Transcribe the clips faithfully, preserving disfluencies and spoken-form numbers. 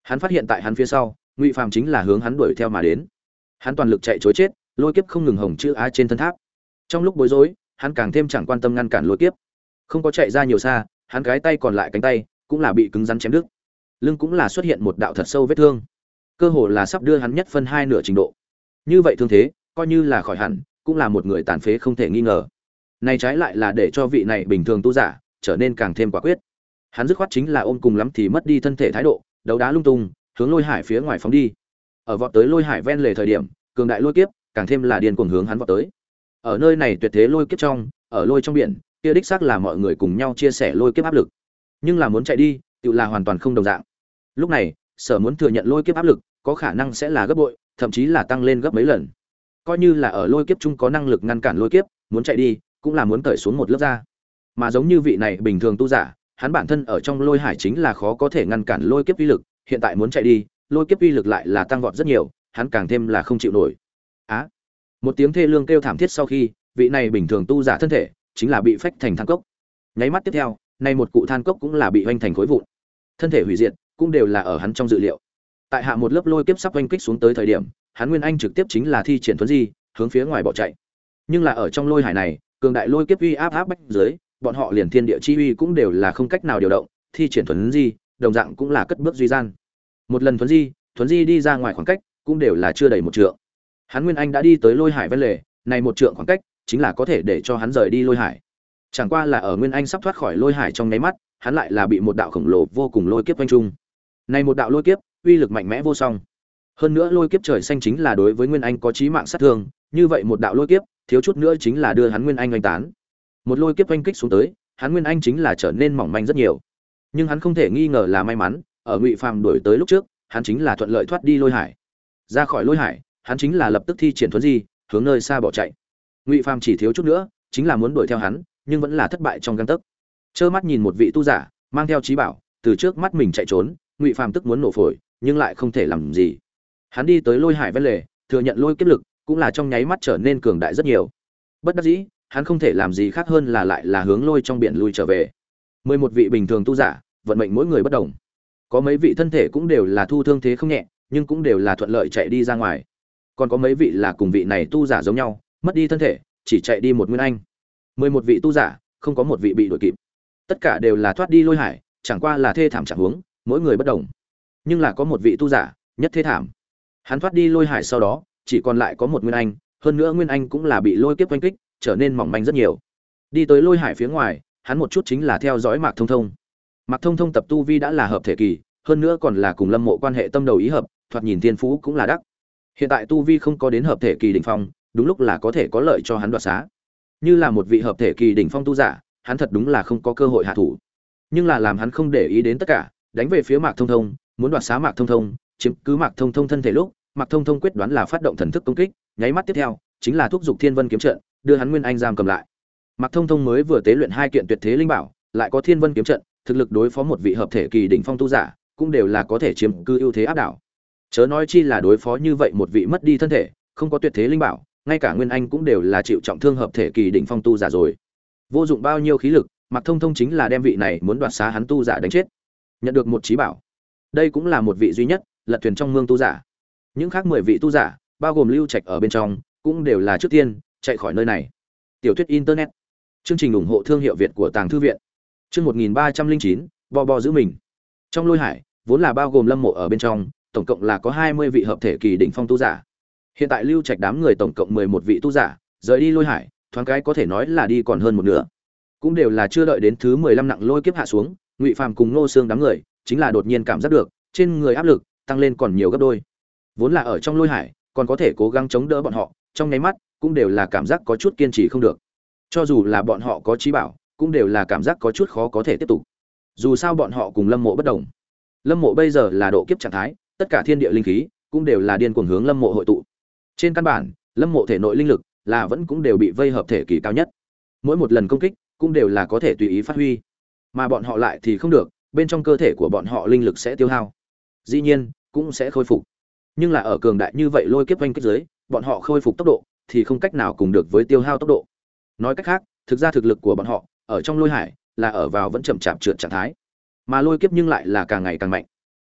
Hắn phát hiện tại hắn phía sau, Ngụy Phàm chính là hướng hắn đuổi theo mà đến. Hắn toàn lực chạy trối chết, lôi kiếp không ngừng hồng chữ á trên thân tháp. Trong lúc bối rối, hắn càng thêm chẳng quan tâm ngăn cản lôi kiếp. Không có chạy ra nhiều xa, hắn cái tay còn lại cánh tay cũng là bị cứng rắn chém đứt. Lưng cũng là xuất hiện một đạo thật sâu vết thương, cơ hồ là sắp đưa hắn nhất phân hai nửa trình độ. Như vậy thương thế, coi như là khỏi hẳn, cũng là một người tàn phế không thể nghi ngờ. Này trái lại là để cho vị này bình thường tu giả trở nên càng thêm quả quyết. Hắn dứt khoát chính là ôm cùng lắm thì mất đi thân thể thái độ, đấu đá lung tung, hướng lôi hải phía ngoài phóng đi. Ở vọt tới lôi hải ven lề thời điểm, cường đại lôi kiếp càng thêm là điên cuồng hướng hắn vọt tới. Ở nơi này tuyệt thế lôi kiếp trong, ở lôi trong biển, kia đích xác là mọi người cùng nhau chia sẻ lôi kiếp áp lực. Nhưng là muốn chạy đi, tự là hoàn toàn không đồng dạng. Lúc này, Sở muốn thừa nhận lôi kiếp áp lực, có khả năng sẽ là gấp bội, thậm chí là tăng lên gấp mấy lần. Coi như là ở lôi kiếp chung có năng lực ngăn cản lôi kiếp, muốn chạy đi, cũng là muốn cởi xuống một lớp da. Mà giống như vị này bình thường tu giả, hắn bản thân ở trong lôi hải chính là khó có thể ngăn cản lôi kiếp uy lực, hiện tại muốn chạy đi, lôi kiếp uy lực lại là tăng vọt rất nhiều, hắn càng thêm là không chịu nổi. Á! Một tiếng thê lương kêu thảm thiết sau khi, vị này bình thường tu giả thân thể chính là bị phách thành than cốc. Nháy mắt tiếp theo, nay một cụ than cốc cũng là bị hoành thành khối vụn. Thân thể hủy diệt, cũng đều là ở hắn trong dự liệu. Tại hạ một lớp lôi kiếp sắp oanh kích xuống tới thời điểm, hắn Nguyên Anh trực tiếp chính là thi triển thuấn di, hướng phía ngoài bỏ chạy. Nhưng là ở trong lôi hải này, cường đại lôi kiếp uy áp áp bách dưới, bọn họ liền thiên địa chi uy cũng đều là không cách nào điều động, thi triển thuấn di, đồng dạng cũng là cất bước duy gian. Một lần thuấn di, thuấn di đi ra ngoài khoảng cách, cũng đều là chưa đầy một trượng. Hắn Nguyên Anh đã đi tới lôi hải ven lề, này một trượng khoảng cách, chính là có thể để cho hắn rời đi lôi hải. Chẳng qua là ở Nguyên Anh sắp thoát khỏi lôi hải trong nháy mắt, hắn lại là bị một đạo khổng lồ vô cùng lôi kiếp vây chung. Này một đạo lôi kiếp, uy lực mạnh mẽ vô song. Hơn nữa lôi kiếp trời xanh chính là đối với Nguyên Anh có chí mạng sát thương, như vậy một đạo lôi kiếp, thiếu chút nữa chính là đưa hắn Nguyên Anh oanh tán. Một lôi kiếp oanh kích xuống tới, hắn Nguyên Anh chính là trở nên mỏng manh rất nhiều. Nhưng hắn không thể nghi ngờ là may mắn, ở Ngụy Phàm đuổi tới lúc trước, hắn chính là thuận lợi thoát đi lôi hải. Ra khỏi lôi hải, hắn chính là lập tức thi triển thuấn di, hướng nơi xa bỏ chạy. Ngụy Phàm chỉ thiếu chút nữa, chính là muốn đuổi theo hắn, nhưng vẫn là thất bại trong gang tấc. Trơ mắt nhìn một vị tu giả mang theo chí bảo, từ trước mắt mình chạy trốn, Ngụy Phàm tức muốn nổ phổi, nhưng lại không thể làm gì. Hắn đi tới lôi hải ven lề, thừa nhận lôi kiếp lực, cũng là trong nháy mắt trở nên cường đại rất nhiều. Bất đắc dĩ, hắn không thể làm gì khác hơn là lại là hướng lôi trong biển lui trở về. Mười một vị bình thường tu giả, vận mệnh mỗi người bất đồng. Có mấy vị thân thể cũng đều là thu thương thế không nhẹ, nhưng cũng đều là thuận lợi chạy đi ra ngoài. Còn có mấy vị là cùng vị này tu giả giống nhau, mất đi thân thể, chỉ chạy đi một Nguyên Anh. Mười một vị tu giả, không có một vị bị đuổi kịp. Tất cả đều là thoát đi lôi hải, chẳng qua là thê thảm trạng huống, mỗi người bất đồng. Nhưng là có một vị tu giả, nhất thê thảm. Hắn thoát đi lôi hải sau đó, chỉ còn lại có một Nguyên Anh, hơn nữa Nguyên Anh cũng là bị lôi kiếp oanh kích, trở nên mỏng manh rất nhiều. Đi tới lôi hải phía ngoài, hắn một chút chính là theo dõi Mạc Thông Thông. Mạc Thông Thông tập tu vi đã là hợp thể kỳ, hơn nữa còn là cùng Lâm Mộ quan hệ tâm đầu ý hợp, thoạt nhìn thiên phú cũng là đắc. Hiện tại tu vi không có đến hợp thể kỳ đỉnh phong, đúng lúc là có thể có lợi cho hắn đoạt xá. Như là một vị hợp thể kỳ đỉnh phong tu giả, hắn thật đúng là không có cơ hội hạ thủ. Nhưng là làm hắn không để ý đến tất cả, đánh về phía Mạc Thông Thông, muốn đoạt xá Mạc Thông Thông, chiếm cứ Mạc Thông Thông thân thể lúc, Mạc Thông Thông quyết đoán là phát động thần thức công kích, nháy mắt tiếp theo, chính là thúc dục Thiên Vân kiếm trận, đưa hắn Nguyên Anh giam cầm lại. Mạc Thông Thông mới vừa tế luyện hai kiện tuyệt thế linh bảo, lại có Thiên Vân kiếm trận, thực lực đối phó một vị hợp thể kỳ đỉnh phong tu giả, cũng đều là có thể chiếm cứ ưu thế áp đảo. Chớ nói chi là đối phó như vậy một vị mất đi thân thể, không có tuyệt thế linh bảo, ngay cả Nguyên Anh cũng đều là chịu trọng thương hợp thể kỳ đỉnh phong tu giả rồi. Vô dụng bao nhiêu khí lực, Mạc Thông Thông chính là đem vị này muốn đoạt xá hắn tu giả đánh chết. Nhận được một chí bảo. Đây cũng là một vị duy nhất, lật thuyền trong mương tu giả. Những khác mười vị tu giả, bao gồm Lưu Trạch ở bên trong, cũng đều là trước tiên chạy khỏi nơi này. Tiểu thuyết internet. Chương trình ủng hộ thương hiệu Việt của Tàng thư viện. Chương một nghìn ba trăm lẻ chín, bo bo giữ mình. Trong lôi hải, vốn là bao gồm Lâm Mộ ở bên trong, tổng cộng là có hai mươi vị hợp thể kỳ đỉnh phong tu giả. Hiện tại Lưu Trạch đám người tổng cộng mười một vị tu giả, rời đi lôi hải, thoáng cái có thể nói là đi còn hơn một nửa. Cũng đều là chưa đợi đến thứ mười lăm nặng lôi kiếp hạ xuống, Ngụy Phàm cùng Ngô Xương đám người, chính là đột nhiên cảm giác được, trên người áp lực tăng lên còn nhiều gấp đôi. Vốn là ở trong lôi hải, còn có thể cố gắng chống đỡ bọn họ, trong nháy mắt cũng đều là cảm giác có chút kiên trì không được. Cho dù là bọn họ có chí bảo, cũng đều là cảm giác có chút khó có thể tiếp tục. Dù sao bọn họ cùng Lâm Mộ bất đồng. Lâm Mộ bây giờ là độ kiếp trạng thái, tất cả thiên địa linh khí cũng đều là điên cuồng hướng Lâm Mộ hội tụ. Trên căn bản, Lâm Mộ thể nội linh lực là vẫn cũng đều bị vây hợp thể kỳ cao nhất. Mỗi một lần công kích cũng đều là có thể tùy ý phát huy. Mà bọn họ lại thì không được, bên trong cơ thể của bọn họ linh lực sẽ tiêu hao. Dĩ nhiên, cũng sẽ khôi phục. Nhưng là ở cường đại như vậy lôi kiếp oanh kích dưới, bọn họ khôi phục tốc độ thì không cách nào cùng được với tiêu hao tốc độ. Nói cách khác, thực ra thực lực của bọn họ ở trong lôi hải là ở vào vẫn chậm chạp trượt trạng thái, mà lôi kiếp nhưng lại là càng ngày càng mạnh.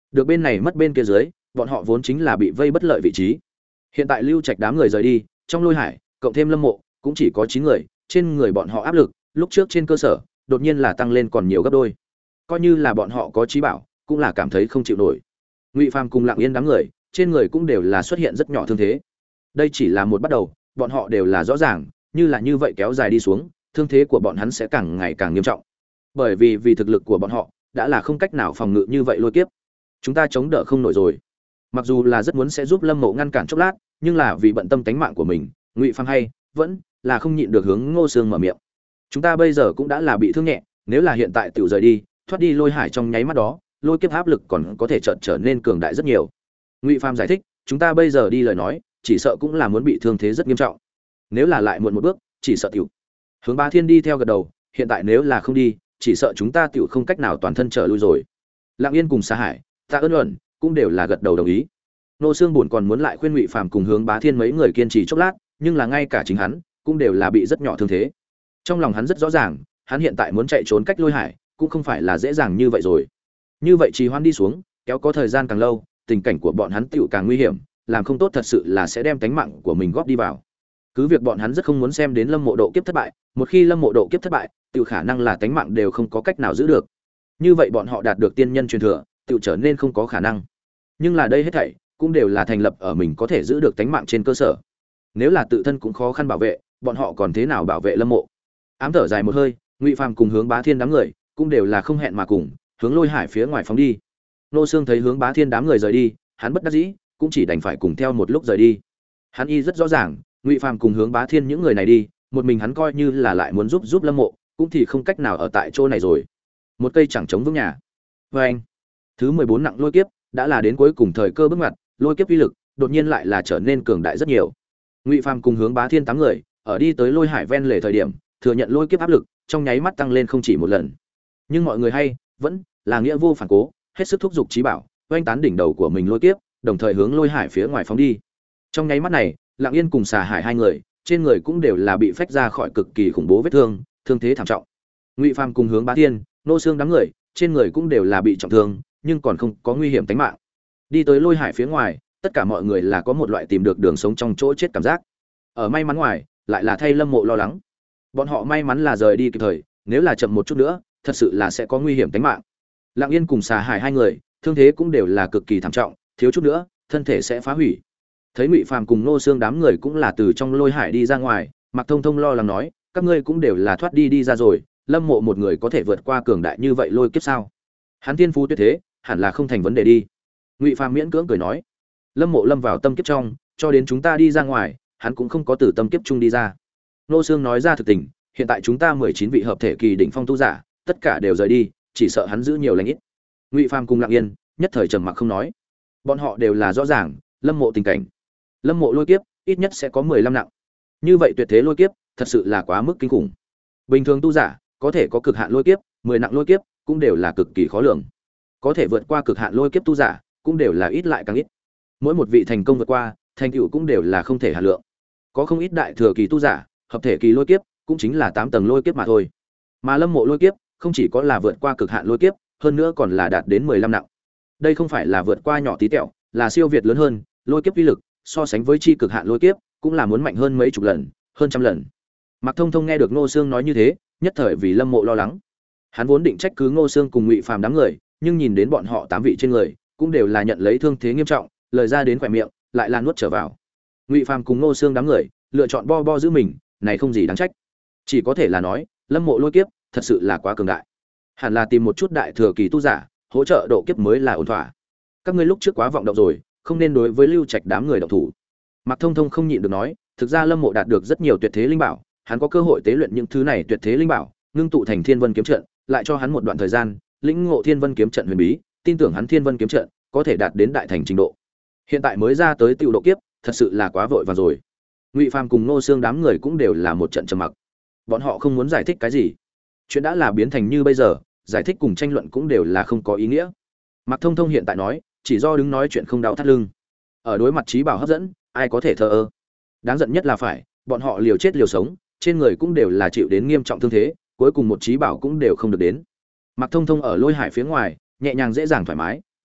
Được bên này mất bên kia dưới, bọn họ vốn chính là bị vây bất lợi vị trí. Hiện tại Lưu Trạch đám người rời đi, trong Lôi Hải, cộng thêm Lâm Mộ, cũng chỉ có chín người, trên người bọn họ áp lực, lúc trước trên cơ sở, đột nhiên là tăng lên còn nhiều gấp đôi. Coi như là bọn họ có trí bảo, cũng là cảm thấy không chịu nổi. Ngụy Phàm cùng Lặng Yên đám người, trên người cũng đều là xuất hiện rất nhỏ thương thế. Đây chỉ là một bắt đầu, bọn họ đều là rõ ràng, như là như vậy kéo dài đi xuống, thương thế của bọn hắn sẽ càng ngày càng nghiêm trọng. Bởi vì vì thực lực của bọn họ đã là không cách nào phòng ngự như vậy lôi kiếp. Chúng ta chống đỡ không nổi rồi. Mặc dù là rất muốn sẽ giúp Lâm Mộ ngăn cản chốc lát, nhưng là vì bận tâm tánh mạng của mình, Ngụy Phàm hay vẫn là không nhịn được hướng Ngô Sương mở miệng. Chúng ta bây giờ cũng đã là bị thương nhẹ, nếu là hiện tại tiểu rời đi, thoát đi Lôi Hải trong nháy mắt đó, lôi kiếp áp lực còn có thể chợt trở nên cường đại rất nhiều. Ngụy Phàm giải thích, chúng ta bây giờ đi lời nói, chỉ sợ cũng là muốn bị thương thế rất nghiêm trọng. Nếu là lại muộn một bước, chỉ sợ tiểu. Hướng Bá Thiên đi theo gật đầu, hiện tại nếu là không đi, chỉ sợ chúng ta tiểu không cách nào toàn thân trở lui rồi. Lặng Yên cùng Sa Hải, Tạ Ân Uẩn cũng đều là gật đầu đồng ý. Nô Xương buồn còn muốn lại khuyên Ngụy Phàm cùng Hướng Bá Thiên mấy người kiên trì chốc lát, nhưng là ngay cả chính hắn cũng đều là bị rất nhỏ thương thế. Trong lòng hắn rất rõ ràng, hắn hiện tại muốn chạy trốn cách Lôi Hải, cũng không phải là dễ dàng như vậy rồi. Như vậy trì hoãn đi xuống, kéo có thời gian càng lâu, tình cảnh của bọn hắn tiểu càng nguy hiểm, làm không tốt thật sự là sẽ đem tánh mạng của mình góp đi vào. Cứ việc bọn hắn rất không muốn xem đến Lâm Mộ độ kiếp thất bại, một khi Lâm Mộ độ kiếp thất bại, tiểu khả năng là tánh mạng đều không có cách nào giữ được. Như vậy bọn họ đạt được tiên nhân truyền thừa, tiểu trở nên không có khả năng. Nhưng là đây hết thảy cũng đều là thành lập ở mình có thể giữ được tánh mạng trên cơ sở. Nếu là tự thân cũng khó khăn bảo vệ, bọn họ còn thế nào bảo vệ Lâm Mộ? Ám thở dài một hơi, Ngụy Phàm cùng Hướng Bá Thiên đám người cũng đều là không hẹn mà cùng, hướng Lôi Hải phía ngoài phóng đi. Nô Xương thấy Hướng Bá Thiên đám người rời đi, hắn bất đắc dĩ, cũng chỉ đành phải cùng theo một lúc rời đi. Hắn y rất rõ ràng, Ngụy Phàm cùng Hướng Bá Thiên những người này đi, một mình hắn coi như là lại muốn giúp giúp Lâm Mộ, cũng thì không cách nào ở tại chỗ này rồi. Một cây chẳng chống vững nhà. Và anh, thứ mười bốn nặng lôi kiếp, đã là đến cuối cùng thời cơ bước ngoặt, lôi kiếp uy lực đột nhiên lại là trở nên cường đại rất nhiều. Ngụy Phàm cùng Hướng Bá Thiên tám người, ở đi tới Lôi Hải ven lề thời điểm, thừa nhận lôi kiếp áp lực, trong nháy mắt tăng lên không chỉ một lần. Nhưng mọi người hay vẫn là nghĩa vô phản cố, hết sức thúc giục trí bảo, oanh tán đỉnh đầu của mình lôi kiếp, đồng thời hướng Lôi Hải phía ngoài phóng đi. Trong nháy mắt này, Lặng Yên cùng Xà Hải hai người, trên người cũng đều là bị phách ra khỏi cực kỳ khủng bố vết thương, thương thế thảm trọng. Ngụy Phàm cùng Hướng Bá Thiên, Nô Xương đám người, trên người cũng đều là bị trọng thương, nhưng còn không có nguy hiểm tính mạng. Đi tới Lôi Hải phía ngoài, tất cả mọi người là có một loại tìm được đường sống trong chỗ chết cảm giác. Ở may mắn ngoài, lại là thay Lâm Mộ lo lắng. Bọn họ may mắn là rời đi kịp thời, nếu là chậm một chút nữa, thật sự là sẽ có nguy hiểm tính mạng. Lặng Yên cùng Xà Hải hai người, thương thế cũng đều là cực kỳ thảm trọng, thiếu chút nữa, thân thể sẽ phá hủy. Thấy Ngụy Phàm cùng Nô Xương đám người cũng là từ trong Lôi Hải đi ra ngoài, Mạc Thông Thông lo lắng nói, các ngươi cũng đều là thoát đi đi ra rồi, Lâm Mộ một người có thể vượt qua cường đại như vậy lôi kiếp sao? Hắn thiên phú tuyệt thế, hẳn là không thành vấn đề đi. Ngụy Phàm miễn cưỡng cười nói, Lâm Mộ lâm vào tâm kiếp trong, cho đến chúng ta đi ra ngoài, hắn cũng không có từ tâm kiếp chung đi ra. Nô Xương nói ra thực tình, hiện tại chúng ta mười chín vị hợp thể kỳ đỉnh phong tu giả, tất cả đều rời đi, chỉ sợ hắn giữ nhiều lành ít. Ngụy Phàm cùng Lặng Yên nhất thời trầm mặc không nói. Bọn họ đều là rõ ràng, Lâm Mộ tình cảnh. Lâm Mộ lôi kiếp, ít nhất sẽ có mười lăm nặng. Như vậy tuyệt thế lôi kiếp, thật sự là quá mức kinh khủng. Bình thường tu giả, có thể có cực hạn lôi kiếp, mười nặng lôi kiếp, cũng đều là cực kỳ khó lường. Có thể vượt qua cực hạn lôi kiếp tu giả, cũng đều là ít lại càng ít. Mỗi một vị thành công vượt qua, thành tựu cũng đều là không thể hạn lượng. Có không ít đại thừa kỳ tu giả, hợp thể kỳ lôi kiếp, cũng chính là tám tầng lôi kiếp mà thôi. Mà Lâm Mộ lôi kiếp, không chỉ có là vượt qua cực hạn lôi kiếp, hơn nữa còn là đạt đến mười lăm nặng. Đây không phải là vượt qua nhỏ tí tẹo, là siêu việt lớn hơn, lôi kiếp uy lực, so sánh với chi cực hạn lôi kiếp, cũng là muốn mạnh hơn mấy chục lần, hơn trăm lần. Mạc Thông Thông nghe được Ngô Xương nói như thế, nhất thời vì Lâm Mộ lo lắng. Hắn vốn định trách cứ Ngô Xương cùng Ngụy Phàm đám người, nhưng nhìn đến bọn họ tám vị trên người, cũng đều là nhận lấy thương thế nghiêm trọng, lời ra đến khóe miệng, lại là nuốt trở vào. Ngụy Phàm cùng Ngô Xương đám người, lựa chọn bo bo giữ mình, này không gì đáng trách. Chỉ có thể là nói, Lâm Mộ lôi kiếp, thật sự là quá cường đại. Hẳn là tìm một chút đại thừa kỳ tu giả, hỗ trợ độ kiếp mới là ổn thỏa. Các ngươi lúc trước quá vọng động rồi, không nên đối với Lưu Trạch đám người động thủ. Mạc Thông Thông không nhịn được nói, thực ra Lâm Mộ đạt được rất nhiều tuyệt thế linh bảo, hắn có cơ hội tế luyện những thứ này tuyệt thế linh bảo, ngưng tụ thành Thiên Vân kiếm trận, lại cho hắn một đoạn thời gian, lĩnh ngộ Thiên Vân kiếm trận huyền bí, tin tưởng hắn Thiên Vân kiếm trận có thể đạt đến đại thành trình độ. Hiện tại mới ra tới tiểu độ kiếp, thật sự là quá vội vàng rồi. Ngụy Phàm cùng Ngô Xương đám người cũng đều là một trận trầm mặc. Bọn họ không muốn giải thích cái gì. Chuyện đã là biến thành như bây giờ, giải thích cùng tranh luận cũng đều là không có ý nghĩa. Mạc Thông Thông hiện tại nói, chỉ do đứng nói chuyện không đau thắt lưng. Ở đối mặt trí bảo hấp dẫn, ai có thể thờ ơ. Đáng giận nhất là phải, bọn họ liều chết liều sống, trên người cũng đều là chịu đến nghiêm trọng thương thế, cuối cùng một trí bảo cũng đều không được đến. Mạc Thông Thông ở Lôi Hải phía ngoài, nhẹ nhàng dễ dàng thoải mái,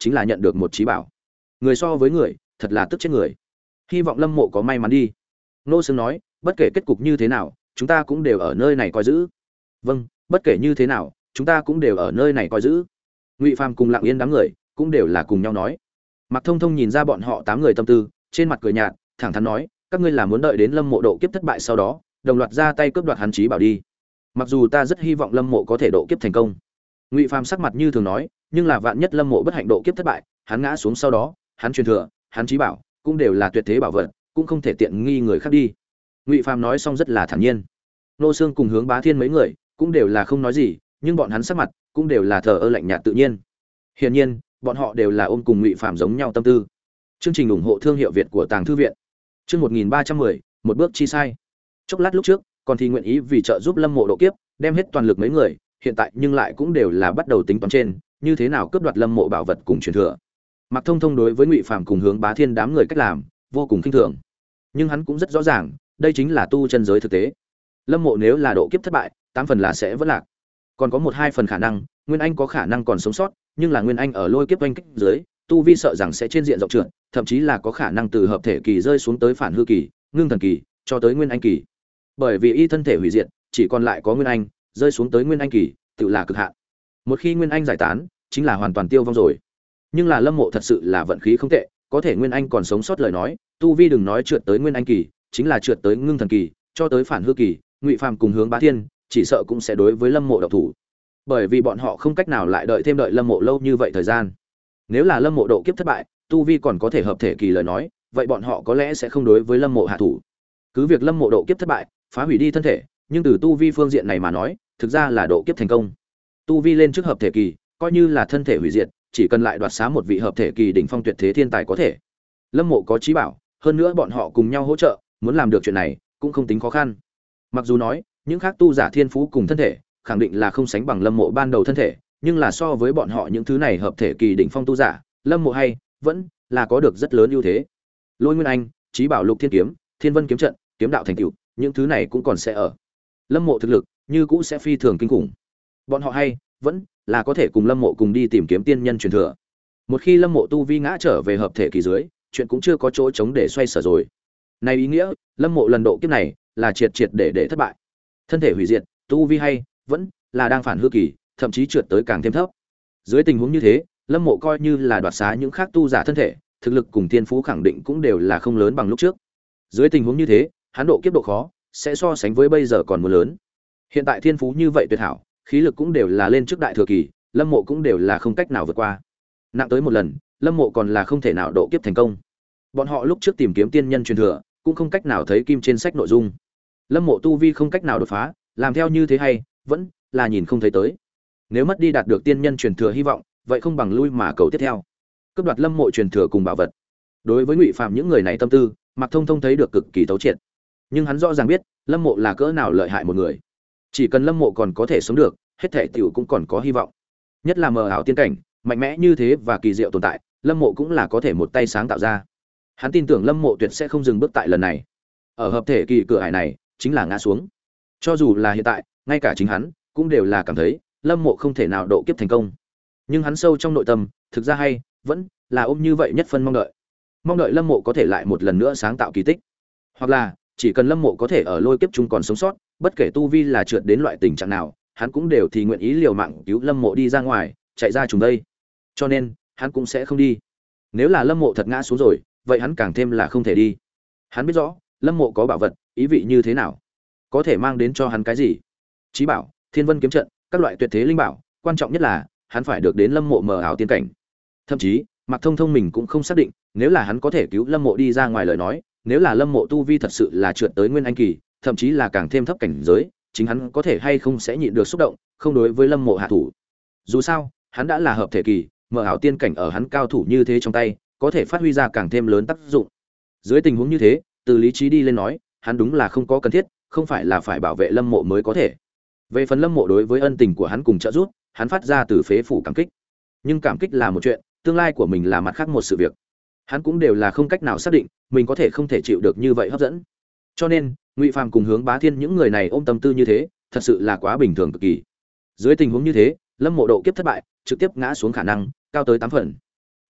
chính là nhận được một trí bảo. Người so với người, thật là tức chết người. Hy vọng Lâm Mộ có may mắn đi. Ngô Sương nói, bất kể kết cục như thế nào, chúng ta cũng đều ở nơi này coi giữ. Vâng, bất kể như thế nào, chúng ta cũng đều ở nơi này coi giữ. Ngụy Phàm cùng Lặng Yên đám người cũng đều là cùng nhau nói. Mạc Thông Thông nhìn ra bọn họ tám người tâm tư, trên mặt cười nhạt, thẳng thắn nói, các ngươi là muốn đợi đến Lâm Mộ độ kiếp thất bại sau đó, đồng loạt ra tay cướp đoạt hắn trí bảo đi. Mặc dù ta rất hy vọng Lâm Mộ có thể độ kiếp thành công. Ngụy Phàm sắc mặt như thường nói, nhưng là vạn nhất Lâm Mộ bất hạnh độ kiếp thất bại, hắn ngã xuống sau đó, hắn truyền thừa, hắn trí bảo cũng đều là tuyệt thế bảo vật, cũng không thể tiện nghi người khác đi. Ngụy Phàm nói xong rất là thản nhiên. Nô Xương cùng Hướng Bá Thiên mấy người cũng đều là không nói gì, nhưng bọn hắn sắc mặt cũng đều là thờ ơ lạnh nhạt tự nhiên. Hiển nhiên, bọn họ đều là ôm cùng Ngụy Phàm giống nhau tâm tư. Chương trình ủng hộ thương hiệu Việt của Tàng Thư viện. Chương một nghìn ba trăm mười, một bước chi sai. Chốc lát lúc trước, còn thì nguyện ý vì trợ giúp Lâm Mộ độ kiếp, đem hết toàn lực mấy người, hiện tại nhưng lại cũng đều là bắt đầu tính toán trên, như thế nào cướp đoạt Lâm Mộ bảo vật cùng truyền thừa. Mạc Thông Thông đối với Ngụy Phàm cùng Hướng Bá Thiên đám người cách làm, vô cùng khinh thường. Nhưng hắn cũng rất rõ ràng, đây chính là tu chân giới thực tế. Lâm Mộ nếu là độ kiếp thất bại, tám phần là sẽ vỡ lạc. Còn có một hai phần khả năng, Nguyên Anh có khả năng còn sống sót, nhưng là Nguyên Anh ở lôi kiếp oanh kích dưới, tu vi sợ rằng sẽ trên diện rộng trượt, thậm chí là có khả năng từ hợp thể kỳ rơi xuống tới phản hư kỳ, ngưng thần kỳ, cho tới Nguyên Anh kỳ. Bởi vì y thân thể hủy diệt, chỉ còn lại có Nguyên Anh, rơi xuống tới Nguyên Anh kỳ, tự là cực hạn. Một khi Nguyên Anh giải tán, chính là hoàn toàn tiêu vong rồi. Nhưng là Lâm Mộ thật sự là vận khí không tệ, có thể Nguyên Anh còn sống sót lời nói, tu vi đừng nói trượt tới Nguyên Anh kỳ, chính là trượt tới ngưng thần kỳ, cho tới phản hư kỳ, Ngụy Phàm cùng Hướng Bá Thiên, chỉ sợ cũng sẽ đối với Lâm Mộ động thủ. Bởi vì bọn họ không cách nào lại đợi thêm đợi Lâm Mộ lâu như vậy thời gian. Nếu là Lâm Mộ độ kiếp thất bại, tu vi còn có thể hợp thể kỳ lời nói, vậy bọn họ có lẽ sẽ không đối với Lâm Mộ hạ thủ. Cứ việc Lâm Mộ độ kiếp thất bại, phá hủy đi thân thể, nhưng từ tu vi phương diện này mà nói, thực ra là độ kiếp thành công. Tu vi lên trước hợp thể kỳ, coi như là thân thể hủy diệt, chỉ cần lại đoạt xá một vị hợp thể kỳ đỉnh phong tuyệt thế thiên tài có thể. Lâm Mộ có trí bảo, hơn nữa bọn họ cùng nhau hỗ trợ, muốn làm được chuyện này cũng không tính khó khăn. Mặc dù nói, những khác tu giả thiên phú cùng thân thể, khẳng định là không sánh bằng Lâm Mộ ban đầu thân thể, nhưng là so với bọn họ những thứ này hợp thể kỳ đỉnh phong tu giả, Lâm Mộ hay vẫn là có được rất lớn ưu thế. Lôi Nguyên Anh, trí bảo Lục Thiên kiếm, Thiên Vân kiếm trận, kiếm đạo thành tựu, những thứ này cũng còn sẽ ở. Lâm Mộ thực lực như cũ sẽ phi thường kinh khủng. Bọn họ hay vẫn là có thể cùng Lâm Mộ cùng đi tìm kiếm tiên nhân truyền thừa. Một khi Lâm Mộ tu vi ngã trở về hợp thể kỳ dưới, chuyện cũng chưa có chỗ chống để xoay sở rồi. Này ý nghĩa, Lâm Mộ lần độ kiếp này là triệt triệt để để thất bại. Thân thể hủy diệt, tu vi hay vẫn là đang phản hư kỳ, thậm chí trượt tới càng thêm thấp. Dưới tình huống như thế, Lâm Mộ coi như là đoạt xá những khác tu giả thân thể, thực lực cùng tiên phú khẳng định cũng đều là không lớn bằng lúc trước. Dưới tình huống như thế, hắn độ kiếp độ khó sẽ so sánh với bây giờ còn muốn lớn. Hiện tại thiên phú như vậy tuyệt hảo, khí lực cũng đều là lên trước đại thừa kỳ, Lâm Mộ cũng đều là không cách nào vượt qua. Nặng tới một lần, Lâm Mộ còn là không thể nào độ kiếp thành công. Bọn họ lúc trước tìm kiếm tiên nhân truyền thừa, cũng không cách nào thấy kim trên sách nội dung. Lâm Mộ tu vi không cách nào đột phá, làm theo như thế hay vẫn là nhìn không thấy tới. Nếu mất đi đạt được tiên nhân truyền thừa hy vọng, vậy không bằng lui mà cầu tiếp theo. Cướp đoạt Lâm Mộ truyền thừa cùng bảo vật. Đối với Ngụy Phàm những người này tâm tư, Mạc Thông Thông thấy được cực kỳ thấu triệt. Nhưng hắn rõ ràng biết, Lâm Mộ là cỡ nào lợi hại một người. Chỉ cần Lâm Mộ còn có thể sống được, hết thảy tiểu cũng còn có hy vọng. Nhất là mờ ảo tiên cảnh, mạnh mẽ như thế và kỳ diệu tồn tại, Lâm Mộ cũng là có thể một tay sáng tạo ra. Hắn tin tưởng Lâm Mộ tuyệt sẽ không dừng bước tại lần này. Ở hợp thể kỳ cửa ải này, chính là ngã xuống. Cho dù là hiện tại, ngay cả chính hắn cũng đều là cảm thấy Lâm Mộ không thể nào độ kiếp thành công. Nhưng hắn sâu trong nội tâm, thực ra hay vẫn là ôm như vậy nhất phân mong đợi. Mong đợi Lâm Mộ có thể lại một lần nữa sáng tạo kỳ tích. Hoặc là, chỉ cần Lâm Mộ có thể ở lôi kiếp chung còn sống sót, bất kể tu vi là trượt đến loại tình trạng nào, hắn cũng đều thì nguyện ý liều mạng cứu Lâm Mộ đi ra ngoài, chạy ra trùng đây. Cho nên, hắn cũng sẽ không đi. Nếu là Lâm Mộ thật ngã xuống rồi, vậy hắn càng thêm là không thể đi. Hắn biết rõ, Lâm Mộ có bảo vật, ý vị như thế nào, có thể mang đến cho hắn cái gì. Chí bảo, Thiên Vân kiếm trận, các loại tuyệt thế linh bảo, quan trọng nhất là hắn phải được đến Lâm Mộ mờ ảo tiên cảnh. Thậm chí, Mạc Thông Thông mình cũng không xác định, nếu là hắn có thể cứu Lâm Mộ đi ra ngoài lời nói, nếu là Lâm Mộ tu vi thật sự là trượt tới Nguyên Anh kỳ, thậm chí là càng thêm thấp cảnh giới, chính hắn có thể hay không sẽ nhịn được xúc động, không đối với Lâm Mộ hạ thủ. Dù sao, hắn đã là hợp thể kỳ, mờ ảo tiên cảnh ở hắn cao thủ như thế trong tay, có thể phát huy ra càng thêm lớn tác dụng. Dưới tình huống như thế, từ lý trí đi lên nói, hắn đúng là không có cần thiết, không phải là phải bảo vệ Lâm Mộ mới có thể. Về phần Lâm Mộ đối với ân tình của hắn cùng trợ giúp, hắn phát ra từ phế phủ cảm kích. Nhưng cảm kích là một chuyện, tương lai của mình là mặt khác một sự việc. Hắn cũng đều là không cách nào xác định, mình có thể không thể chịu được như vậy hấp dẫn. Cho nên, Ngụy Phàm cùng Hướng Bá Thiên những người này ôm tâm tư như thế, thật sự là quá bình thường cực kỳ. Dưới tình huống như thế, Lâm Mộ độ kiếp thất bại, trực tiếp ngã xuống khả năng cao tới tám phần.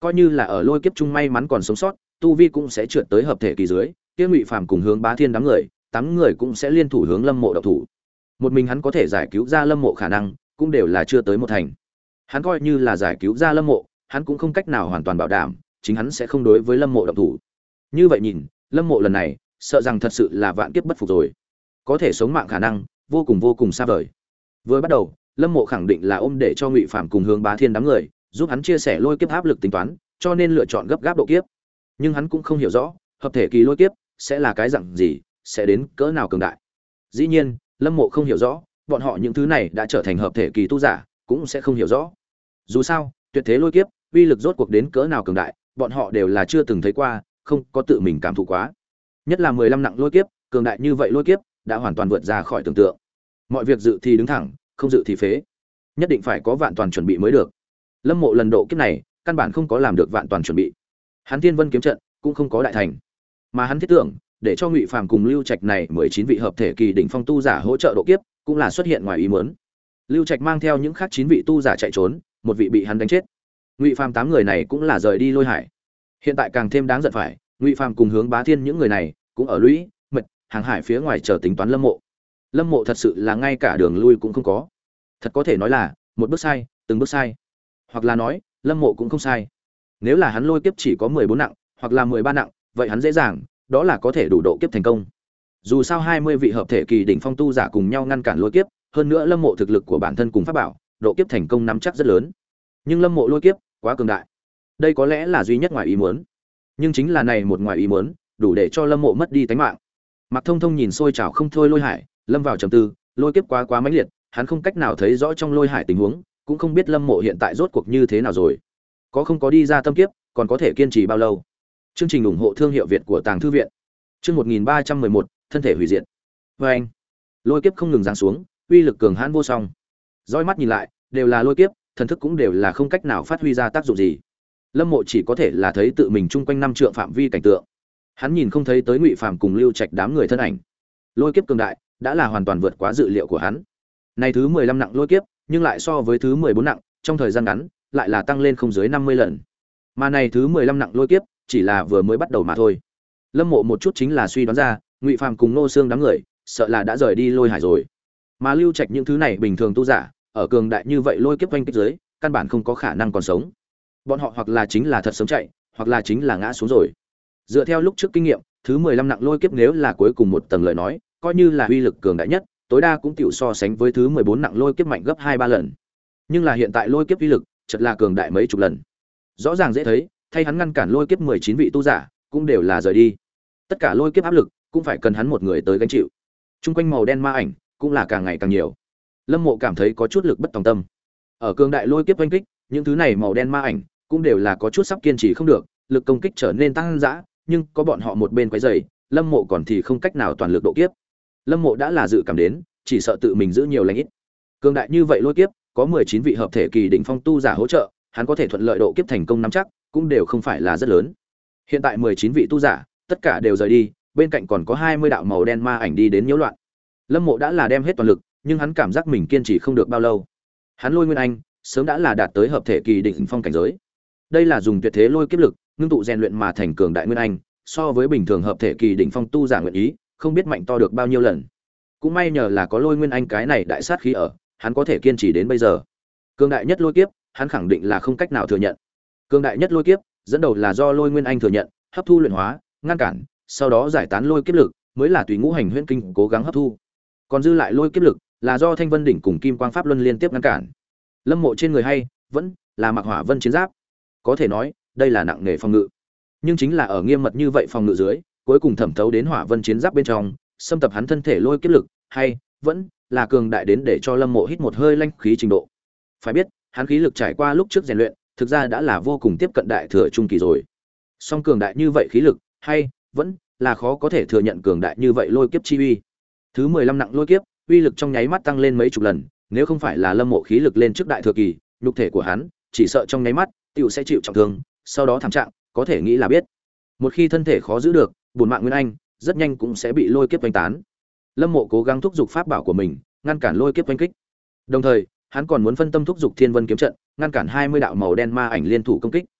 Coi như là ở lôi kiếp chung may mắn còn sống sót, tu vi cũng sẽ trượt tới hợp thể kỳ dưới, kia Ngụy Phàm cùng Hướng Bá Thiên đám người, tám người cũng sẽ liên thủ hướng Lâm Mộ độc thủ. Một mình hắn có thể giải cứu ra Lâm Mộ khả năng, cũng đều là chưa tới một thành. Hắn coi như là giải cứu ra Lâm Mộ, hắn cũng không cách nào hoàn toàn bảo đảm, chính hắn sẽ không đối với Lâm Mộ độc thủ. Như vậy nhìn, Lâm Mộ lần này, sợ rằng thật sự là vạn kiếp bất phục rồi. Có thể sống mạng khả năng, vô cùng vô cùng xa vời. Vừa bắt đầu, Lâm Mộ khẳng định là ôm để cho Ngụy Phàm cùng Hướng Bá Thiên đám người, giúp hắn chia sẻ lôi kiếp áp lực tính toán, cho nên lựa chọn gấp gáp độ kiếp. Nhưng hắn cũng không hiểu rõ, hợp thể kỳ lôi kiếp sẽ là cái dạng gì, sẽ đến cỡ nào cường đại. Dĩ nhiên, Lâm Mộ không hiểu rõ, bọn họ những thứ này đã trở thành hợp thể kỳ tu giả, cũng sẽ không hiểu rõ. Dù sao, tuyệt thế lôi kiếp, uy lực rốt cuộc đến cỡ nào cường đại, bọn họ đều là chưa từng thấy qua, không có tự mình cảm thụ quá. Nhất là mười lăm nặng lôi kiếp, cường đại như vậy lôi kiếp, đã hoàn toàn vượt ra khỏi tưởng tượng. Mọi việc dự thì đứng thẳng, không dự thì phế. Nhất định phải có vạn toàn chuẩn bị mới được. Lâm Mộ lần độ kiếp này, căn bản không có làm được vạn toàn chuẩn bị. Hắn Thiên Vân kiếm trận cũng không có đại thành, mà hắn thiết tưởng để cho Ngụy Phàm cùng Lưu Trạch này mười chín vị hợp thể kỳ đỉnh phong tu giả hỗ trợ độ kiếp, cũng là xuất hiện ngoài ý muốn. Lưu Trạch mang theo những khác chín vị tu giả chạy trốn, một vị bị hắn đánh chết. Ngụy Phàm tám người này cũng là rời đi Lôi Hải. Hiện tại càng thêm đáng giận phải, Ngụy Phàm cùng Hướng Bá Thiên những người này cũng ở lũy, mệt, hàng hải phía ngoài chờ tính toán Lâm Mộ. Lâm Mộ thật sự là ngay cả đường lui cũng không có. Thật có thể nói là một bước sai, từng bước sai. Hoặc là nói, Lâm Mộ cũng không sai. Nếu là hắn lôi kiếp chỉ có mười bốn nặng, hoặc là mười ba nặng, vậy hắn dễ dàng, đó là có thể đủ độ kiếp thành công. Dù sao hai mươi vị hợp thể kỳ đỉnh phong tu giả cùng nhau ngăn cản lôi kiếp, hơn nữa Lâm Mộ thực lực của bản thân cùng pháp bảo, độ kiếp thành công nắm chắc rất lớn. Nhưng Lâm Mộ lôi kiếp quá cường đại. Đây có lẽ là duy nhất ngoài ý muốn. Nhưng chính là này một ngoài ý muốn, đủ để cho Lâm Mộ mất đi tính mạng. Mạc Thông Thông nhìn sôi trào không thôi Lôi Hải, lâm vào trầm tư, lôi kiếp quá quá mãnh liệt, hắn không cách nào thấy rõ trong Lôi Hải tình huống, cũng không biết Lâm Mộ hiện tại rốt cuộc như thế nào rồi. Có không có đi ra tâm kiếp, còn có thể kiên trì bao lâu. Chương trình ủng hộ thương hiệu Việt của Tàng Thư viện. Chương một nghìn ba trăm mười một, thân thể hủy diệt. Và anh, lôi kiếp không ngừng giáng xuống, uy lực cường hãn vô song. Dõi mắt nhìn lại, đều là lôi kiếp, thần thức cũng đều là không cách nào phát huy ra tác dụng gì. Lâm Mộ chỉ có thể là thấy tự mình chung quanh năm trượng phạm vi cảnh tượng. Hắn nhìn không thấy tới Ngụy Phàm cùng Lưu Trạch đám người thân ảnh. Lôi kiếp cường đại, đã là hoàn toàn vượt quá dự liệu của hắn. Này thứ mười lăm nặng lôi kiếp, nhưng lại so với thứ mười bốn nặng, trong thời gian ngắn, lại là tăng lên không dưới năm mươi lần. Mà này thứ mười lăm nặng lôi kiếp, chỉ là vừa mới bắt đầu mà thôi. Lâm Mộ một chút chính là suy đoán ra, Ngụy Phàm cùng Nô Xương đám người, sợ là đã rời đi Lôi Hải rồi. Mà Lưu Trạch những thứ này bình thường tu giả, ở cường đại như vậy lôi kiếp oanh kích dưới, căn bản không có khả năng còn sống. Bọn họ hoặc là chính là thật sống chạy, hoặc là chính là ngã xuống rồi. Dựa theo lúc trước kinh nghiệm, thứ mười lăm nặng lôi kiếp nếu là cuối cùng một tầng lời nói, coi như là uy lực cường đại nhất, tối đa cũng tiểu so sánh với thứ mười bốn nặng lôi kiếp mạnh gấp hai ba lần. Nhưng là hiện tại lôi kiếp uy lực, chợt là cường đại mấy chục lần. Rõ ràng dễ thấy, thay hắn ngăn cản lôi kiếp mười chín vị tu giả, cũng đều là rời đi. Tất cả lôi kiếp áp lực, cũng phải cần hắn một người tới gánh chịu. Trung quanh màu đen ma ảnh, cũng là càng ngày càng nhiều. Lâm Mộ cảm thấy có chút lực bất tòng tâm. Ở cường đại lôi kiếp oanh kích, những thứ này màu đen ma ảnh, cũng đều là có chút sắp kiên trì không được, lực công kích trở nên tăng dã, nhưng có bọn họ một bên quấy rầy, Lâm Mộ còn thì không cách nào toàn lực độ kiếp. Lâm Mộ đã là dự cảm đến, chỉ sợ tự mình giữ nhiều lành ít. Cường đại như vậy lôi kiếp, có mười chín vị hợp thể kỳ đỉnh phong tu giả hỗ trợ, hắn có thể thuận lợi độ kiếp thành công nắm chắc, cũng đều không phải là rất lớn. Hiện tại mười chín vị tu giả, tất cả đều rời đi, bên cạnh còn có hai mươi đạo màu đen ma ảnh đi đến nhiễu loạn. Lâm Mộ đã là đem hết toàn lực, nhưng hắn cảm giác mình kiên trì không được bao lâu. Hắn Lôi Nguyên Anh sớm đã là đạt tới hợp thể kỳ đỉnh phong cảnh giới. Đây là dùng tuyệt thế lôi kiếp lực, ngưng tụ rèn luyện mà thành cường đại Nguyên Anh, so với bình thường hợp thể kỳ đỉnh phong tu giả nguyện ý, không biết mạnh to được bao nhiêu lần. Cũng may nhờ là có Lôi Nguyên Anh cái này đại sát khí ở, hắn có thể kiên trì đến bây giờ. Cường đại nhất lôi kiếp, hắn khẳng định là không cách nào thừa nhận. Cường đại nhất lôi kiếp, dẫn đầu là do Lôi Nguyên Anh thừa nhận, hấp thu luyện hóa, ngăn cản, sau đó giải tán lôi kiếp lực, mới là tùy ngũ hành huyễn kinh cố gắng hấp thu. Còn dư lại lôi kiếp lực, là do Thanh Vân đỉnh cùng Kim Quang Pháp Luân liên tiếp ngăn cản. Lâm Mộ trên người hay, vẫn là mặc Hỏa Vân chiến giáp. Có thể nói, đây là nặng nề phòng ngự. Nhưng chính là ở nghiêm mật như vậy phòng ngự dưới, cuối cùng thẩm thấu đến Hỏa Vân chiến giáp bên trong, xâm tập hắn thân thể lôi kiếp lực, hay vẫn là cường đại đến để cho Lâm Mộ hít một hơi lanh khí trình độ. Phải biết, hắn khí lực trải qua lúc trước rèn luyện, thực ra đã là vô cùng tiếp cận đại thừa trung kỳ rồi. Song cường đại như vậy khí lực, hay vẫn là khó có thể thừa nhận cường đại như vậy lôi kiếp chi uy. Thứ mười lăm nặng lôi kiếp, uy lực trong nháy mắt tăng lên mấy chục lần, nếu không phải là Lâm Mộ khí lực lên trước đại thừa kỳ, nhục thể của hắn chỉ sợ trong nháy mắt tiểu sẽ chịu trọng thương, sau đó thảm trạng, có thể nghĩ là biết. Một khi thân thể khó giữ được, bổn mạng Nguyên Anh rất nhanh cũng sẽ bị lôi kiếp vành tán. Lâm Mộ cố gắng thúc giục pháp bảo của mình, ngăn cản lôi kiếp vành kích. Đồng thời, hắn còn muốn phân tâm thúc giục Thiên Vân kiếm trận, ngăn cản hai mươi đạo màu đen ma ảnh liên thủ công kích.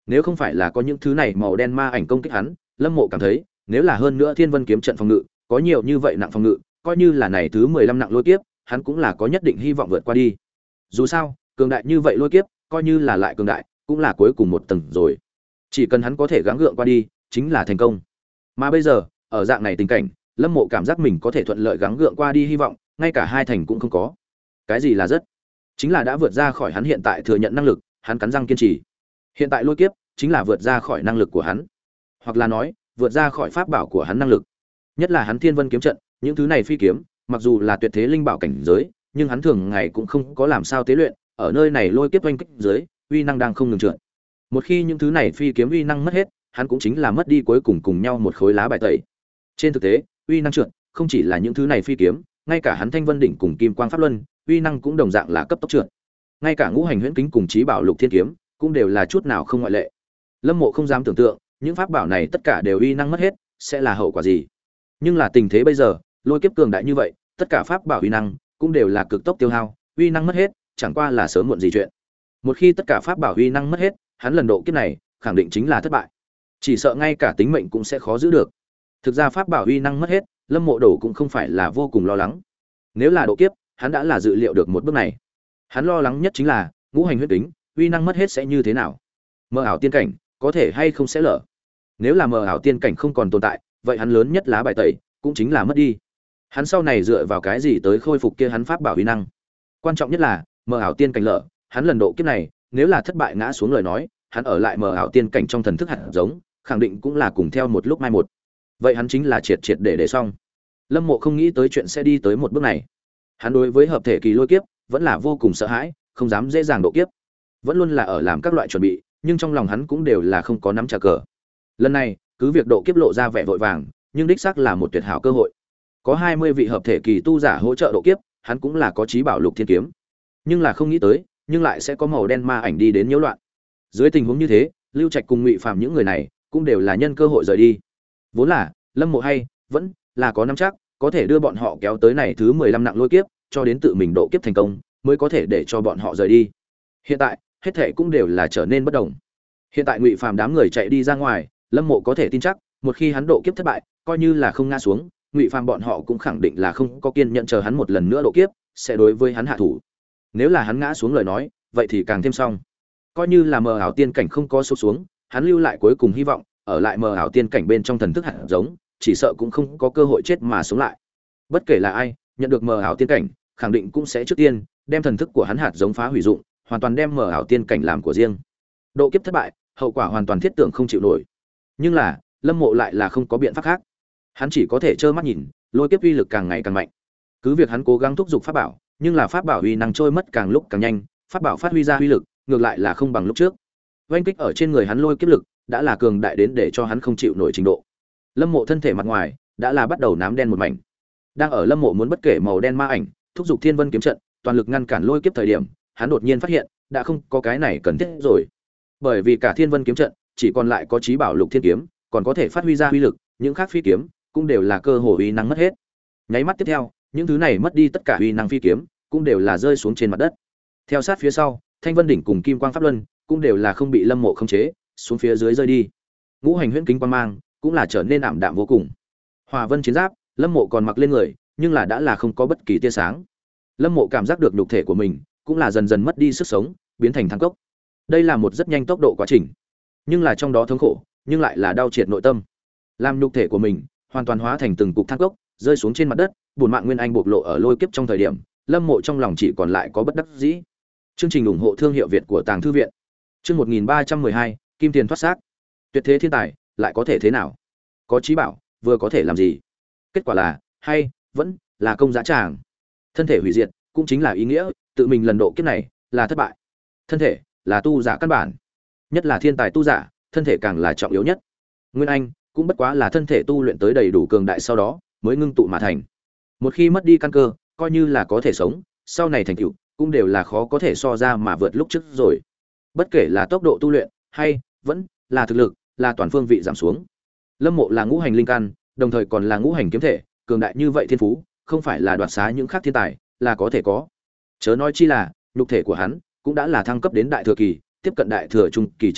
Nếu không phải là có những thứ này màu đen ma ảnh công kích hắn, Lâm Mộ cảm thấy, nếu là hơn nữa Thiên Vân kiếm trận phòng ngự, có nhiều như vậy nặng phòng ngự, coi như là này thứ mười lăm nặng lôi kiếp, hắn cũng là có nhất định hy vọng vượt qua đi. Dù sao, cường đại như vậy lôi kiếp, coi như là lại cường đại, cũng là cuối cùng một tầng rồi. Chỉ cần hắn có thể gắng gượng qua đi, chính là thành công. Mà bây giờ, ở dạng này tình cảnh, Lâm Mộ cảm giác mình có thể thuận lợi gắng gượng qua đi hy vọng, ngay cả hai thành cũng không có. Cái gì là rất? Chính là đã vượt ra khỏi hắn hiện tại thừa nhận năng lực, hắn cắn răng kiên trì. Hiện tại lôi kiếp chính là vượt ra khỏi năng lực của hắn, hoặc là nói, vượt ra khỏi pháp bảo của hắn năng lực. Nhất là hắn Thiên Vân kiếm trận, những thứ này phi kiếm, mặc dù là tuyệt thế linh bảo cảnh giới, nhưng hắn thường ngày cũng không có làm sao tế luyện, ở nơi này lôi kiếp oanh kích dưới, uy năng đang không ngừng trượt. Một khi những thứ này phi kiếm uy năng mất hết, hắn cũng chính là mất đi cuối cùng cùng nhau một khối lá bài tẩy. Trên thực tế, uy năng trượt, không chỉ là những thứ này phi kiếm, ngay cả hắn Thanh Vân đỉnh cùng Kim Quang Pháp Luân, uy năng cũng đồng dạng là cấp tốc trượt. Ngay cả Ngũ Hành Huyễn Kính cùng Chí Bảo Lục Thiên kiếm, cũng đều là chút nào không ngoại lệ. Lâm Mộ không dám tưởng tượng, những pháp bảo này tất cả đều uy năng mất hết, sẽ là hậu quả gì. Nhưng là tình thế bây giờ, lôi kiếp cường đại như vậy, tất cả pháp bảo uy năng cũng đều là cực tốc tiêu hao, uy năng mất hết, chẳng qua là sớm muộn gì chuyện. Một khi tất cả pháp bảo uy năng mất hết, hắn lần độ kiếp này, khẳng định chính là thất bại. Chỉ sợ ngay cả tính mệnh cũng sẽ khó giữ được. Thực ra pháp bảo uy năng mất hết, Lâm Mộ Đổ cũng không phải là vô cùng lo lắng. Nếu là độ kiếp, hắn đã là dự liệu được một bước này. Hắn lo lắng nhất chính là Ngũ Hành Huyết Kính, uy năng mất hết sẽ như thế nào? Mơ ảo tiên cảnh, có thể hay không sẽ lở. Nếu là mơ ảo tiên cảnh không còn tồn tại, vậy hắn lớn nhất lá bài tẩy cũng chính là mất đi. Hắn sau này dựa vào cái gì tới khôi phục kia hắn pháp bảo uy năng? Quan trọng nhất là mơ ảo tiên cảnh lở, hắn lần độ kiếp này, nếu là thất bại ngã xuống lời nói, hắn ở lại mờ ảo tiên cảnh trong thần thức hạt giống, khẳng định cũng là cùng theo một lúc mai một. Vậy hắn chính là triệt triệt để để xong. Lâm Mộ không nghĩ tới chuyện sẽ đi tới một bước này. Hắn đối với hợp thể kỳ lôi kiếp vẫn là vô cùng sợ hãi, không dám dễ dàng độ kiếp. Vẫn luôn là ở làm các loại chuẩn bị, nhưng trong lòng hắn cũng đều là không có nắm chặt cờ. Lần này, cứ việc độ kiếp lộ ra vẻ vội vàng, nhưng đích xác là một tuyệt hảo cơ hội. Có hai mươi vị hợp thể kỳ tu giả hỗ trợ độ kiếp, hắn cũng là có chí bảo Lục Thiên kiếm. Nhưng là không nghĩ tới, nhưng lại sẽ có màu đen ma ảnh đi đến nhiễu loạn. Dưới tình huống như thế, Lưu Trạch cùng Ngụy Phàm những người này cũng đều là nhân cơ hội rời đi. Vốn là, Lâm Mộ hay vẫn là có nắm chắc, có thể đưa bọn họ kéo tới này thứ mười lăm nặng lôi kiếp, cho đến tự mình độ kiếp thành công, mới có thể để cho bọn họ rời đi. Hiện tại, hết thảy cũng đều là trở nên bất đồng. Hiện tại Ngụy Phàm đám người chạy đi ra ngoài, Lâm Mộ có thể tin chắc, một khi hắn độ kiếp thất bại, coi như là không ngã xuống, Ngụy Phàm bọn họ cũng khẳng định là không có kiên nhẫn chờ hắn một lần nữa độ kiếp, sẽ đối với hắn hạ thủ. Nếu là hắn ngã xuống lời nói, vậy thì càng thêm xong. Coi như là mờ ảo tiên cảnh không có sụp xuống, hắn lưu lại cuối cùng hy vọng, ở lại mờ ảo tiên cảnh bên trong thần thức hạt giống, chỉ sợ cũng không có cơ hội chết mà sống lại. Bất kể là ai, nhận được mờ ảo tiên cảnh, khẳng định cũng sẽ trước tiên đem thần thức của hắn hạt giống phá hủy dụng, hoàn toàn đem mờ ảo tiên cảnh làm của riêng. Độ kiếp thất bại, hậu quả hoàn toàn thiết tưởng không chịu nổi. Nhưng là, Lâm Mộ lại là không có biện pháp khác. Hắn chỉ có thể trơ mắt nhìn, lôi kiếp uy lực càng ngày càng mạnh. Cứ việc hắn cố gắng thúc giục pháp bảo, nhưng là pháp bảo uy năng trôi mất càng lúc càng nhanh, pháp bảo phát huy ra uy lực, ngược lại là không bằng lúc trước. Oanh kích ở trên người hắn lôi kiếp lực, đã là cường đại đến để cho hắn không chịu nổi trình độ. Lâm Mộ thân thể mặt ngoài đã là bắt đầu nám đen một mảnh. Đang ở Lâm Mộ muốn bất kể màu đen ma ảnh, thúc giục Thiên Vân kiếm trận, toàn lực ngăn cản lôi kiếp thời điểm, hắn đột nhiên phát hiện, đã không có cái này cần thiết rồi. Bởi vì cả Thiên Vân kiếm trận chỉ còn lại có chí bảo Lục Thiên kiếm, còn có thể phát huy ra uy lực, những khác phi kiếm cũng đều là cơ hồ uy năng mất hết. Nháy mắt tiếp theo, những thứ này mất đi tất cả uy năng phi kiếm, cũng đều là rơi xuống trên mặt đất. Theo sát phía sau, Thanh Vân đỉnh cùng Kim Quang Pháp Luân cũng đều là không bị Lâm Mộ khống chế, xuống phía dưới rơi đi. Ngũ Hành Huyễn Kính quang mang cũng là trở nên ảm đạm vô cùng. Hỏa Vân chiến giáp, Lâm Mộ còn mặc lên người, nhưng là đã là không có bất kỳ tia sáng. Lâm Mộ cảm giác được nhục thể của mình cũng là dần dần mất đi sức sống, biến thành than cốc. Đây là một rất nhanh tốc độ quá trình, nhưng là trong đó thống khổ, nhưng lại là đau triệt nội tâm. Làm nhục thể của mình hoàn toàn hóa thành từng cục than cốc, rơi xuống trên mặt đất, buồn mạng nguyên anh bộc lộ ở lôi kiếp trong thời điểm, Lâm Mộ trong lòng chỉ còn lại có bất đắc dĩ. Chương trình ủng hộ thương hiệu Việt của Tàng thư viện. Chương một nghìn ba trăm mười hai, Kim Tiền thoát xác. Tuyệt thế thiên tài, lại có thể thế nào? Có chí bảo, vừa có thể làm gì? Kết quả là, hay vẫn là công giá tràng. Thân thể hủy diệt, cũng chính là ý nghĩa, tự mình lần độ kiếp này là thất bại. Thân thể là tu giả căn bản, nhất là thiên tài tu giả, thân thể càng là trọng yếu nhất. Nguyên anh cũng bất quá là thân thể tu luyện tới đầy đủ cường đại sau đó, mới ngưng tụ mà thành. Một khi mất đi căn cơ, coi như là có thể sống, sau này thành tựu cũng đều là khó có thể so ra mà vượt lúc trước rồi. Bất kể là tốc độ tu luyện hay vẫn là thực lực, là toàn phương vị giảm xuống. Lâm Mộ là ngũ hành linh căn, đồng thời còn là ngũ hành kiếm thể, cường đại như vậy thiên phú, không phải là đoạt xá những khác thiên tài là có thể có. Chớ nói chi là nhục thể của hắn cũng đã là thăng cấp đến đại thừa kỳ, tiếp cận đại thừa trung kỳ trình độ,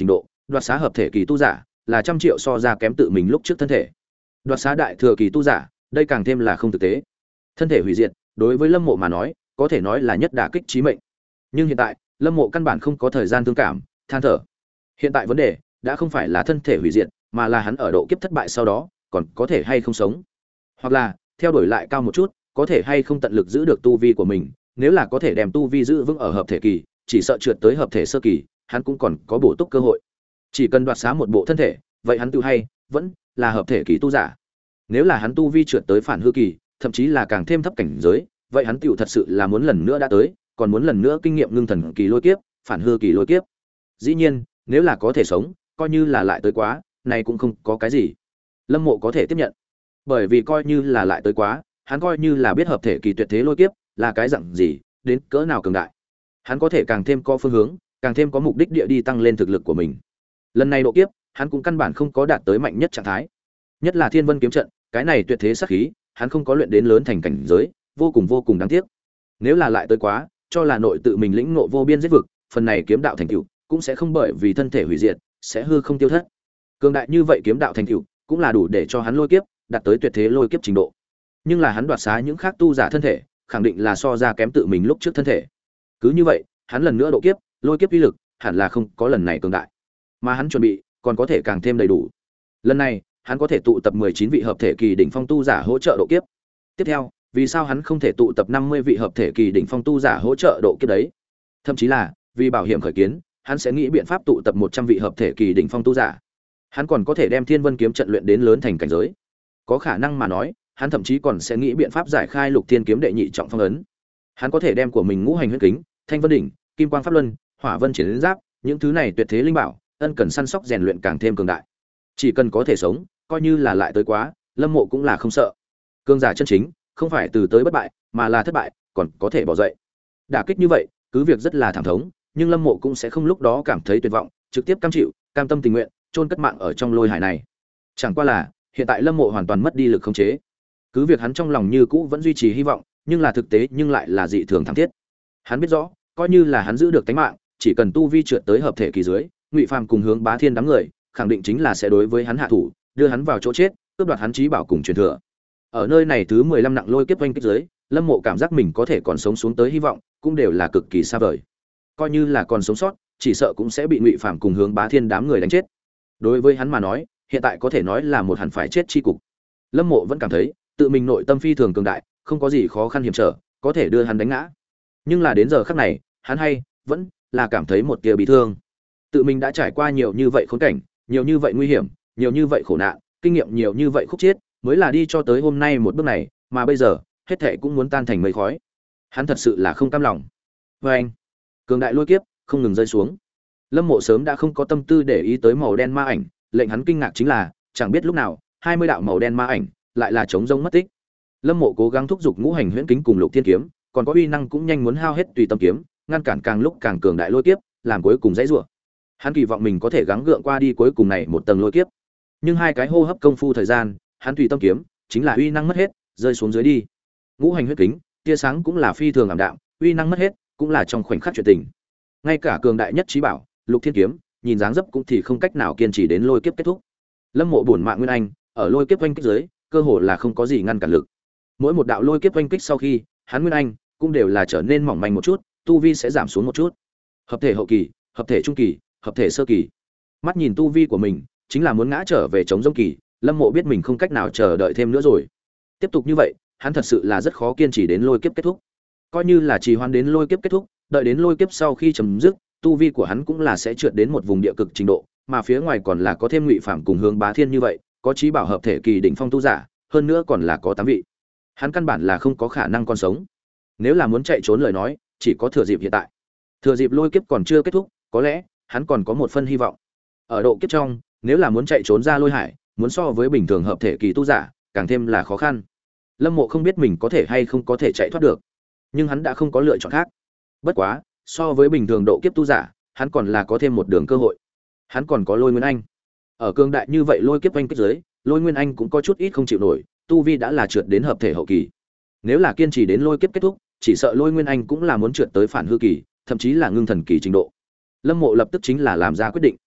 Đoạt xá hợp thể kỳ tu giả là trăm triệu so ra kém tự mình lúc trước thân thể. Đoạt xá đại thừa kỳ tu giả, đây càng thêm là không thực tế. Thân thể hủy diệt, đối với Lâm Mộ mà nói, có thể nói là nhất đả kích chí mệnh. Nhưng hiện tại, Lâm Mộ căn bản không có thời gian thương cảm, than thở. Hiện tại vấn đề đã không phải là thân thể hủy diệt, mà là hắn ở độ kiếp thất bại sau đó, còn có thể hay không sống. Hoặc là, theo đuổi lại cao một chút, có thể hay không tận lực giữ được tu vi của mình, nếu là có thể đem tu vi giữ vững ở hợp thể kỳ, chỉ sợ trượt tới hợp thể sơ kỳ, hắn cũng còn có bổ túc cơ hội. Chỉ cần đoạt xá một bộ thân thể, vậy hắn tự hay vẫn là hợp thể kỳ tu giả. Nếu là hắn tu vi trượt tới phản hư kỳ, thậm chí là càng thêm thấp cảnh giới, vậy hắn tựu thật sự là muốn lần nữa đã tới, còn muốn lần nữa kinh nghiệm ngưng thần kỳ lôi kiếp, phản hư kỳ lôi kiếp. Dĩ nhiên, nếu là có thể sống, coi như là lại tới quá, này cũng không có cái gì. Lâm Mộ có thể tiếp nhận. Bởi vì coi như là lại tới quá, hắn coi như là biết hợp thể kỳ tuyệt thế lôi kiếp là cái dạng gì, đến cỡ nào cường đại. Hắn có thể càng thêm có phương hướng, càng thêm có mục đích địa đi tăng lên thực lực của mình. Lần này độ kiếp, hắn cũng căn bản không có đạt tới mạnh nhất trạng thái. Nhất là Thiên Vân kiếm trận, cái này tuyệt thế sát khí, hắn không có luyện đến lớn thành cảnh giới, vô cùng vô cùng đáng tiếc. Nếu là lại tới quá, cho là nội tự mình lĩnh ngộ vô biên giết vực, phần này kiếm đạo thành tựu cũng sẽ không bởi vì thân thể hủy diệt, sẽ hư không tiêu thất. Cường đại như vậy kiếm đạo thành tựu, cũng là đủ để cho hắn lôi kiếp, đạt tới tuyệt thế lôi kiếp trình độ. Nhưng là hắn đoạt xá những khác tu giả thân thể, khẳng định là so ra kém tự mình lúc trước thân thể. Cứ như vậy, hắn lần nữa độ kiếp, lôi kiếp uy lực, hẳn là không có lần này cường đại. Mà hắn chuẩn bị, còn có thể càng thêm đầy đủ. Lần này, hắn có thể tụ tập mười chín vị hợp thể kỳ đỉnh phong tu giả hỗ trợ độ kiếp. Tiếp theo, vì sao hắn không thể tụ tập năm mươi vị hợp thể kỳ đỉnh phong tu giả hỗ trợ độ kiếp đấy? Thậm chí là, vì bảo hiểm khởi kiến, hắn sẽ nghĩ biện pháp tụ tập một trăm vị hợp thể kỳ đỉnh phong tu giả. Hắn còn có thể đem Thiên Vân kiếm trận luyện đến lớn thành cảnh giới. Có khả năng mà nói, hắn thậm chí còn sẽ nghĩ biện pháp giải khai Lục Thiên kiếm đệ nhị trọng phong ấn. Hắn có thể đem của mình ngũ hành huyết kính, Thanh Vân đỉnh, Kim Quang pháp luân, Hỏa Vân chiến giáp, những thứ này tuyệt thế linh bảo, ân cần săn sóc rèn luyện càng thêm cường đại. Chỉ cần có thể sống, coi như là lại tới quá, Lâm Mộ cũng là không sợ. Cường giả chân chính, không phải từ tới bất bại, mà là thất bại, còn có thể bỏ dậy. Đả kích như vậy, cứ việc rất là thảm thống, nhưng Lâm Mộ cũng sẽ không lúc đó cảm thấy tuyệt vọng, trực tiếp cam chịu, cam tâm tình nguyện, chôn cất mạng ở trong lôi hải này. Chẳng qua là, hiện tại Lâm Mộ hoàn toàn mất đi lực khống chế. Cứ việc hắn trong lòng như cũ vẫn duy trì hy vọng, nhưng là thực tế nhưng lại là dị thường thảm thiết. Hắn biết rõ, coi như là hắn giữ được tính mạng, chỉ cần tu vi trượt tới hợp thể kỳ dưới, Ngụy Phàm cùng Hướng Bá Thiên đám người, khẳng định chính là sẽ đối với hắn hạ thủ, đưa hắn vào chỗ chết, cướp đoạt hắn chí bảo cùng truyền thừa. Ở nơi này thứ mười lăm nặng lôi kiếp vây kích dưới, Lâm Mộ cảm giác mình có thể còn sống xuống tới hy vọng, cũng đều là cực kỳ xa vời. Coi như là còn sống sót, chỉ sợ cũng sẽ bị Ngụy Phàm cùng Hướng Bá Thiên đám người đánh chết. Đối với hắn mà nói, hiện tại có thể nói là một hẳn phải chết chi cục. Lâm Mộ vẫn cảm thấy, tự mình nội tâm phi thường cường đại, không có gì khó khăn hiểm trở, có thể đưa hắn đánh ngã. Nhưng là đến giờ khắc này, hắn hay vẫn là cảm thấy một tia bị thương. Tự mình đã trải qua nhiều như vậy khốn cảnh, nhiều như vậy nguy hiểm, nhiều như vậy khổ nạn, kinh nghiệm nhiều như vậy khúc chiết, mới là đi cho tới hôm nay một bước này, mà bây giờ, hết thảy cũng muốn tan thành mây khói. Hắn thật sự là không cam lòng. Và anh, cường đại lôi kiếp không ngừng rơi xuống. Lâm Mộ sớm đã không có tâm tư để ý tới màu đen ma ảnh, lệnh hắn kinh ngạc chính là, chẳng biết lúc nào, hai mươi đạo màu đen ma ảnh lại là trống rỗng mất tích. Lâm Mộ cố gắng thúc giục ngũ hành huyễn kính cùng Lục Thiên kiếm, còn có uy năng cũng nhanh muốn hao hết tùy tâm kiếm, ngăn cản càng lúc càng cường đại lôi kiếp, làm cuối cùng dãy rủa. Hắn kỳ vọng mình có thể gắng gượng qua đi cuối cùng này một tầng lôi kiếp. Nhưng hai cái hô hấp công phu thời gian, hắn tùy tâm kiếm, chính là uy năng mất hết, rơi xuống dưới đi. Ngũ hành huyết kính, tia sáng cũng là phi thường ảm đạm, uy năng mất hết, cũng là trong khoảnh khắc chuyện tình. Ngay cả cường đại nhất trí bảo, Lục Thiên kiếm, nhìn dáng dấp cũng thì không cách nào kiên trì đến lôi kiếp kết thúc. Lâm Mộ bổn mạng nguyên anh, ở lôi kiếp oanh kích dưới, cơ hồ là không có gì ngăn cản lực. Mỗi một đạo lôi kiếp oanh kích sau khi, hắn nguyên anh cũng đều là trở nên mỏng manh một chút, tu vi sẽ giảm xuống một chút. Hợp thể hậu kỳ, hợp thể trung kỳ, hợp thể sơ kỳ. Mắt nhìn tu vi của mình, chính là muốn ngã trở về chống giống kỳ, Lâm Mộ biết mình không cách nào chờ đợi thêm nữa rồi. Tiếp tục như vậy, hắn thật sự là rất khó kiên trì đến lôi kiếp kết thúc. Coi như là trì hoãn đến lôi kiếp kết thúc, đợi đến lôi kiếp sau khi chấm dứt, tu vi của hắn cũng là sẽ trượt đến một vùng địa cực trình độ, mà phía ngoài còn là có thêm Ngụy Phàm cùng Hướng Bá Thiên như vậy, có chí bảo hợp thể kỳ đỉnh phong tu giả, hơn nữa còn là có tám vị. Hắn căn bản là không có khả năng còn sống. Nếu là muốn chạy trốn lời nói, chỉ có thừa dịp hiện tại. Thừa dịp lôi kiếp còn chưa kết thúc, có lẽ hắn còn có một phân hy vọng. Ở độ kiếp trong, nếu là muốn chạy trốn ra lôi hải, muốn so với bình thường hợp thể kỳ tu giả, càng thêm là khó khăn. Lâm Mộ không biết mình có thể hay không có thể chạy thoát được, nhưng hắn đã không có lựa chọn khác. Bất quá, so với bình thường độ kiếp tu giả, hắn còn là có thêm một đường cơ hội. Hắn còn có Lôi Nguyên Anh. Ở cương đại như vậy lôi kiếp anh kích dưới, Lôi Nguyên Anh cũng có chút ít không chịu nổi, tu vi đã là trượt đến hợp thể hậu kỳ. Nếu là kiên trì đến lôi kiếp kết thúc, chỉ sợ Lôi Nguyên Anh cũng là muốn trượt tới phản hư kỳ, thậm chí là ngưng thần kỳ trình độ. Lâm Mộ lập tức chính là làm ra quyết định.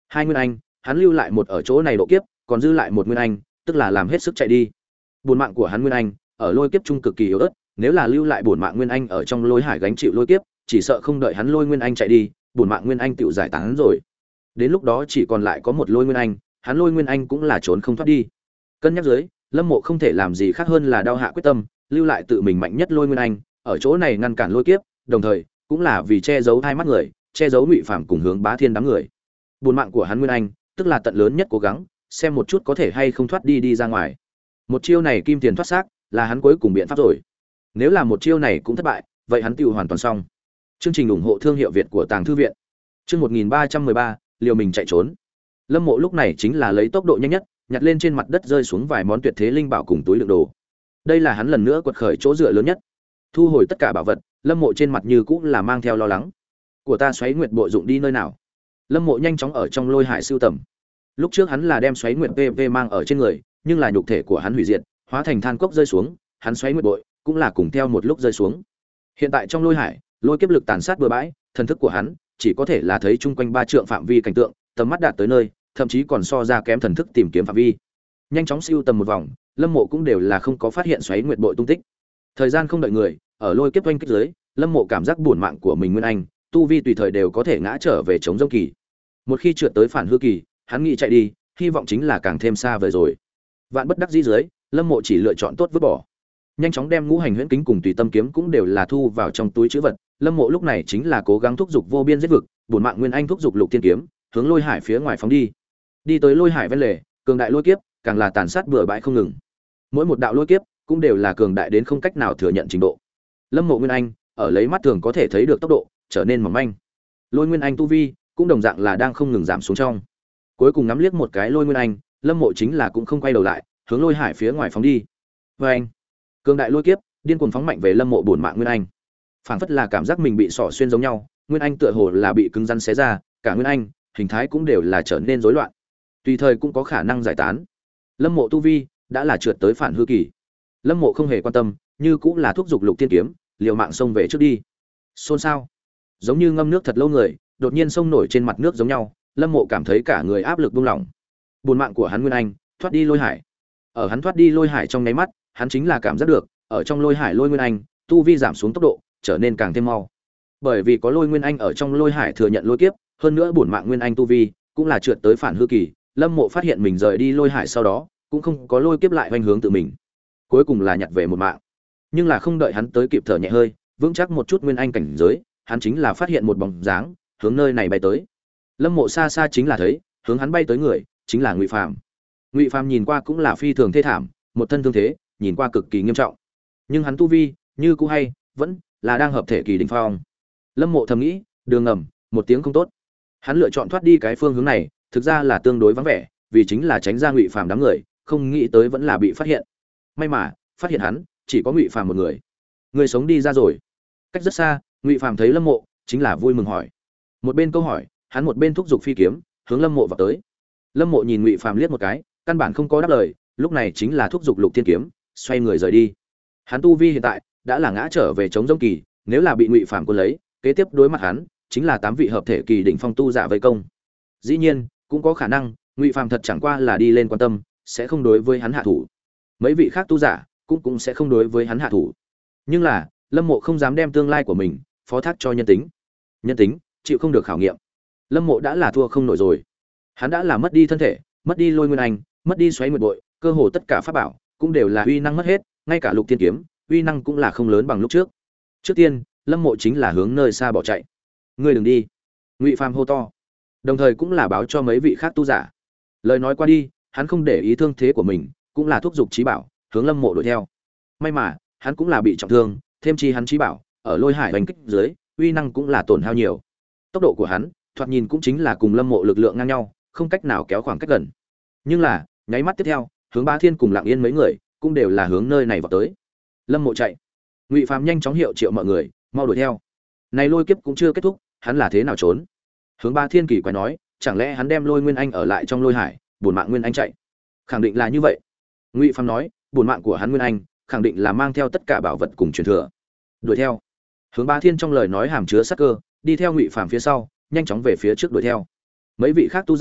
Hai nguyên anh, hắn lưu lại một ở chỗ này độ kiếp, còn dư lại một nguyên anh, tức là làm hết sức chạy đi. Bổn mạng của hắn nguyên anh ở lôi kiếp trung cực kỳ yếu ớt, nếu là lưu lại bổn mạng nguyên anh ở trong lôi hải gánh chịu lôi kiếp, chỉ sợ không đợi hắn lôi nguyên anh chạy đi, bổn mạng nguyên anh tựu giải tán rồi. Đến lúc đó chỉ còn lại có một lôi nguyên anh, hắn lôi nguyên anh cũng là trốn không thoát đi. Cân nhắc dưới, Lâm Mộ không thể làm gì khác hơn là đao hạ quyết tâm, lưu lại tự mình mạnh nhất lôi nguyên anh, ở chỗ này ngăn cản lôi kiếp, đồng thời cũng là vì che giấu hai mắt người, che giấu Ngụy Phàm cùng Hướng Bá Thiên đám người. Bổn mạng của hắn nguyên anh, tức là tận lớn nhất cố gắng, xem một chút có thể hay không thoát đi đi ra ngoài. Một chiêu này kim tiền thoát xác, là hắn cuối cùng biện pháp rồi. Nếu là một chiêu này cũng thất bại, vậy hắn tiêu hoàn toàn xong. Chương trình ủng hộ thương hiệu Việt của Tàng Thư viện. Chương một nghìn ba trăm mười ba, liều mình chạy trốn. Lâm Mộ lúc này chính là lấy tốc độ nhanh nhất, nhặt lên trên mặt đất rơi xuống vài món tuyệt thế linh bảo cùng túi đựng đồ. Đây là hắn lần nữa quật khởi chỗ dựa lớn nhất. Thu hồi tất cả bảo vật, Lâm Mộ trên mặt như cũng là mang theo lo lắng. Của ta Xoáy Nguyệt bộ dụng đi nơi nào? Lâm Mộ nhanh chóng ở trong lôi hải sưu tầm. Lúc trước hắn là đem Xoáy Nguyệt pê vê mang ở trên người, nhưng là nhục thể của hắn hủy diệt, hóa thành than cốc rơi xuống, hắn Xoáy Nguyệt bội cũng là cùng theo một lúc rơi xuống. Hiện tại trong lôi hải, lôi kiếp lực tàn sát bừa bãi, thần thức của hắn chỉ có thể là thấy chung quanh ba trượng phạm vi cảnh tượng, tầm mắt đạt tới nơi, thậm chí còn so ra kém thần thức tìm kiếm phạm vi. Nhanh chóng siêu tầm một vòng, Lâm Mộ cũng đều là không có phát hiện Xoáy Nguyệt bội tung tích. Thời gian không đợi người, ở lôi kiếp oanh kích dưới, Lâm Mộ cảm giác bổn mạng của mình nguyên anh, tu vi tùy thời đều có thể ngã trở về chống dông kỳ. Một khi trượt tới phản hư kỳ, hắn nghĩ chạy đi, hy vọng chính là càng thêm xa vời rồi. Vạn bất đắc dĩ dưới, Lâm Mộ chỉ lựa chọn tốt vứt bỏ. Nhanh chóng đem ngũ hành huyễn kính cùng tùy tâm kiếm cũng đều là thu vào trong túi trữ vật. Lâm Mộ lúc này chính là cố gắng thúc giục vô biên giết vực, bổn mạng nguyên anh thúc giục lục tiên kiếm, hướng lôi hải phía ngoài phóng đi. Đi tới lôi hải ven lề, cường đại lôi kiếp, càng là tàn sát bừa bãi không ngừng. Mỗi một đạo lôi kiếp cũng đều là cường đại đến không cách nào thừa nhận trình độ. Lâm Mộ nguyên anh ở lấy mắt thường có thể thấy được tốc độ trở nên mỏng manh. Lôi nguyên anh tu vi cũng đồng dạng là đang không ngừng giảm xuống trong. Cuối cùng ngắm liếc một cái lôi nguyên anh, Lâm Mộ chính là cũng không quay đầu lại, hướng lôi hải phía ngoài phóng đi. Và anh, cường đại lôi kiếp điên cuồng phóng mạnh về Lâm Mộ bổn mạng nguyên anh. Phảng phất là cảm giác mình bị xỏ xuyên giống nhau, nguyên anh tựa hồ là bị cứng rắn xé ra, cả nguyên anh, hình thái cũng đều là trở nên rối loạn. Tùy thời cũng có khả năng giải tán. Lâm Mộ tu vi đã là trượt tới phản hư kỳ. Lâm Mộ không hề quan tâm, như cũng là thúc giục lục tiên kiếm, liều mạng xông về trước đi. Xôn xao, giống như ngâm nước thật lâu người, đột nhiên sông nổi trên mặt nước giống nhau, Lâm Mộ cảm thấy cả người áp lực buông lỏng. Buồn mạng của hắn nguyên anh thoát đi lôi hải. Ở hắn thoát đi lôi hải trong nháy mắt, hắn chính là cảm giác được, ở trong lôi hải lôi nguyên anh, tu vi giảm xuống tốc độ, trở nên càng thêm mau. Bởi vì có lôi nguyên anh ở trong lôi hải thừa nhận lôi kiếp, hơn nữa bổn mạng nguyên anh tu vi cũng là trượt tới phản hư kỳ, Lâm Mộ phát hiện mình rời đi lôi hải sau đó, cũng không có lôi kiếp lại hoành hướng tự mình. Cuối cùng là nhặt về một mạng. Nhưng là không đợi hắn tới kịp thở nhẹ hơi, vững chắc một chút nguyên anh cảnh giới, hắn chính là phát hiện một bóng dáng, hướng nơi này bay tới. Lâm Mộ xa xa chính là thấy, hướng hắn bay tới người, chính là Ngụy Phàm. Ngụy Phàm nhìn qua cũng là phi thường thê thảm, một thân thương thế, nhìn qua cực kỳ nghiêm trọng. Nhưng hắn tu vi, như cũ hay, vẫn là đang hợp thể kỳ đỉnh phong. Lâm Mộ thầm nghĩ, đường ngầm, một tiếng không tốt. Hắn lựa chọn thoát đi cái phương hướng này, thực ra là tương đối vắng vẻ, vì chính là tránh ra Ngụy Phàm đám người, không nghĩ tới vẫn là bị phát hiện. May mà, phát hiện hắn, chỉ có Ngụy Phàm một người. Người sống đi ra rồi. Cách rất xa, Ngụy Phàm thấy Lâm Mộ, chính là vui mừng hỏi. Một bên câu hỏi, hắn một bên thúc giục phi kiếm, hướng Lâm Mộ vào tới. Lâm Mộ nhìn Ngụy Phàm liếc một cái, căn bản không có đáp lời, lúc này chính là thúc giục lục thiên kiếm, xoay người rời đi. Hắn tu vi hiện tại đã là ngã trở về chống giống kỳ, nếu là bị Ngụy Phàm cuốn lấy, kế tiếp đối mặt hắn chính là tám vị hợp thể kỳ đỉnh phong tu giả vây công. Dĩ nhiên, cũng có khả năng Ngụy Phàm thật chẳng qua là đi lên quan tâm, sẽ không đối với hắn hạ thủ. Mấy vị khác tu giả cũng cũng sẽ không đối với hắn hạ thủ. Nhưng là, Lâm Mộ không dám đem tương lai của mình phó thác cho nhân tính. Nhân tính chịu không được khảo nghiệm. Lâm Mộ đã là thua không nổi rồi. Hắn đã là mất đi thân thể, mất đi lôi nguyên anh, mất đi xoáy nguyệt bội, cơ hồ tất cả pháp bảo cũng đều là uy năng mất hết, ngay cả lục thiên kiếm, uy năng cũng là không lớn bằng lúc trước. Trước tiên, Lâm Mộ chính là hướng nơi xa bỏ chạy. Ngươi đừng đi. Ngụy Phàm hô to. Đồng thời cũng là báo cho mấy vị khác tu giả. Lời nói qua đi, hắn không để ý thương thế của mình, cũng là thúc giục trí bảo, hướng Lâm Mộ đuổi theo. May mà, hắn cũng là bị trọng thương, thêm chi hắn trí bảo, ở lôi hải đánh kích dưới, uy năng cũng là tổn hao nhiều. Tốc độ của hắn, thoạt nhìn cũng chính là cùng Lâm Mộ lực lượng ngang nhau, không cách nào kéo khoảng cách gần. Nhưng là, nháy mắt tiếp theo, hướng Bá Thiên cùng Lặng Yên mấy người, cũng đều là hướng nơi này vào tới. Lâm Mộ chạy. Ngụy Phàm nhanh chóng hiệu triệu mọi người, mau đuổi theo. Này lôi kiếp cũng chưa kết thúc, hắn là thế nào trốn? Hướng Bá Thiên kỳ quái nói, chẳng lẽ hắn đem Lôi Nguyên Anh ở lại trong lôi hải, bổn mạng Nguyên Anh chạy? Khẳng định là như vậy. Ngụy Phàm nói, bổn mạng của hắn Nguyên Anh, khẳng định là mang theo tất cả bảo vật cùng truyền thừa. Đuổi theo. Hướng Bá Thiên trong lời nói hàm chứa sát cơ, đi theo Ngụy Phàm phía sau, nhanh chóng về phía trước đuổi theo. Mấy vị khác tu giả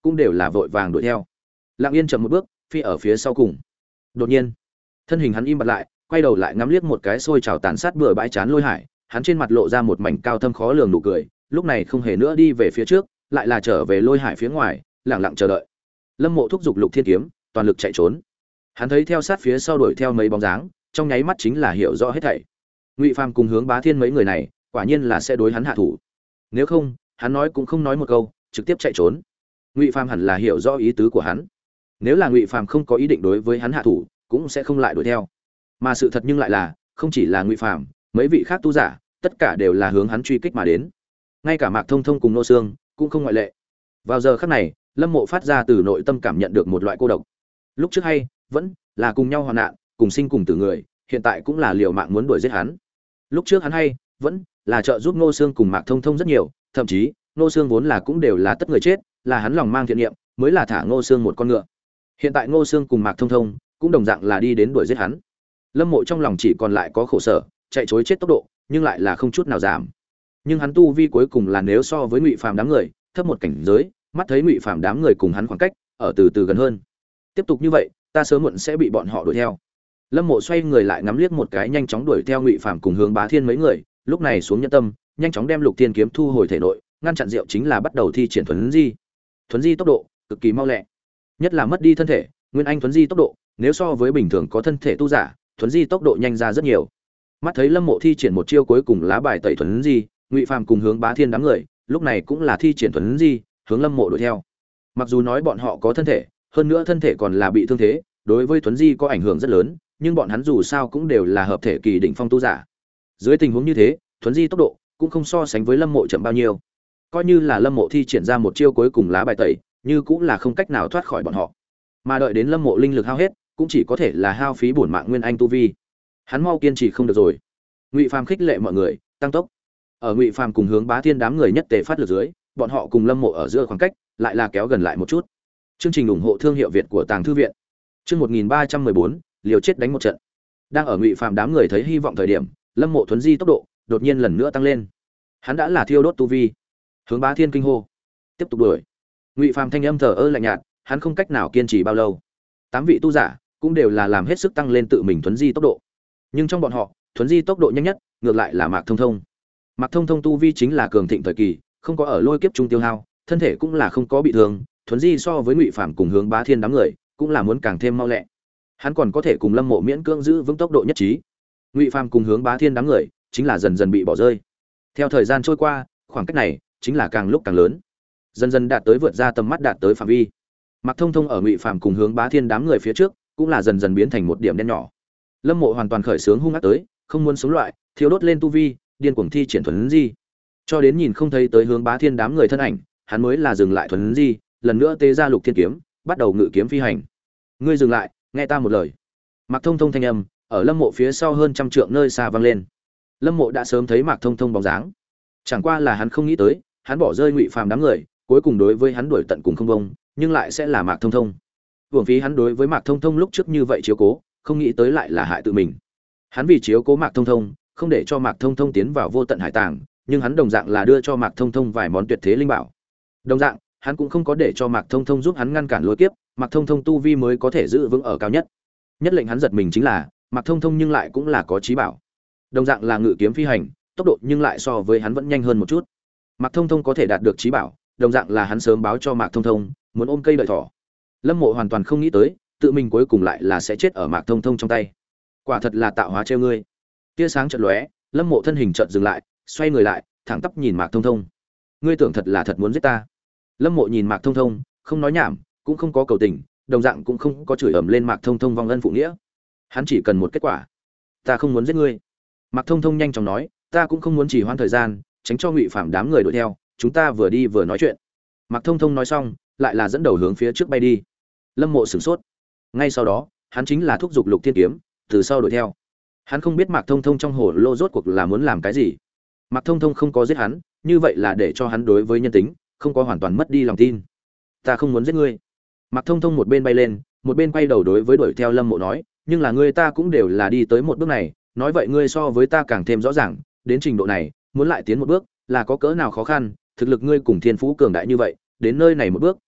cũng đều là vội vàng đuổi theo. Lặng Yên chậm một bước, phi ở phía sau cùng. Đột nhiên, thân hình hắn im bặt lại, quay đầu lại ngắm liếc một cái xôi trào tàn sát bừa bãi chán Lôi Hải, hắn trên mặt lộ ra một mảnh cao thâm khó lường nụ cười, lúc này không hề nữa đi về phía trước, lại là trở về Lôi Hải phía ngoài, lặng lặng chờ đợi. Lâm Mộ thúc giục Lục Thiên kiếm, toàn lực chạy trốn. Hắn thấy theo sát phía sau đuổi theo mấy bóng dáng, trong nháy mắt chính là hiểu rõ hết thảy. Ngụy Phàm cùng Hướng Bá Thiên mấy người này, quả nhiên là sẽ đối hắn hạ thủ. Nếu không, hắn nói cũng không nói một câu, trực tiếp chạy trốn. Ngụy Phàm hẳn là hiểu rõ ý tứ của hắn. Nếu là Ngụy Phàm không có ý định đối với hắn hạ thủ, cũng sẽ không lại đuổi theo. Mà sự thật nhưng lại là, không chỉ là Ngụy Phàm, mấy vị khác tu giả, tất cả đều là hướng hắn truy kích mà đến. Ngay cả Mạc Thông Thông cùng Nô Xương cũng không ngoại lệ. Vào giờ khắc này, Lâm Mộ phát ra từ nội tâm cảm nhận được một loại cô độc. Lúc trước hay, vẫn là cùng nhau hoạn nạn, cùng sinh cùng tử người, hiện tại cũng là liều mạng muốn đuổi giết hắn. Lúc trước hắn hay, vẫn là trợ giúp Nô Xương cùng Mạc Thông Thông rất nhiều, thậm chí, Nô Xương vốn là cũng đều là tất người chết, là hắn lòng mang thiện niệm, mới là thả Ngô Xương một con ngựa. Hiện tại Ngô Xương cùng Mạc Thông Thông cũng đồng dạng là đi đến đuổi giết hắn. Lâm Mộ trong lòng chỉ còn lại có khổ sở, chạy trối chết tốc độ, nhưng lại là không chút nào giảm. Nhưng hắn tu vi cuối cùng là nếu so với Ngụy Phàm đám người, thấp một cảnh giới, mắt thấy Ngụy Phàm đám người cùng hắn khoảng cách ở từ từ gần hơn. Tiếp tục như vậy, ta sớm muộn sẽ bị bọn họ đuổi theo. Lâm Mộ xoay người lại ngắm liếc một cái nhanh chóng đuổi theo Ngụy Phàm cùng Hướng Bá Thiên mấy người, lúc này xuống nhân tâm, nhanh chóng đem Lục Thiên kiếm thu hồi thể nội, ngăn chặn rượu chính là bắt đầu thi triển thuấn di. Thuấn di tốc độ cực kỳ mau lẹ, nhất là mất đi thân thể, nguyên anh thuấn di tốc độ, nếu so với bình thường có thân thể tu giả, thuấn di tốc độ nhanh ra rất nhiều. Mắt thấy Lâm Mộ thi triển một chiêu cuối cùng lá bài tẩy thuấn di, Ngụy Phàm cùng Hướng Bá Thiên đám người, lúc này cũng là thi triển thuấn di, hướng Lâm Mộ đuổi theo. Mặc dù nói bọn họ có thân thể, hơn nữa thân thể còn là bị thương thế, đối với thuấn di có ảnh hưởng rất lớn, nhưng bọn hắn dù sao cũng đều là hợp thể kỳ đỉnh phong tu giả. Dưới tình huống như thế, thuấn di tốc độ cũng không so sánh với Lâm Mộ chậm bao nhiêu. Coi như là Lâm Mộ thi triển ra một chiêu cuối cùng lá bài tẩy, như cũng là không cách nào thoát khỏi bọn họ. Mà đợi đến Lâm Mộ linh lực hao hết, cũng chỉ có thể là hao phí bổn mạng nguyên anh tu vi. Hắn mau kiên trì không được rồi. Ngụy Phàm khích lệ mọi người, tăng tốc. Ở Ngụy Phàm cùng Hướng Bá Thiên đám người nhất tề phát lực dưới, bọn họ cùng Lâm Mộ ở giữa khoảng cách lại là kéo gần lại một chút. Chương trình ủng hộ thương hiệu Việt của Tàng Thư viện. Chương một nghìn ba trăm mười bốn, liều chết đánh một trận. Đang ở Ngụy Phàm đám người thấy hy vọng thời điểm, Lâm Mộ thuấn di tốc độ đột nhiên lần nữa tăng lên. Hắn đã là thiêu đốt tu vi. Hướng Bá Thiên kinh hô, tiếp tục đuổi. Ngụy Phàm thanh âm thờ ơ lạnh nhạt, hắn không cách nào kiên trì bao lâu. Tám vị tu giả cũng đều là làm hết sức tăng lên tự mình thuấn di tốc độ. Nhưng trong bọn họ, thuấn di tốc độ nhanh nhất, ngược lại là Mạc Thông Thông. Mạc Thông Thông tu vi chính là cường thịnh thời kỳ, không có ở lôi kiếp trung tiêu hao, thân thể cũng là không có bị thương, thuấn di so với Ngụy Phàm cùng Hướng Bá Thiên đám người, cũng là muốn càng thêm mau lẹ. Hắn còn có thể cùng Lâm Mộ miễn cưỡng giữ vững tốc độ nhất trí. Ngụy Phàm cùng Hướng Bá Thiên đám người, chính là dần dần bị bỏ rơi. Theo thời gian trôi qua, khoảng cách này chính là càng lúc càng lớn, dần dần đạt tới vượt ra tầm mắt đạt tới phạm vi. Mạc Thông Thông ở Ngụy Phàm cùng Hướng Bá Thiên đám người phía trước, cũng là dần dần biến thành một điểm đen nhỏ. Lâm Mộ hoàn toàn khởi sướng hung ác tới, không muốn sống loại, thiếu đốt lên tu vi, điên cuồng thi triển thuấn di. Cho đến nhìn không thấy tới Hướng Bá Thiên đám người thân ảnh, hắn mới là dừng lại thuấn di, lần nữa tế ra Lục Thiên kiếm, bắt đầu ngự kiếm phi hành. Ngươi dừng lại, nghe ta một lời. Mạc Thông Thông thanh âm ở Lâm Mộ phía sau hơn trăm trượng nơi xa vang lên. Lâm Mộ đã sớm thấy Mạc Thông Thông bóng dáng, chẳng qua là hắn không nghĩ tới, hắn bỏ rơi Ngụy Phàm đám người, cuối cùng đối với hắn đuổi tận cùng không bông, nhưng lại sẽ là Mạc Thông Thông. Hưởng phí hắn đối với Mạc Thông Thông lúc trước như vậy chiếu cố, không nghĩ tới lại là hại tự mình. Hắn vì chiếu cố Mạc Thông Thông, không để cho Mạc Thông Thông tiến vào vô tận hải tàng, nhưng hắn đồng dạng là đưa cho Mạc Thông Thông vài món tuyệt thế linh bảo. Đồng dạng, hắn cũng không có để cho Mạc Thông Thông giúp hắn ngăn cản lôi kiếp, Mạc Thông Thông tu vi mới có thể giữ vững ở cao nhất. Nhất lệnh hắn giật mình chính là, Mạc Thông Thông nhưng lại cũng là có trí bảo. Đồng dạng là ngự kiếm phi hành, tốc độ nhưng lại so với hắn vẫn nhanh hơn một chút. Mạc Thông Thông có thể đạt được trí bảo, đồng dạng là hắn sớm báo cho Mạc Thông Thông, muốn ôm cây đợi thỏ. Lâm Mộ hoàn toàn không nghĩ tới, tự mình cuối cùng lại là sẽ chết ở Mạc Thông Thông trong tay. Quả thật là tạo hóa trêu ngươi. Tia sáng chợt lóe, Lâm Mộ thân hình chợt dừng lại, xoay người lại, thẳng tắp nhìn Mạc Thông Thông. Ngươi tưởng thật là thật muốn giết ta? Lâm Mộ nhìn Mạc Thông Thông, không nói nhảm, cũng không có cầu tình, đồng dạng cũng không có chửi ầm lên Mạc Thông Thông vong ân phụ nghĩa. Hắn chỉ cần một kết quả. Ta không muốn giết ngươi. Mạc Thông Thông nhanh chóng nói, ta cũng không muốn trì hoãn thời gian, tránh cho Ngụy Phàm đám người đuổi theo, chúng ta vừa đi vừa nói chuyện. Mạc Thông Thông nói xong, lại là dẫn đầu hướng phía trước bay đi. Lâm Mộ sửng sốt. Ngay sau đó, hắn chính là thúc giục Lục Thiên kiếm, từ sau đuổi theo. Hắn không biết Mạc Thông Thông trong hồ lô rốt cuộc là muốn làm cái gì. Mạc Thông Thông không có giết hắn, như vậy là để cho hắn đối với nhân tính không có hoàn toàn mất đi lòng tin. Ta không muốn giết ngươi. Mạc Thông Thông một bên bay lên, một bên quay đầu đối với đuổi theo Lâm Mộ nói, nhưng là ngươi ta cũng đều là đi tới một bước này, nói vậy ngươi so với ta càng thêm rõ ràng, đến trình độ này, muốn lại tiến một bước là có cỡ nào khó khăn, thực lực ngươi cùng thiên phú cường đại như vậy, đến nơi này một bước,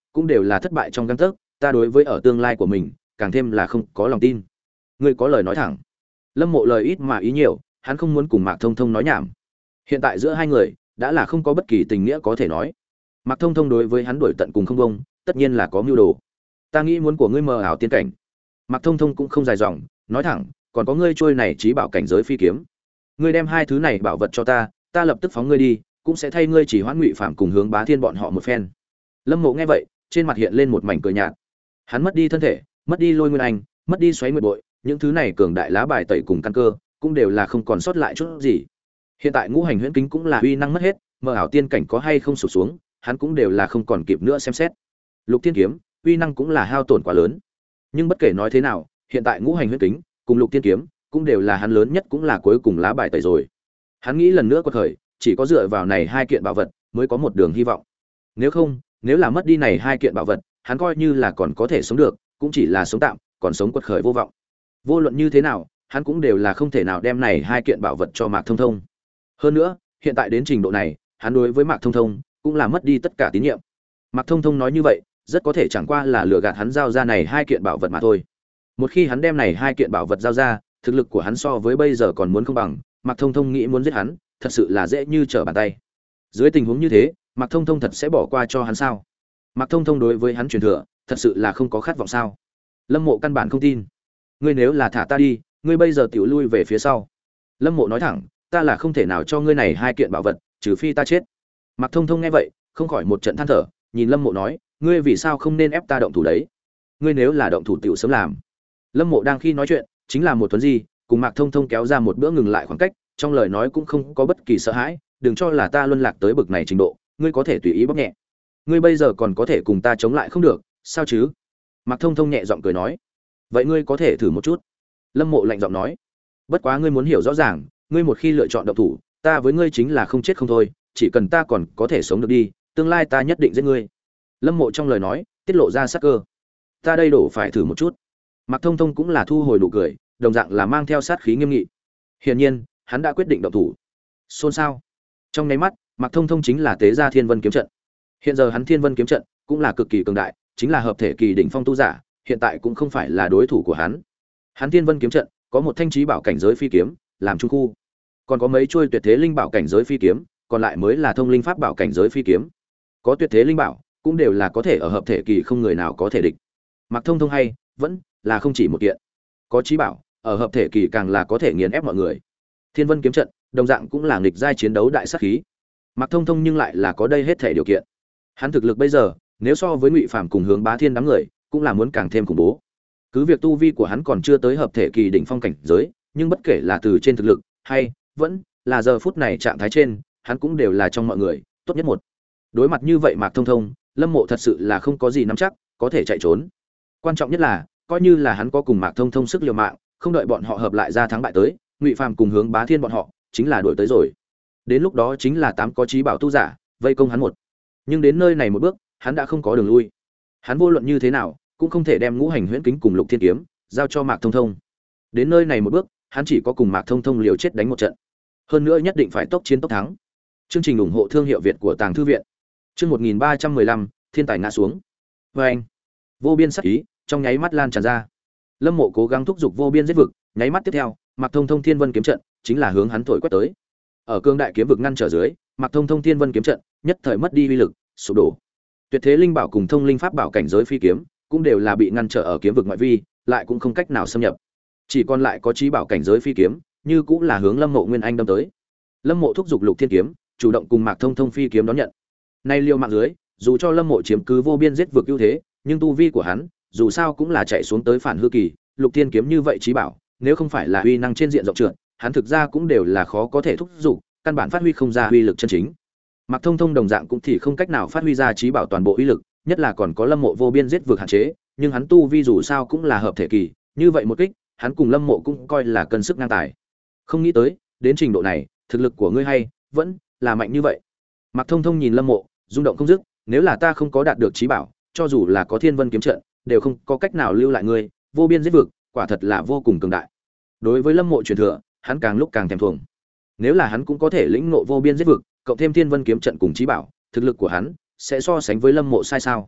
cũng đều là thất bại trong gang tấc, ta đối với ở tương lai của mình càng thêm là không có lòng tin. Ngươi có lời nói thẳng. Lâm Mộ lời ít mà ý nhiều, hắn không muốn cùng Mạc Thông Thông nói nhảm. Hiện tại giữa hai người đã là không có bất kỳ tình nghĩa có thể nói. Mạc Thông Thông đối với hắn đuổi tận cùng không bông, tất nhiên là có mưu đồ. Ta nghĩ muốn của ngươi mờ ảo tiên cảnh. Mạc Thông Thông cũng không dài dòng, nói thẳng, còn có ngươi trôi này trí bảo cảnh giới phi kiếm. Ngươi đem hai thứ này bảo vật cho ta, ta lập tức phóng ngươi đi, cũng sẽ thay ngươi chỉ hoãn Ngụy Phạm cùng Hướng Bá Thiên bọn họ một phen. Lâm Mộ nghe vậy, trên mặt hiện lên một mảnh cười nhạt. Hắn mất đi thân thể, mất đi Lôi Nguyên Anh, mất đi Xoáy Nguyệt Bội, những thứ này cường đại lá bài tẩy cùng căn cơ, cũng đều là không còn sót lại chút gì. Hiện tại Ngũ Hành Huyễn Kính cũng là uy năng mất hết, mờ ảo tiên cảnh có hay không sụp xuống, hắn cũng đều là không còn kịp nữa xem xét. Lục Thiên kiếm, uy năng cũng là hao tổn quá lớn. Nhưng bất kể nói thế nào, hiện tại Ngũ Hành Huyễn Kính cùng Lục Thiên kiếm cũng đều là hắn lớn nhất cũng là cuối cùng lá bài tẩy rồi. Hắn nghĩ lần nữa quật khởi, chỉ có dựa vào này hai kiện bảo vật mới có một đường hy vọng. Nếu không, nếu là mất đi này hai kiện bảo vật, hắn coi như là còn có thể sống được, cũng chỉ là sống tạm, còn sống quật khởi vô vọng. Vô luận như thế nào, hắn cũng đều là không thể nào đem này hai kiện bảo vật cho Mạc Thông Thông. Hơn nữa, hiện tại đến trình độ này, hắn đối với Mạc Thông Thông cũng là mất đi tất cả tín nhiệm. Mạc Thông Thông nói như vậy, rất có thể chẳng qua là lừa gạt hắn giao ra này hai kiện bảo vật mà thôi. Một khi hắn đem này hai kiện bảo vật giao ra, thực lực của hắn so với bây giờ còn muốn không bằng, Mạc Thông Thông nghĩ muốn giết hắn, thật sự là dễ như trở bàn tay. Dưới tình huống như thế, Mạc Thông Thông thật sẽ bỏ qua cho hắn sao? Mạc Thông Thông đối với hắn truyền thừa, thật sự là không có khát vọng sao? Lâm Mộ căn bản không tin. Ngươi nếu là thả ta đi, ngươi bây giờ tiểu lui về phía sau. Lâm Mộ nói thẳng, ta là không thể nào cho ngươi này hai kiện bảo vật, trừ phi ta chết. Mạc Thông Thông nghe vậy, không khỏi một trận than thở, nhìn Lâm Mộ nói, ngươi vì sao không nên ép ta động thủ đấy? Ngươi nếu là động thủ tiểu sớm làm. Lâm Mộ đang khi nói chuyện, chính là một tuấn di, cùng Mạc Thông Thông kéo ra một bữa ngừng lại khoảng cách, trong lời nói cũng không có bất kỳ sợ hãi, đừng cho là ta luân lạc tới bực này trình độ, ngươi có thể tùy ý bóc nhẹ. Ngươi bây giờ còn có thể cùng ta chống lại không được, sao chứ? Mạc Thông Thông nhẹ giọng cười nói, vậy ngươi có thể thử một chút. Lâm Mộ lạnh giọng nói, bất quá ngươi muốn hiểu rõ ràng, ngươi một khi lựa chọn động thủ, ta với ngươi chính là không chết không thôi, chỉ cần ta còn có thể sống được đi, tương lai ta nhất định giết ngươi. Lâm Mộ trong lời nói tiết lộ ra sắc cơ, ta đây đổ phải thử một chút. Mạc Thông Thông cũng là thu hồi nụ cười, đồng dạng là mang theo sát khí nghiêm nghị. Hiển nhiên, hắn đã quyết định động thủ. Xôn xao. Trong nháy mắt, Mạc Thông Thông chính là tế ra Thiên Vân kiếm trận. Hiện giờ hắn Thiên Vân kiếm trận cũng là cực kỳ cường đại, chính là hợp thể kỳ đỉnh phong tu giả, hiện tại cũng không phải là đối thủ của hắn. Hắn Thiên Vân kiếm trận có một thanh trí bảo cảnh giới phi kiếm, làm trung khu, còn có mấy chuôi tuyệt thế linh bảo cảnh giới phi kiếm, còn lại mới là thông linh pháp bảo cảnh giới phi kiếm. Có tuyệt thế linh bảo, cũng đều là có thể ở hợp thể kỳ không người nào có thể địch. Mạc Thông Thông hay, vẫn là không chỉ một kiện. Có trí bảo, ở hợp thể kỳ càng là có thể nghiền ép mọi người. Thiên Vân kiếm trận, đồng dạng cũng là nghịch giai chiến đấu đại sát khí. Mạc Thông Thông nhưng lại là có đây hết thể điều kiện. Hắn thực lực bây giờ, nếu so với Ngụy Phàm cùng Hướng Bá Thiên đám người, cũng là muốn càng thêm khủng bố. Cứ việc tu vi của hắn còn chưa tới hợp thể kỳ đỉnh phong cảnh giới, nhưng bất kể là từ trên thực lực hay vẫn là giờ phút này trạng thái trên, hắn cũng đều là trong mọi người tốt nhất một. Đối mặt như vậy Mạc Thông Thông, Lâm Mộ thật sự là không có gì nắm chắc có thể chạy trốn. Quan trọng nhất là, coi như là hắn có cùng Mạc Thông Thông sức liều mạng, không đợi bọn họ hợp lại ra thắng bại tới, Ngụy Phàm cùng Hướng Bá Thiên bọn họ chính là đuổi tới rồi. Đến lúc đó chính là tám có chí bảo tu giả vây công hắn một. Nhưng đến nơi này một bước, hắn đã không có đường lui. Hắn vô luận như thế nào, cũng không thể đem Ngũ Hành Huyễn Kính cùng Lục Thiên kiếm giao cho Mạc Thông Thông. Đến nơi này một bước, hắn chỉ có cùng Mạc Thông Thông liều chết đánh một trận. Hơn nữa nhất định phải tốc chiến tốc thắng. Chương trình ủng hộ thương hiệu Việt của Tàng thư viện. Chương một nghìn ba trăm mười lăm, thiên tài ngã xuống. Và anh, vô biên sát ý trong nháy mắt lan tràn ra. Lâm Mộ cố gắng thúc giục vô biên giết vực, nháy mắt tiếp theo, Mạc Thông Thông Thiên Vân kiếm trận chính là hướng hắn thổi quét tới. Ở cương đại kiếm vực ngăn trở dưới, Mạc Thông Thông Thiên Vân kiếm trận nhất thời mất đi uy lực, sụp đổ. Tuyệt thế linh bảo cùng thông linh pháp bảo cảnh giới phi kiếm cũng đều là bị ngăn trở ở kiếm vực ngoại vi, lại cũng không cách nào xâm nhập. Chỉ còn lại có chí bảo cảnh giới phi kiếm, như cũng là hướng Lâm Mộ Nguyên Anh đâm tới. Lâm Mộ thúc giục Lục Thiên kiếm, chủ động cùng Mạc Thông Thông phi kiếm đón nhận. Nay liêu mạng dưới, dù cho Lâm Mộ chiếm cứ vô biên giết vực ưu thế, nhưng tu vi của hắn, dù sao cũng là chạy xuống tới phản hư kỳ, Lục Thiên kiếm như vậy chí bảo, nếu không phải là uy năng trên diện rộng trượt, hắn thực ra cũng đều là khó có thể thúc giục, căn bản phát huy không ra uy lực chân chính. Mạc Thông Thông đồng dạng cũng thì không cách nào phát huy ra chí bảo toàn bộ uy lực, nhất là còn có Lâm Mộ vô biên giết vực hạn chế, nhưng hắn tu vi dù sao cũng là hợp thể kỳ, như vậy một kích, hắn cùng Lâm Mộ cũng coi là cân sức ngang tài. Không nghĩ tới, đến trình độ này, thực lực của ngươi hay vẫn là mạnh như vậy. Mạc Thông Thông nhìn Lâm Mộ, rung động không dứt, nếu là ta không có đạt được chí bảo, cho dù là có Thiên Vân kiếm trận, đều không có cách nào lưu lại ngươi, vô biên giết vực, quả thật là vô cùng cường đại. Đối với Lâm Mộ truyền thừa, hắn càng lúc càng thèm thuồng. Nếu là hắn cũng có thể lĩnh ngộ vô biên giết vực, cộng thêm Thiên Vân kiếm trận cùng chí bảo, thực lực của hắn sẽ so sánh với Lâm Mộ sai sao?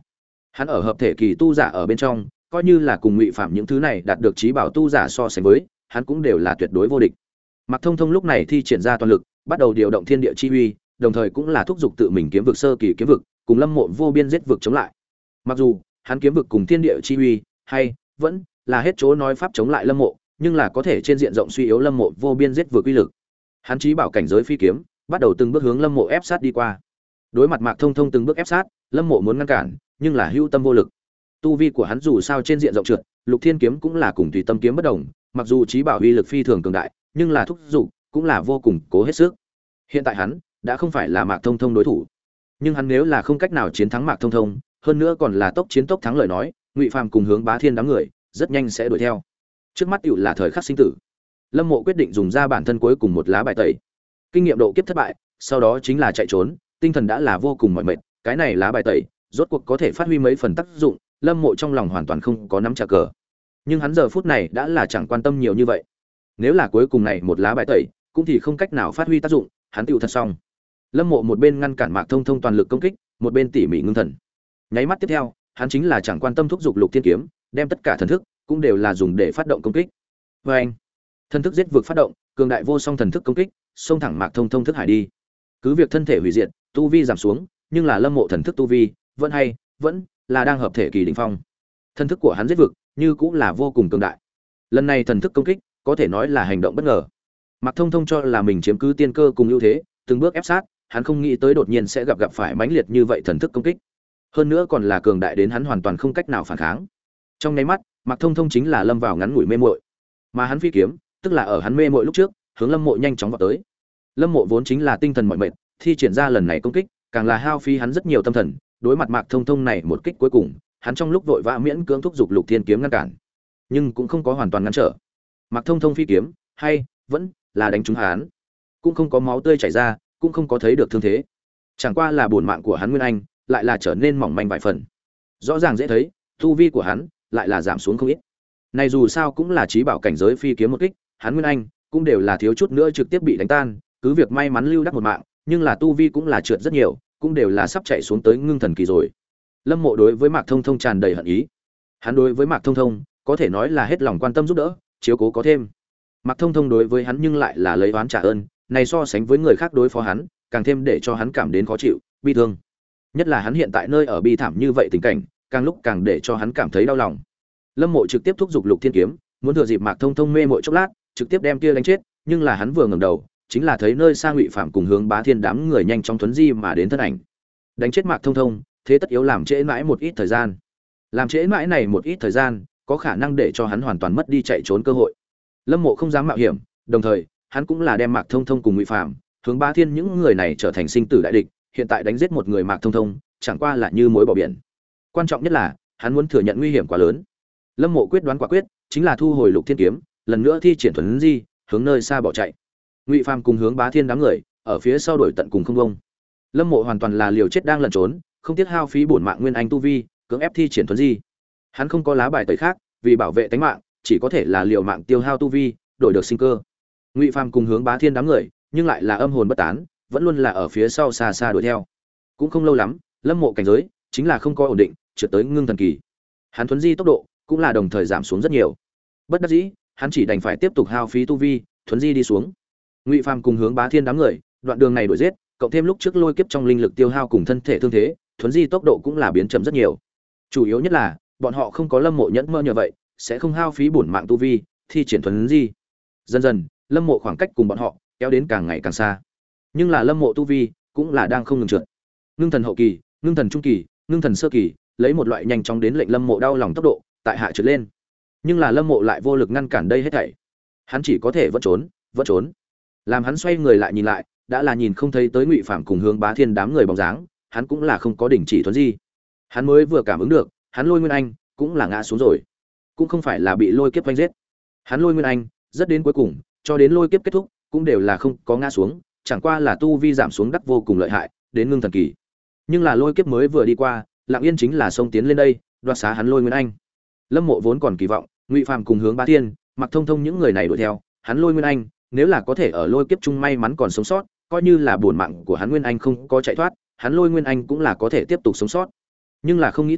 Hắn ở hợp thể kỳ tu giả ở bên trong, coi như là cùng Ngụy Phạm những thứ này đạt được trí bảo tu giả so sánh với, hắn cũng đều là tuyệt đối vô địch. Mạc Thông Thông lúc này thi triển ra toàn lực, bắt đầu điều động thiên địa chi uy, đồng thời cũng là thúc giục tự mình kiếm vực sơ kỳ kiếm vực, cùng Lâm Mộ vô biên giết vực chống lại. Mặc dù, hắn kiếm vực cùng thiên địa chi uy, hay vẫn là hết chỗ nói pháp chống lại Lâm Mộ, nhưng là có thể trên diện rộng suy yếu Lâm Mộ vô biên giết vực uy lực. Hắn chí bảo cảnh giới phi kiếm, bắt đầu từng bước hướng Lâm Mộ ép sát đi qua. Đối mặt Mạc Thông Thông từng bước ép sát, Lâm Mộ muốn ngăn cản, nhưng là hữu tâm vô lực. Tu vi của hắn dù sao trên diện rộng trượt, Lục Thiên kiếm cũng là cùng tùy tâm kiếm bất đồng, mặc dù chí bảo uy lực phi thường cường đại, nhưng là thúc dục cũng là vô cùng cố hết sức. Hiện tại hắn đã không phải là Mạc Thông Thông đối thủ, nhưng hắn nếu là không cách nào chiến thắng Mạc Thông Thông, hơn nữa còn là tốc chiến tốc thắng lời nói, Ngụy Phàm cùng Hướng Bá Thiên đám người rất nhanh sẽ đuổi theo. Trước mắt tiểu là thời khắc sinh tử. Lâm Mộ quyết định dùng ra bản thân cuối cùng một lá bài tẩy. Kinh nghiệm độ kiếp thất bại, sau đó chính là chạy trốn, tinh thần đã là vô cùng mỏi mệt, cái này lá bài tẩy, rốt cuộc có thể phát huy mấy phần tác dụng, Lâm Mộ trong lòng hoàn toàn không có nắm chặt cờ. Nhưng hắn giờ phút này đã là chẳng quan tâm nhiều như vậy. Nếu là cuối cùng này một lá bài tẩy, cũng thì không cách nào phát huy tác dụng, hắn tựu thật xong. Lâm Mộ một bên ngăn cản Mạc Thông Thông toàn lực công kích, một bên tỉ mỉ ngưng thần. Nháy mắt tiếp theo, hắn chính là chẳng quan tâm thúc dục Lục Thiên kiếm, đem tất cả thần thức cũng đều là dùng để phát động công kích. Và anh, thần thức giết vực phát động, cường đại vô song thần thức công kích, xông thẳng Mạc Thông Thông thức hải đi. Cứ việc thân thể hủy diệt, tu vi giảm xuống, nhưng là Lâm Mộ thần thức tu vi vẫn hay, vẫn là đang hợp thể kỳ đỉnh phong. Thần thức của hắn giết vực, như cũng là vô cùng cường đại. Lần này thần thức công kích, có thể nói là hành động bất ngờ. Mạc Thông Thông cho là mình chiếm cứ tiên cơ cùng ưu thế, từng bước ép sát, hắn không nghĩ tới đột nhiên sẽ gặp gặp phải mãnh liệt như vậy thần thức công kích. Hơn nữa còn là cường đại đến hắn hoàn toàn không cách nào phản kháng. Trong nháy mắt, Mạc Thông Thông chính là lâm vào ngắn ngủi mê muội. Mà hắn phi kiếm, tức là ở hắn mê muội lúc trước, hướng Lâm Mộ nhanh chóng vọt tới. Lâm Mộ vốn chính là tinh thần mỏi mệt, thi triển ra lần này công kích, càng là hao phí hắn rất nhiều tâm thần, đối mặt Mạc Thông Thông này một kích cuối cùng, hắn trong lúc vội vã miễn cưỡng thúc giục Lục Thiên kiếm ngăn cản, nhưng cũng không có hoàn toàn ngăn trở. Mạc Thông Thông phi kiếm, hay vẫn là đánh trúng hắn, cũng không có máu tươi chảy ra, cũng không có thấy được thương thế. Chẳng qua là bổn mạng của hắn Nguyên Anh lại là trở nên mỏng manh vài phần. Rõ ràng dễ thấy, tu vi của hắn lại là giảm xuống không ít. Này dù sao cũng là chí bảo cảnh giới phi kiếm một kích, hắn Nguyên Anh cũng đều là thiếu chút nữa trực tiếp bị đánh tan, cứ việc may mắn lưu đắc một mạng, nhưng là tu vi cũng là trượt rất nhiều, cũng đều là sắp chạy xuống tới ngưng thần kỳ rồi. Lâm Mộ đối với Mạc Thông Thông tràn đầy hận ý. Hắn đối với Mạc Thông Thông có thể nói là hết lòng quan tâm giúp đỡ, chiếu cố có thêm. Mạc Thông Thông đối với hắn nhưng lại là lấy oán trả ơn, này so sánh với người khác đối phó hắn, càng thêm để cho hắn cảm đến khó chịu, bi thương. Nhất là hắn hiện tại nơi ở bi thảm như vậy tình cảnh, càng lúc càng để cho hắn cảm thấy đau lòng. Lâm Mộ trực tiếp thúc giục Lục Thiên kiếm, muốn thừa dịp Mạc Thông Thông mê muội chốc lát, trực tiếp đem kia đánh chết, nhưng là hắn vừa ngẩng đầu, chính là thấy nơi xa Ngụy Phạm cùng Hướng Bá Thiên đám người nhanh chóng tuấn di mà đến thân ảnh. Đánh chết Mạc Thông Thông, thế tất yếu làm trễ mãi một ít thời gian. Làm trễ mãi này một ít thời gian, có khả năng để cho hắn hoàn toàn mất đi chạy trốn cơ hội. Lâm Mộ không dám mạo hiểm, đồng thời, hắn cũng là đem Mạc Thông Thông cùng Ngụy Phạm, Hướng Bá Thiên những người này trở thành sinh tử đại địch, hiện tại đánh giết một người Mạc Thông Thông, chẳng qua là như muối bỏ biển. Quan trọng nhất là, hắn muốn thừa nhận nguy hiểm quá lớn. Lâm Mộ quyết đoán quả quyết, chính là thu hồi Lục Thiên kiếm, lần nữa thi triển thuần di, hướng nơi xa bỏ chạy. Ngụy Phàm cùng Hướng Bá Thiên đám người ở phía sau đuổi tận cùng không bông. Lâm Mộ hoàn toàn là liều chết đang lẩn trốn, không tiếc hao phí bổn mạng nguyên anh tu vi, cưỡng ép thi triển thuần di. Hắn không có lá bài tẩy khác, vì bảo vệ tính mạng, chỉ có thể là liều mạng tiêu hao tu vi, đổi được sinh cơ. Ngụy Phàm cùng Hướng Bá Thiên đám người, nhưng lại là âm hồn bất tán, vẫn luôn là ở phía sau xa xa đuổi theo. Cũng không lâu lắm, Lâm Mộ cảnh giới chính là không có ổn định, trượt tới ngưng thần kỳ. Hắn thuần di tốc độ cũng là đồng thời giảm xuống rất nhiều. Bất đắc dĩ, hắn chỉ đành phải tiếp tục hao phí tu vi, thuần di đi xuống. Ngụy Phàm cùng Hướng Bá Thiên đám người, đoạn đường này đuổi giết, cộng thêm lúc trước lôi kiếp trong linh lực tiêu hao cùng thân thể thương thế, thuần di tốc độ cũng là biến chậm rất nhiều. Chủ yếu nhất là, bọn họ không có Lâm Mộ nhẫn mơ như vậy, sẽ không hao phí bổn mạng tu vi, thi triển thuần di. Dần dần, Lâm Mộ khoảng cách cùng bọn họ kéo đến càng ngày càng xa. Nhưng là Lâm Mộ tu vi cũng là đang không ngừng trượt. Ngưng thần hậu kỳ, ngưng thần trung kỳ, ngưng thần sơ kỳ, lấy một loại nhanh chóng đến lệnh Lâm Mộ đau lòng tốc độ, tại hạ trượt lên. Nhưng là Lâm Mộ lại vô lực ngăn cản đây hết thảy. Hắn chỉ có thể vẫn trốn, vẫn trốn. Làm hắn xoay người lại nhìn lại, đã là nhìn không thấy tới Ngụy Phàm cùng Hướng Bá Thiên đám người bóng dáng, hắn cũng là không có đình chỉ thuần di. Hắn mới vừa cảm ứng được, hắn Lôi Nguyên Anh cũng là ngã xuống rồi, cũng không phải là bị lôi kiếp vây giết. Hắn Lôi Nguyên Anh, rất đến cuối cùng, cho đến lôi kiếp kết thúc, cũng đều là không có ngã xuống, chẳng qua là tu vi giảm xuống đắc vô cùng lợi hại, đến ngưng thần kỳ. Nhưng là lôi kiếp mới vừa đi qua, Lặng Yên chính là xông tiến lên đây, đoạt xá hắn Lôi Nguyên Anh. Lâm Mộ vốn còn kỳ vọng, Ngụy Phàm cùng Hướng Bá Thiên, Mạc Thông Thông những người này đuổi theo, hắn Lôi Nguyên Anh, nếu là có thể ở lôi kiếp chung may mắn còn sống sót, coi như là bổn mạng của hắn Nguyên Anh không có chạy thoát, hắn Lôi Nguyên Anh cũng là có thể tiếp tục sống sót. Nhưng là không nghĩ tới,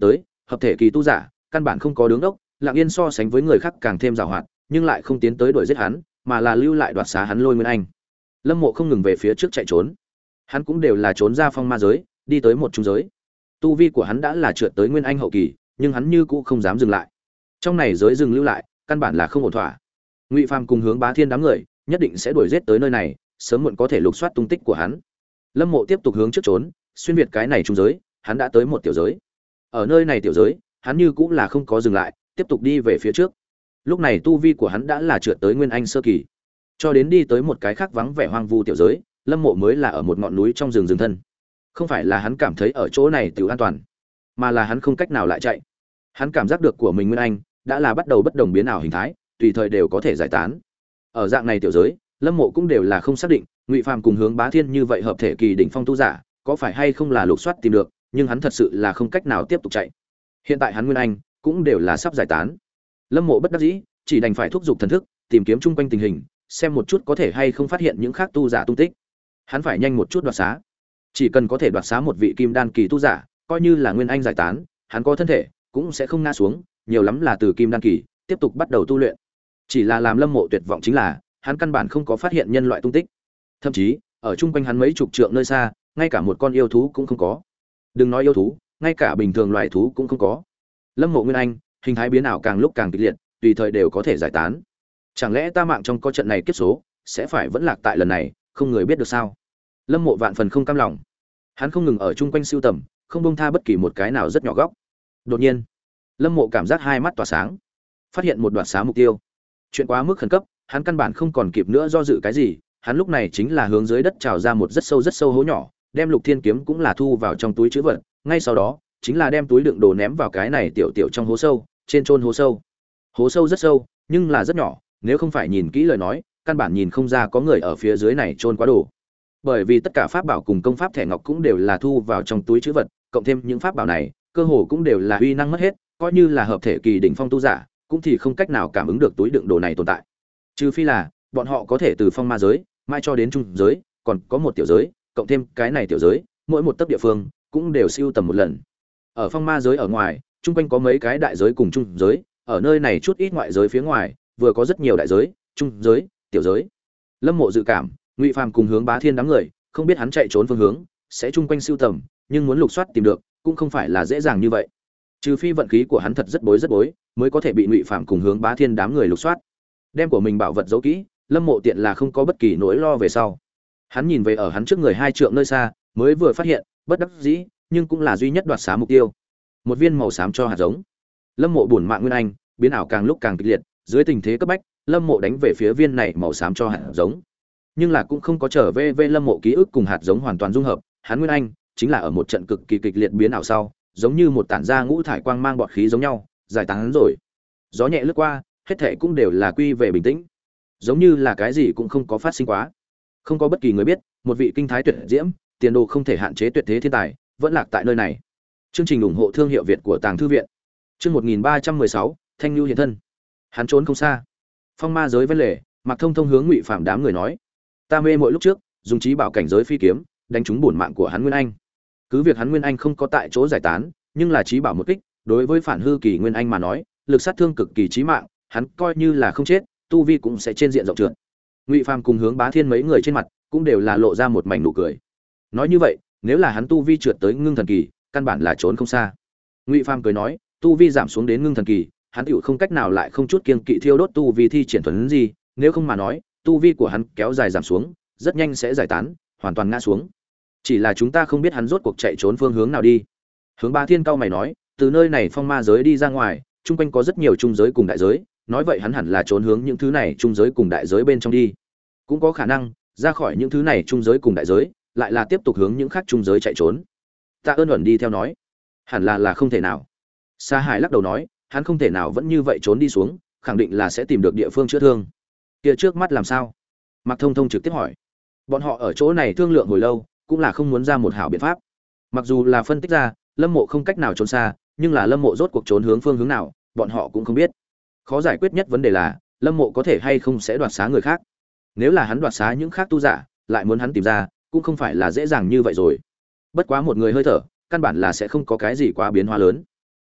hợp thể kỳ tu giả căn bản không có đứng đốc, Lặng Yên so sánh với người khác càng thêm giàu hoạt, nhưng lại không tiến tới đuổi giết hắn, mà là lưu lại đoạt xá hắn Lôi Nguyên Anh. Lâm Mộ không ngừng về phía trước chạy trốn. Hắn cũng đều là trốn ra phong ma giới, đi tới một trung giới. Tu vi của hắn đã là trượt tới Nguyên Anh hậu kỳ, nhưng hắn như cũ không dám dừng lại. Trong này giới dừng lưu lại, căn bản là không ổn thỏa. Ngụy Phàm cùng Hướng Bá Thiên đám người, nhất định sẽ đuổi giết tới nơi này, sớm muộn có thể lục soát tung tích của hắn. Lâm Mộ tiếp tục hướng trước trốn, xuyên việt cái này trung giới, hắn đã tới một tiểu giới. Ở nơi này tiểu giới, hắn như cũng là không có dừng lại, tiếp tục đi về phía trước. Lúc này tu vi của hắn đã là trượt tới Nguyên Anh sơ kỳ, cho đến đi tới một cái khác vắng vẻ hoang vu tiểu giới, Lâm Mộ mới là ở một ngọn núi trong rừng rừng thân. Không phải là hắn cảm thấy ở chỗ này tiểu an toàn, mà là hắn không cách nào lại chạy. Hắn cảm giác được của mình Nguyên Anh đã là bắt đầu bất đồng biến ảo hình thái, tùy thời đều có thể giải tán. Ở dạng này tiểu giới, Lâm Mộ cũng đều là không xác định, Ngụy Phàm cùng Hướng Bá Thiên như vậy hợp thể kỳ đỉnh phong tu giả, có phải hay không là lục soát tìm được, nhưng hắn thật sự là không cách nào tiếp tục chạy. Hiện tại hắn Nguyên Anh cũng đều là sắp giải tán. Lâm Mộ bất đắc dĩ, chỉ đành phải thúc giục thần thức, tìm kiếm chung quanh tình hình, xem một chút có thể hay không phát hiện những khác tu giả tung tích. Hắn phải nhanh một chút đoạt xá. Chỉ cần có thể đoạt xá một vị kim đan kỳ tu giả, coi như là Nguyên Anh giải tán, hắn có thân thể, cũng sẽ không ngã xuống, nhiều lắm là từ kim đan kỳ tiếp tục bắt đầu tu luyện. Chỉ là làm Lâm Mộ tuyệt vọng chính là, hắn căn bản không có phát hiện nhân loại tung tích. Thậm chí, ở chung quanh hắn mấy chục trượng nơi xa, ngay cả một con yêu thú cũng không có. Đừng nói yêu thú, ngay cả bình thường loài thú cũng không có. Lâm Mộ Nguyên Anh, hình thái biến ảo càng lúc càng kịch liệt, tùy thời đều có thể giải tán. Chẳng lẽ ta mạng trong có trận này kiếp số, sẽ phải vẫn lạc tại lần này, không người biết được sao? Lâm Mộ vạn phần không cam lòng. Hắn không ngừng ở chung quanh sưu tầm, không buông tha bất kỳ một cái nào rất nhỏ góc. Đột nhiên, Lâm Mộ cảm giác hai mắt tỏa sáng, phát hiện một đoạt xá mục tiêu. Chuyện quá mức khẩn cấp, hắn căn bản không còn kịp nữa do dự cái gì, hắn lúc này chính là hướng dưới đất trào ra một rất sâu rất sâu hố nhỏ, đem Lục Thiên kiếm cũng là thu vào trong túi trữ vật, ngay sau đó, chính là đem túi đựng đồ ném vào cái này tiểu tiểu trong hố sâu, trên chôn hố sâu. Hố sâu rất sâu, nhưng là rất nhỏ, nếu không phải nhìn kỹ lời nói, căn bản nhìn không ra có người ở phía dưới này chôn quá đồ. Bởi vì tất cả pháp bảo cùng công pháp thẻ ngọc cũng đều là thu vào trong túi trữ vật, cộng thêm những pháp bảo này, cơ hồ cũng đều là uy năng mất hết, coi như là hợp thể kỳ đỉnh phong tu giả, cũng thì không cách nào cảm ứng được túi đựng đồ này tồn tại. Trừ phi là bọn họ có thể từ phong ma giới mai cho đến trung giới, còn có một tiểu giới, cộng thêm cái này tiểu giới, mỗi một tấc địa phương cũng đều siêu tầm một lần. Ở phong ma giới ở ngoài, chung quanh có mấy cái đại giới cùng trung giới, ở nơi này chút ít ngoại giới phía ngoài, vừa có rất nhiều đại giới, trung giới, tiểu giới. Lâm Mộ dự cảm, Ngụy Phàm cùng Hướng Bá Thiên đám người, không biết hắn chạy trốn phương hướng, sẽ chung quanh siêu tầm, nhưng muốn lục soát tìm được, cũng không phải là dễ dàng như vậy. Trừ phi vận khí của hắn thật rất bối rất bối, mới có thể bị Ngụy Phàm cùng Hướng Bá Thiên đám người lục soát. Đem của mình bảo vật giấu kỹ, Lâm Mộ tiện là không có bất kỳ nỗi lo về sau. Hắn nhìn về ở hắn trước người hai trượng nơi xa, mới vừa phát hiện, bất đắc dĩ, nhưng cũng là duy nhất đoạt xá mục tiêu. Một viên màu xám cho hạt giống. Lâm Mộ buồn mạng nguyên anh, biến ảo càng lúc càng kịch liệt, dưới tình thế cấp bách, Lâm Mộ đánh về phía viên này màu xám cho hạt giống. Nhưng là cũng không có trở về về Lâm Mộ ký ức cùng hạt giống hoàn toàn dung hợp, hắn nguyên anh chính là ở một trận cực kỳ kịch liệt biến ảo sau, giống như một tản ra ngũ thải quang mang bọt khí giống nhau, giải tán rồi. Gió nhẹ lướt qua, hết thảy cũng đều là quy về bình tĩnh, giống như là cái gì cũng không có phát sinh quá. Không có bất kỳ người biết, một vị kinh thái tuyệt diễm, tiền đồ không thể hạn chế tuyệt thế thiên tài, vẫn lạc tại nơi này. Chương trình ủng hộ thương hiệu Việt của Tàng Thư viện. Chương một nghìn ba trăm mười sáu, Thanh Nhu hiện thân. Hắn trốn không xa. Phong ma giới vân lệ, Mạc Thông Thông hướng Ngụy Phàm đám người nói: "Ta mê mỗi lúc trước, dùng trí bảo cảnh giới phi kiếm, đánh trúng bổn mạng của hắn Nguyên Anh. Cứ việc hắn Nguyên Anh không có tại chỗ giải tán, nhưng là trí bảo một kích, đối với phản hư kỳ Nguyên Anh mà nói, lực sát thương cực kỳ chí mạng, hắn coi như là không chết, tu vi cũng sẽ trên diện rộng trượt." Ngụy Phàm cùng Hướng Bá Thiên mấy người trên mặt cũng đều là lộ ra một mảnh nụ cười. Nói như vậy, nếu là hắn tu vi trượt tới ngưng thần kỳ, căn bản là trốn không xa. Ngụy Phàm cười nói, tu vi giảm xuống đến ngưng thần kỳ, hắn tựu không cách nào lại không chút kiêng kỵ thiêu đốt tu vi thi triển thuần gì, nếu không mà nói, tu vi của hắn kéo dài giảm xuống, rất nhanh sẽ giải tán, hoàn toàn ngã xuống. Chỉ là chúng ta không biết hắn rốt cuộc chạy trốn phương hướng nào đi. Hướng Bá Thiên cao mày nói, từ nơi này phong ma giới đi ra ngoài, chung quanh có rất nhiều trung giới cùng đại giới, nói vậy hắn hẳn là trốn hướng những thứ này trung giới cùng đại giới bên trong đi. Cũng có khả năng ra khỏi những thứ này trung giới cùng đại giới, lại là tiếp tục hướng những khác trung giới chạy trốn. Tạ Ơn ẩn đi theo nói, hẳn là là không thể nào. Sa Hải lắc đầu nói, hắn không thể nào vẫn như vậy trốn đi xuống, khẳng định là sẽ tìm được địa phương chữa thương. Kia trước mắt làm sao? Mạc Thông Thông trực tiếp hỏi. Bọn họ ở chỗ này thương lượng hồi lâu, cũng là không muốn ra một hảo biện pháp. Mặc dù là phân tích ra, Lâm Mộ không cách nào trốn xa, nhưng là Lâm Mộ rốt cuộc trốn hướng phương hướng nào, bọn họ cũng không biết. Khó giải quyết nhất vấn đề là, Lâm Mộ có thể hay không sẽ đoạt xá người khác. Nếu là hắn đoạt xá những khác tu giả, lại muốn hắn tìm ra, cũng không phải là dễ dàng như vậy rồi. Bất quá một người hơi thở, căn bản là sẽ không có cái gì quá biến hóa lớn.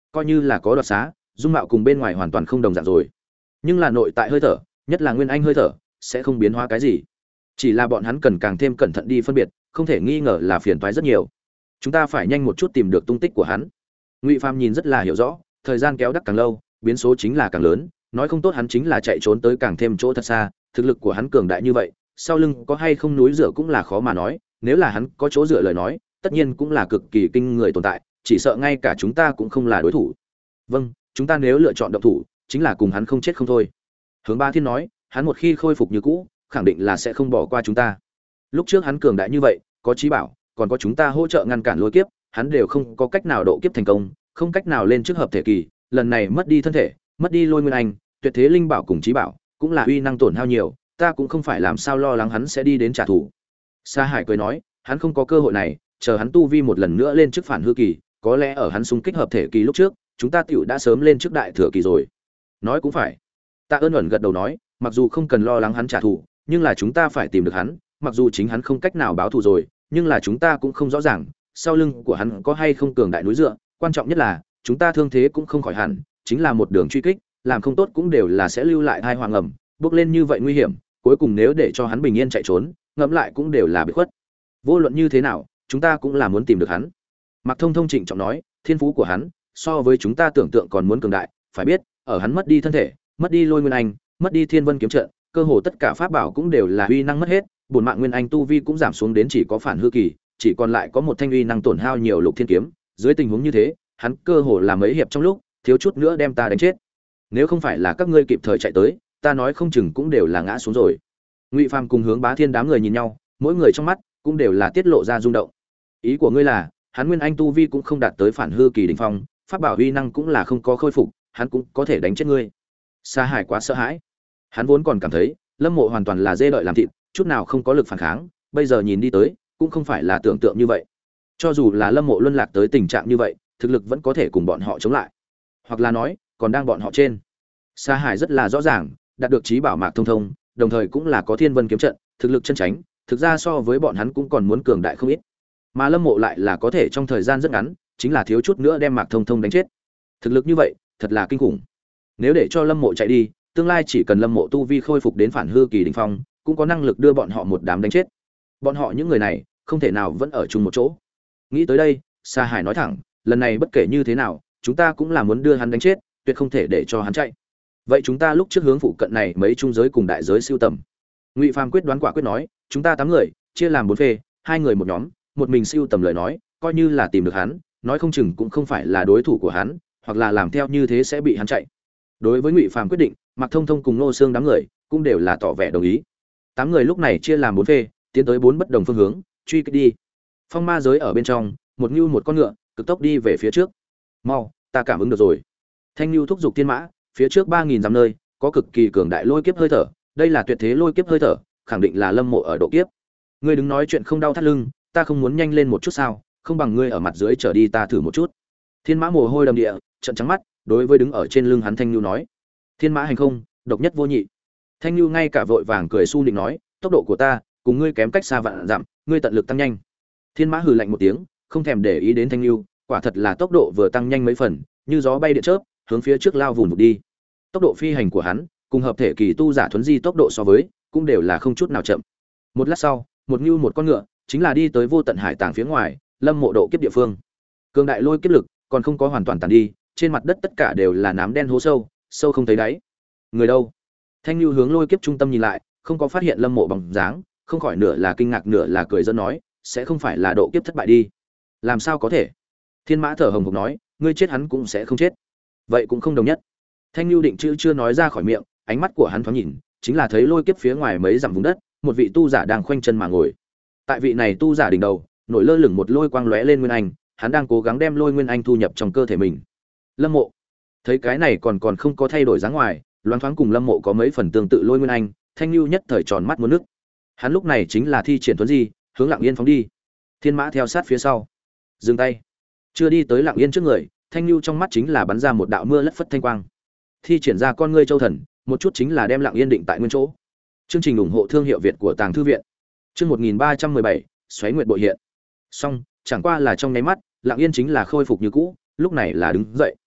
coi như là có đoạt xá, dung mạo cùng bên ngoài hoàn toàn không đồng dạng rồi. Nhưng là nội tại hơi thở, nhất là nguyên anh hơi thở, sẽ không biến hóa cái gì. Chỉ là bọn hắn cần càng thêm cẩn thận đi phân biệt, không thể nghi ngờ là phiền toái rất nhiều. Chúng ta phải nhanh một chút tìm được tung tích của hắn. Ngụy Phàm nhìn rất là hiểu rõ, thời gian kéo đắc càng lâu, biến số chính là càng lớn, nói không tốt hắn chính là chạy trốn tới càng thêm chỗ thật xa, thực lực của hắn cường đại như vậy, sau lưng có hay không núi dựa cũng là khó mà nói, nếu là hắn có chỗ dựa lời nói, tất nhiên cũng là cực kỳ kinh người tồn tại, chỉ sợ ngay cả chúng ta cũng không là đối thủ. Vâng, chúng ta nếu lựa chọn động thủ, chính là cùng hắn không chết không thôi. Hướng Ba Thiên nói, hắn một khi khôi phục như cũ, khẳng định là sẽ không bỏ qua chúng ta. Lúc trước hắn cường đại như vậy, có trí bảo, còn có chúng ta hỗ trợ ngăn cản lôi kiếp, hắn đều không có cách nào độ kiếp thành công, không cách nào lên trước hợp thể kỳ, lần này mất đi thân thể, mất đi lôi nguyên anh, tuyệt thế linh bảo cùng trí bảo, cũng là uy năng tổn hao nhiều, ta cũng không phải làm sao lo lắng hắn sẽ đi đến trả thù. Sa Hải cười nói, hắn không có cơ hội này, chờ hắn tu vi một lần nữa lên trước phản hư kỳ, có lẽ ở hắn xung kích hợp thể kỳ lúc trước, chúng ta tiểu đã sớm lên trước đại thừa kỳ rồi. Nói cũng phải. Tạ Ơn ẩn gật đầu nói, mặc dù không cần lo lắng hắn trả thù, nhưng là chúng ta phải tìm được hắn, mặc dù chính hắn không cách nào báo thù rồi, nhưng là chúng ta cũng không rõ ràng, sau lưng của hắn có hay không cường đại núi dựa, quan trọng nhất là, chúng ta thương thế cũng không khỏi hẳn, chính là một đường truy kích, làm không tốt cũng đều là sẽ lưu lại thai hoàng ẩm, bước lên như vậy nguy hiểm, cuối cùng nếu để cho hắn bình yên chạy trốn, ngẫm lại cũng đều là bị khuất. Vô luận như thế nào, chúng ta cũng là muốn tìm được hắn. Mạc Thông Thông trịnh trọng nói, thiên phú của hắn so với chúng ta tưởng tượng còn muốn cường đại, phải biết, ở hắn mất đi thân thể, mất đi lôi nguyên anh, mất đi thiên vân kiếm trận, cơ hồ tất cả pháp bảo cũng đều là uy năng mất hết, bổn mạng nguyên anh tu vi cũng giảm xuống đến chỉ có phản hư kỳ, chỉ còn lại có một thanh uy năng tổn hao nhiều lục thiên kiếm, dưới tình huống như thế, hắn cơ hồ là mấy hiệp trong lúc, thiếu chút nữa đem ta đánh chết. Nếu không phải là các ngươi kịp thời chạy tới, ta nói không chừng cũng đều là ngã xuống rồi. Ngụy Phàm cùng Hướng Bá Thiên đám người nhìn nhau, mỗi người trong mắt cũng đều là tiết lộ ra rung động. Ý của ngươi là, hắn nguyên anh tu vi cũng không đạt tới phản hư kỳ đỉnh phong, pháp bảo uy năng cũng là không có khôi phục, hắn cũng có thể đánh chết ngươi. Sa Hải quá sợ hãi. Hắn vốn còn cảm thấy, Lâm Mộ hoàn toàn là dê đợi làm thịt, chút nào không có lực phản kháng, bây giờ nhìn đi tới, cũng không phải là tưởng tượng như vậy. Cho dù là Lâm Mộ luân lạc tới tình trạng như vậy, thực lực vẫn có thể cùng bọn họ chống lại. Hoặc là nói, còn đang bọn họ trên. Sa Hải rất là rõ ràng, đạt được trí bảo Mạc Thông Thông, đồng thời cũng là có Thiên Vân kiếm trận, thực lực chân chánh, thực ra so với bọn hắn cũng còn muốn cường đại không ít. Mà Lâm Mộ lại là có thể trong thời gian rất ngắn, chính là thiếu chút nữa đem Mạc Thông Thông đánh chết. Thực lực như vậy, thật là kinh khủng. Nếu để cho Lâm Mộ chạy đi, tương lai chỉ cần Lâm Mộ tu vi khôi phục đến phản hư kỳ đỉnh phong, cũng có năng lực đưa bọn họ một đám đánh chết. Bọn họ những người này, không thể nào vẫn ở chung một chỗ. Nghĩ tới đây, Sa Hải nói thẳng, lần này bất kể như thế nào, chúng ta cũng là muốn đưa hắn đánh chết, tuyệt không thể để cho hắn chạy. Vậy chúng ta lúc trước hướng phụ cận này mấy trung giới cùng đại giới siêu tầm. Ngụy Phàm quyết đoán quả quyết nói, chúng ta tám người, chia làm bốn phê, hai người một nhóm, một mình siêu tầm lời nói, coi như là tìm được hắn, nói không chừng cũng không phải là đối thủ của hắn, hoặc là làm theo như thế sẽ bị hắn chạy. Đối với Ngụy Phàm quyết định, Mạc Thông Thông cùng Ngô Xương đám người cũng đều là tỏ vẻ đồng ý. Tám người lúc này chia làm bốn phê, tiến tới bốn bất đồng phương hướng, truy kích đi. Phong ma giới ở bên trong, một nhu một con ngựa, cực tốc đi về phía trước. Mau, ta cảm ứng được rồi. Thanh nhu thúc giục thiên mã, phía trước ba nghìn dặm nơi, có cực kỳ cường đại lôi kiếp hơi thở, đây là tuyệt thế lôi kiếp hơi thở, khẳng định là Lâm Mộ ở độ kiếp. Ngươi đừng nói chuyện không đau thắt lưng, ta không muốn nhanh lên một chút sao, không bằng ngươi ở mặt dưới trở đi ta thử một chút. Thiên mã mồ hôi đầm địa, trợn trắng mắt, đối với đứng ở trên lưng hắn Thanh nhu nói: Thiên mã hành không, độc nhất vô nhị. Thanh nhu ngay cả vội vàng cười su nịnh nói: Tốc độ của ta cùng ngươi kém cách xa vạn dặm, ngươi tận lực tăng nhanh. Thiên mã hừ lạnh một tiếng, không thèm để ý đến Thanh nhu, quả thật là tốc độ vừa tăng nhanh mấy phần, như gió bay điện chớp, hướng phía trước lao vùn vụt đi. Tốc độ phi hành của hắn, cùng hợp thể kỳ tu giả thuấn di tốc độ so với, cũng đều là không chút nào chậm. Một lát sau, một nhu một con ngựa, chính là đi tới vô tận hải tàng phía ngoài, Lâm Mộ độ kiếp địa phương. Cường đại lôi kiếp lực còn không có hoàn toàn tàn đi, trên mặt đất tất cả đều là nám đen hố sâu, sâu không thấy đáy. Người đâu? Thanh nhu hướng lôi kiếp trung tâm nhìn lại, không có phát hiện Lâm Mộ bóng dáng, không khỏi nửa là kinh ngạc nửa là cười giỡn nói, sẽ không phải là độ kiếp thất bại đi. Làm sao có thể? Thiên mã thở hồng hộc nói, ngươi chết hắn cũng sẽ không chết. Vậy cũng không đồng nhất. Thanh nhu định chữ chưa nói ra khỏi miệng, ánh mắt của hắn thoáng nhìn, chính là thấy lôi kiếp phía ngoài mấy dặm vùng đất, một vị tu giả đang khoanh chân mà ngồi. Tại vị này tu giả đỉnh đầu, nổi lơ lửng một lôi quang lóe lên nguyên anh, hắn đang cố gắng đem lôi nguyên anh thu nhập trong cơ thể mình. Lâm Mộ thấy cái này còn còn không có thay đổi dáng ngoài, loáng thoáng cùng Lâm Mộ có mấy phần tương tự lôi nguyên anh, Thanh nhu nhất thời tròn mắt muốn nước. Hắn lúc này chính là thi triển tuấn di, hướng Lặng Yên phóng đi. Thiên mã theo sát phía sau. Dừng tay. Chưa đi tới Lặng Yên trước người, Thanh nhu trong mắt chính là bắn ra một đạo mưa lất phất thanh quang. Thi triển ra con ngươi châu thần, một chút chính là đem Lặng Yên định tại nguyên chỗ. Chương trình ủng hộ thương hiệu Việt của Tàng thư viện. Chương một nghìn ba trăm mười bảy, Xoáy Nguyệt bội hiện. Xong, chẳng qua là trong nháy mắt, Lặng Yên chính là khôi phục như cũ, lúc này là đứng dậy.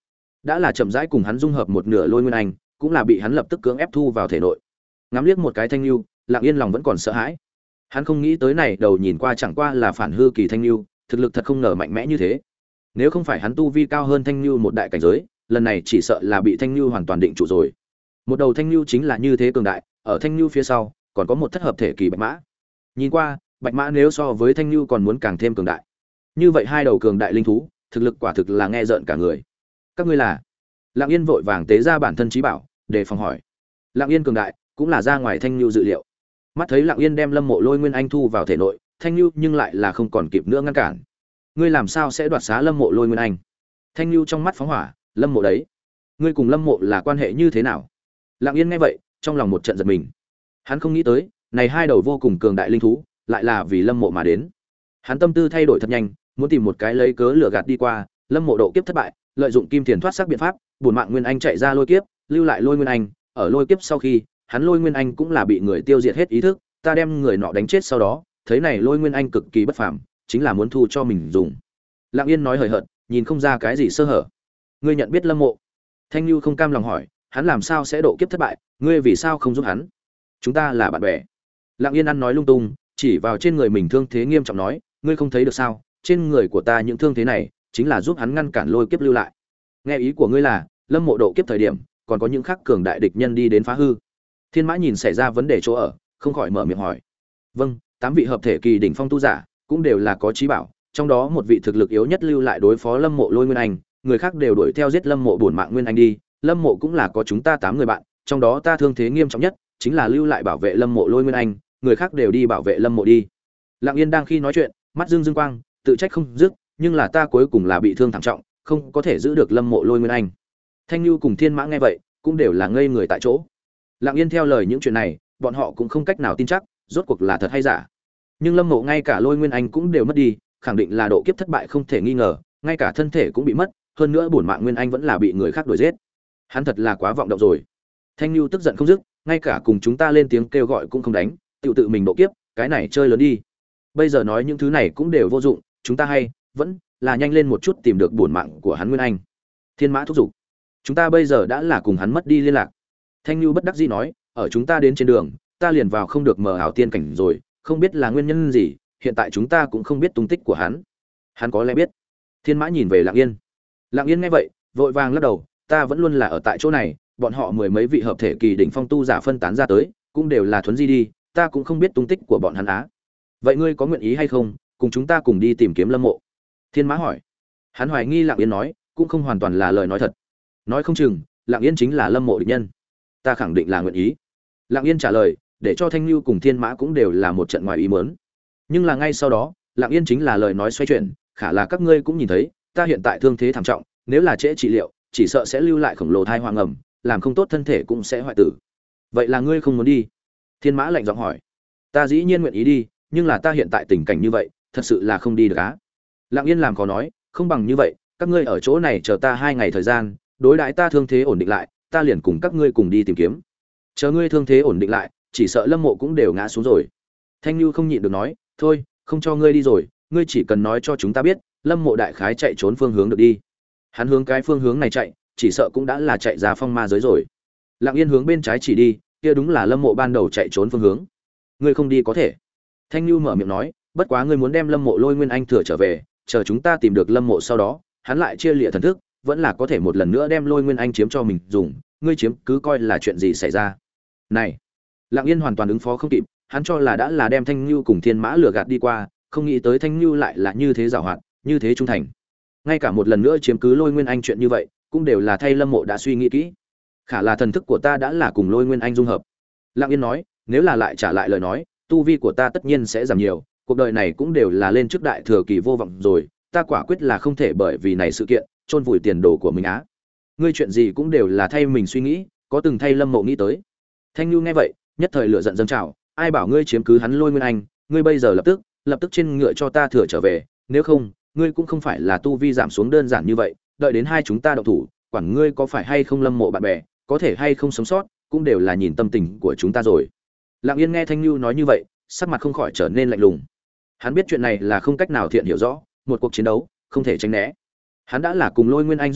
đã là chậm rãi cùng hắn dung hợp một nửa lôi nguyên anh, cũng là bị hắn lập tức cưỡng ép thu vào thể nội. Ngắm liếc một cái Thanh Nưu, Lặng Yên lòng vẫn còn sợ hãi. Hắn không nghĩ tới này đầu nhìn qua chẳng qua là phản hư kỳ Thanh Nưu, thực lực thật không ngờ mạnh mẽ như thế. Nếu không phải hắn tu vi cao hơn Thanh Nưu một đại cảnh giới, lần này chỉ sợ là bị Thanh Nưu hoàn toàn định trụ rồi. Một đầu Thanh Nưu chính là như thế cường đại, ở Thanh Nưu phía sau còn có một thất hợp thể kỳ Bạch Mã. Nhìn qua, Bạch Mã nếu so với Thanh Nưu còn muốn càng thêm cường đại. Như vậy hai đầu cường đại linh thú, thực lực quả thực là nghe rợn cả người. Các ngươi là? Lặng Yên vội vàng tế ra bản thân trí bảo, để phòng hỏi. Lặng Yên cường đại, cũng là ra ngoài Thanh Nưu dự liệu. Mắt thấy Lặng Yên đem Lâm Mộ Lôi Nguyên Anh thu vào thể nội, Thanh Nưu nhưng lại là không còn kịp nữa ngăn cản. Ngươi làm sao sẽ đoạt xá Lâm Mộ Lôi Nguyên Anh? Thanh Nưu trong mắt phóng hỏa, Lâm Mộ đấy, ngươi cùng Lâm Mộ là quan hệ như thế nào? Lặng Yên nghe vậy, trong lòng một trận giật mình. Hắn không nghĩ tới, này hai đầu vô cùng cường đại linh thú, lại là vì Lâm Mộ mà đến. Hắn tâm tư thay đổi thật nhanh, muốn tìm một cái lấy cớ lừa gạt đi qua, Lâm Mộ độ kiếp thất bại, lợi dụng kim tiền thoát sắc biện pháp, bổn mạng Nguyên Anh chạy ra lôi kiếp, lưu lại Lôi Nguyên Anh, ở lôi kiếp sau khi, hắn Lôi Nguyên Anh cũng là bị người tiêu diệt hết ý thức, ta đem người nọ đánh chết sau đó, thấy này Lôi Nguyên Anh cực kỳ bất phàm, chính là muốn thu cho mình dùng. Lặng Yên nói hời hợt, nhìn không ra cái gì sơ hở. Ngươi nhận biết Lâm Mộ? Thanh Nưu không cam lòng hỏi, hắn làm sao sẽ độ kiếp thất bại, ngươi vì sao không giúp hắn? Chúng ta là bạn bè. Lặng Yên ăn nói lung tung, chỉ vào trên người mình thương thế nghiêm trọng nói, ngươi không thấy được sao, trên người của ta những thương thế này, chính là giúp hắn ngăn cản lôi kiếp lưu lại. Nghe ý của ngươi là, Lâm Mộ độ kiếp thời điểm, còn có những khắc cường đại địch nhân đi đến phá hư. Thiên Mã nhìn xảy ra vấn đề chỗ ở, không khỏi mở miệng hỏi. Vâng, tám vị hợp thể kỳ đỉnh phong tu giả, cũng đều là có chí bảo, trong đó một vị thực lực yếu nhất lưu lại đối phó Lâm Mộ Lôi Nguyên Anh, người khác đều đuổi theo giết Lâm Mộ bổn mạng Nguyên Anh đi, Lâm Mộ cũng là có chúng ta tám người bạn, trong đó ta thương thế nghiêm trọng nhất, chính là lưu lại bảo vệ Lâm Mộ Lôi Nguyên Anh, người khác đều đi bảo vệ Lâm Mộ đi. Lặng Yên đang khi nói chuyện, mắt dương dương quang, tự trách không dứt, nhưng là ta cuối cùng là bị thương thảm trọng, không có thể giữ được Lâm Mộ Lôi Nguyên Anh. Thanh Nưu cùng Thiên Mã nghe vậy, cũng đều là ngây người tại chỗ. Lặng Yên theo lời những chuyện này, bọn họ cũng không cách nào tin chắc, rốt cuộc là thật hay giả. Nhưng Lâm Mộ ngay cả Lôi Nguyên Anh cũng đều mất đi, khẳng định là độ kiếp thất bại không thể nghi ngờ, ngay cả thân thể cũng bị mất, hơn nữa bổn mạng Nguyên Anh vẫn là bị người khác đuổi giết. Hắn thật là quá vọng động rồi. Thanh Nưu tức giận không dứt, ngay cả cùng chúng ta lên tiếng kêu gọi cũng không đánh, tự tự mình độ kiếp, cái này chơi lớn đi. Bây giờ nói những thứ này cũng đều vô dụng, chúng ta hay vẫn là nhanh lên một chút tìm được bổn mạng của hắn Nguyên Anh. Thiên Mã thúc giục. Chúng ta bây giờ đã là cùng hắn mất đi liên lạc. Thanh Nưu bất đắc dĩ nói, ở chúng ta đến trên đường, ta liền vào không được mờ ảo tiên cảnh rồi, không biết là nguyên nhân gì, hiện tại chúng ta cũng không biết tung tích của hắn. Hắn có lẽ biết. Thiên Mã nhìn về Lặng Yên. Lặng Yên nghe vậy, vội vàng lắc đầu, ta vẫn luôn là ở tại chỗ này, bọn họ mười mấy vị hợp thể kỳ đỉnh phong tu giả phân tán ra tới, cũng đều là thuấn di đi, ta cũng không biết tung tích của bọn hắn á. Vậy ngươi có nguyện ý hay không, cùng chúng ta cùng đi tìm kiếm Lâm Mộ? Thiên Mã hỏi. Hắn hoài nghi Lặng Yên nói, cũng không hoàn toàn là lời nói thật. Nói không chừng, Lặng Yên chính là Lâm Mộ địch nhân. Ta khẳng định là nguyện ý. Lặng Yên trả lời, để cho Thanh Nưu cùng Thiên Mã cũng đều là một trận ngoài ý muốn. Nhưng là ngay sau đó, Lặng Yên chính là lời nói xoay chuyển, khả là các ngươi cũng nhìn thấy, ta hiện tại thương thế thảm trọng, nếu là trễ trị liệu, chỉ sợ sẽ lưu lại khổng lồ thai hoang ẩm, làm không tốt thân thể cũng sẽ hoại tử. Vậy là ngươi không muốn đi? Thiên Mã lạnh giọng hỏi. Ta dĩ nhiên nguyện ý đi, nhưng là ta hiện tại tình cảnh như vậy, thật sự là không đi được á. Lặng Yên làm khó nói, không bằng như vậy, các ngươi ở chỗ này chờ ta hai ngày thời gian, đối đãi ta thương thế ổn định lại, ta liền cùng các ngươi cùng đi tìm kiếm. Chờ ngươi thương thế ổn định lại, chỉ sợ Lâm Mộ cũng đều ngã xuống rồi. Thanh Nưu không nhịn được nói, thôi, không cho ngươi đi rồi, ngươi chỉ cần nói cho chúng ta biết, Lâm Mộ đại khái chạy trốn phương hướng được đi. Hắn hướng cái phương hướng này chạy, chỉ sợ cũng đã là chạy ra phong ma giới rồi. Lặng Yên hướng bên trái chỉ đi, kia đúng là Lâm Mộ ban đầu chạy trốn phương hướng. Ngươi không đi có thể. Thanh Nưu mở miệng nói, bất quá ngươi muốn đem Lâm Mộ Lôi Nguyên Anh thừa trở về, chờ chúng ta tìm được Lâm Mộ sau đó, hắn lại chia liệt thần thức, vẫn là có thể một lần nữa đem Lôi Nguyên Anh chiếm cho mình dùng, ngươi chiếm cứ coi là chuyện gì xảy ra. Này, Lặng Yên hoàn toàn ứng phó không kịp, hắn cho là đã là đem Thanh Nưu cùng Thiên Mã lừa gạt đi qua, không nghĩ tới Thanh Nưu lại là như thế giàu hoạt, như thế trung thành. Ngay cả một lần nữa chiếm cứ Lôi Nguyên Anh chuyện như vậy, cũng đều là thay Lâm Mộ đã suy nghĩ kỹ. Khả là thần thức của ta đã là cùng Lôi Nguyên Anh dung hợp. Lặng Yên nói, nếu là lại trả lại lời nói, tu vi của ta tất nhiên sẽ giảm nhiều, cuộc đời này cũng đều là lên trước đại thừa kỳ vô vọng rồi, ta quả quyết là không thể bởi vì này sự kiện chôn vùi tiền đồ của mình á. Ngươi chuyện gì cũng đều là thay mình suy nghĩ, có từng thay Lâm Mộ nghĩ tới. Thanh Nưu nghe vậy, nhất thời lửa giận dâng trào, ai bảo ngươi chiếm cứ hắn Lôi Nguyên Anh, ngươi bây giờ lập tức, lập tức trên ngựa cho ta thừa trở về, nếu không, ngươi cũng không phải là tu vi giảm xuống đơn giản như vậy, đợi đến hai chúng ta động thủ, quản ngươi có phải hay không Lâm Mộ bạn bè, có thể hay không sống sót, cũng đều là nhìn tâm tình của chúng ta rồi. Lặng Yên nghe Thanh Nưu nói như vậy, sắc mặt không khỏi trở nên lạnh lùng. Hắn biết chuyện này là không cách nào thiện hiểu rõ, một cuộc chiến đấu không thể tránh né. Hắn đã là cùng Lôi Nguyên Anh dung hợp,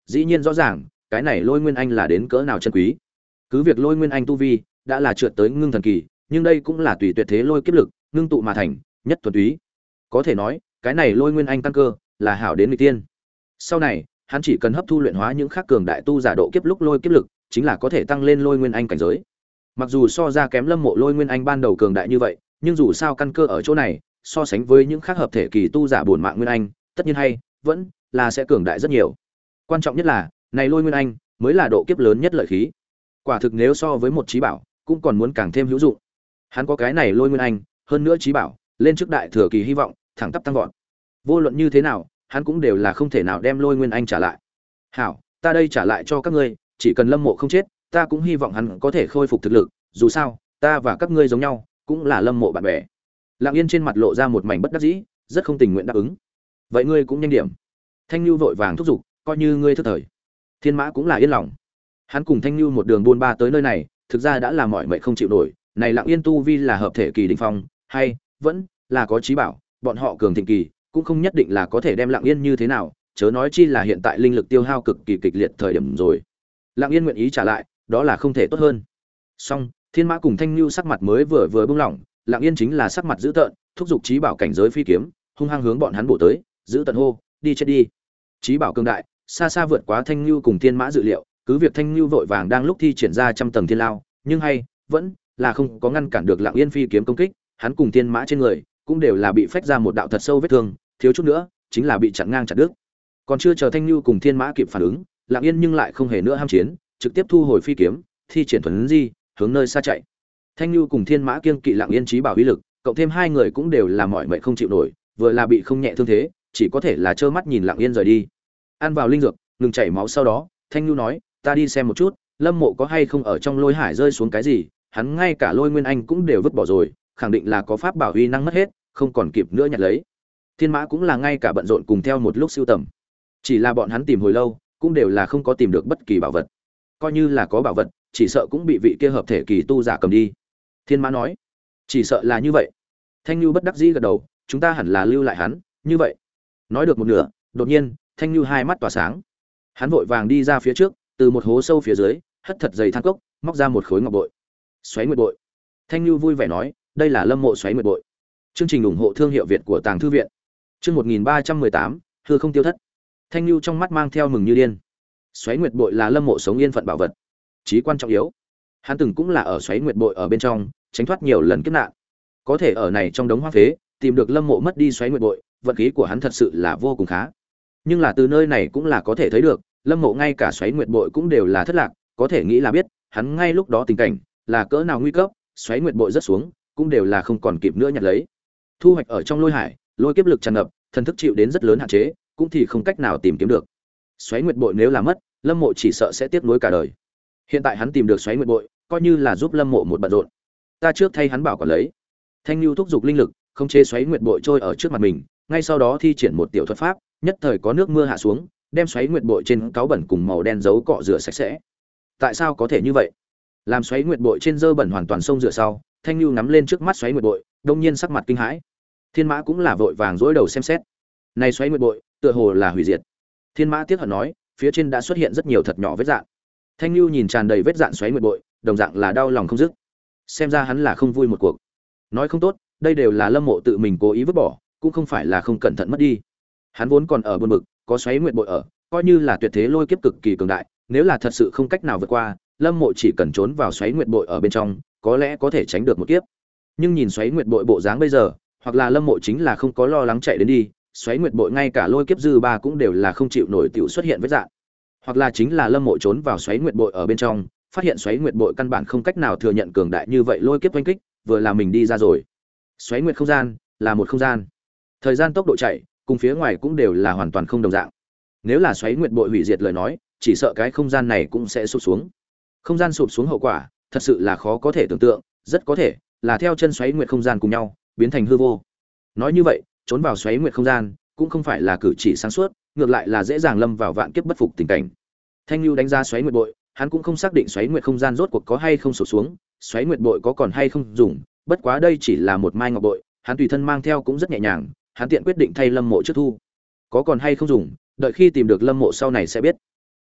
dĩ nhiên rõ ràng cái này Lôi Nguyên Anh là đến cỡ nào chân quý. Cứ việc Lôi Nguyên Anh tu vi đã là trượt tới ngưng thần kỳ, nhưng đây cũng là tùy tuyệt thế lôi kiếp lực ngưng tụ mà thành, nhất thuần túy. Có thể nói, cái này Lôi Nguyên Anh căn cơ là hảo đến nghịch tiên. Sau này, hắn chỉ cần hấp thu luyện hóa những khác cường đại tu giả độ kiếp lúc lôi kiếp lực, chính là có thể tăng lên Lôi Nguyên Anh cảnh giới. Mặc dù so ra kém Lâm Mộ Lôi Nguyên Anh ban đầu cường đại như vậy, nhưng dù sao căn cơ ở chỗ này, so sánh với những khác hợp thể kỳ tu giả bổn mạng Nguyên Anh, tất nhiên hay vẫn là sẽ cường đại rất nhiều. Quan trọng nhất là, này Lôi Nguyên Anh mới là độ kiếp lớn nhất lợi khí. Quả thực nếu so với một trí bảo, cũng còn muốn càng thêm hữu dụng. Hắn có cái này Lôi Nguyên Anh, hơn nữa trí bảo, lên trước đại thừa kỳ hy vọng, thẳng tắp tăng vọt. Vô luận như thế nào, hắn cũng đều là không thể nào đem Lôi Nguyên Anh trả lại. "Hảo, ta đây trả lại cho các ngươi, chỉ cần Lâm Mộ không chết, ta cũng hy vọng hắn có thể khôi phục thực lực, dù sao, ta và các ngươi giống nhau, cũng là Lâm Mộ bạn bè." Lặng Yên trên mặt lộ ra một mảnh bất đắc dĩ, rất không tình nguyện đáp ứng. "Vậy ngươi cũng nhanh điểm." Thanh Nưu vội vàng thúc giục, "Coi như ngươi thức thời." Thiên Mã cũng là yên lòng. Hắn cùng Thanh Nưu một đường buôn ba tới nơi này, thực ra đã là mỏi mệt không chịu nổi, này Lặng Yên tu vi là hợp thể kỳ đỉnh phong, hay vẫn là có trí bảo, bọn họ cường thịnh kỳ, cũng không nhất định là có thể đem Lặng Yên như thế nào, chớ nói chi là hiện tại linh lực tiêu hao cực kỳ kịch liệt thời điểm rồi. Lặng Yên nguyện ý trả lại, đó là không thể tốt hơn. Song, Thiên Mã cùng Thanh Nưu sắc mặt mới vừa vừa bừng lỏng, Lặng Yên chính là sắc mặt dữ tợn, thúc giục trí bảo cảnh giới phi kiếm, hung hăng hướng bọn hắn bổ tới, giữ tận hô, đi chết đi. Trí bảo cường đại, xa xa vượt quá Thanh Nưu cùng Thiên Mã dự liệu, cứ việc Thanh Nưu vội vàng đang lúc thi triển ra trăm tầng thiên lao, nhưng hay vẫn là không có ngăn cản được Lặng Yên phi kiếm công kích, hắn cùng Thiên Mã trên người cũng đều là bị phách ra một đạo thật sâu vết thương, thiếu chút nữa chính là bị chặn ngang chặt đứt. Còn chưa chờ Thanh Nưu cùng Thiên Mã kịp phản ứng, Lặng Yên nhưng lại không hề nữa ham chiến, trực tiếp thu hồi phi kiếm, thi triển thuần di, hướng nơi xa chạy. Thanh Nưu cùng Thiên Mã kiêng kỵ Lặng Yên trí bảo uy lực, cộng thêm hai người cũng đều là mỏi mệt không chịu nổi, vừa là bị không nhẹ thương thế, chỉ có thể là trơ mắt nhìn Lặng Yên rời đi. Ăn vào linh dược, ngừng chảy máu sau đó, Thanh Nưu nói, "Ta đi xem một chút, Lâm Mộ có hay không ở trong Lôi Hải rơi xuống cái gì, hắn ngay cả Lôi Nguyên Anh cũng đều vứt bỏ rồi, khẳng định là có pháp bảo uy năng mất hết, không còn kịp nữa nhặt lấy." Thiên Mã cũng là ngay cả bận rộn cùng theo một lúc sưu tầm. Chỉ là bọn hắn tìm hồi lâu, cũng đều là không có tìm được bất kỳ bảo vật. Coi như là có bảo vật, chỉ sợ cũng bị vị kia hợp thể kỳ tu giả cầm đi. Thiên Mã nói, "Chỉ sợ là như vậy." Thanh Nưu bất đắc dĩ gật đầu, "Chúng ta hẳn là lưu lại hắn, như vậy." Nói được một nửa, đột nhiên, Thanh Nưu hai mắt tỏa sáng. Hắn vội vàng đi ra phía trước, từ một hố sâu phía dưới, hất thật dày than cốc, móc ra một khối ngọc bội. "Xoáy Nguyệt bội." Thanh Nưu vui vẻ nói, "Đây là Lâm Mộ Xoáy Nguyệt bội." Chương trình ủng hộ thương hiệu Việt của Tàng thư viện. Chương một nghìn ba trăm mười tám, hư không tiêu thất. Thanh Nưu trong mắt mang theo mừng như điên. Xoáy Nguyệt bội là Lâm Mộ sống yên phận bảo vật, chí quan trọng yếu. Hắn từng cũng là ở Xoáy Nguyệt bội ở bên trong, tránh thoát nhiều lần kiếp nạn. Có thể ở này trong đống hoang phế, tìm được Lâm Mộ mất đi Xoáy Nguyệt bội, vận khí của hắn thật sự là vô cùng khá. Nhưng là từ nơi này cũng là có thể thấy được, Lâm Mộ ngay cả Xoáy Nguyệt bội cũng đều là thất lạc, có thể nghĩ là biết, hắn ngay lúc đó tình cảnh là cỡ nào nguy cấp, Xoáy Nguyệt bội rất xuống, cũng đều là không còn kịp nữa nhặt lấy. Thu hoạch ở trong Lôi Hải, lôi kiếp lực tràn ngập, thần thức chịu đến rất lớn hạn chế, cũng thì không cách nào tìm kiếm được. Xoáy Nguyệt bội nếu là mất, Lâm Mộ chỉ sợ sẽ tiếc nuối cả đời. Hiện tại hắn tìm được Xoáy Nguyệt bội, coi như là giúp Lâm Mộ một bận rộn. Ta trước thay hắn bảo quản lấy. Thanh Nưu thúc giục linh lực, không chế Xoáy Nguyệt bội trôi ở trước mặt mình, ngay sau đó thi triển một tiểu thuật pháp, nhất thời có nước mưa hạ xuống, đem Xoáy Nguyệt bội trên cáu bẩn cùng màu đen dấu cọ rửa sạch sẽ. Tại sao có thể như vậy? Làm Xoáy Nguyệt bội trên dơ bẩn hoàn toàn xông rửa sau, Thanh Nưu nắm lên trước mắt Xoáy Nguyệt bội, đông nhiên sắc mặt kinh hãi. Thiên Mã cũng là vội vàng dỗi đầu xem xét. Này Xoáy Nguyệt bội, tựa hồ là hủy diệt. Thiên Mã tiếc hận nói, phía trên đã xuất hiện rất nhiều thật nhỏ vết dạn. Thanh Nưu nhìn tràn đầy vết dạn Xoáy Nguyệt bội, đồng dạng là đau lòng không dứt. Xem ra hắn là không vui một cuộc. Nói không tốt, đây đều là Lâm Mộ tự mình cố ý vứt bỏ, cũng không phải là không cẩn thận mất đi. Hắn vốn còn ở buồn bực, có Xoáy Nguyệt bội ở, coi như là tuyệt thế lôi kiếp cực kỳ cường đại, nếu là thật sự không cách nào vượt qua, Lâm Mộ chỉ cần trốn vào Xoáy Nguyệt bội ở bên trong, có lẽ có thể tránh được một kiếp. Nhưng nhìn Xoáy Nguyệt bội bộ dáng bây giờ, hoặc là Lâm Mộ chính là không có lo lắng chạy đến đi, Xoáy Nguyệt bội ngay cả lôi kiếp dư ba cũng đều là không chịu nổi tiểu xuất hiện vết dạn. Hoặc là chính là Lâm Mộ trốn vào Xoáy Nguyệt bội ở bên trong, phát hiện Xoáy Nguyệt bội căn bản không cách nào thừa nhận cường đại như vậy lôi kiếp oanh kích, vừa là mình đi ra rồi. Xoáy Nguyệt không gian là một không gian. Thời gian tốc độ chạy, cùng phía ngoài cũng đều là hoàn toàn không đồng dạng. Nếu là Xoáy Nguyệt bội hủy diệt lời nói, chỉ sợ cái không gian này cũng sẽ sụp xuống. Không gian sụp xuống hậu quả, thật sự là khó có thể tưởng tượng, rất có thể là theo chân Xoáy Nguyệt không gian cùng nhau, biến thành hư vô. Nói như vậy, trốn vào Xoáy Nguyệt không gian, cũng không phải là cử chỉ sáng suốt, ngược lại là dễ dàng lâm vào vạn kiếp bất phục tình cảnh. Thanh Nưu đánh ra Xoáy Nguyệt bội, hắn cũng không xác định Xoáy Nguyệt không gian rốt cuộc có hay không sụp xuống, Xoáy Nguyệt bội có còn hay không dùng, bất quá đây chỉ là một mai ngọc bội, hắn tùy thân mang theo cũng rất nhẹ nhàng, hắn tiện quyết định thay Lâm Mộ trước thu. Có còn hay không dùng, đợi khi tìm được Lâm Mộ sau này sẽ biết.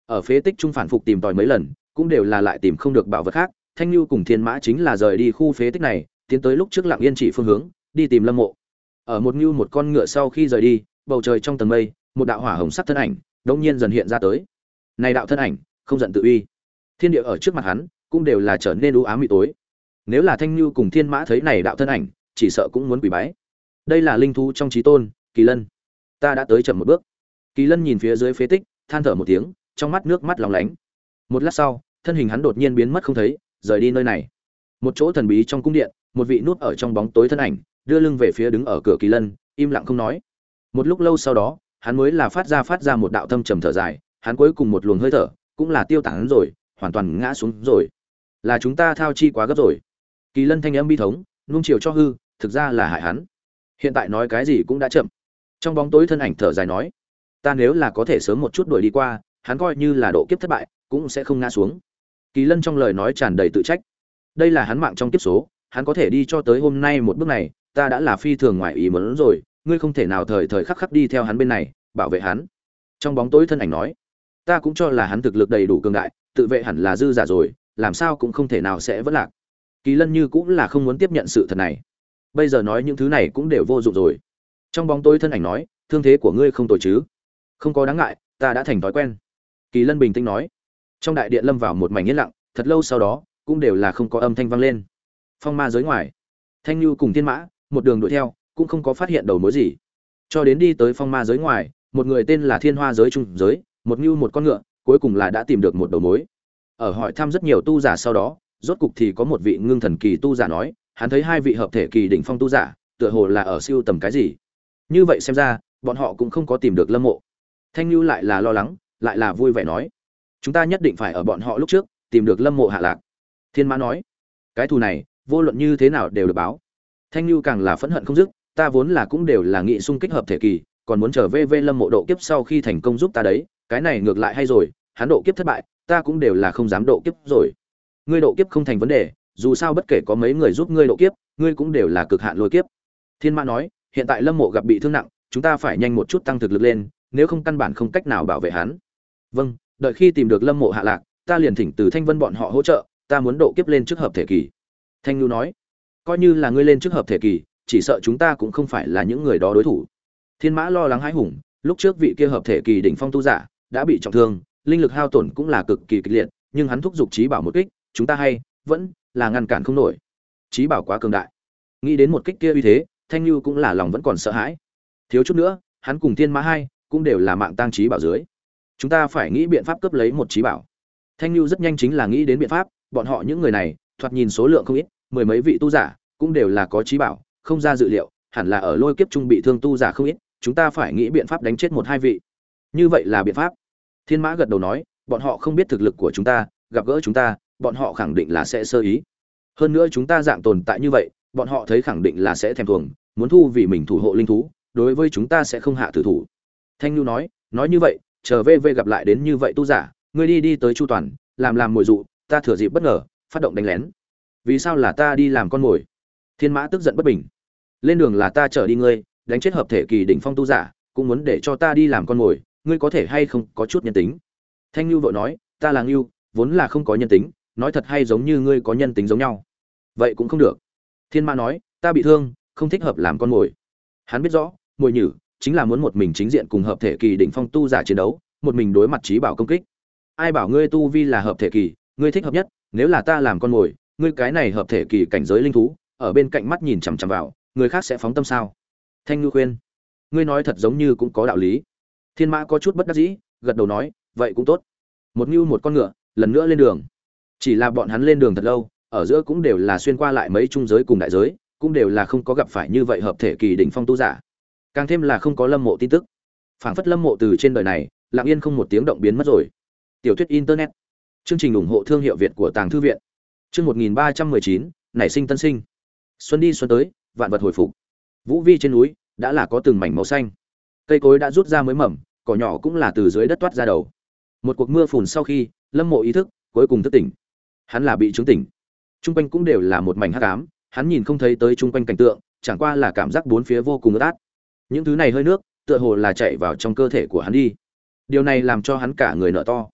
Ở phế tích trung phản phục tìm tòi mấy lần, cũng đều là lại tìm không được bảo vật khác. Thanh Nhu cùng Thiên Mã chính là rời đi khu phế tích này, tiến tới lúc trước Lặng Yên chỉ phương hướng, đi tìm Lâm Mộ. Ở một nhu một con ngựa sau khi rời đi, bầu trời trong tầng mây, một đạo hỏa hồng sắc thân ảnh, đột nhiên dần hiện ra tới. Này đạo thân ảnh, không giận tự uy. Thiên địa ở trước mặt hắn, cũng đều là trở nên u ám mịt tối. Nếu là Thanh Nhu cùng Thiên Mã thấy này đạo thân ảnh, chỉ sợ cũng muốn quỳ bái. Đây là linh thú trong chí tôn, Kỳ Lân. Ta đã tới chậm một bước. Kỳ Lân nhìn phía dưới phế tích, than thở một tiếng, trong mắt nước mắt lóng lánh. Một lát sau, thân hình hắn đột nhiên biến mất không thấy, rời đi nơi này. Một chỗ thần bí trong cung điện, một vị núp ở trong bóng tối thân ảnh, đưa lưng về phía đứng ở cửa Kỳ Lân, im lặng không nói. Một lúc lâu sau đó, hắn mới là phát ra phát ra một đạo thâm trầm thở dài, hắn cuối cùng một luồng hơi thở, cũng là tiêu tán rồi, hoàn toàn ngã xuống rồi. Là chúng ta thao chi quá gấp rồi. Kỳ Lân thanh âm bi thống, nuông chiều cho hư, thực ra là hại hắn. Hiện tại nói cái gì cũng đã chậm. Trong bóng tối thân ảnh thở dài nói, ta nếu là có thể sớm một chút đuổi đi qua, hắn coi như là độ kiếp thất bại, cũng sẽ không ngã xuống. Kỳ Lân trong lời nói tràn đầy tự trách. Đây là hắn mạng trong kiếp số, hắn có thể đi cho tới hôm nay một bước này, ta đã là phi thường ngoài ý muốn rồi, ngươi không thể nào thời thời khắc khắc đi theo hắn bên này, bảo vệ hắn. Trong bóng tối thân ảnh nói, ta cũng cho là hắn thực lực đầy đủ cường đại, tự vệ hẳn là dư giả rồi, làm sao cũng không thể nào sẽ vỡ lạc. Kỳ Lân như cũng là không muốn tiếp nhận sự thật này. Bây giờ nói những thứ này cũng đều vô dụng rồi. Trong bóng tối thân ảnh nói, thương thế của ngươi không tồi chứ? Không có đáng ngại, ta đã thành thói quen. Kỳ Lân bình tĩnh nói. Trong đại điện lâm vào một mảnh yên lặng, thật lâu sau đó, cũng đều là không có âm thanh vang lên. Phong ma giới ngoài, Thanh Nhu cùng Thiên Mã, một đường đuổi theo, cũng không có phát hiện đầu mối gì. Cho đến đi tới phong ma giới ngoài, một người tên là Thiên Hoa giới trung giới, một nhu một con ngựa, cuối cùng là đã tìm được một đầu mối. Ở hỏi thăm rất nhiều tu giả sau đó, rốt cục thì có một vị ngưng thần kỳ tu giả nói, hắn thấy hai vị hợp thể kỳ đỉnh phong tu giả, tựa hồ là ở siêu tầm cái gì. Như vậy xem ra, bọn họ cũng không có tìm được Lâm Mộ. Thanh Nhu lại là lo lắng, lại là vui vẻ nói, chúng ta nhất định phải ở bọn họ lúc trước tìm được Lâm Mộ hạ lạc. Thiên Mã nói, cái thù này vô luận như thế nào đều được báo. Thanh Nhu càng là phẫn hận không dứt, ta vốn là cũng đều là nghị xung kích hợp thể kỳ, còn muốn trở về về Lâm Mộ độ kiếp sau khi thành công giúp ta đấy, cái này ngược lại hay rồi, hắn độ kiếp thất bại, ta cũng đều là không dám độ kiếp rồi. Ngươi độ kiếp không thành vấn đề, dù sao bất kể có mấy người giúp ngươi độ kiếp, ngươi cũng đều là cực hạn lôi kiếp. Thiên Mã nói, hiện tại Lâm Mộ gặp bị thương nặng, chúng ta phải nhanh một chút tăng thực lực lên, nếu không căn bản không cách nào bảo vệ hắn. Vâng, đợi khi tìm được Lâm Mộ hạ lạc, ta liền thỉnh từ Thanh Vân bọn họ hỗ trợ, ta muốn độ kiếp lên trước hợp thể kỳ. Thanh Nhu nói, coi như là ngươi lên trước hợp thể kỳ, chỉ sợ chúng ta cũng không phải là những người đó đối thủ. Thiên Mã lo lắng hãi hùng, lúc trước vị kia hợp thể kỳ đỉnh phong tu giả đã bị trọng thương, linh lực hao tổn cũng là cực kỳ kịch liệt, nhưng hắn thúc giục trí bảo một kích, chúng ta hay vẫn là ngăn cản không nổi. Trí bảo quá cường đại. Nghĩ đến một kích kia uy thế, Thanh Nhu cũng là lòng vẫn còn sợ hãi. Thiếu chút nữa, hắn cùng Thiên Mã hai cũng đều là mạng tang trí bảo dưới. Chúng ta phải nghĩ biện pháp cướp lấy một trí bảo. Thanh Nhu rất nhanh chính là nghĩ đến biện pháp, bọn họ những người này, thoạt nhìn số lượng không ít, mười mấy vị tu giả, cũng đều là có trí bảo, không ra dự liệu, hẳn là ở lôi kiếp trung bị thương tu giả không ít, chúng ta phải nghĩ biện pháp đánh chết một hai vị. Như vậy là biện pháp. Thiên Mã gật đầu nói, bọn họ không biết thực lực của chúng ta, gặp gỡ chúng ta, bọn họ khẳng định là sẽ sơ ý. Hơn nữa chúng ta dạng tồn tại như vậy, bọn họ thấy khẳng định là sẽ thèm thuồng, muốn thu vì mình thủ hộ linh thú, đối với chúng ta sẽ không hạ tử thủ. Thanh Nhu nói, nói như vậy, chờ về về gặp lại đến như vậy tu giả, ngươi đi đi tới Chu Toàn, làm làm mồi dụ, ta thừa dịp bất ngờ, phát động đánh lén. Vì sao là ta đi làm con mồi? Thiên Mã tức giận bất bình. Lên đường là ta chở đi ngươi, đánh chết hợp thể kỳ đỉnh phong tu giả, cũng muốn để cho ta đi làm con mồi, ngươi có thể hay không có chút nhân tính? Thanh Nhu vội nói, ta là Nhu, vốn là không có nhân tính, nói thật hay giống như ngươi có nhân tính giống nhau. Vậy cũng không được. Thiên Mã nói, ta bị thương, không thích hợp làm con mồi. Hắn biết rõ, mồi nhử chính là muốn một mình chính diện cùng hợp thể kỳ đỉnh phong tu giả chiến đấu, một mình đối mặt trí bảo công kích. Ai bảo ngươi tu vi là hợp thể kỳ, ngươi thích hợp nhất, nếu là ta làm con mồi, ngươi cái này hợp thể kỳ cảnh giới linh thú, ở bên cạnh mắt nhìn chằm chằm vào, người khác sẽ phóng tâm sao? Thanh Nhu khuyên, ngươi nói thật giống như cũng có đạo lý. Thiên Mã có chút bất đắc dĩ, gật đầu nói, vậy cũng tốt. Một nhu một con ngựa, lần nữa lên đường. Chỉ là bọn hắn lên đường thật lâu, ở giữa cũng đều là xuyên qua lại mấy trung giới cùng đại giới, cũng đều là không có gặp phải như vậy hợp thể kỳ đỉnh phong tu giả. Càng thêm là không có Lâm Mộ tin tức. Phảng phất Lâm Mộ từ trên đời này, lặng yên không một tiếng động biến mất rồi. Tiểu thuyết internet. Chương trình ủng hộ thương hiệu Việt của Tàng thư viện. Chương một nghìn ba trăm mười chín, nảy sinh tân sinh. Xuân đi xuân tới, vạn vật hồi phục. Vũ vi trên núi đã là có từng mảnh màu xanh. Cây cối đã rút ra mới mầm, cỏ nhỏ cũng là từ dưới đất toát ra đầu. Một cuộc mưa phùn sau khi, Lâm Mộ ý thức cuối cùng thức tỉnh. Hắn là bị chứng tỉnh. Trung quanh cũng đều là một mảnh hắc ám, hắn nhìn không thấy tới trung quanh cảnh tượng, chẳng qua là cảm giác bốn phía vô cùng ướt át. Những thứ này hơi nước, tựa hồ là chạy vào trong cơ thể của hắn đi. Điều này làm cho hắn cả người nở to.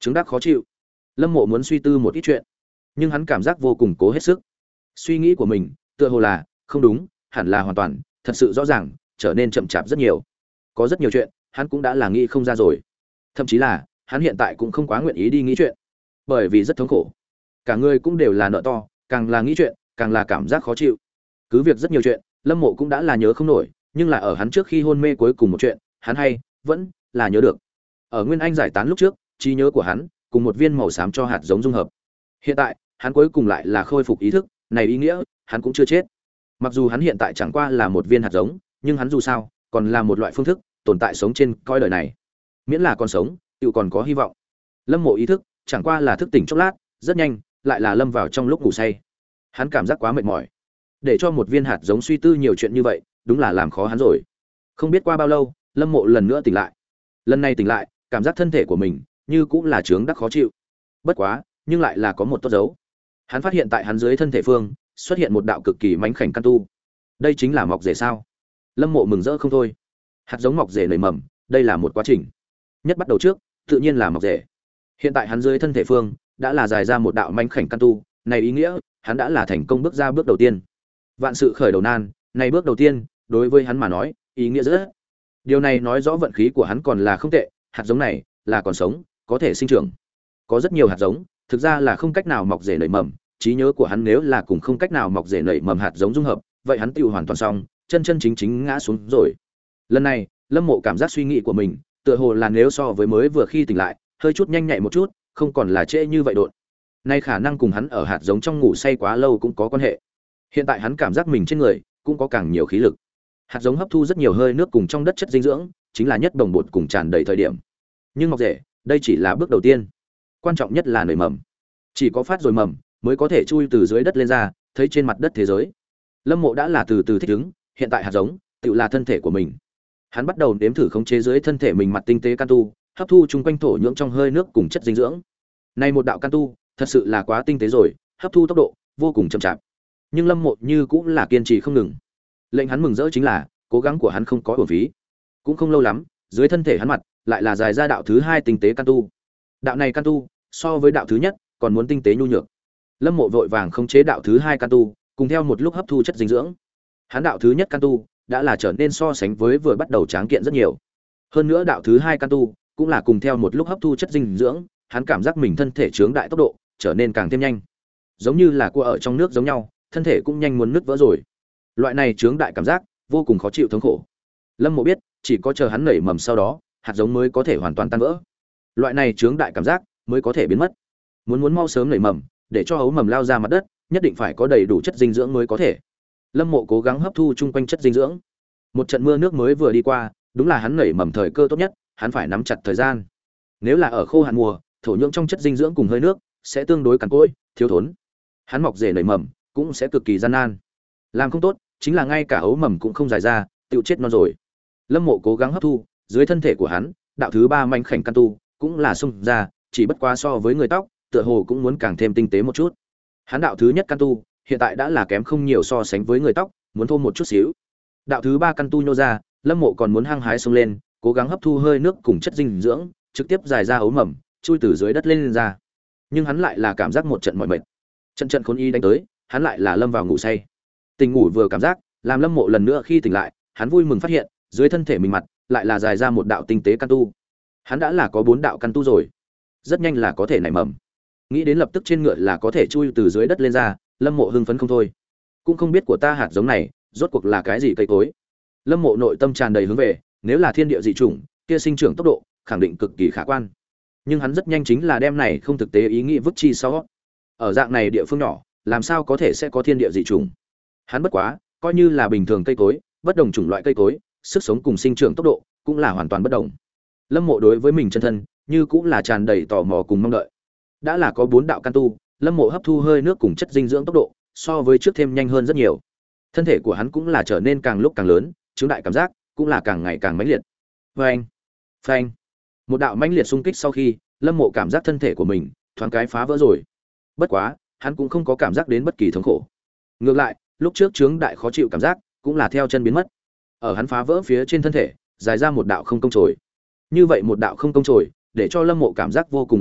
Chứng đắc khó chịu. Lâm Mộ muốn suy tư một ít chuyện, nhưng hắn cảm giác vô cùng cố hết sức. Suy nghĩ của mình, tựa hồ là không đúng, hẳn là hoàn toàn, thật sự rõ ràng, trở nên chậm chạp rất nhiều. Có rất nhiều chuyện, hắn cũng đã là nghĩ không ra rồi. Thậm chí là, hắn hiện tại cũng không quá nguyện ý đi nghĩ chuyện, bởi vì rất thống khổ. Cả người cũng đều là nợ to, càng là nghĩ chuyện, càng là cảm giác khó chịu. Cứ việc rất nhiều chuyện, Lâm Mộ cũng đã là nhớ không nổi, nhưng là ở hắn trước khi hôn mê cuối cùng một chuyện, hắn hay vẫn là nhớ được. Ở Nguyên Anh giải tán lúc trước, trí nhớ của hắn cùng một viên màu xám cho hạt giống dung hợp. Hiện tại, hắn cuối cùng lại là khôi phục ý thức, này ý nghĩa, hắn cũng chưa chết. Mặc dù hắn hiện tại chẳng qua là một viên hạt giống, nhưng hắn dù sao, còn là một loại phương thức tồn tại sống trên coi đời này. Miễn là còn sống, tự còn có hy vọng. Lâm Mộ ý thức chẳng qua là thức tỉnh chốc lát, rất nhanh, lại là lâm vào trong lúc ngủ say. Hắn cảm giác quá mệt mỏi. Để cho một viên hạt giống suy tư nhiều chuyện như vậy, đúng là làm khó hắn rồi. Không biết qua bao lâu, Lâm Mộ lần nữa tỉnh lại. Lần này tỉnh lại, cảm giác thân thể của mình như cũng là chướng đắc khó chịu. Bất quá, nhưng lại là có một tốt dấu. Hắn phát hiện tại hắn dưới thân thể phương xuất hiện một đạo cực kỳ mánh khảnh căn tu. Đây chính là mọc rễ sao? Lâm Mộ mừng rỡ không thôi. Hạt giống mọc rễ nảy mầm, đây là một quá trình. Nhất bắt đầu trước, tự nhiên là mọc rễ. Hiện tại hắn dưới thân thể phương đã là dài ra một đạo mánh khảnh căn tu, này ý nghĩa hắn đã là thành công bước ra bước đầu tiên. Vạn sự khởi đầu nan, này bước đầu tiên, đối với hắn mà nói, ý nghĩa rất. Điều này nói rõ vận khí của hắn còn là không tệ, hạt giống này là còn sống, có thể sinh trưởng. Có rất nhiều hạt giống, thực ra là không cách nào mọc rễ nảy mầm, trí nhớ của hắn nếu là cùng không cách nào mọc rễ nảy mầm hạt giống dung hợp, vậy hắn tiêu hoàn toàn xong, chân chân chính chính ngã xuống rồi. Lần này, Lâm Mộ cảm giác suy nghĩ của mình, tựa hồ là nếu so với mới vừa khi tỉnh lại, hơi chút nhanh nhạy một chút, không còn là trễ như vậy đột. Nay khả năng cùng hắn ở hạt giống trong ngủ say quá lâu cũng có quan hệ. Hiện tại hắn cảm giác mình trên người cũng có càng nhiều khí lực. Hạt giống hấp thu rất nhiều hơi nước cùng trong đất chất dinh dưỡng, chính là nhất đồng bột cùng tràn đầy thời điểm. Nhưng mọc rễ, đây chỉ là bước đầu tiên. Quan trọng nhất là nảy mầm. Chỉ có phát rồi mầm mới có thể chui từ dưới đất lên ra, thấy trên mặt đất thế giới. Lâm Mộ đã là từ từ thích ứng, hiện tại hạt giống tự là thân thể của mình. Hắn bắt đầu nếm thử khống chế dưới thân thể mình mặt tinh tế can tu, hấp thu chung quanh thổ nhưỡng trong hơi nước cùng chất dinh dưỡng. Này một đạo can tu, thật sự là quá tinh tế rồi, hấp thu tốc độ vô cùng chậm chạp. Nhưng Lâm Mộ như cũng là kiên trì không ngừng. Lệnh hắn mừng rỡ chính là, cố gắng của hắn không có uổng phí. Cũng không lâu lắm, dưới thân thể hắn mặt lại là dài ra đạo thứ hai tinh tế can tu. Đạo này can tu, so với đạo thứ nhất còn muốn tinh tế nhu nhược. Lâm Mộ vội vàng khống chế đạo thứ hai can tu, cùng theo một lúc hấp thu chất dinh dưỡng. Hắn đạo thứ nhất can tu đã là trở nên so sánh với vừa bắt đầu tráng kiện rất nhiều. Hơn nữa đạo thứ hai can tu cũng là cùng theo một lúc hấp thu chất dinh dưỡng, hắn cảm giác mình thân thể chướng đại tốc độ trở nên càng thêm nhanh. Giống như là cua ở trong nước giống nhau, thân thể cũng nhanh muốn nứt vỡ rồi. Loại này chướng đại cảm giác vô cùng khó chịu thống khổ. Lâm Mộ biết, chỉ có chờ hắn nảy mầm sau đó, hạt giống mới có thể hoàn toàn tan vỡ. Loại này chướng đại cảm giác mới có thể biến mất. Muốn muốn mau sớm nảy mầm, để cho ấu mầm lao ra mặt đất, nhất định phải có đầy đủ chất dinh dưỡng mới có thể. Lâm Mộ cố gắng hấp thu chung quanh chất dinh dưỡng. Một trận mưa nước mới vừa đi qua, đúng là hắn nảy mầm thời cơ tốt nhất, hắn phải nắm chặt thời gian. Nếu là ở khô hạn mùa, thổ nhưỡng trong chất dinh dưỡng cùng hơi nước sẽ tương đối cằn cỗi, thiếu thốn. Hắn mọc rễ nảy mầm cũng sẽ cực kỳ gian nan. Làm không tốt, chính là ngay cả ấu mầm cũng không dài ra, tựu chết non rồi. Lâm Mộ cố gắng hấp thu, dưới thân thể của hắn, đạo thứ ba manh khảnh căn tu cũng là xung ra, chỉ bất quá so với người tóc, tựa hồ cũng muốn càng thêm tinh tế một chút. Hắn đạo thứ nhất căn tu, hiện tại đã là kém không nhiều so sánh với người tóc, muốn thô một chút xíu. Đạo thứ ba căn tu nhô ra, Lâm Mộ còn muốn hăng hái xông lên, cố gắng hấp thu hơi nước cùng chất dinh dưỡng, trực tiếp dài ra ấu mầm, chui từ dưới đất lên, lên ra. Nhưng hắn lại là cảm giác một trận mỏi mệt. Trận trận khốn y đánh tới, hắn lại là lâm vào ngủ say. Tình ngủ vừa cảm giác, làm Lâm Mộ lần nữa khi tỉnh lại, hắn vui mừng phát hiện, dưới thân thể mình mặt lại là dài ra một đạo tinh tế căn tu. Hắn đã là có bốn đạo căn tu rồi, rất nhanh là có thể nảy mầm. Nghĩ đến lập tức trên ngựa là có thể chui từ dưới đất lên ra, Lâm Mộ hưng phấn không thôi. Cũng không biết của ta hạt giống này rốt cuộc là cái gì cây cối. Lâm Mộ nội tâm tràn đầy hướng về, nếu là thiên địa dị chủng, kia sinh trưởng tốc độ khẳng định cực kỳ khả quan. Nhưng hắn rất nhanh chính là đem này không thực tế ý nghĩ vứt chi sau. Ở dạng này địa phương nhỏ, làm sao có thể sẽ có thiên địa dị chủng? Hắn bất quá, coi như là bình thường cây cối, bất đồng chủng loại cây cối, sức sống cùng sinh trưởng tốc độ cũng là hoàn toàn bất đồng. Lâm Mộ đối với mình chân thân, như cũng là tràn đầy tò mò cùng mong đợi. Đã là có bốn đạo căn tu, Lâm Mộ hấp thu hơi nước cùng chất dinh dưỡng tốc độ, so với trước thêm nhanh hơn rất nhiều. Thân thể của hắn cũng là trở nên càng lúc càng lớn, chứng đại cảm giác cũng là càng ngày càng mãnh liệt. Phanh, phanh. Một đạo mãnh liệt xung kích sau khi, Lâm Mộ cảm giác thân thể của mình thoáng cái phá vỡ rồi. Bất quá, hắn cũng không có cảm giác đến bất kỳ thống khổ. Ngược lại, lúc trước chứng đại khó chịu cảm giác cũng là theo chân biến mất. Ở hắn phá vỡ phía trên thân thể, dài ra một đạo không công chồi. Như vậy một đạo không công chồi, để cho Lâm Mộ cảm giác vô cùng yếu ớt,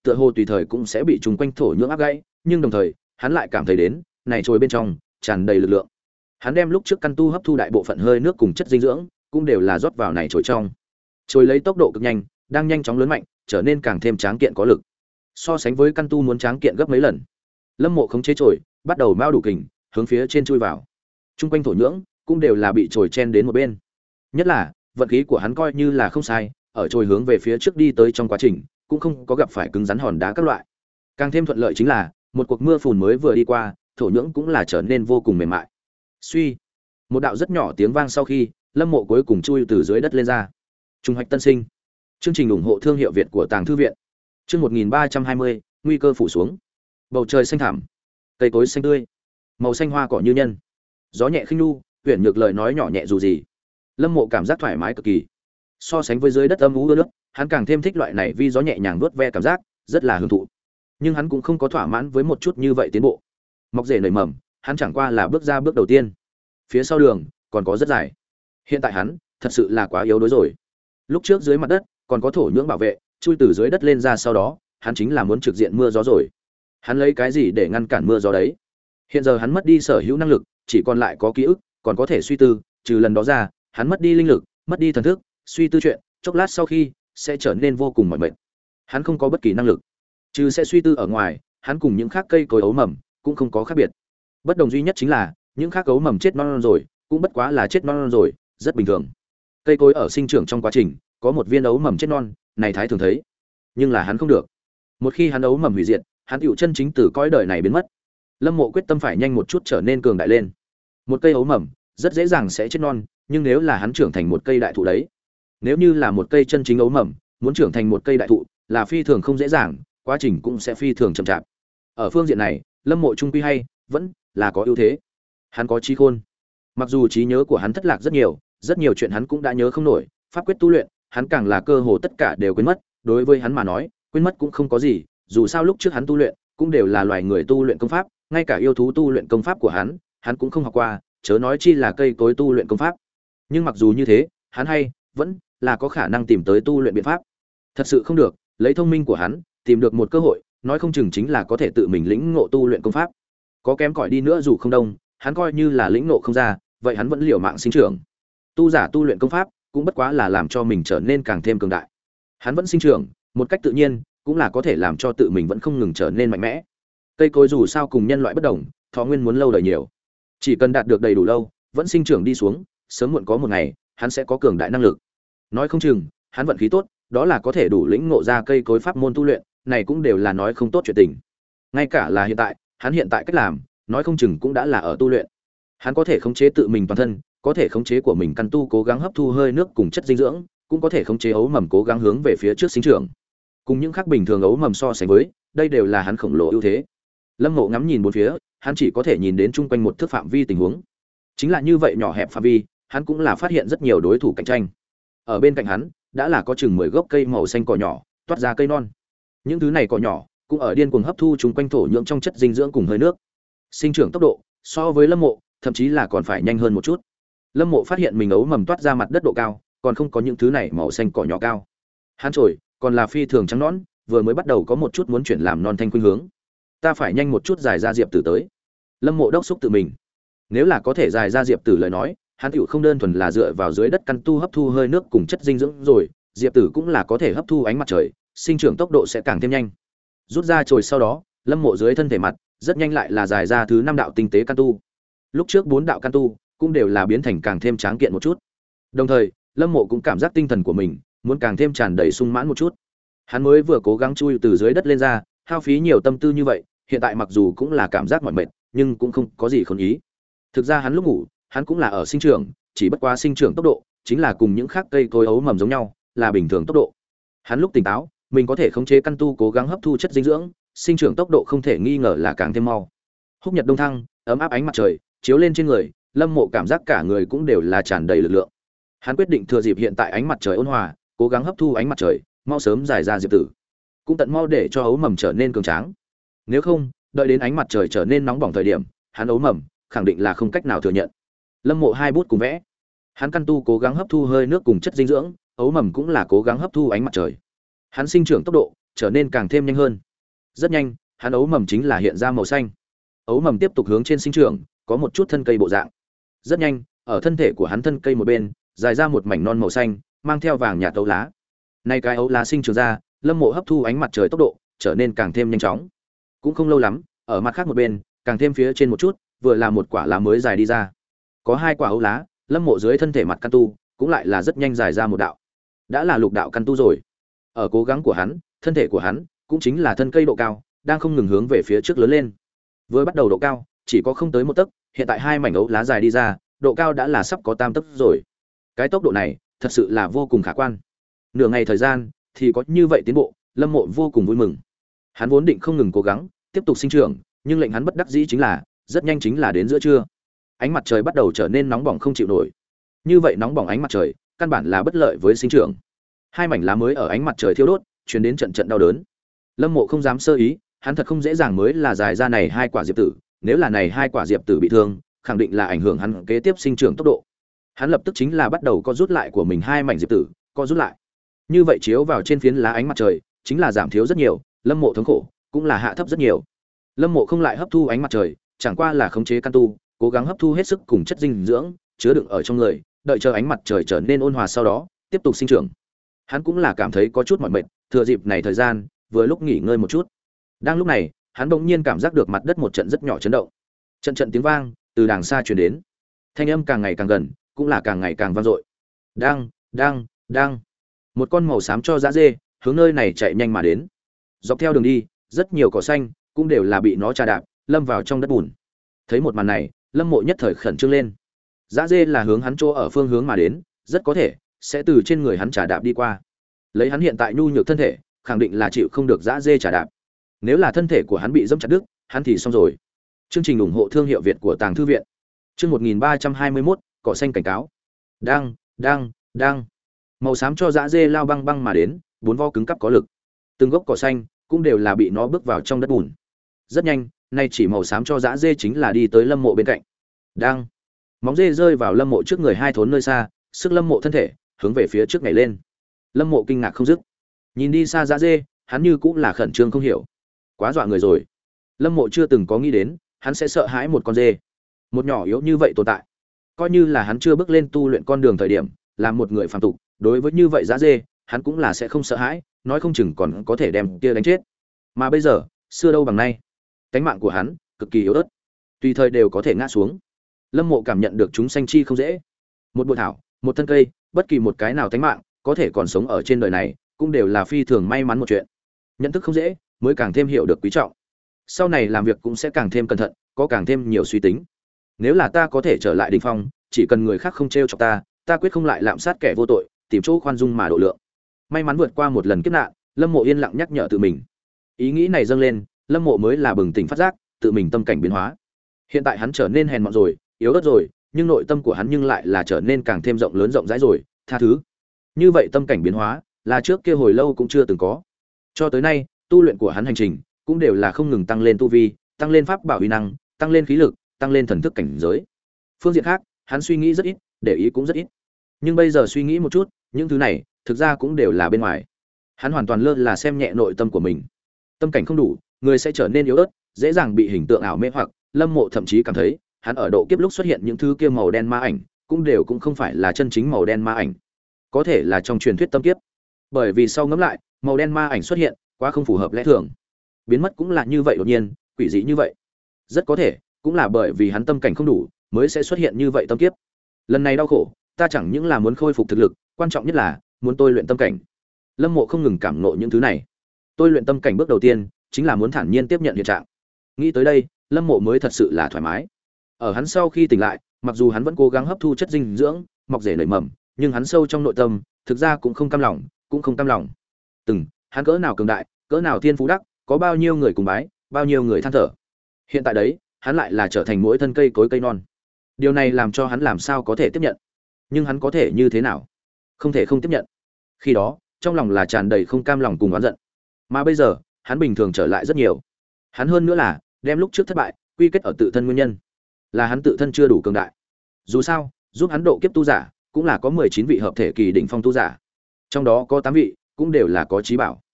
tựa hồ tùy thời cũng sẽ bị trùng quanh thổ nhưỡng áp gãy, nhưng đồng thời, hắn lại cảm thấy đến, này trồi bên trong tràn đầy lực lượng. Hắn đem lúc trước căn tu hấp thu đại bộ phận hơi nước cùng chất dinh dưỡng, cũng đều là rót vào này trồi trong. Trồi lấy tốc độ cực nhanh, đang nhanh chóng lớn mạnh, trở nên càng thêm tráng kiện có lực. So sánh với căn tu muốn tráng kiện gấp mấy lần. Lâm Mộ khống chế trồi, bắt đầu mao đủ kình, hướng phía trên chui vào. Trung quanh thổ nhưỡng cũng đều là bị trồi chen đến một bên. Nhất là, vận khí của hắn coi như là không sai, ở trồi hướng về phía trước đi tới trong quá trình, cũng không có gặp phải cứng rắn hòn đá các loại. Càng thêm thuận lợi chính là, một cuộc mưa phùn mới vừa đi qua, thổ nhưỡng cũng là trở nên vô cùng mềm mại. Suy, một đạo rất nhỏ tiếng vang sau khi, Lâm Mộ cuối cùng chui từ dưới đất lên ra. Trung hoạch tân sinh. Chương trình ủng hộ thương hiệu Việt của Tàng Thư viện. Chương một nghìn ba trăm hai mươi, nguy cơ phủ xuống. Bầu trời xanh thẳm, cây cối xanh tươi, màu xanh hoa cỏ như nhân. Gió nhẹ khinh nu, huyền nhược lời nói nhỏ nhẹ dù gì. Lâm Mộ cảm giác thoải mái cực kỳ. So sánh với dưới đất âm u ướt nước, hắn càng thêm thích loại này vì gió nhẹ nhàng vuốt ve cảm giác, rất là hưởng thụ. Nhưng hắn cũng không có thỏa mãn với một chút như vậy tiến bộ. Mọc rễ nảy mầm, hắn chẳng qua là bước ra bước đầu tiên. Phía sau đường còn có rất dài. Hiện tại hắn thật sự là quá yếu đuối rồi. Lúc trước dưới mặt đất còn có thổ nhưỡng bảo vệ, chui từ dưới đất lên ra sau đó, hắn chính là muốn trực diện mưa gió rồi. Hắn lấy cái gì để ngăn cản mưa gió đấy? Hiện giờ hắn mất đi sở hữu năng lực, chỉ còn lại có ký ức, còn có thể suy tư, trừ lần đó ra, hắn mất đi linh lực, mất đi thần thức, suy tư chuyện, chốc lát sau khi sẽ trở nên vô cùng mỏi mệt. Hắn không có bất kỳ năng lực, trừ sẽ suy tư ở ngoài, hắn cùng những khác cây cối ấu mầm cũng không có khác biệt. Bất đồng duy nhất chính là, những khác ấu mầm chết non, non rồi, cũng bất quá là chết non, non rồi, rất bình thường. Cây cối ở sinh trưởng trong quá trình, có một viên ấu mầm chết non, này thái thường thấy. Nhưng là hắn không được. Một khi hắn ấu mầm hủy diệt, hắn tựu chân chính từ cõi đời này biến mất. Lâm Mộ quyết tâm phải nhanh một chút trở nên cường đại lên. Một cây ấu mầm rất dễ dàng sẽ chết non, nhưng nếu là hắn trưởng thành một cây đại thụ đấy, nếu như là một cây chân chính ấu mầm, muốn trưởng thành một cây đại thụ là phi thường không dễ dàng, quá trình cũng sẽ phi thường chậm chạp. Ở phương diện này, Lâm Mộ trung quy hay vẫn là có ưu thế. Hắn có trí khôn. Mặc dù trí nhớ của hắn thất lạc rất nhiều, rất nhiều chuyện hắn cũng đã nhớ không nổi, pháp quyết tu luyện, hắn càng là cơ hồ tất cả đều quên mất, đối với hắn mà nói, quên mất cũng không có gì, dù sao lúc trước hắn tu luyện cũng đều là loài người tu luyện công pháp, ngay cả yêu thú tu luyện công pháp của hắn, hắn cũng không học qua, chớ nói chi là cây cối tu luyện công pháp. Nhưng mặc dù như thế, hắn hay vẫn là có khả năng tìm tới tu luyện biện pháp. Thật sự không được, lấy thông minh của hắn, tìm được một cơ hội, nói không chừng chính là có thể tự mình lĩnh ngộ tu luyện công pháp. Có kém cỏi đi nữa dù không đông, hắn coi như là lĩnh ngộ không ra, vậy hắn vẫn liều mạng sinh trưởng. Tu giả tu luyện công pháp, cũng bất quá là làm cho mình trở nên càng thêm cường đại. Hắn vẫn sinh trưởng, một cách tự nhiên, cũng là có thể làm cho tự mình vẫn không ngừng trở nên mạnh mẽ. Cây cối dù sao cùng nhân loại bất đồng, thọ nguyên muốn lâu đời nhiều. Chỉ cần đạt được đầy đủ lâu, vẫn sinh trưởng đi xuống, sớm muộn có một ngày, hắn sẽ có cường đại năng lực. Nói không chừng, hắn vận khí tốt, đó là có thể đủ lĩnh ngộ ra cây cối pháp môn tu luyện, này cũng đều là nói không tốt chuyện tình. Ngay cả là hiện tại, hắn hiện tại cách làm, nói không chừng cũng đã là ở tu luyện. Hắn có thể khống chế tự mình toàn thân, có thể khống chế của mình căn tu cố gắng hấp thu hơi nước cùng chất dinh dưỡng, cũng có thể khống chế ấu mầm cố gắng hướng về phía trước sinh trưởng. Cùng những khác bình thường ấu mầm so sánh với, đây đều là hắn khổng lồ ưu thế. Lâm Ngộ ngắm nhìn bốn phía, hắn chỉ có thể nhìn đến chung quanh một thước phạm vi tình huống. Chính là như vậy nhỏ hẹp phạm vi, hắn cũng là phát hiện rất nhiều đối thủ cạnh tranh. Ở bên cạnh hắn, đã là có chừng mười gốc cây màu xanh cỏ nhỏ, toát ra cây non. Những thứ này cỏ nhỏ cũng ở điên cuồng hấp thu chung quanh thổ nhưỡng trong chất dinh dưỡng cùng hơi nước. Sinh trưởng tốc độ so với Lâm Mộ, thậm chí là còn phải nhanh hơn một chút. Lâm Mộ phát hiện mình ấu mầm toát ra mặt đất độ cao, còn không có những thứ này màu xanh cỏ nhỏ cao. Hắn trồi còn là phi thường trắng nõn, vừa mới bắt đầu có một chút muốn chuyển làm non thanh khuynh hướng. Ta phải nhanh một chút dài ra diệp tử tới. Lâm Mộ đốc xúc tự mình. Nếu là có thể dài ra diệp tử lời nói, hắn tiểu không đơn thuần là dựa vào dưới đất căn tu hấp thu hơi nước cùng chất dinh dưỡng rồi, diệp tử cũng là có thể hấp thu ánh mặt trời, sinh trưởng tốc độ sẽ càng thêm nhanh. Rút ra chồi sau đó, Lâm Mộ dưới thân thể mặt, rất nhanh lại là dài ra thứ năm đạo tinh tế căn tu. Lúc trước bốn đạo căn tu cũng đều là biến thành càng thêm tráng kiện một chút. Đồng thời, Lâm Mộ cũng cảm giác tinh thần của mình muốn càng thêm tràn đầy sung mãn một chút. Hắn mới vừa cố gắng chui từ dưới đất lên ra, hao phí nhiều tâm tư như vậy, hiện tại mặc dù cũng là cảm giác mỏi mệt, nhưng cũng không có gì khốn ý. Thực ra hắn lúc ngủ, hắn cũng là ở sinh trưởng, chỉ bất quá sinh trưởng tốc độ chính là cùng những khác cây cối ấu mầm giống nhau, là bình thường tốc độ. Hắn lúc tỉnh táo, mình có thể khống chế căn tu cố gắng hấp thu chất dinh dưỡng, sinh trưởng tốc độ không thể nghi ngờ là càng thêm mau. Húc nhật đông thăng, ấm áp ánh mặt trời chiếu lên trên người, Lâm Mộ cảm giác cả người cũng đều là tràn đầy lực lượng. Hắn quyết định thừa dịp hiện tại ánh mặt trời ôn hòa, cố gắng hấp thu ánh mặt trời, mau sớm giải ra diệp tử, cũng tận mau để cho ấu mầm trở nên cường tráng. Nếu không, đợi đến ánh mặt trời trở nên nóng bỏng thời điểm, hắn ấu mầm khẳng định là không cách nào thừa nhận. Lâm Mộ hai bút cùng vẽ, hắn căn tu cố gắng hấp thu hơi nước cùng chất dinh dưỡng, ấu mầm cũng là cố gắng hấp thu ánh mặt trời. Hắn sinh trưởng tốc độ trở nên càng thêm nhanh hơn. Rất nhanh, hắn ấu mầm chính là hiện ra màu xanh. Ấu mầm tiếp tục hướng trên sinh trưởng, có một chút thân cây bộ dạng. Rất nhanh, ở thân thể của hắn thân cây một bên, dài ra một mảnh non màu xanh, mang theo vàng nhạt ấu lá. Nay cái ấu lá sinh trưởng ra, Lâm Mộ hấp thu ánh mặt trời tốc độ trở nên càng thêm nhanh chóng. Cũng không lâu lắm, ở mặt khác một bên, càng thêm phía trên một chút, vừa là một quả lá mới dài đi ra. Có hai quả ấu lá, Lâm Mộ dưới thân thể mặt căn tu, cũng lại là rất nhanh dài ra một đạo. Đã là lục đạo căn tu rồi. Ở cố gắng của hắn, thân thể của hắn cũng chính là thân cây độ cao, đang không ngừng hướng về phía trước lớn lên. Vừa bắt đầu độ cao, chỉ có không tới một tấc, hiện tại hai mảnh ấu lá dài đi ra, độ cao đã là sắp có tam tấc rồi. Cái tốc độ này, thật sự là vô cùng khả quan. Nửa ngày thời gian thì có như vậy tiến bộ, Lâm Mộ vô cùng vui mừng. Hắn vốn định không ngừng cố gắng, tiếp tục sinh trưởng, nhưng lệnh hắn bất đắc dĩ chính là, rất nhanh chính là đến giữa trưa. Ánh mặt trời bắt đầu trở nên nóng bỏng không chịu nổi. Như vậy nóng bỏng ánh mặt trời, căn bản là bất lợi với sinh trưởng. Hai mảnh lá mới ở ánh mặt trời thiêu đốt, truyền đến trận trận đau đớn. Lâm Mộ không dám sơ ý, hắn thật không dễ dàng mới là dài ra này hai quả diệp tử, nếu là này hai quả diệp tử bị thương, khẳng định là ảnh hưởng hắn kế tiếp sinh trưởng tốc độ. Hắn lập tức chính là bắt đầu co rút lại của mình hai mảnh diệp tử, co rút lại. Như vậy chiếu vào trên phiến lá ánh mặt trời, chính là giảm thiếu rất nhiều, Lâm Mộ thống khổ cũng là hạ thấp rất nhiều. Lâm Mộ không lại hấp thu ánh mặt trời, chẳng qua là khống chế căn tu, cố gắng hấp thu hết sức cùng chất dinh dưỡng chứa đựng ở trong người, đợi chờ ánh mặt trời trở nên ôn hòa sau đó, tiếp tục sinh trưởng. Hắn cũng là cảm thấy có chút mỏi mệt, thừa dịp này thời gian, vừa lúc nghỉ ngơi một chút. Đang lúc này, hắn bỗng nhiên cảm giác được mặt đất một trận rất nhỏ chấn động. Trận trận tiếng vang từ đàng xa truyền đến. Thanh âm càng ngày càng gần, cũng là càng ngày càng vang dội. Đang, đang, đang. Một con màu xám cho dã dê hướng nơi này chạy nhanh mà đến. Dọc theo đường đi, rất nhiều cỏ xanh cũng đều là bị nó trà đạp, lâm vào trong đất bùn. Thấy một màn này, Lâm Mộ nhất thời khẩn trương lên. Dã dê là hướng hắn chỗ ở phương hướng mà đến, rất có thể sẽ từ trên người hắn trà đạp đi qua. Lấy hắn hiện tại nhu nhược thân thể, khẳng định là chịu không được dã dê trà đạp. Nếu là thân thể của hắn bị dẫm chặt đứt, hắn thì xong rồi. Chương trình ủng hộ thương hiệu Việt của Tàng Thư viện. Chương một nghìn ba trăm hai mươi mốt, cỏ xanh cảnh cáo. Đang, đang, đang. Màu xám cho dã dê lao băng băng mà đến, bốn vo cứng cắp có lực. Từng gốc cỏ xanh cũng đều là bị nó bước vào trong đất bùn. Rất nhanh, nay chỉ màu xám cho dã dê chính là đi tới Lâm Mộ bên cạnh. Đang. Móng dê rơi vào Lâm Mộ trước người hai thốn nơi xa, sức Lâm Mộ thân thể hướng về phía trước nhảy lên. Lâm Mộ kinh ngạc không dứt. Nhìn đi xa dã dê, hắn như cũng là khẩn trương không hiểu. Quá dọa người rồi. Lâm Mộ chưa từng có nghĩ đến, hắn sẽ sợ hãi một con dê. Một nhỏ yếu như vậy tồn tại. Coi như là hắn chưa bước lên tu luyện con đường thời điểm, làm một người phàm tục, đối với như vậy dã dê, hắn cũng là sẽ không sợ hãi, nói không chừng còn có thể đem kia đánh chết. Mà bây giờ, xưa đâu bằng nay. Cánh mạng của hắn cực kỳ yếu ớt, tùy thời đều có thể ngã xuống. Lâm Mộ cảm nhận được chúng sanh chi không dễ. Một bụi thảo, một thân cây, bất kỳ một cái nào tánh mạng có thể còn sống ở trên đời này, cũng đều là phi thường may mắn một chuyện. Nhận thức không dễ, mới càng thêm hiểu được quý trọng. Sau này làm việc cũng sẽ càng thêm cẩn thận, có càng thêm nhiều suy tính. Nếu là ta có thể trở lại đỉnh phong, chỉ cần người khác không trêu chọc ta, ta quyết không lại lạm sát kẻ vô tội, tìm chỗ khoan dung mà độ lượng. May mắn vượt qua một lần kiếp nạn, Lâm Mộ yên lặng nhắc nhở tự mình. Ý nghĩ này dâng lên, Lâm Mộ mới là bừng tỉnh phát giác, tự mình tâm cảnh biến hóa. Hiện tại hắn trở nên hèn mọn rồi, yếu ớt rồi, nhưng nội tâm của hắn nhưng lại là trở nên càng thêm rộng lớn rộng rãi rồi, tha thứ. Như vậy tâm cảnh biến hóa, là trước kia hồi lâu cũng chưa từng có. Cho tới nay, tu luyện của hắn hành trình cũng đều là không ngừng tăng lên tu vi, tăng lên pháp bảo uy năng, tăng lên khí lực, tăng lên thần thức cảnh giới. Phương diện khác, hắn suy nghĩ rất ít, để ý cũng rất ít. Nhưng bây giờ suy nghĩ một chút, những thứ này thực ra cũng đều là bên ngoài. Hắn hoàn toàn lơ là xem nhẹ nội tâm của mình. Tâm cảnh không đủ, người sẽ trở nên yếu ớt, dễ dàng bị hình tượng ảo mê hoặc. Lâm Mộ thậm chí cảm thấy, hắn ở độ kiếp lúc xuất hiện những thứ kia màu đen ma ảnh, cũng đều cũng không phải là chân chính màu đen ma ảnh, có thể là trong truyền thuyết tâm kiếp. Bởi vì sau ngẫm lại, màu đen ma ảnh xuất hiện, quá không phù hợp lẽ thường. Biến mất cũng là như vậy đột nhiên, quỷ dị như vậy. Rất có thể, cũng là bởi vì hắn tâm cảnh không đủ, mới sẽ xuất hiện như vậy tâm kiếp. Lần này đau khổ, ta chẳng những là muốn khôi phục thực lực, quan trọng nhất là muốn tôi luyện tâm cảnh. Lâm Mộ không ngừng cảm ngộ những thứ này. Tôi luyện tâm cảnh bước đầu tiên, chính là muốn thản nhiên tiếp nhận hiện trạng. Nghĩ tới đây, Lâm Mộ mới thật sự là thoải mái. Ở hắn sau khi tỉnh lại, mặc dù hắn vẫn cố gắng hấp thu chất dinh dưỡng, mọc rễ nảy mầm, nhưng hắn sâu trong nội tâm, thực ra cũng không cam lòng, cũng không cam lòng. Từng, hắn cỡ nào cường đại, cỡ nào thiên phú đắc, có bao nhiêu người cùng bái, bao nhiêu người than thở. Hiện tại đấy, hắn lại là trở thành mỗi thân cây cối cây non. Điều này làm cho hắn làm sao có thể tiếp nhận. Nhưng hắn có thể như thế nào? Không thể không tiếp nhận. Khi đó, trong lòng là tràn đầy không cam lòng cùng oán giận. Mà bây giờ, hắn bình thường trở lại rất nhiều. Hắn hơn nữa là đem lúc trước thất bại quy kết ở tự thân nguyên nhân, là hắn tự thân chưa đủ cường đại. Dù sao, giúp hắn độ kiếp tu giả, cũng là có mười chín vị hợp thể kỳ đỉnh phong tu giả. Trong đó có tám vị cũng đều là có trí bảo.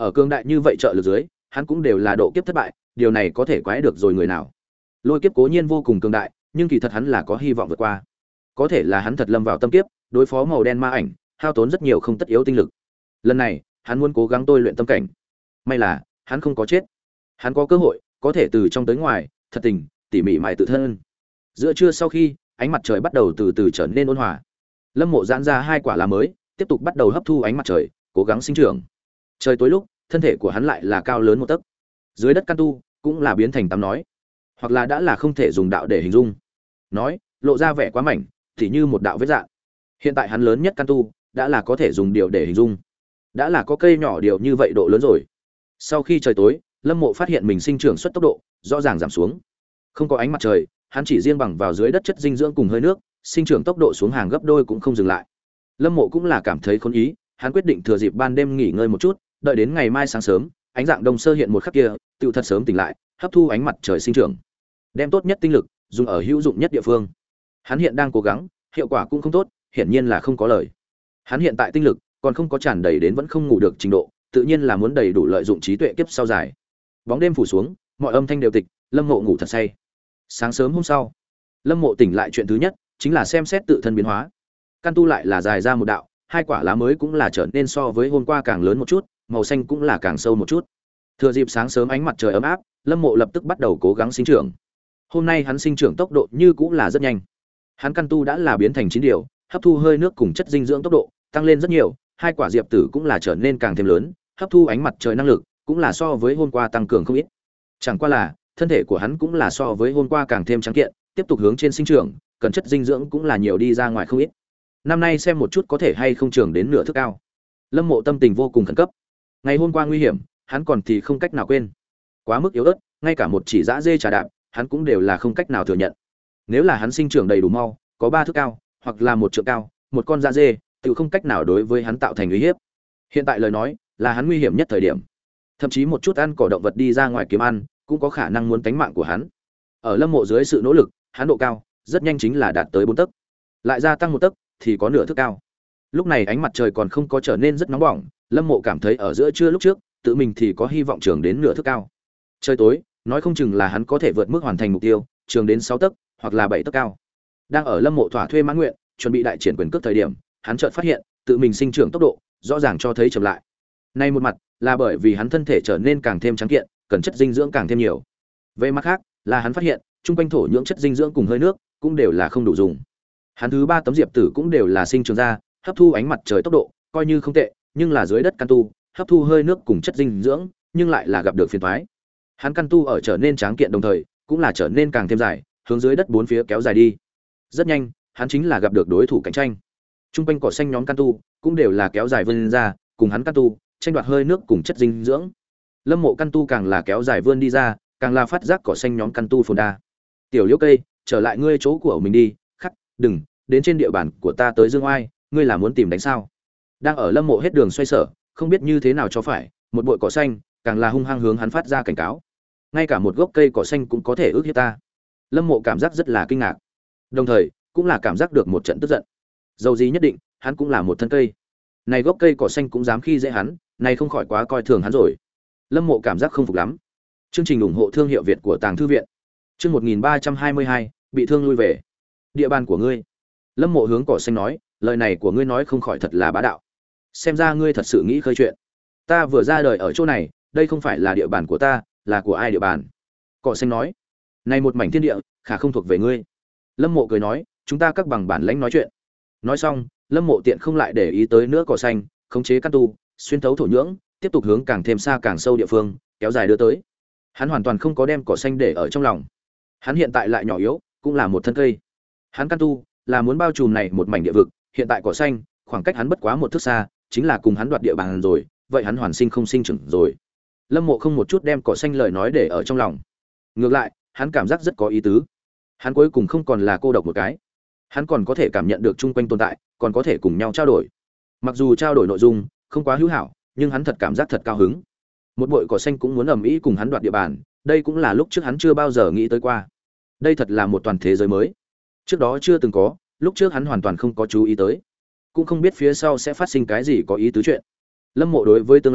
Ở cường đại như vậy trợ lực dưới, hắn cũng đều là độ kiếp thất bại, điều này có thể quái được rồi người nào. Lôi kiếp cố nhiên vô cùng cường đại, nhưng kỳ thật hắn là có hy vọng vượt qua. Có thể là hắn thật lâm vào tâm kiếp, đối phó màu đen ma ảnh, hao tốn rất nhiều không tất yếu tinh lực. Lần này, hắn muốn cố gắng tôi luyện tâm cảnh. May là, hắn không có chết. Hắn có cơ hội, có thể từ trong tới ngoài, thật tình, tỉ mỉ mài tự thân. Giữa trưa sau khi, ánh mặt trời bắt đầu từ từ trở nên ôn hòa. Lâm Mộ giãn ra hai quả lá mới, tiếp tục bắt đầu hấp thu ánh mặt trời, cố gắng sinh trưởng. Trời tối lúc, thân thể của hắn lại là cao lớn một tấc. Dưới đất căn tu cũng là biến thành tám nói, hoặc là đã là không thể dùng đạo để hình dung. Nói, lộ ra vẻ quá mảnh, thì như một đạo vết dạng. Hiện tại hắn lớn nhất căn tu đã là có thể dùng điều để hình dung. Đã là có cây nhỏ điều như vậy độ lớn rồi. Sau khi trời tối, Lâm Mộ phát hiện mình sinh trưởng suất tốc độ rõ ràng giảm xuống. Không có ánh mặt trời, hắn chỉ riêng bằng vào dưới đất chất dinh dưỡng cùng hơi nước, sinh trưởng tốc độ xuống hàng gấp đôi cũng không dừng lại. Lâm Mộ cũng là cảm thấy khốn ý, hắn quyết định thừa dịp ban đêm nghỉ ngơi một chút, đợi đến ngày mai sáng sớm, ánh dạng đông sơ hiện một khắc kia, tựu thật sớm tỉnh lại, hấp thu ánh mặt trời sinh trưởng, đem tốt nhất tinh lực dùng ở hữu dụng nhất địa phương. Hắn hiện đang cố gắng, hiệu quả cũng không tốt, hiển nhiên là không có lời. Hắn hiện tại tinh lực còn không có tràn đầy đến vẫn không ngủ được trình độ, tự nhiên là muốn đầy đủ lợi dụng trí tuệ kiếp sau dài. Bóng đêm phủ xuống, mọi âm thanh đều tịch, Lâm Mộ ngủ thật say. Sáng sớm hôm sau, Lâm Mộ tỉnh lại chuyện thứ nhất chính là xem xét tự thân biến hóa. Căn tu lại là dài ra một đạo, hai quả lá mới cũng là trở nên so với hôm qua càng lớn một chút, màu xanh cũng là càng sâu một chút. Thừa dịp sáng sớm ánh mặt trời ấm áp, Lâm Mộ lập tức bắt đầu cố gắng sinh trưởng. Hôm nay hắn sinh trưởng tốc độ như cũng là rất nhanh. Hắn căn tu đã là biến thành chín điều, hấp thu hơi nước cùng chất dinh dưỡng tốc độ tăng lên rất nhiều, hai quả diệp tử cũng là trở nên càng thêm lớn, hấp thu ánh mặt trời năng lực cũng là so với hôm qua tăng cường không ít. Chẳng qua là, thân thể của hắn cũng là so với hôm qua càng thêm trắng kiện, tiếp tục hướng trên sinh trưởng, cần chất dinh dưỡng cũng là nhiều đi ra ngoài không ít. Năm nay xem một chút có thể hay không trưởng đến nửa thước cao. Lâm Mộ tâm tình vô cùng khẩn cấp. Ngày hôm qua nguy hiểm, hắn còn thì không cách nào quên. Quá mức yếu ớt, ngay cả một chỉ dã dê trà đạp, hắn cũng đều là không cách nào thừa nhận. Nếu là hắn sinh trưởng đầy đủ mau, có ba thước cao, hoặc là một trượng cao, một con dã dê, tự không cách nào đối với hắn tạo thành uy hiếp. Hiện tại lời nói, là hắn nguy hiểm nhất thời điểm. Thậm chí một chút ăn cỏ động vật đi ra ngoài kiếm ăn, cũng có khả năng muốn tánh mạng của hắn. Ở Lâm Mộ dưới sự nỗ lực, hắn độ cao rất nhanh chính là đạt tới bốn tấc. Lại gia tăng một tấc thì có nửa thước cao. Lúc này ánh mặt trời còn không có trở nên rất nóng bỏng, Lâm Mộ cảm thấy ở giữa trưa lúc trước, tự mình thì có hy vọng trường đến nửa thước cao. Trời tối, nói không chừng là hắn có thể vượt mức hoàn thành mục tiêu, trường đến sáu tấc hoặc là bảy tấc cao. Đang ở Lâm Mộ thỏa thuê mãn nguyện, chuẩn bị đại triển quyền cước thời điểm, hắn chợt phát hiện, tự mình sinh trưởng tốc độ rõ ràng cho thấy chậm lại. Nay một mặt là bởi vì hắn thân thể trở nên càng thêm trắng kiện, cần chất dinh dưỡng càng thêm nhiều. Về mặt khác, là hắn phát hiện, trung quanh thổ nhưỡng chất dinh dưỡng cùng hơi nước cũng đều là không đủ dùng. Hắn thứ ba tấm diệp tử cũng đều là sinh trưởng ra, hấp thu ánh mặt trời tốc độ coi như không tệ, nhưng là dưới đất căn tu, hấp thu hơi nước cùng chất dinh dưỡng, nhưng lại là gặp được phiền toái. Hắn căn tu ở trở nên tráng kiện đồng thời, cũng là trở nên càng thêm dài, hướng dưới đất bốn phía kéo dài đi. Rất nhanh, hắn chính là gặp được đối thủ cạnh tranh. Trung quanh cỏ xanh nhóm căn tu cũng đều là kéo dài vươn ra, cùng hắn căn tu tranh đoạt hơi nước cùng chất dinh dưỡng. Lâm Mộ căn tu càng là kéo dài vươn đi ra, càng là phát giác cỏ xanh nhóm căn tu phồn đa. Tiểu Liễu cây, trở lại ngươi chỗ của mình đi, khắc, đừng đến trên địa bàn của ta tới dương oai, ngươi là muốn tìm đánh sao? Đang ở Lâm Mộ hết đường xoay sở, không biết như thế nào cho phải, một bụi cỏ xanh càng là hung hăng hướng hắn phát ra cảnh cáo. Ngay cả một gốc cây cỏ xanh cũng có thể ức hiếp ta. Lâm Mộ cảm giác rất là kinh ngạc, đồng thời cũng là cảm giác được một trận tức giận. Dầu gì nhất định, hắn cũng là một thân cây. Này gốc cây cỏ xanh cũng dám khi dễ hắn, này không khỏi quá coi thường hắn rồi. Lâm Mộ cảm giác không phục lắm. Chương trình ủng hộ thương hiệu Việt của Tàng Thư viện. Chương một nghìn ba trăm hai mươi hai, bị thương lui về. Địa bàn của ngươi. Lâm Mộ hướng cỏ xanh nói, lời này của ngươi nói không khỏi thật là bá đạo. Xem ra ngươi thật sự nghĩ khơi chuyện. Ta vừa ra đời ở chỗ này, đây không phải là địa bàn của ta, là của ai địa bàn? Cỏ xanh nói, này một mảnh thiên địa, khả không thuộc về ngươi. Lâm Mộ cười nói, chúng ta các bằng bản lãnh nói chuyện. Nói xong, Lâm Mộ tiện không lại để ý tới nữa cỏ xanh, khống chế căn tu, xuyên thấu thổ nhưỡng, tiếp tục hướng càng thêm xa càng sâu địa phương, kéo dài đưa tới. Hắn hoàn toàn không có đem cỏ xanh để ở trong lòng. Hắn hiện tại lại nhỏ yếu, cũng là một thân cây. Hắn căn tu là muốn bao trùm này một mảnh địa vực, hiện tại cỏ xanh, khoảng cách hắn bất quá một thước xa, chính là cùng hắn đoạt địa bàn rồi, vậy hắn hoàn sinh không sinh trưởng rồi. Lâm Mộ không một chút đem cỏ xanh lời nói để ở trong lòng. Ngược lại, hắn cảm giác rất có ý tứ. Hắn cuối cùng không còn là cô độc một cái. Hắn còn có thể cảm nhận được chung quanh tồn tại, còn có thể cùng nhau trao đổi. Mặc dù trao đổi nội dung không quá hữu hảo, nhưng hắn thật cảm giác thật cao hứng. Một bụi cỏ xanh cũng muốn ầm ĩ cùng hắn đoạt địa bàn, đây cũng là lúc trước hắn chưa bao giờ nghĩ tới qua. Đây thật là một toàn thế giới mới. Trước đó chưa từng có, lúc trước hắn hoàn toàn không có chú ý tới, cũng không biết phía sau sẽ phát sinh cái gì có ý tứ chuyện. Lâm Mộ đối với tương lai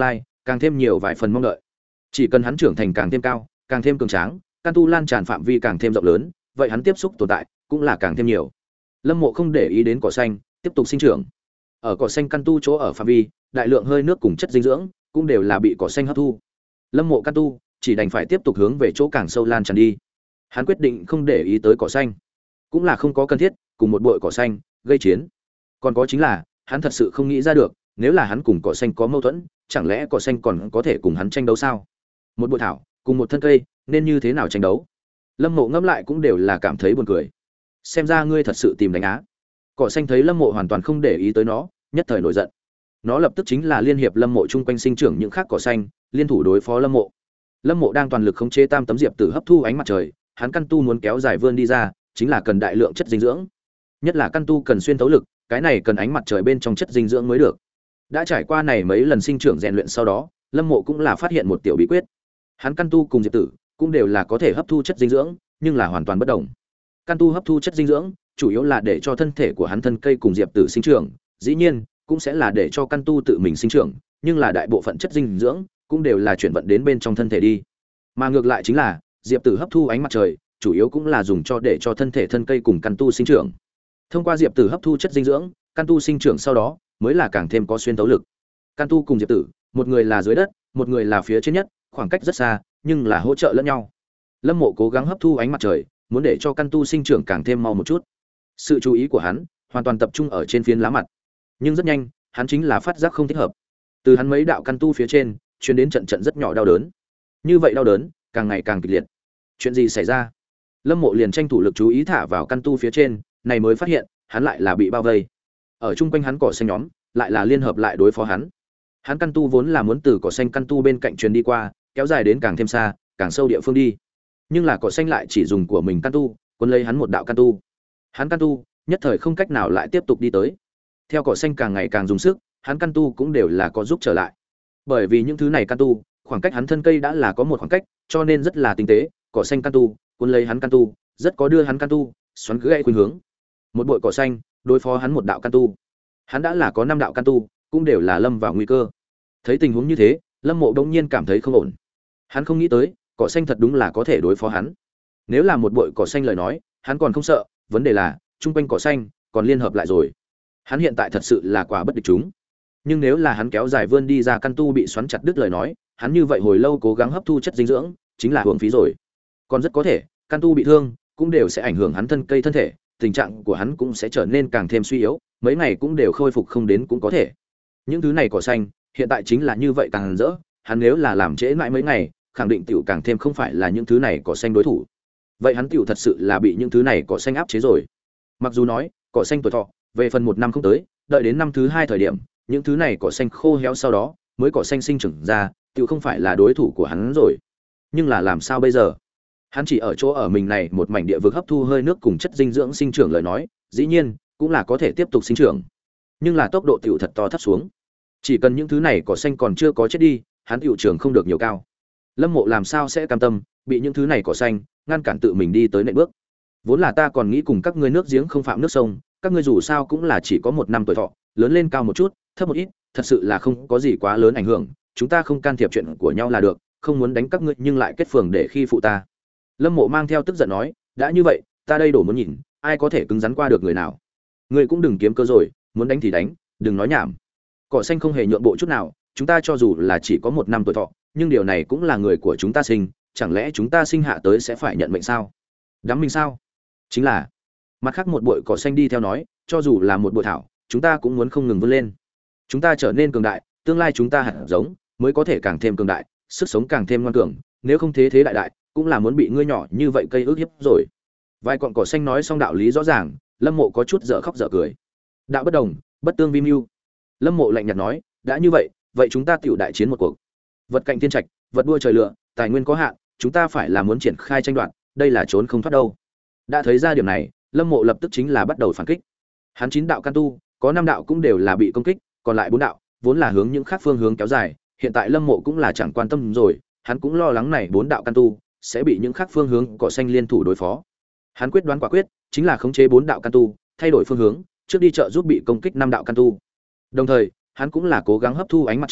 càng thêm nhiều vài phần mong đợi. Chỉ cần hắn trưởng thành càng thêm cao, càng thêm cường tráng, căn tu lan tràn phạm vi càng thêm rộng lớn, vậy hắn tiếp xúc tồn tại cũng là càng thêm nhiều. Lâm Mộ không để ý đến cỏ xanh, tiếp tục sinh trưởng. Ở cỏ xanh căn tu chỗ ở phạm vi, đại lượng hơi nước cùng chất dinh dưỡng cũng đều là bị cỏ xanh hấp thu. Lâm Mộ căn tu chỉ đành phải tiếp tục hướng về chỗ càng sâu lan tràn đi. Hắn quyết định không để ý tới cỏ xanh, cũng là không có cần thiết cùng một bụi cỏ xanh gây chiến. Còn có chính là, hắn thật sự không nghĩ ra được, nếu là hắn cùng cỏ xanh có mâu thuẫn, chẳng lẽ cỏ xanh còn có thể cùng hắn tranh đấu sao? Một bụi thảo, cùng một thân cây, nên như thế nào tranh đấu? Lâm Mộ ngẫm lại cũng đều là cảm thấy buồn cười. Xem ra ngươi thật sự tìm đánh á. Cỏ xanh thấy Lâm Mộ hoàn toàn không để ý tới nó, nhất thời nổi giận. Nó lập tức chính là liên hiệp Lâm Mộ chung quanh sinh trưởng những khác cỏ xanh, liên thủ đối phó Lâm Mộ. Lâm Mộ đang toàn lực khống chế tam tấm diệp tử hấp thu ánh mặt trời, hắn căn tu muốn kéo dài vươn đi ra, chính là cần đại lượng chất dinh dưỡng. Nhất là căn tu cần xuyên thấu lực, cái này cần ánh mặt trời bên trong chất dinh dưỡng mới được. Đã trải qua này mấy lần sinh trưởng rèn luyện sau đó, Lâm Mộ cũng là phát hiện một tiểu bí quyết. Hắn căn tu cùng diệp tử cũng đều là có thể hấp thu chất dinh dưỡng, nhưng là hoàn toàn bất đồng. Căn tu hấp thu chất dinh dưỡng, chủ yếu là để cho thân thể của hắn thân cây cùng diệp tử sinh trưởng, dĩ nhiên, cũng sẽ là để cho căn tu tự mình sinh trưởng, nhưng là đại bộ phận chất dinh dưỡng cũng đều là chuyển vận đến bên trong thân thể đi. Mà ngược lại chính là, diệp tử hấp thu ánh mặt trời, chủ yếu cũng là dùng cho để cho thân thể thân cây cùng căn tu sinh trưởng. Thông qua diệp tử hấp thu chất dinh dưỡng, căn tu sinh trưởng sau đó mới là càng thêm có xuyên tấu lực. Căn tu cùng diệp tử, một người là dưới đất, một người là phía trên nhất, khoảng cách rất xa, nhưng là hỗ trợ lẫn nhau. Lâm Mộ cố gắng hấp thu ánh mặt trời, muốn để cho căn tu sinh trưởng càng thêm mau một chút. Sự chú ý của hắn hoàn toàn tập trung ở trên phiến lá mặt, nhưng rất nhanh, hắn chính là phát giác không thích hợp. Từ hắn mấy đạo căn tu phía trên, truyền đến trận trận rất nhỏ đau đớn. Như vậy đau đớn càng ngày càng kịch liệt. Chuyện gì xảy ra? Lâm Mộ liền tranh thủ lực chú ý thả vào căn tu phía trên, này mới phát hiện, hắn lại là bị bao vây. Ở chung quanh hắn cỏ xanh nhóm, lại là liên hợp lại đối phó hắn. Hắn căn tu vốn là muốn từ cỏ xanh căn tu bên cạnh truyền đi qua, kéo dài đến càng thêm xa, càng sâu địa phương đi. Nhưng là cỏ xanh lại chỉ dùng của mình căn tu, cuốn lấy hắn một đạo căn tu. Hắn căn tu, nhất thời không cách nào lại tiếp tục đi tới. Theo cỏ xanh càng ngày càng dùng sức, hắn căn tu cũng đều là có giúp trở lại. Bởi vì những thứ này căn tu, khoảng cách hắn thân cây đã là có một khoảng cách, cho nên rất là tinh tế, cỏ xanh căn tu, cuốn lấy hắn căn tu, rất có đưa hắn căn tu xoắn gãy khuynh hướng. Một bụi cỏ xanh đối phó hắn một đạo căn tu. Hắn đã là có năm đạo căn tu, cũng đều là lâm vào nguy cơ. Thấy tình huống như thế, Lâm Mộ đống nhiên cảm thấy không ổn. Hắn không nghĩ tới, cỏ xanh thật đúng là có thể đối phó hắn. Nếu là một bụi cỏ xanh lời nói, hắn còn không sợ, vấn đề là, trung quanh cỏ xanh còn liên hợp lại rồi. Hắn hiện tại thật sự là quả bất địch chúng. Nhưng nếu là hắn kéo dài vươn đi ra căn tu bị xoắn chặt đứt lời nói, hắn như vậy hồi lâu cố gắng hấp thu chất dinh dưỡng, chính là uổng phí rồi. Còn rất có thể, căn tu bị thương, cũng đều sẽ ảnh hưởng hắn thân cây thân thể, tình trạng của hắn cũng sẽ trở nên càng thêm suy yếu, mấy ngày cũng đều khôi phục không đến cũng có thể. Những thứ này cỏ xanh, hiện tại chính là như vậy càng rỡ, hắn nếu là làm trễ mãi mấy ngày, khẳng định tiểu càng thêm không phải là những thứ này cỏ xanh đối thủ. Vậy hắn tiểu thật sự là bị những thứ này cỏ xanh áp chế rồi. Mặc dù nói, cỏ xanh tuổi thọ, về phần một năm không tới, đợi đến năm thứ hai thời điểm, những thứ này cỏ xanh khô héo sau đó, mới cỏ xanh sinh trưởng ra, tiểu không phải là đối thủ của hắn rồi. Nhưng là làm sao bây giờ? Hắn chỉ ở chỗ ở mình này một mảnh địa vực hấp thu hơi nước cùng chất dinh dưỡng sinh trưởng lời nói, dĩ nhiên cũng là có thể tiếp tục sinh trưởng. Nhưng là tốc độ tiểu thật to thấp xuống. Chỉ cần những thứ này cỏ xanh còn chưa có chết đi, hắn tiểu trưởng không được nhiều cao. Lâm Mộ làm sao sẽ cam tâm bị những thứ này cỏ xanh ngăn cản tự mình đi tới nệm bước. Vốn là ta còn nghĩ cùng các ngươi nước giếng không phạm nước sông, các ngươi dù sao cũng là chỉ có một năm tuổi thọ, lớn lên cao một chút, thấp một ít, thật sự là không có gì quá lớn ảnh hưởng, chúng ta không can thiệp chuyện của nhau là được, không muốn đánh các ngươi nhưng lại kết phường để khi phụ ta. Lâm Mộ mang theo tức giận nói, đã như vậy, ta đây đổ muốn nhìn, ai có thể cứng rắn qua được người nào. Ngươi cũng đừng kiếm cơ rồi, muốn đánh thì đánh, đừng nói nhảm. Cỏ xanh không hề nhượng bộ chút nào, chúng ta cho dù là chỉ có một năm tuổi thọ, nhưng điều này cũng là người của chúng ta sinh, chẳng lẽ chúng ta sinh hạ tới sẽ phải nhận mệnh sao? Đắm mình sao? Chính là. Mặt khác một bụi cỏ xanh đi theo nói, cho dù là một bụi thảo, chúng ta cũng muốn không ngừng vươn lên. Chúng ta trở nên cường đại, tương lai chúng ta hạt giống mới có thể càng thêm cường đại, sức sống càng thêm ngoan cường, nếu không thế thế đại đại, cũng là muốn bị ngươi nhỏ như vậy cây ước hiếp rồi. Vài cọn cỏ xanh nói xong đạo lý rõ ràng, Lâm Mộ có chút dở khóc dở cười. Đạo bất đồng, bất tương vi mưu. Lâm Mộ lạnh nhạt nói, đã như vậy, vậy chúng ta tiểu đại chiến một cuộc. Vật cạnh thiên trạch, vật đua trời lựa, tài nguyên có hạn, chúng ta phải là muốn triển khai tranh đoạt, đây là trốn không thoát đâu. Đã thấy ra điểm này, Lâm Mộ lập tức chính là bắt đầu phản kích. Hắn chín đạo căn tu, có năm đạo cũng đều là bị công kích, còn lại bốn đạo vốn là hướng những khác phương hướng kéo dài, hiện tại Lâm Mộ cũng là chẳng quan tâm rồi, hắn cũng lo lắng này bốn đạo căn tu sẽ bị những khác phương hướng cỏ xanh liên thủ đối phó. Hắn quyết đoán quả quyết, chính là khống chế bốn đạo căn tu, thay đổi phương hướng, trước đi trợ giúp bị công kích năm đạo căn tu. Đồng thời, hắn cũng là cố gắng hấp thu ánh mặt trời,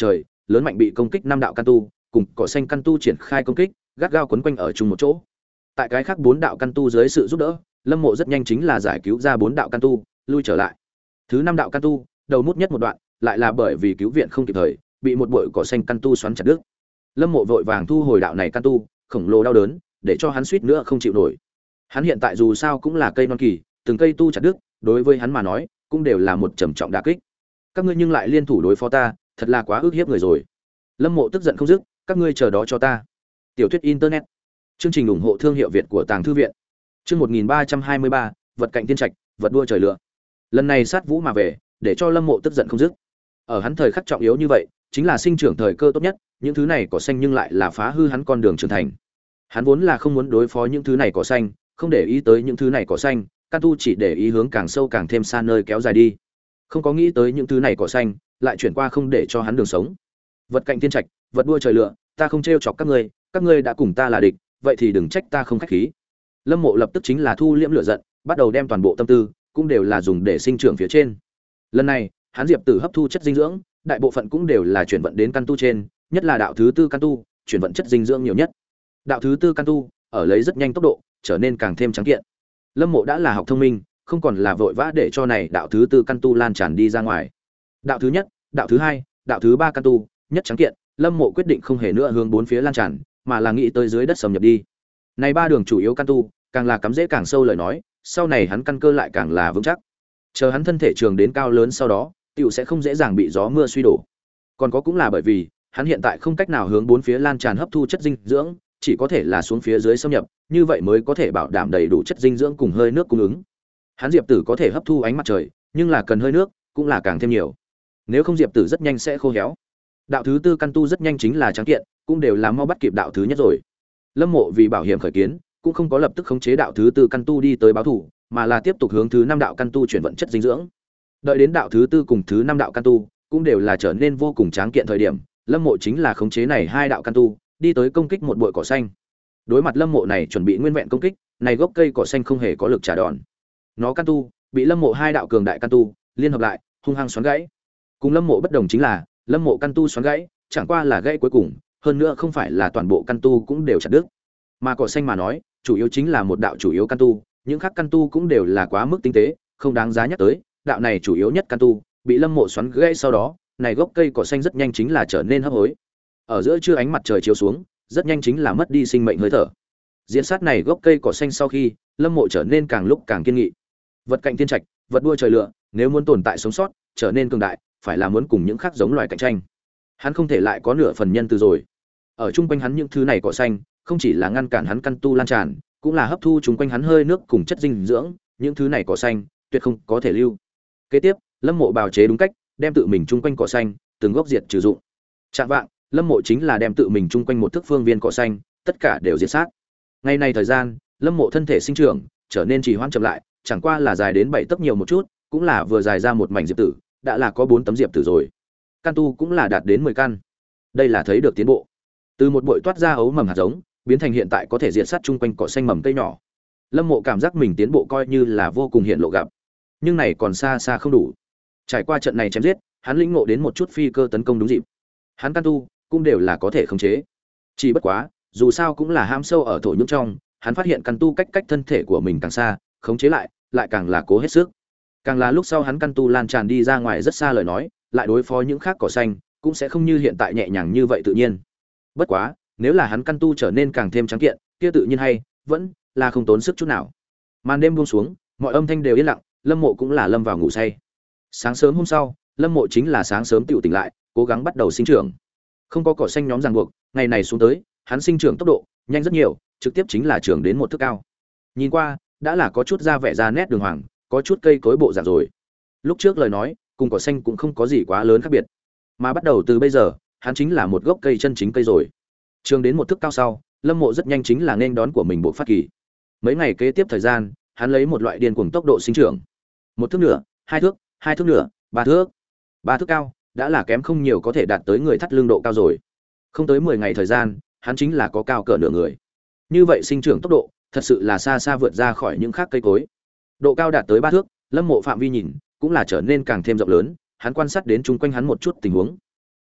lớn mạnh bị công kích năm đạo căn tu, cùng cỏ xanh căn tu triển khai công kích, gắt gao quấn quanh ở chung một chỗ. Tại cái khác bốn đạo căn tu dưới sự giúp đỡ, Lâm Mộ rất nhanh chính là giải cứu ra bốn đạo căn tu, lui trở lại. Thứ năm đạo căn tu, đầu mút nhất một đoạn, lại là bởi vì cứu viện không kịp thời, bị một bụi cỏ xanh căn tu xoắn chặt đứt. Lâm Mộ vội vàng thu hồi đạo này căn tu, khổng lồ đau đớn, để cho hắn suýt nữa không chịu nổi. Hắn hiện tại dù sao cũng là cây non kỳ, từng cây tu chặt đứt, đối với hắn mà nói, cũng đều là một trầm trọng đả kích. Các ngươi nhưng lại liên thủ đối phó ta, thật là quá ức hiếp người rồi. Lâm Mộ tức giận không dứt, các ngươi chờ đó cho ta. Tiểu thuyết internet. Chương trình ủng hộ thương hiệu Việt của Tàng thư viện. Chương một nghìn ba trăm hai mươi ba, vật cạnh tiên trạch, vật đua trời lựa. Lần này sát vũ mà về, để cho Lâm Mộ tức giận không dứt. Ở hắn thời khắc trọng yếu như vậy, chính là sinh trưởng thời cơ tốt nhất, những thứ này cỏ xanh nhưng lại là phá hư hắn con đường trưởng thành. Hắn vốn là không muốn đối phó những thứ này cỏ xanh, không để ý tới những thứ này cỏ xanh, căn tu chỉ để ý hướng càng sâu càng thêm xa nơi kéo dài đi. Không có nghĩ tới những thứ này cỏ xanh, lại chuyển qua không để cho hắn đường sống. Vật cạnh tiên trạch, vật đua trời lựa, ta không trêu chọc các ngươi, các ngươi đã cùng ta là địch, vậy thì đừng trách ta không khách khí. Lâm Mộ lập tức chính là thu liễm lửa giận, bắt đầu đem toàn bộ tâm tư cũng đều là dùng để sinh trưởng phía trên. Lần này, hắn diệp tử hấp thu chất dinh dưỡng, đại bộ phận cũng đều là chuyển vận đến căn tu trên, nhất là đạo thứ tư căn tu, chuyển vận chất dinh dưỡng nhiều nhất. Đạo thứ tư căn tu, ở lấy rất nhanh tốc độ, trở nên càng thêm trắng kiện. Lâm Mộ đã là học thông minh, không còn là vội vã để cho này đạo thứ tư căn tu lan tràn đi ra ngoài. Đạo thứ nhất, đạo thứ hai, đạo thứ ba căn tu, nhất trắng kiện, Lâm Mộ quyết định không hề nữa hướng bốn phía lan tràn, mà là nghĩ tới dưới đất xâm nhập đi. Này ba đường chủ yếu căn tu, càng là cắm rễ càng sâu lời nói, sau này hắn căn cơ lại càng là vững chắc. Chờ hắn thân thể trường đến cao lớn sau đó, tiểu sẽ không dễ dàng bị gió mưa suy đổ. Còn có cũng là bởi vì, hắn hiện tại không cách nào hướng bốn phía lan tràn hấp thu chất dinh dưỡng, chỉ có thể là xuống phía dưới xâm nhập, như vậy mới có thể bảo đảm đầy đủ chất dinh dưỡng cùng hơi nước cung ứng. Hắn diệp tử có thể hấp thu ánh mặt trời, nhưng là cần hơi nước, cũng là càng thêm nhiều. Nếu không diệp tử rất nhanh sẽ khô héo. Đạo thứ tư căn tu rất nhanh chính là trắng kiện, cũng đều là mau bắt kịp đạo thứ nhất rồi. Lâm Mộ vì bảo hiểm khởi kiến, cũng không có lập tức khống chế đạo thứ tư căn tu đi tới báo thủ, mà là tiếp tục hướng thứ năm đạo căn tu chuyển vận chất dinh dưỡng. Đợi đến đạo thứ tư cùng thứ năm đạo căn tu, cũng đều là trở nên vô cùng tráng kiện thời điểm, Lâm Mộ chính là khống chế này hai đạo căn tu, đi tới công kích một bụi cỏ xanh. Đối mặt Lâm Mộ này chuẩn bị nguyên vẹn công kích, này gốc cây cỏ xanh không hề có lực trả đòn. Nó căn tu, bị Lâm Mộ hai đạo cường đại căn tu liên hợp lại, hung hăng xoắn gãy. Cùng Lâm Mộ bất đồng chính là, Lâm Mộ căn tu xoắn gãy, chẳng qua là gãy cuối cùng, hơn nữa không phải là toàn bộ căn tu cũng đều chặt đứt. Mà cỏ xanh mà nói, chủ yếu chính là một đạo chủ yếu căn tu, những khác căn tu cũng đều là quá mức tinh tế, không đáng giá nhắc tới, đạo này chủ yếu nhất căn tu, bị Lâm Mộ xoắn gãy sau đó, này gốc cây cỏ xanh rất nhanh chính là trở nên hấp hối. Ở giữa trưa ánh mặt trời chiếu xuống, rất nhanh chính là mất đi sinh mệnh hơi thở. Diễn sát này gốc cây cỏ xanh sau khi, Lâm Mộ trở nên càng lúc càng kiên nghị. Vật cạnh tiên trạch, vật đua trời lựa, nếu muốn tồn tại sống sót, trở nên cường đại, phải là muốn cùng những khác giống loài cạnh tranh. Hắn không thể lại có nửa phần nhân từ rồi. Ở chung quanh hắn những thứ này cỏ xanh, không chỉ là ngăn cản hắn căn tu lan tràn, cũng là hấp thu chung quanh hắn hơi nước cùng chất dinh dưỡng, những thứ này cỏ xanh tuyệt không có thể lưu. Kế tiếp, Lâm Mộ bào chế đúng cách, đem tự mình chung quanh cỏ xanh từng gốc diệt trừ dụng. Trạng vạng, Lâm Mộ chính là đem tự mình chung quanh một thước phương viên cỏ xanh, tất cả đều diệt sát. Ngày này thời gian, Lâm Mộ thân thể sinh trưởng trở nên trì hoãn chậm lại, chẳng qua là dài đến bảy tấc nhiều một chút, cũng là vừa dài ra một mảnh diệp tử, đã là có bốn tấm diệp tử rồi. Căn tu cũng là đạt đến mười căn. Đây là thấy được tiến bộ. Từ một bụi toát ra ấu mầm hạt giống, biến thành hiện tại có thể diệt sát chung quanh cỏ xanh mầm cây nhỏ. Lâm Mộ cảm giác mình tiến bộ coi như là vô cùng hiện lộ gặp. Nhưng này còn xa xa không đủ. Trải qua trận này chém giết, hắn lĩnh ngộ đến một chút phi cơ tấn công đúng dịp. Hắn căn tu cũng đều là có thể khống chế. Chỉ bất quá, dù sao cũng là ham sâu ở thổ nhưỡng trong, hắn phát hiện căn tu cách cách thân thể của mình càng xa, khống chế lại, lại càng là cố hết sức. Càng là lúc sau hắn căn tu lan tràn đi ra ngoài rất xa lời nói, lại đối phó những khác cỏ xanh, cũng sẽ không như hiện tại nhẹ nhàng như vậy tự nhiên. Bất quá, nếu là hắn căn tu trở nên càng thêm trắng kiện, kia tự nhiên hay, vẫn là không tốn sức chút nào. Màn đêm buông xuống, mọi âm thanh đều yên lặng, Lâm Mộ cũng là lâm vào ngủ say. Sáng sớm hôm sau, Lâm Mộ chính là sáng sớm tựu tỉnh lại, cố gắng bắt đầu sinh trưởng. Không có cỏ xanh nhóm ràng buộc, ngày này xuống tới, hắn sinh trưởng tốc độ nhanh rất nhiều, trực tiếp chính là trưởng đến một thước cao. Nhìn qua, đã là có chút da vẻ da nét đường hoàng, có chút cây cối bộ dạng rồi. Lúc trước lời nói, cùng cỏ xanh cũng không có gì quá lớn khác biệt. Mà bắt đầu từ bây giờ, hắn chính là một gốc cây chân chính cây rồi. Trường đến một thước cao sau, Lâm Mộ rất nhanh chính là nên đón của mình bộ phát kỳ. Mấy ngày kế tiếp thời gian, hắn lấy một loại điên cuồng tốc độ sinh trưởng. Một thước nửa, hai thước, hai thước nửa, ba thước. Ba thước cao, đã là kém không nhiều có thể đạt tới người thắt lưng độ cao rồi. Không tới mười ngày thời gian, hắn chính là có cao cỡ nửa người. Như vậy sinh trưởng tốc độ, thật sự là xa xa vượt ra khỏi những khác cây cối. Độ cao đạt tới ba thước, Lâm Mộ phạm vi nhìn cũng là trở nên càng thêm rộng lớn, hắn quan sát đến chung quanh hắn một chút tình huống.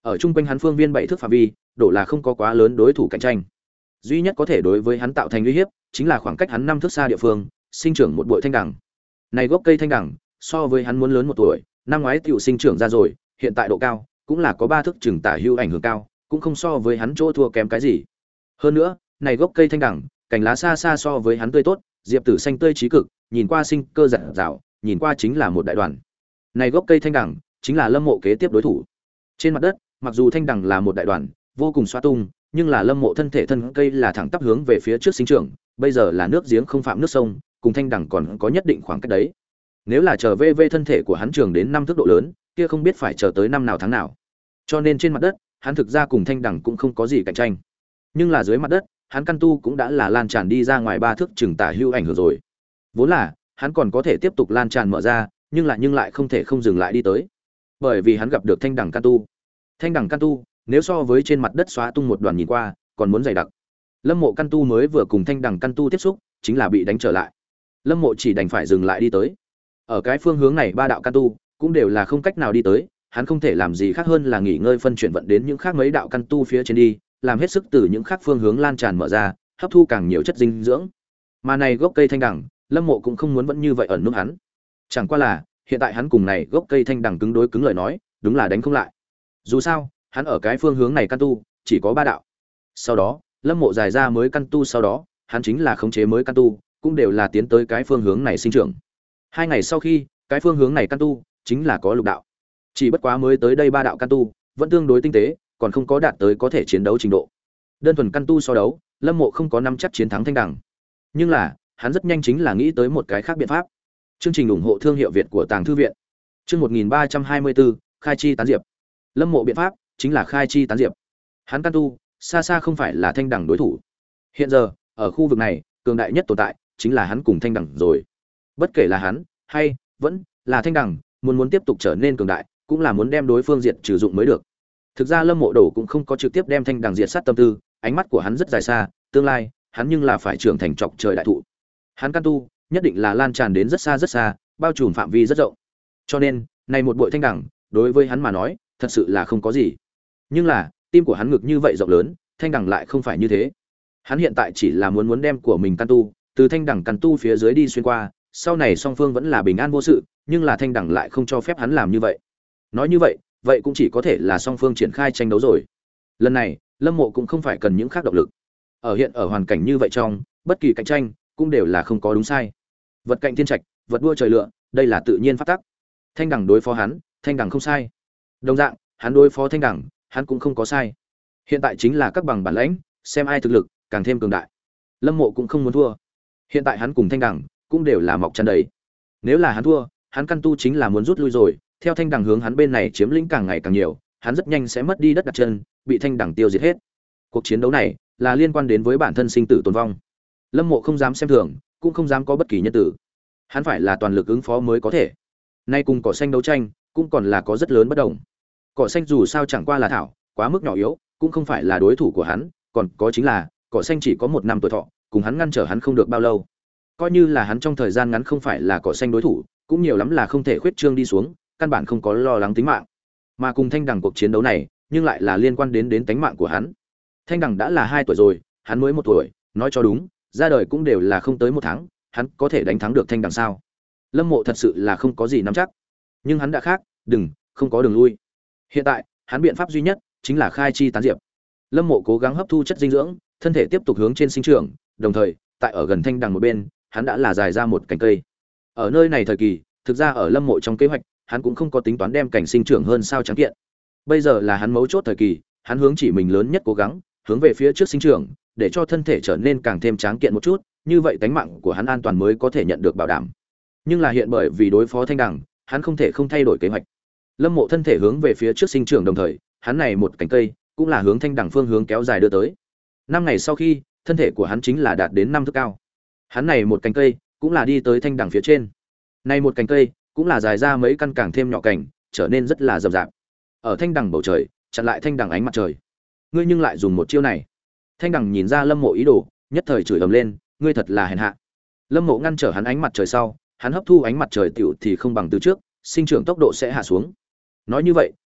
Ở chung quanh hắn phương viên bảy thước phạm vi, độ là không có quá lớn đối thủ cạnh tranh. Duy nhất có thể đối với hắn tạo thành uy hiếp, chính là khoảng cách hắn năm thước xa địa phương, sinh trưởng một bụi thanh đằng. Này gốc cây thanh đằng, so với hắn muốn lớn một tuổi, năm ngoái tiểu sinh trưởng ra rồi, hiện tại độ cao cũng là có ba thước chừng tả hữu ảnh hưởng cao, cũng không so với hắn chỗ thua kém cái gì. Hơn nữa, này gốc cây thanh đằng, cành lá xa xa so với hắn tươi tốt, diệp tử xanh tươi trí cực, nhìn qua sinh cơ rạng rào, nhìn qua chính là một đại đoàn. Này gốc cây thanh đằng, chính là Lâm Mộ kế tiếp đối thủ. Trên mặt đất, mặc dù thanh đằng là một đại đoàn, vô cùng xoa tung, nhưng là Lâm Mộ thân thể thân cây là thẳng tắp hướng về phía trước sinh trưởng, bây giờ là nước giếng không phạm nước sông, cùng thanh đằng còn có nhất định khoảng cách đấy. Nếu là chờ vê vê thân thể của hắn trường đến năm thước độ lớn, kia không biết phải chờ tới năm nào tháng nào. Cho nên trên mặt đất, hắn thực ra cùng thanh đằng cũng không có gì cạnh tranh. Nhưng là dưới mặt đất, hắn căn tu cũng đã là lan tràn đi ra ngoài ba thước chừng tả hữu ảnh hưởng rồi. Vốn là, hắn còn có thể tiếp tục lan tràn mở ra, nhưng lại nhưng lại không thể không dừng lại đi tới. Bởi vì hắn gặp được thanh đằng căn tu. Thanh đằng căn tu, nếu so với trên mặt đất xóa tung một đoàn nhìn qua, còn muốn dày đặc. Lâm Mộ căn tu mới vừa cùng thanh đằng căn tu tiếp xúc, chính là bị đánh trở lại. Lâm Mộ chỉ đành phải dừng lại đi tới. Ở cái phương hướng này ba đạo căn tu cũng đều là không cách nào đi tới, hắn không thể làm gì khác hơn là nghỉ ngơi phân chuyển vận đến những khác mấy đạo căn tu phía trên đi, làm hết sức từ những khác phương hướng lan tràn mở ra, hấp thu càng nhiều chất dinh dưỡng. Mà này gốc cây thanh đằng, Lâm Mộ cũng không muốn vẫn như vậy ẩn núp hắn. Chẳng qua là, hiện tại hắn cùng này gốc cây thanh đằng cứng đối cứng lời nói, đúng là đánh không lại. Dù sao, hắn ở cái phương hướng này căn tu chỉ có ba đạo. Sau đó, Lâm Mộ dài ra mới căn tu sau đó, hắn chính là khống chế mới căn tu, cũng đều là tiến tới cái phương hướng này sinh trưởng. Hai ngày sau khi, cái phương hướng này căn tu chính là có lục đạo. Chỉ bất quá mới tới đây ba đạo căn tu, vẫn tương đối tinh tế, còn không có đạt tới có thể chiến đấu trình độ. Đơn thuần căn tu so đấu, Lâm Mộ không có nắm chắc chiến thắng thanh đằng. Nhưng là, hắn rất nhanh chính là nghĩ tới một cái khác biện pháp. Chương trình ủng hộ thương hiệu Việt của Tàng thư viện. Chương một nghìn ba trăm hai mươi bốn, khai chi tán diệp. Lâm Mộ biện pháp chính là khai chi tán diệp. Hắn căn tu, xa xa không phải là thanh đằng đối thủ. Hiện giờ, ở khu vực này, cường đại nhất tồn tại chính là hắn cùng thanh đằng rồi. Bất kể là hắn hay vẫn là thanh đằng, muốn muốn tiếp tục trở nên cường đại, cũng là muốn đem đối phương diệt trừ dụng mới được. Thực ra Lâm Mộ Đổ cũng không có trực tiếp đem thanh đằng diệt sát tâm tư, ánh mắt của hắn rất dài xa, tương lai, hắn nhưng là phải trưởng thành trọc trời đại thụ. Hắn căn tu, nhất định là lan tràn đến rất xa rất xa, bao trùm phạm vi rất rộng. Cho nên, này một bụi thanh đằng, đối với hắn mà nói, thật sự là không có gì. Nhưng là, tim của hắn ngực như vậy rộng lớn, thanh đằng lại không phải như thế. Hắn hiện tại chỉ là muốn muốn đem của mình căn tu, từ thanh đằng căn tu phía dưới đi xuyên qua, sau này song phương vẫn là bình an vô sự, nhưng là thanh đằng lại không cho phép hắn làm như vậy. Nói như vậy, vậy cũng chỉ có thể là song phương triển khai tranh đấu rồi. Lần này, Lâm Mộ cũng không phải cần những khác động lực. Ở hiện ở hoàn cảnh như vậy trong, bất kỳ cạnh tranh cũng đều là không có đúng sai. Vật cạnh thiên trạch, vật đua trời lựa, đây là tự nhiên pháp tắc. Thanh đằng đối phó hắn, thanh đằng không sai. Đồng dạng, hắn đối phó thanh đằng, hắn cũng không có sai. Hiện tại chính là các bằng bản lãnh, xem ai thực lực càng thêm cường đại. Lâm Mộ cũng không muốn thua. Hiện tại hắn cùng thanh đằng cũng đều là mọc chân đầy. Nếu là hắn thua, hắn căn tu chính là muốn rút lui rồi, theo thanh đằng hướng hắn bên này chiếm lĩnh càng ngày càng nhiều, hắn rất nhanh sẽ mất đi đất đặt chân, bị thanh đằng tiêu diệt hết. Cuộc chiến đấu này là liên quan đến với bản thân sinh tử tồn vong. Lâm Mộ không dám xem thường, cũng không dám có bất kỳ nhân tử. Hắn phải là toàn lực ứng phó mới có thể. Nay cùng cỏ xanh đấu tranh, cũng còn là có rất lớn bất đồng. Cỏ xanh dù sao chẳng qua là thảo, quá mức nhỏ yếu, cũng không phải là đối thủ của hắn, còn có chính là, cỏ xanh chỉ có một năm tuổi thọ, cùng hắn ngăn trở hắn không được bao lâu. Coi như là hắn trong thời gian ngắn không phải là cỏ xanh đối thủ, cũng nhiều lắm là không thể khuyết trương đi xuống, căn bản không có lo lắng tính mạng. Mà cùng thanh đằng cuộc chiến đấu này, nhưng lại là liên quan đến đến tính mạng của hắn. Thanh đằng đã là hai tuổi rồi, hắn mới một tuổi, nói cho đúng, ra đời cũng đều là không tới một tháng, hắn có thể đánh thắng được thanh đằng sao? Lâm Mộ thật sự là không có gì nắm chắc. Nhưng hắn đã khác, đừng, không có đường lui. Hiện tại, hắn biện pháp duy nhất chính là khai chi tán diệp. Lâm Mộ cố gắng hấp thu chất dinh dưỡng, thân thể tiếp tục hướng trên sinh trưởng, đồng thời, tại ở gần thanh đằng một bên, hắn đã là dài ra một cành cây. Ở nơi này thời kỳ, thực ra ở Lâm Mộ trong kế hoạch, hắn cũng không có tính toán đem cảnh sinh trưởng hơn sao trắng kiện. Bây giờ là hắn mấu chốt thời kỳ, hắn hướng chỉ mình lớn nhất cố gắng, hướng về phía trước sinh trưởng, để cho thân thể trở nên càng thêm tráng kiện một chút, như vậy tánh mạng của hắn an toàn mới có thể nhận được bảo đảm. Nhưng là hiện bởi vì đối phó thanh đằng, hắn không thể không thay đổi kế hoạch. Lâm Mộ thân thể hướng về phía trước sinh trưởng đồng thời, hắn này một cành cây cũng là hướng thanh đằng phương hướng kéo dài đưa tới. Năm ngày sau khi, thân thể của hắn chính là đạt đến năm thước cao. Hắn này một cành cây cũng là đi tới thanh đằng phía trên. Này một cành cây cũng là dài ra mấy căn càng thêm nhỏ cành, trở nên rất là rậm rạp. Ở thanh đằng bầu trời, chặn lại thanh đằng ánh mặt trời. Ngươi nhưng lại dùng một chiêu này. Thanh đằng nhìn ra Lâm Mộ ý đồ, nhất thời chửi ầm lên, ngươi thật là hèn hạ. Lâm Mộ ngăn trở hắn ánh mặt trời sau, hắn hấp thu ánh mặt trời tiểu thì không bằng từ trước, sinh trưởng tốc độ sẽ hạ xuống. Nói như vậy,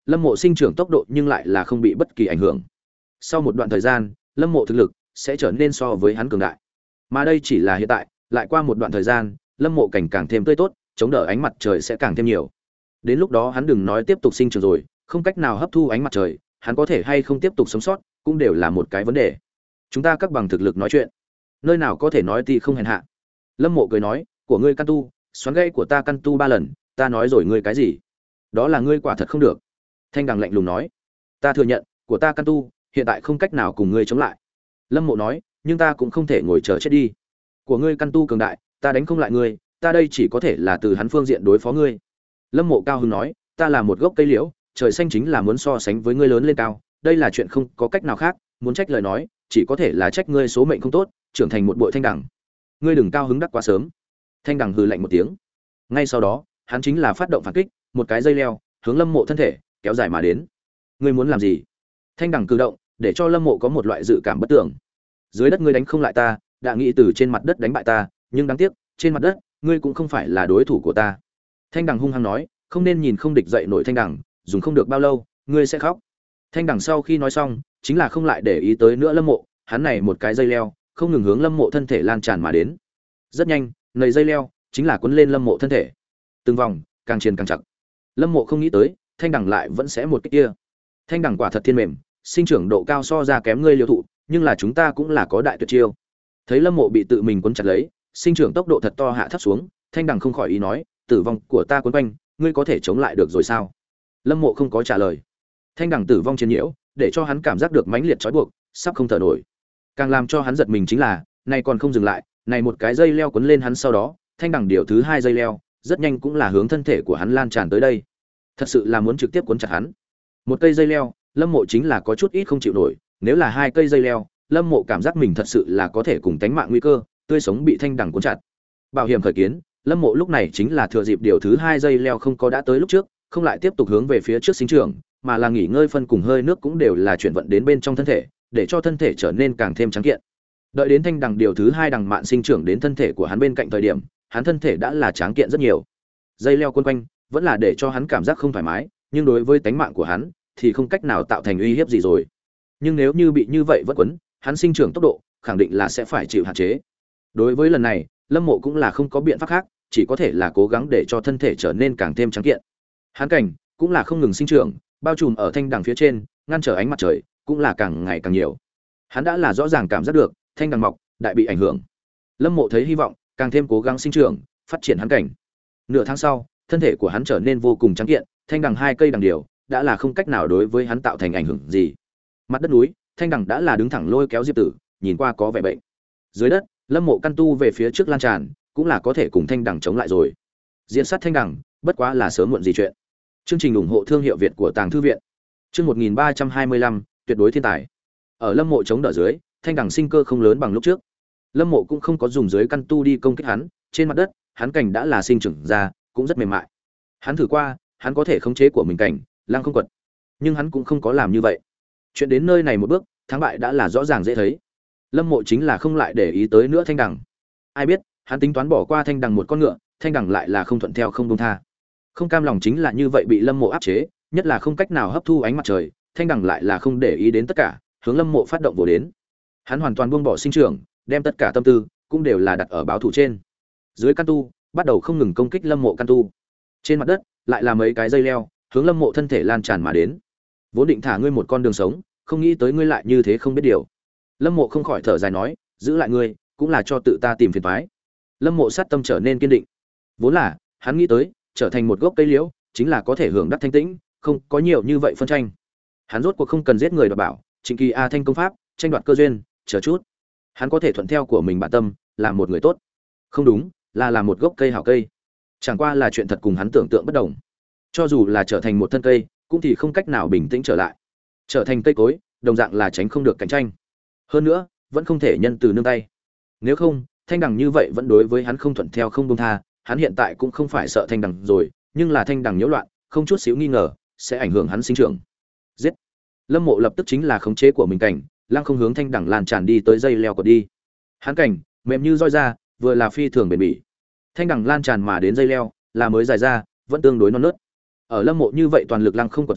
Lâm Mộ sinh trưởng tốc độ nhưng lại là không bị bất kỳ ảnh hưởng. Sau một đoạn thời gian, Lâm Mộ thực lực sẽ trở nên so với hắn cường đại. Mà đây chỉ là hiện tại, lại qua một đoạn thời gian, Lâm Mộ cảnh càng thêm tươi tốt, chống đỡ ánh mặt trời sẽ càng thêm nhiều. Đến lúc đó hắn đừng nói tiếp tục sinh trưởng rồi, không cách nào hấp thu ánh mặt trời, hắn có thể hay không tiếp tục sống sót, cũng đều là một cái vấn đề. Chúng ta các bằng thực lực nói chuyện, nơi nào có thể nói thì không hèn hạ. Lâm Mộ cười nói, của ngươi căn tu, xoắn gãy của ta căn tu ba lần, ta nói rồi ngươi cái gì? Đó là ngươi quả thật không được. Thanh Đằng lạnh lùng nói, ta thừa nhận, của ta căn tu, hiện tại không cách nào cùng ngươi chống lại. Lâm Mộ nói, nhưng ta cũng không thể ngồi chờ chết đi. Của ngươi căn tu cường đại, ta đánh không lại ngươi, ta đây chỉ có thể là từ hắn phương diện đối phó ngươi. Lâm Mộ cao hứng nói, ta là một gốc cây liễu, trời xanh chính là muốn so sánh với ngươi lớn lên cao, đây là chuyện không có cách nào khác, muốn trách lời nói, chỉ có thể là trách ngươi số mệnh không tốt, trưởng thành một bội Thanh Đằng. Ngươi đừng cao hứng đắc quá sớm. Thanh Đằng hừ lạnh một tiếng. Ngay sau đó, hắn chính là phát động phản kích, một cái dây leo, hướng Lâm Mộ thân thể kéo dài mà đến. Ngươi muốn làm gì? Thanh Đằng cử động, để cho Lâm Mộ có một loại dự cảm bất tưởng. Dưới đất ngươi đánh không lại ta, đã nghĩ từ trên mặt đất đánh bại ta, nhưng đáng tiếc, trên mặt đất, ngươi cũng không phải là đối thủ của ta. Thanh Đằng hung hăng nói, không nên nhìn không địch dậy nổi Thanh Đằng, dùng không được bao lâu, ngươi sẽ khóc. Thanh Đằng sau khi nói xong, chính là không lại để ý tới nữa Lâm Mộ, hắn này một cái dây leo, không ngừng hướng Lâm Mộ thân thể lan tràn mà đến. Rất nhanh, nầy dây leo chính là quấn lên Lâm Mộ thân thể. Từng vòng, càng triền càng chặt. Lâm Mộ không nghĩ tới, Thanh Đằng lại vẫn sẽ một cái kia. Thanh Đằng quả thật thiên mềm, sinh trưởng độ cao so ra kém ngươi liêu thụ, nhưng là chúng ta cũng là có đại tuyệt chiêu. Thấy Lâm Mộ bị tự mình quấn chặt lấy, sinh trưởng tốc độ thật to hạ thấp xuống, Thanh Đằng không khỏi ý nói, tử vong của ta quấn quanh, ngươi có thể chống lại được rồi sao? Lâm Mộ không có trả lời. Thanh Đằng tử vong chiến nhiễu, để cho hắn cảm giác được mãnh liệt trói buộc, sắp không thở nổi. Càng làm cho hắn giật mình chính là, này còn không dừng lại, này một cái dây leo quấn lên hắn sau đó, Thanh Đằng điều thứ hai dây leo, rất nhanh cũng là hướng thân thể của hắn lan tràn tới đây. Thật sự là muốn trực tiếp cuốn chặt hắn. Một cây dây leo, Lâm Mộ chính là có chút ít không chịu nổi, nếu là hai cây dây leo, Lâm Mộ cảm giác mình thật sự là có thể cùng tánh mạng nguy cơ, tươi sống bị Thanh Đằng cuốn chặt. Bảo hiểm khởi kiến, Lâm Mộ lúc này chính là thừa dịp điều thứ hai dây leo không có đã tới lúc trước, không lại tiếp tục hướng về phía trước sinh trưởng, mà là nghỉ ngơi phân cùng hơi nước cũng đều là chuyển vận đến bên trong thân thể, để cho thân thể trở nên càng thêm trắng kiện. Đợi đến Thanh Đằng điều thứ hai đằng mạn sinh trưởng đến thân thể của hắn bên cạnh thời điểm, hắn thân thể đã là trắng kiện rất nhiều. Dây leo quấn quanh, vẫn là để cho hắn cảm giác không thoải mái, nhưng đối với tánh mạng của hắn thì không cách nào tạo thành uy hiếp gì rồi. Nhưng nếu như bị như vậy vẫn quấn, hắn sinh trưởng tốc độ khẳng định là sẽ phải chịu hạn chế. Đối với lần này, Lâm Mộ cũng là không có biện pháp khác, chỉ có thể là cố gắng để cho thân thể trở nên càng thêm trắng kiện. Hắn cảnh cũng là không ngừng sinh trưởng, bao trùm ở Thanh Đằng phía trên, ngăn trở ánh mặt trời, cũng là càng ngày càng nhiều. Hắn đã là rõ ràng cảm giác được, Thanh Đằng mọc, đại bị ảnh hưởng. Lâm Mộ thấy hy vọng, càng thêm cố gắng sinh trưởng, phát triển hắn cảnh. Nửa tháng sau, thân thể của hắn trở nên vô cùng trắng kiện, Thanh Đằng hai cây đằng điều đã là không cách nào đối với hắn tạo thành ảnh hưởng gì. Mặt đất núi, Thanh Đằng đã là đứng thẳng lôi kéo Diệp Tử, nhìn qua có vẻ bệnh. Dưới đất, Lâm Mộ căn tu về phía trước lan tràn, cũng là có thể cùng Thanh Đằng chống lại rồi. Diễn sát Thanh Đằng, bất quá là sớm muộn gì chuyện. Chương trình ủng hộ thương hiệu Việt của Tàng thư viện. Chương một nghìn ba trăm hai mươi lăm, tuyệt đối thiên tài. Ở Lâm Mộ chống đỡ dưới, Thanh Đằng sinh cơ không lớn bằng lúc trước. Lâm Mộ cũng không có dùng dưới căn tu đi công kích hắn, trên mặt đất, hắn cảnh đã là sinh trưởng ra, cũng rất mềm mại. Hắn thử qua, hắn có thể khống chế của mình cảnh, lăng không quật. Nhưng hắn cũng không có làm như vậy. Chuyện đến nơi này một bước, thắng bại đã là rõ ràng dễ thấy. Lâm Mộ chính là không lại để ý tới nữa Thanh Đằng. Ai biết, hắn tính toán bỏ qua Thanh Đằng một con ngựa, Thanh Đằng lại là không thuận theo không buông tha. Không cam lòng chính là như vậy bị Lâm Mộ áp chế, nhất là không cách nào hấp thu ánh mặt trời, Thanh Đằng lại là không để ý đến tất cả, hướng Lâm Mộ phát động vồ đến. Hắn hoàn toàn buông bỏ sinh trưởng, đem tất cả tâm tư cũng đều là đặt ở báo thủ trên. Dưới căn tu, bắt đầu không ngừng công kích Lâm Mộ căn tu. Trên mặt đất, lại là mấy cái dây leo, hướng Lâm Mộ thân thể lan tràn mà đến. Vốn định thả ngươi một con đường sống, không nghĩ tới ngươi lại như thế không biết điều. Lâm Mộ không khỏi thở dài nói, giữ lại ngươi, cũng là cho tự ta tìm phiền toái. Lâm Mộ sát tâm trở nên kiên định. Vốn là, hắn nghĩ tới, trở thành một gốc cây liễu, chính là có thể hưởng đắc thanh tĩnh, không có nhiều như vậy phân tranh. Hắn rốt cuộc không cần giết người đoạt bảo, Trịnh Kỳ A Thanh công pháp, tranh đoạt cơ duyên, chờ chút. Hắn có thể thuận theo của mình bản tâm, làm một người tốt. Không đúng, là làm một gốc cây hảo cây. Chẳng qua là chuyện thật cùng hắn tưởng tượng bất đồng. Cho dù là trở thành một thân cây, cũng thì không cách nào bình tĩnh trở lại. Trở thành cây cối, đồng dạng là tránh không được cạnh tranh. Hơn nữa, vẫn không thể nhân từ nương tay. Nếu không, Thanh Đằng như vậy vẫn đối với hắn không thuận theo không buông tha, hắn hiện tại cũng không phải sợ Thanh Đằng rồi, nhưng là Thanh Đằng nhiễu loạn, không chút xíu nghi ngờ, sẽ ảnh hưởng hắn sinh trưởng. Giết! Lâm Mộ lập tức chính là khống chế của mình cảnh, lăng không hướng Thanh Đằng lan tràn đi tới dây leo của đi. Hắn cảnh, mềm như roi ra, vừa là phi thường bền bỉ. Thanh Đằng lan tràn mà đến dây leo, là mới dài ra, vẫn tương đối non nớt. Ở Lâm Mộ như vậy toàn lực lăng không quật dưới,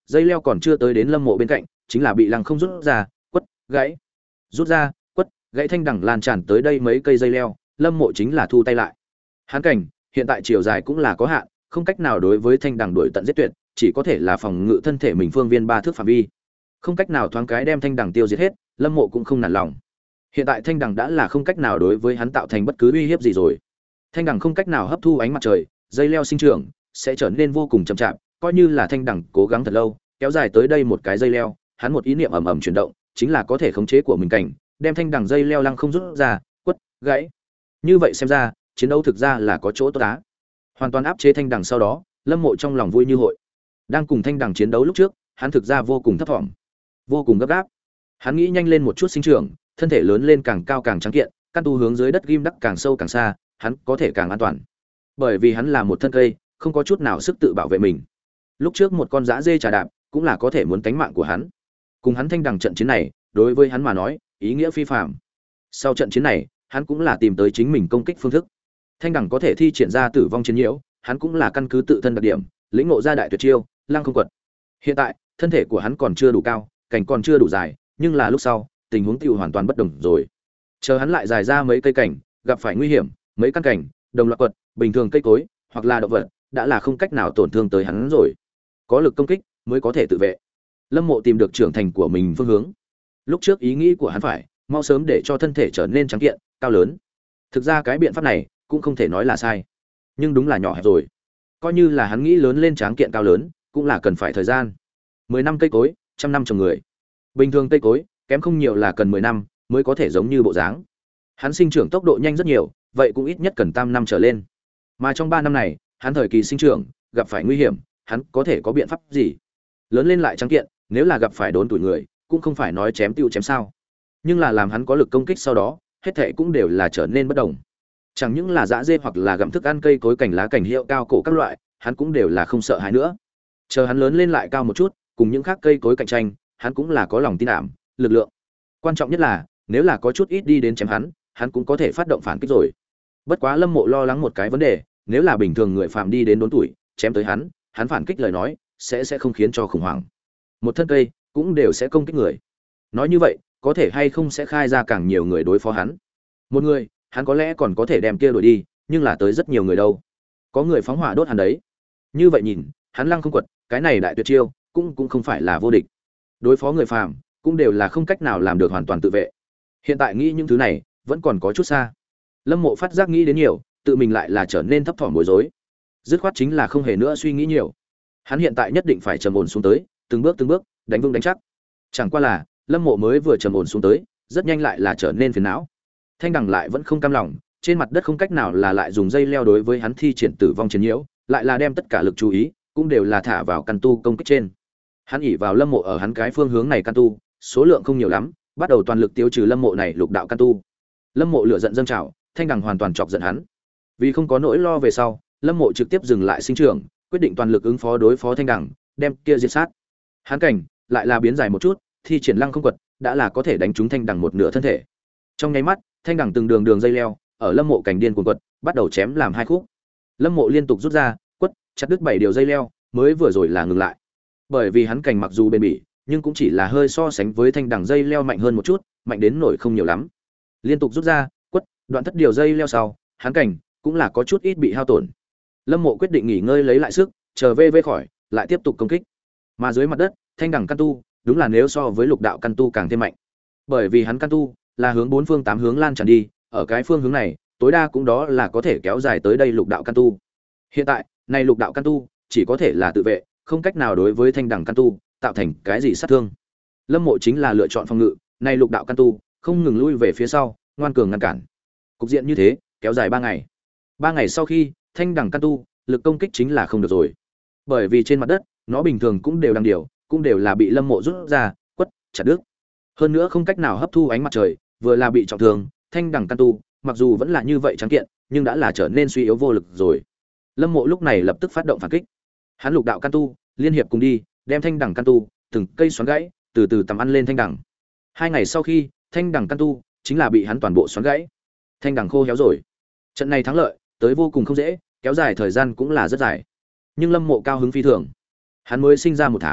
dây leo còn chưa tới đến Lâm Mộ bên cạnh, chính là bị lăng không rút ra, quất, gãy. Rút ra, quất, gãy thanh đằng lan tràn tới đây mấy cây dây leo, Lâm Mộ chính là thu tay lại. Hắn cảnh, hiện tại chiều dài cũng là có hạn, không cách nào đối với thanh đằng đuổi tận giết tuyệt, chỉ có thể là phòng ngự thân thể mình phương viên ba thước phạm vi. Không cách nào thoáng cái đem thanh đằng tiêu diệt hết, Lâm Mộ cũng không nản lòng. Hiện tại thanh đằng đã là không cách nào đối với hắn tạo thành bất cứ uy hiếp gì rồi. Thanh đằng không cách nào hấp thu ánh mặt trời, dây leo sinh trưởng sẽ trở nên vô cùng chậm chạp, coi như là thanh đằng cố gắng thật lâu, kéo dài tới đây một cái dây leo, hắn một ý niệm ầm ầm chuyển động, chính là có thể khống chế của mình cảnh, đem thanh đằng dây leo lăng không rút ra, quất, gãy. Như vậy xem ra, chiến đấu thực ra là có chỗ tốt á. Hoàn toàn áp chế thanh đằng sau đó, Lâm Mộ trong lòng vui như hội. Đang cùng thanh đằng chiến đấu lúc trước, hắn thực ra vô cùng thấp thỏm, vô cùng gấp gáp. Hắn nghĩ nhanh lên một chút sinh trưởng, thân thể lớn lên càng cao càng trắng kiện, căn tu hướng dưới đất ghim đắc càng sâu càng xa, hắn có thể càng an toàn. Bởi vì hắn là một thân cây, không có chút nào sức tự bảo vệ mình. Lúc trước một con dã dê trà đạp, cũng là có thể muốn tánh mạng của hắn. Cùng hắn thanh đằng trận chiến này, đối với hắn mà nói, ý nghĩa phi phàm. Sau trận chiến này, hắn cũng là tìm tới chính mình công kích phương thức. Thanh đằng có thể thi triển ra tử vong chiến nhiễu, hắn cũng là căn cứ tự thân đặc điểm, lĩnh ngộ ra đại tuyệt chiêu, lăng không quật. Hiện tại, thân thể của hắn còn chưa đủ cao, cảnh còn chưa đủ dài, nhưng là lúc sau, tình huống tiêu hoàn toàn bất đồng rồi. Chờ hắn lại dài ra mấy cây cảnh, gặp phải nguy hiểm, mấy căn cảnh, đồng loạt quật, bình thường cây cối, hoặc là động vật, đã là không cách nào tổn thương tới hắn rồi. Có lực công kích mới có thể tự vệ. Lâm Mộ tìm được trưởng thành của mình phương hướng. Lúc trước ý nghĩ của hắn phải, mau sớm để cho thân thể trở nên trắng kiện, cao lớn. Thực ra cái biện pháp này cũng không thể nói là sai, nhưng đúng là nhỏ hẹp rồi. Coi như là hắn nghĩ lớn lên tráng kiện cao lớn, cũng là cần phải thời gian. Mười năm cây cối, trăm năm trồng người. Bình thường cây cối, kém không nhiều là cần mười năm mới có thể giống như bộ dáng. Hắn sinh trưởng tốc độ nhanh rất nhiều, vậy cũng ít nhất cần tam năm trở lên. Mà trong ba năm này, hắn thời kỳ sinh trưởng, gặp phải nguy hiểm, hắn có thể có biện pháp gì? Lớn lên lại trắng kiện, nếu là gặp phải đốn tuổi người, cũng không phải nói chém tiêu chém sao. Nhưng là làm hắn có lực công kích sau đó, hết thảy cũng đều là trở nên bất đồng. Chẳng những là dã dê hoặc là gặm thức ăn cây cối cành lá cảnh hiệu cao cổ các loại, hắn cũng đều là không sợ hãi nữa. Chờ hắn lớn lên lại cao một chút, cùng những khác cây cối cạnh tranh, hắn cũng là có lòng tin đảm, lực lượng. Quan trọng nhất là, nếu là có chút ít đi đến chém hắn, hắn cũng có thể phát động phản kích rồi. Bất quá Lâm Mộ lo lắng một cái vấn đề, nếu là bình thường người phạm đi đến đốn tuổi, chém tới hắn, hắn phản kích lời nói, sẽ sẽ không khiến cho khủng hoảng. Một thân cây cũng đều sẽ công kích người. Nói như vậy, có thể hay không sẽ khai ra càng nhiều người đối phó hắn. Một người, hắn có lẽ còn có thể đem kia đuổi đi, nhưng là tới rất nhiều người đâu. Có người phóng hỏa đốt hắn đấy. Như vậy nhìn, hắn lăng không quật, cái này đại tuyệt chiêu, cũng cũng không phải là vô địch. Đối phó người phàm, cũng đều là không cách nào làm được hoàn toàn tự vệ. Hiện tại nghĩ những thứ này, vẫn còn có chút xa. Lâm Mộ phát giác nghĩ đến nhiều, tự mình lại là trở nên thấp thỏm bối rối. Dứt khoát chính là không hề nữa suy nghĩ nhiều. Hắn hiện tại nhất định phải trầm ổn xuống tới, từng bước từng bước, đánh vững đánh chắc. Chẳng qua là, Lâm Mộ mới vừa trầm ổn xuống tới, rất nhanh lại là trở nên phiền não. Thanh đằng lại vẫn không cam lòng, trên mặt đất không cách nào là lại dùng dây leo đối với hắn thi triển tử vong chiến nhiễu, lại là đem tất cả lực chú ý cũng đều là thả vào căn tu công kích trên. Hắn ỷ vào Lâm Mộ ở hắn cái phương hướng này căn tu, số lượng không nhiều lắm, bắt đầu toàn lực tiêu trừ Lâm Mộ này lục đạo căn tu. Lâm Mộ lửa giận dâng trào, thanh đằng hoàn toàn chọc giận hắn. Vì không có nỗi lo về sau, Lâm Mộ trực tiếp dừng lại sinh trưởng, quyết định toàn lực ứng phó đối phó thanh đằng, đem kia diệt sát. Hắn cảnh lại là biến dài một chút, thi triển lăng không quật, đã là có thể đánh trúng thanh đằng một nửa thân thể. Trong nháy mắt, thanh đằng từng đường đường dây leo, ở Lâm Mộ cảnh điên cuồng quật, bắt đầu chém làm hai khúc. Lâm Mộ liên tục rút ra, quất, chặt đứt bảy điều dây leo, mới vừa rồi là ngừng lại. Bởi vì hắn cảnh mặc dù bền bỉ, nhưng cũng chỉ là hơi so sánh với thanh đằng dây leo mạnh hơn một chút, mạnh đến nổi không nhiều lắm. Liên tục rút ra, quất, đoạn thất điều dây leo sau, hắn cảnh cũng là có chút ít bị hao tổn. Lâm Mộ quyết định nghỉ ngơi lấy lại sức, chờ vê vê khỏi, lại tiếp tục công kích. Mà dưới mặt đất, thanh đằng căn tu, đúng là nếu so với lục đạo căn tu càng thêm mạnh. Bởi vì hắn căn tu là hướng bốn phương tám hướng lan tràn đi, ở cái phương hướng này, tối đa cũng đó là có thể kéo dài tới đây lục đạo căn tu. Hiện tại, này lục đạo căn tu chỉ có thể là tự vệ, không cách nào đối với thanh đằng căn tu tạo thành cái gì sát thương. Lâm Mộ chính là lựa chọn phòng ngự, này lục đạo căn tu không ngừng lui về phía sau, ngoan cường ngăn cản. Cục diện như thế, kéo dài ba ngày. Ba ngày sau khi, thanh đằng căn tu lực công kích chính là không được rồi. Bởi vì trên mặt đất, nó bình thường cũng đều đang điều, cũng đều là bị Lâm Mộ rút ra, quất, chặt đứt. Hơn nữa không cách nào hấp thu ánh mặt trời, vừa là bị trọng thương, thanh đằng căn tu, mặc dù vẫn là như vậy trắng kiện, nhưng đã là trở nên suy yếu vô lực rồi. Lâm Mộ lúc này lập tức phát động phản kích. Hắn lục đạo căn tu, liên hiệp cùng đi, đem thanh đằng căn tu, từng cây xoắn gãy, từ từ tầm ăn lên thanh đằng. Hai ngày sau khi, thanh đằng căn tu chính là bị hắn toàn bộ xoắn gãy. Thanh đằng khô héo rồi. Trận này thắng lợi, tới vô cùng không dễ, kéo dài thời gian cũng là rất dài. Nhưng Lâm Mộ cao hứng phi thường. Hắn mới sinh ra một tháng,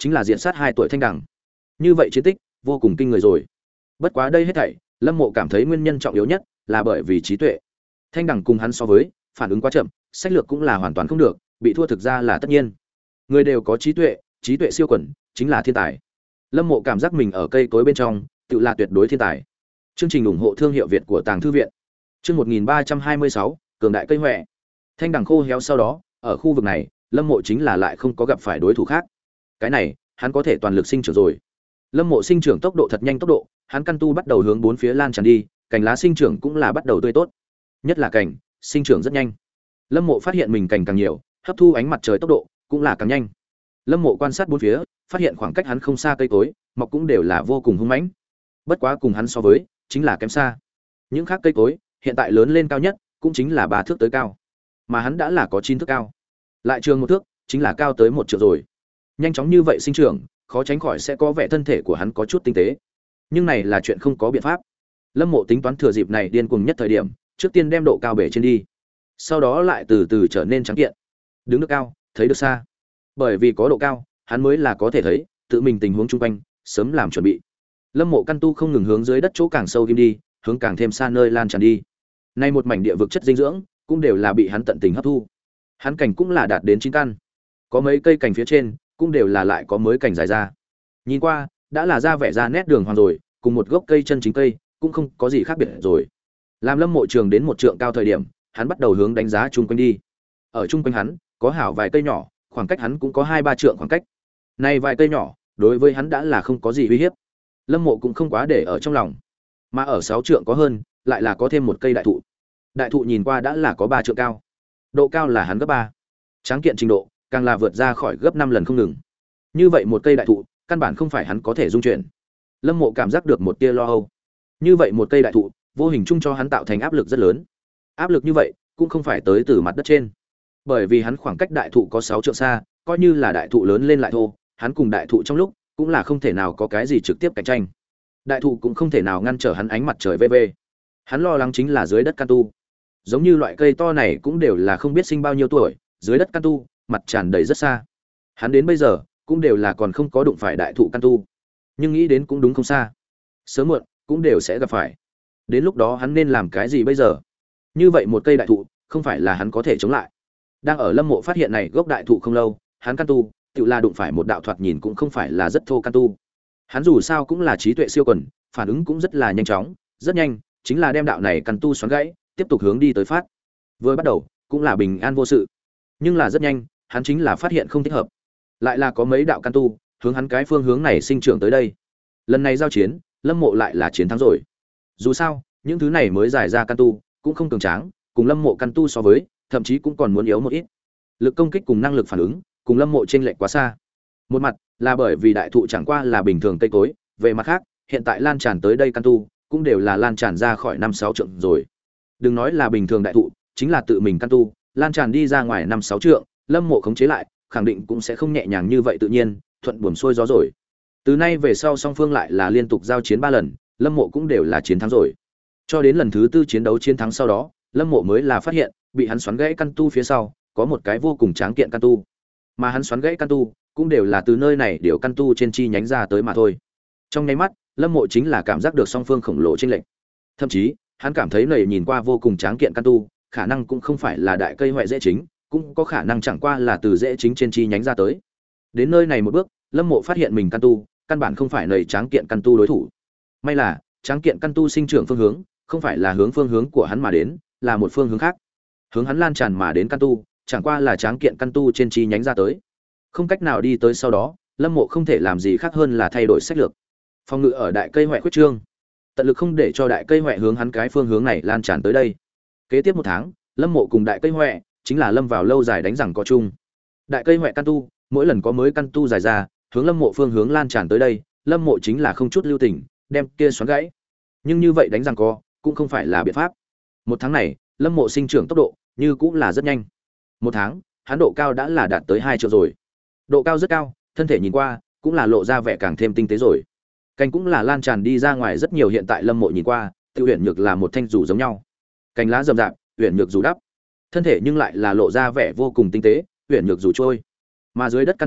chính là diện sát hai tuổi thanh đằng. Như vậy chiến tích vô cùng kinh người rồi. Bất quá đây hết thảy, Lâm Mộ cảm thấy nguyên nhân trọng yếu nhất là bởi vì trí tuệ. Thanh đằng cùng hắn so với, phản ứng quá chậm, sách lược cũng là hoàn toàn không được, bị thua thực ra là tất nhiên. Người đều có trí tuệ, trí tuệ siêu quần, chính là thiên tài. Lâm Mộ cảm giác mình ở cây cối bên trong, tự là tuyệt đối thiên tài. Chương trình ủng hộ thương hiệu Việt của Tàng Thư viện. Chương một nghìn ba trăm hai mươi sáu, cường đại cây hoè. Thanh đằng khô héo sau đó, ở khu vực này, Lâm Mộ chính là lại không có gặp phải đối thủ khác. Cái này, hắn có thể toàn lực sinh trưởng rồi. Lâm Mộ sinh trưởng tốc độ thật nhanh tốc độ, hắn căn tu bắt đầu hướng bốn phía lan tràn đi, cành lá sinh trưởng cũng là bắt đầu tươi tốt. Nhất là cành, sinh trưởng rất nhanh. Lâm Mộ phát hiện mình cành càng nhiều, hấp thu ánh mặt trời tốc độ cũng là càng nhanh. Lâm Mộ quan sát bốn phía, phát hiện khoảng cách hắn không xa cây cối, mọc cũng đều là vô cùng hung mãnh. Bất quá cùng hắn so với, chính là kém xa. Những khác cây cối, hiện tại lớn lên cao nhất, cũng chính là ba thước tới cao. Mà hắn đã là có chín thước cao. Lại trường một thước, chính là cao tới một trượng rồi. Nhanh chóng như vậy sinh trưởng, khó tránh khỏi sẽ có vẻ thân thể của hắn có chút tinh tế. Nhưng này là chuyện không có biện pháp. Lâm Mộ tính toán thừa dịp này điên cuồng nhất thời điểm, trước tiên đem độ cao bể trên đi, sau đó lại từ từ trở nên trắng kiện. Đứng được cao, thấy được xa. Bởi vì có độ cao, hắn mới là có thể thấy tự mình tình huống chung quanh, sớm làm chuẩn bị. Lâm Mộ căn tu không ngừng hướng dưới đất chỗ càng sâu kim đi, hướng càng thêm xa nơi lan tràn đi. Nay một mảnh địa vực chất dinh dưỡng cũng đều là bị hắn tận tình hấp thu. Hắn cảnh cũng là đạt đến chín căn. Có mấy cây cành phía trên cũng đều là lại có mới cành dài ra. Nhìn qua, đã là ra vẻ ra nét đường hoàng rồi, cùng một gốc cây chân chính cây cũng không có gì khác biệt rồi. Làm Lâm Mộ trường đến một trượng cao thời điểm, hắn bắt đầu hướng đánh giá chung quanh đi. Ở chung quanh hắn, có hảo vài cây nhỏ, khoảng cách hắn cũng có hai ba trượng khoảng cách. Này vài cây nhỏ, đối với hắn đã là không có gì uy hiếp. Lâm Mộ cũng không quá để ở trong lòng. Mà ở sáu trượng có hơn, lại là có thêm một cây đại thụ. Đại thụ nhìn qua đã là có ba trượng cao. Độ cao là hắn gấp ba. Tráng kiện trình độ, càng là vượt ra khỏi gấp năm lần không ngừng. Như vậy một cây đại thụ, căn bản không phải hắn có thể dung chuyển. Lâm Mộ cảm giác được một tia lo âu. Như vậy một cây đại thụ, vô hình chung cho hắn tạo thành áp lực rất lớn. Áp lực như vậy, cũng không phải tới từ mặt đất trên. Bởi vì hắn khoảng cách đại thụ có sáu trượng xa, coi như là đại thụ lớn lên lại thô, hắn cùng đại thụ trong lúc cũng là không thể nào có cái gì trực tiếp cạnh tranh. Đại thụ cũng không thể nào ngăn trở hắn ánh mặt trời vê vê. Hắn lo lắng chính là dưới đất can tu. Giống như loại cây to này cũng đều là không biết sinh bao nhiêu tuổi, dưới đất can tu, mặt tràn đầy rất xa. Hắn đến bây giờ cũng đều là còn không có đụng phải đại thụ can tu. Nhưng nghĩ đến cũng đúng không xa. Sớm muộn cũng đều sẽ gặp phải. Đến lúc đó hắn nên làm cái gì bây giờ? Như vậy một cây đại thụ, không phải là hắn có thể chống lại. Đang ở Lâm Mộ phát hiện này gốc đại thụ không lâu, hắn can tu, tự là đụng phải một đạo thoạt nhìn cũng không phải là rất thô can tu. Hắn dù sao cũng là trí tuệ siêu quần, phản ứng cũng rất là nhanh chóng, rất nhanh, chính là đem đạo này can tu xoắn gãy, tiếp tục hướng đi tới phát. Vừa bắt đầu, cũng là bình an vô sự. Nhưng là rất nhanh, hắn chính là phát hiện không thích hợp. Lại là có mấy đạo can tu, hướng hắn cái phương hướng này sinh trưởng tới đây. Lần này giao chiến, Lâm Mộ lại là chiến thắng rồi. Dù sao, những thứ này mới giải ra can tu, cũng không cường tráng, cùng Lâm Mộ can tu so với, thậm chí cũng còn muốn yếu một ít. Lực công kích cùng năng lực phản ứng, cùng Lâm Mộ chênh lệch quá xa. Một mặt là bởi vì đại thụ chẳng qua là bình thường cây cối, về mặt khác, hiện tại lan tràn tới đây can tu, cũng đều là lan tràn ra khỏi năm sáu trượng rồi. Đừng nói là bình thường đại thụ, chính là tự mình can tu, lan tràn đi ra ngoài năm sáu trượng, Lâm Mộ khống chế lại, khẳng định cũng sẽ không nhẹ nhàng như vậy tự nhiên, thuận buồm xuôi gió rồi. Từ nay về sau song phương lại là liên tục giao chiến ba lần, Lâm Mộ cũng đều là chiến thắng rồi. Cho đến lần thứ tư chiến đấu chiến thắng sau đó, Lâm Mộ mới là phát hiện, bị hắn xoắn gãy căn tu phía sau, có một cái vô cùng tráng kiện căn tu. Mà hắn xoắn gãy căn tu, cũng đều là từ nơi này điều căn tu trên chi nhánh ra tới mà thôi. Trong nháy mắt, Lâm Mộ chính là cảm giác được song phương khổng lồ chênh lệch. Thậm chí, hắn cảm thấy này nhìn qua vô cùng tráng kiện căn tu, khả năng cũng không phải là đại cây hoại dễ chính, cũng có khả năng chẳng qua là từ dễ chính trên chi nhánh ra tới. Đến nơi này một bước, Lâm Mộ phát hiện mình căn tu, căn bản không phải nầy tráng kiện căn tu đối thủ. May là, tráng kiện căn tu sinh trưởng phương hướng, không phải là hướng phương hướng của hắn mà đến, là một phương hướng khác. Hướng hắn lan tràn mà đến căn tu, chẳng qua là tráng kiện căn tu trên chi nhánh ra tới. Không cách nào đi tới sau đó, Lâm Mộ không thể làm gì khác hơn là thay đổi sách lược. Phòng ngự ở đại cây hoại khuyết trương, tận lực không để cho đại cây hoại hướng hắn cái phương hướng này lan tràn tới đây. Kế tiếp một tháng, Lâm Mộ cùng đại cây hoại chính là lâm vào lâu dài đánh rằng có chung. Đại cây hoại căn tu, mỗi lần có mới căn tu dài ra, hướng Lâm Mộ phương hướng lan tràn tới đây, Lâm Mộ chính là không chút lưu tình, đem kia xoắn gãy. Nhưng như vậy đánh rằng co, cũng không phải là biện pháp. Một tháng này, Lâm Mộ sinh trưởng tốc độ như cũng là rất nhanh. Một tháng, hắn độ cao đã là đạt tới hai triệu rồi. Độ cao rất cao, thân thể nhìn qua cũng là lộ ra vẻ càng thêm tinh tế rồi. Cành cũng là lan tràn đi ra ngoài rất nhiều, hiện tại Lâm Mộ nhìn qua, Tiêu Uyển Nhược là một thanh rủ giống nhau. Cành lá rậm rạp, Uyển Nhược rủ đắp. Thân thể nhưng lại là lộ ra vẻ vô cùng tinh tế, Uyển Nhược rủ trôi. Mà dưới đất can tu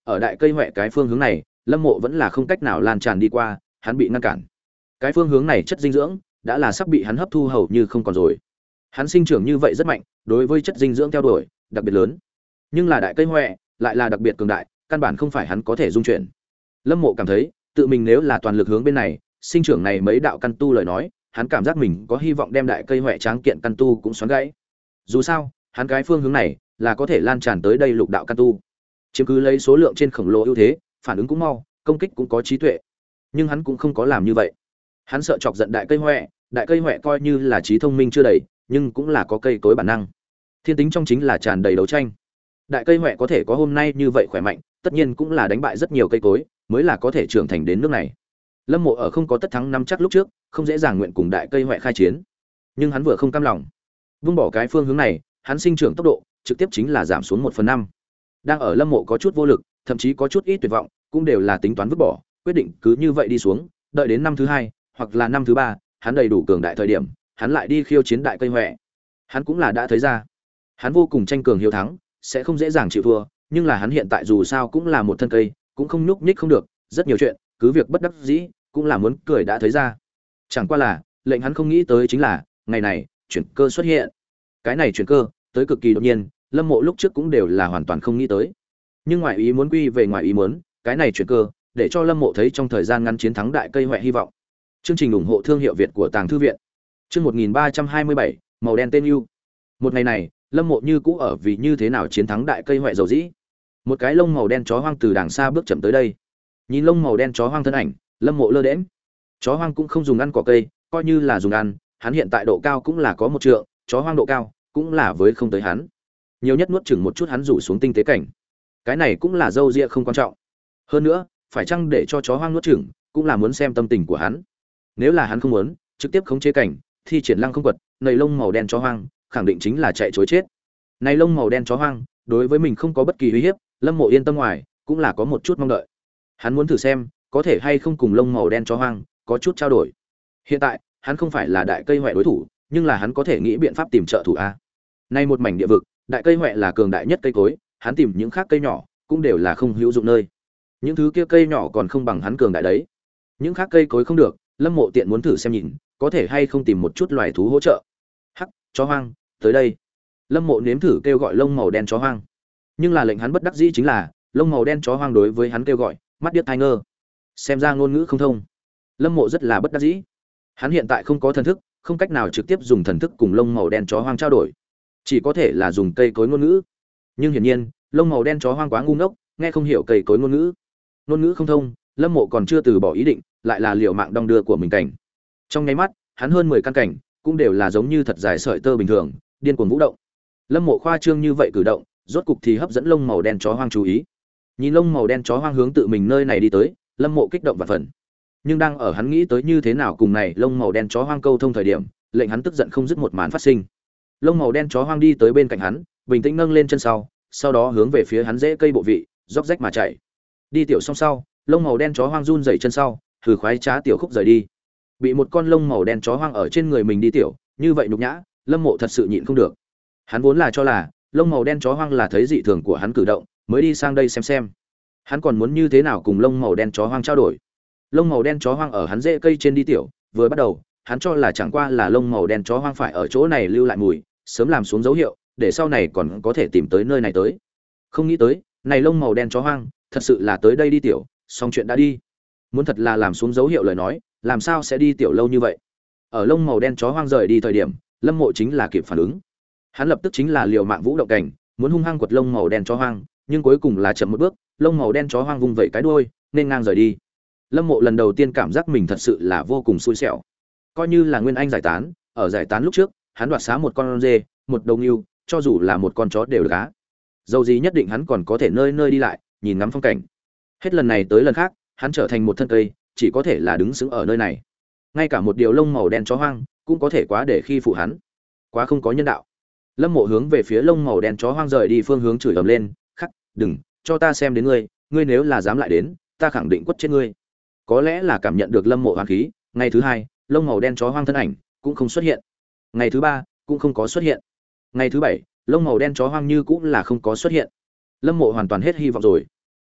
ở đại cây hoẹ cái phương hướng này, Lâm Mộ vẫn là không cách nào lan tràn đi qua, hắn bị ngăn cản. Cái phương hướng này chất dinh dưỡng đã là sắp bị hắn hấp thu hầu như không còn rồi. Hắn sinh trưởng như vậy rất mạnh, đối với chất dinh dưỡng theo đuổi đặc biệt lớn. Nhưng là đại cây hoẹ lại là đặc biệt cường đại, căn bản không phải hắn có thể dung chuyển. Lâm Mộ cảm thấy, tự mình nếu là toàn lực hướng bên này, sinh trưởng này mấy đạo căn tu lời nói, hắn cảm giác mình có hy vọng đem đại cây hoẹ tráng kiện căn tu cũng xoắn gãy. Dù sao, hắn cái phương hướng này là có thể lan tràn tới đây lục đạo căn tu. Chiếm cứ lấy số lượng trên khổng lồ ưu thế, phản ứng cũng mau, công kích cũng có trí tuệ. Nhưng hắn cũng không có làm như vậy. Hắn sợ chọc giận đại cây hoẹ, đại cây hoẹ coi như là trí thông minh chưa đầy, nhưng cũng là có cây cối bản năng. Thiên tính trong chính là tràn đầy đấu tranh. Đại cây hoẹ có thể có hôm nay như vậy khỏe mạnh, tất nhiên cũng là đánh bại rất nhiều cây cối, mới là có thể trưởng thành đến nước này. Lâm Mộ ở không có tất thắng năm chắc lúc trước, không dễ dàng nguyện cùng đại cây hoẹ khai chiến. Nhưng hắn vừa không cam lòng, vung bỏ cái phương hướng này, hắn sinh trưởng tốc độ trực tiếp chính là giảm xuống một phần năm. Đang ở Lâm Mộ có chút vô lực, thậm chí có chút ít tuyệt vọng, cũng đều là tính toán vứt bỏ, quyết định cứ như vậy đi xuống, đợi đến năm thứ hai hoặc là năm thứ ba, hắn đầy đủ cường đại thời điểm, hắn lại đi khiêu chiến đại cây hoẹ. Hắn cũng là đã thấy ra, hắn vô cùng tranh cường hiếu thắng, sẽ không dễ dàng chịu thua, nhưng là hắn hiện tại dù sao cũng là một thân cây, cũng không nhúc nhích không được, rất nhiều chuyện, cứ việc bất đắc dĩ, cũng là muốn cười đã thấy ra. Chẳng qua là, lệnh hắn không nghĩ tới chính là, ngày này, chuyển cơ xuất hiện. Cái này chuyển cơ, tới cực kỳ đột nhiên, Lâm Mộ lúc trước cũng đều là hoàn toàn không nghĩ tới. Nhưng ngoại ý muốn quy về ngoại ý muốn, cái này chuyển cơ, để cho Lâm Mộ thấy trong thời gian ngắn chiến thắng đại cây hoẹ hy vọng. Chương trình ủng hộ thương hiệu Việt của Tàng thư viện. Chương một nghìn ba trăm hai mươi bảy, màu đen tên ưu. Một ngày này, Lâm Mộ như cũ ở vì như thế nào chiến thắng đại cây hoẹ dầu dĩ. Một cái lông màu đen chó hoang từ đằng xa bước chậm tới đây. Nhìn lông màu đen chó hoang thân ảnh, Lâm Mộ lơ đễnh. Chó hoang cũng không dùng ăn cỏ cây, coi như là dùng ăn, hắn hiện tại độ cao cũng là có một trượng, chó hoang độ cao cũng là với không tới hắn. Nhiều nhất nuốt chửng một chút hắn rủ xuống tinh tế cảnh. Cái này cũng là dâu ria không quan trọng. Hơn nữa, phải chăng để cho chó hoang nuốt chửng, cũng là muốn xem tâm tình của hắn. Nếu là hắn không muốn, trực tiếp khống chế cảnh, thi triển lăng không quật, nầy lông màu đen chó hoang, khẳng định chính là chạy trối chết. Này lông màu đen chó hoang, đối với mình không có bất kỳ uy hiếp, Lâm Mộ yên tâm ngoài, cũng là có một chút mong đợi. Hắn muốn thử xem, có thể hay không cùng lông màu đen chó hoang có chút trao đổi. Hiện tại, hắn không phải là đại cây hoẹ đối thủ, nhưng là hắn có thể nghĩ biện pháp tìm trợ thủ a. Nay một mảnh địa vực, đại cây hoẹ là cường đại nhất cây cối, hắn tìm những khác cây nhỏ cũng đều là không hữu dụng nơi. Những thứ kia cây nhỏ còn không bằng hắn cường đại đấy. Những khác cây cối không được, Lâm Mộ tiện muốn thử xem nhìn, có thể hay không tìm một chút loài thú hỗ trợ. Hắc, chó hoang, tới đây. Lâm Mộ nếm thử kêu gọi lông màu đen chó hoang. Nhưng là lệnh hắn bất đắc dĩ chính là, lông màu đen chó hoang đối với hắn kêu gọi, mắt điếc tai ngơ. Xem ra ngôn ngữ không thông. Lâm Mộ rất là bất đắc dĩ. Hắn hiện tại không có thần thức, không cách nào trực tiếp dùng thần thức cùng lông màu đen chó hoang trao đổi, chỉ có thể là dùng cây cối ngôn ngữ. Nhưng hiển nhiên, lông màu đen chó hoang quá ngu ngốc, nghe không hiểu cây cối ngôn ngữ. Ngôn ngữ không thông, Lâm Mộ còn chưa từ bỏ ý định, lại là liều mạng đong đưa của mình cảnh. Trong nháy mắt, hắn hơn mười căn cảnh, cũng đều là giống như thật dài sợi tơ bình thường, điên cuồng vũ động. Lâm Mộ khoa trương như vậy cử động, rốt cục thì hấp dẫn lông màu đen chó hoang chú ý. Nhìn lông màu đen chó hoang hướng tự mình nơi này đi tới, Lâm Mộ kích động vạn phần. Nhưng đang ở hắn nghĩ tới như thế nào cùng này lông màu đen chó hoang câu thông thời điểm, lệnh hắn tức giận không dứt một màn phát sinh. Lông màu đen chó hoang đi tới bên cạnh hắn, bình tĩnh nâng lên chân sau, sau đó hướng về phía hắn rễ cây bộ vị, róc rách mà chạy. Đi tiểu xong sau, lông màu đen chó hoang run rẩy chân sau, thử khoái trá tiểu khúc rời đi. Bị một con lông màu đen chó hoang ở trên người mình đi tiểu, như vậy nhục nhã, Lâm Mộ thật sự nhịn không được. Hắn vốn là cho là lông màu đen chó hoang là thấy dị thường của hắn cử động, mới đi sang đây xem xem. Hắn còn muốn như thế nào cùng lông màu đen chó hoang trao đổi. Lông màu đen chó hoang ở hắn rễ cây trên đi tiểu, vừa bắt đầu, hắn cho là chẳng qua là lông màu đen chó hoang phải ở chỗ này lưu lại mùi, sớm làm xuống dấu hiệu, để sau này còn có thể tìm tới nơi này tới. Không nghĩ tới, này lông màu đen chó hoang, thật sự là tới đây đi tiểu, xong chuyện đã đi. Muốn thật là làm xuống dấu hiệu lời nói, làm sao sẽ đi tiểu lâu như vậy? Ở lông màu đen chó hoang rời đi thời điểm, Lâm Mộ chính là kịp phản ứng. Hắn lập tức chính là liều mạng vũ động cảnh, muốn hung hăng quật lông màu đen chó hoang, nhưng cuối cùng là chậm một bước, lông màu đen chó hoang vung vẩy cái đuôi, nên ngang rời đi. Lâm Mộ lần đầu tiên cảm giác mình thật sự là vô cùng xui xẻo. Coi như là Nguyên Anh giải tán, ở giải tán lúc trước, hắn đoạt xá một con dê, một đầu ngưu, cho dù là một con chó đều được á. Dầu gì nhất định hắn còn có thể nơi nơi đi lại, nhìn ngắm phong cảnh. Hết lần này tới lần khác, hắn trở thành một thân cây, chỉ có thể là đứng sững ở nơi này. Ngay cả một điều lông màu đen chó hoang cũng có thể quá để khi phụ hắn. Quá không có nhân đạo. Lâm Mộ hướng về phía lông màu đen chó hoang rời đi phương hướng chửi ầm lên, "Khắc, đừng, cho ta xem đến ngươi, ngươi nếu là dám lại đến, ta khẳng định quất chết ngươi." Có lẽ là cảm nhận được Lâm Mộ hoang khí, ngày thứ hai, lông màu đen chó hoang thân ảnh cũng không xuất hiện. Ngày thứ ba, cũng không có xuất hiện. Ngày thứ bảy, lông màu đen chó hoang như cũng là không có xuất hiện. Lâm Mộ hoàn toàn hết hy vọng rồi.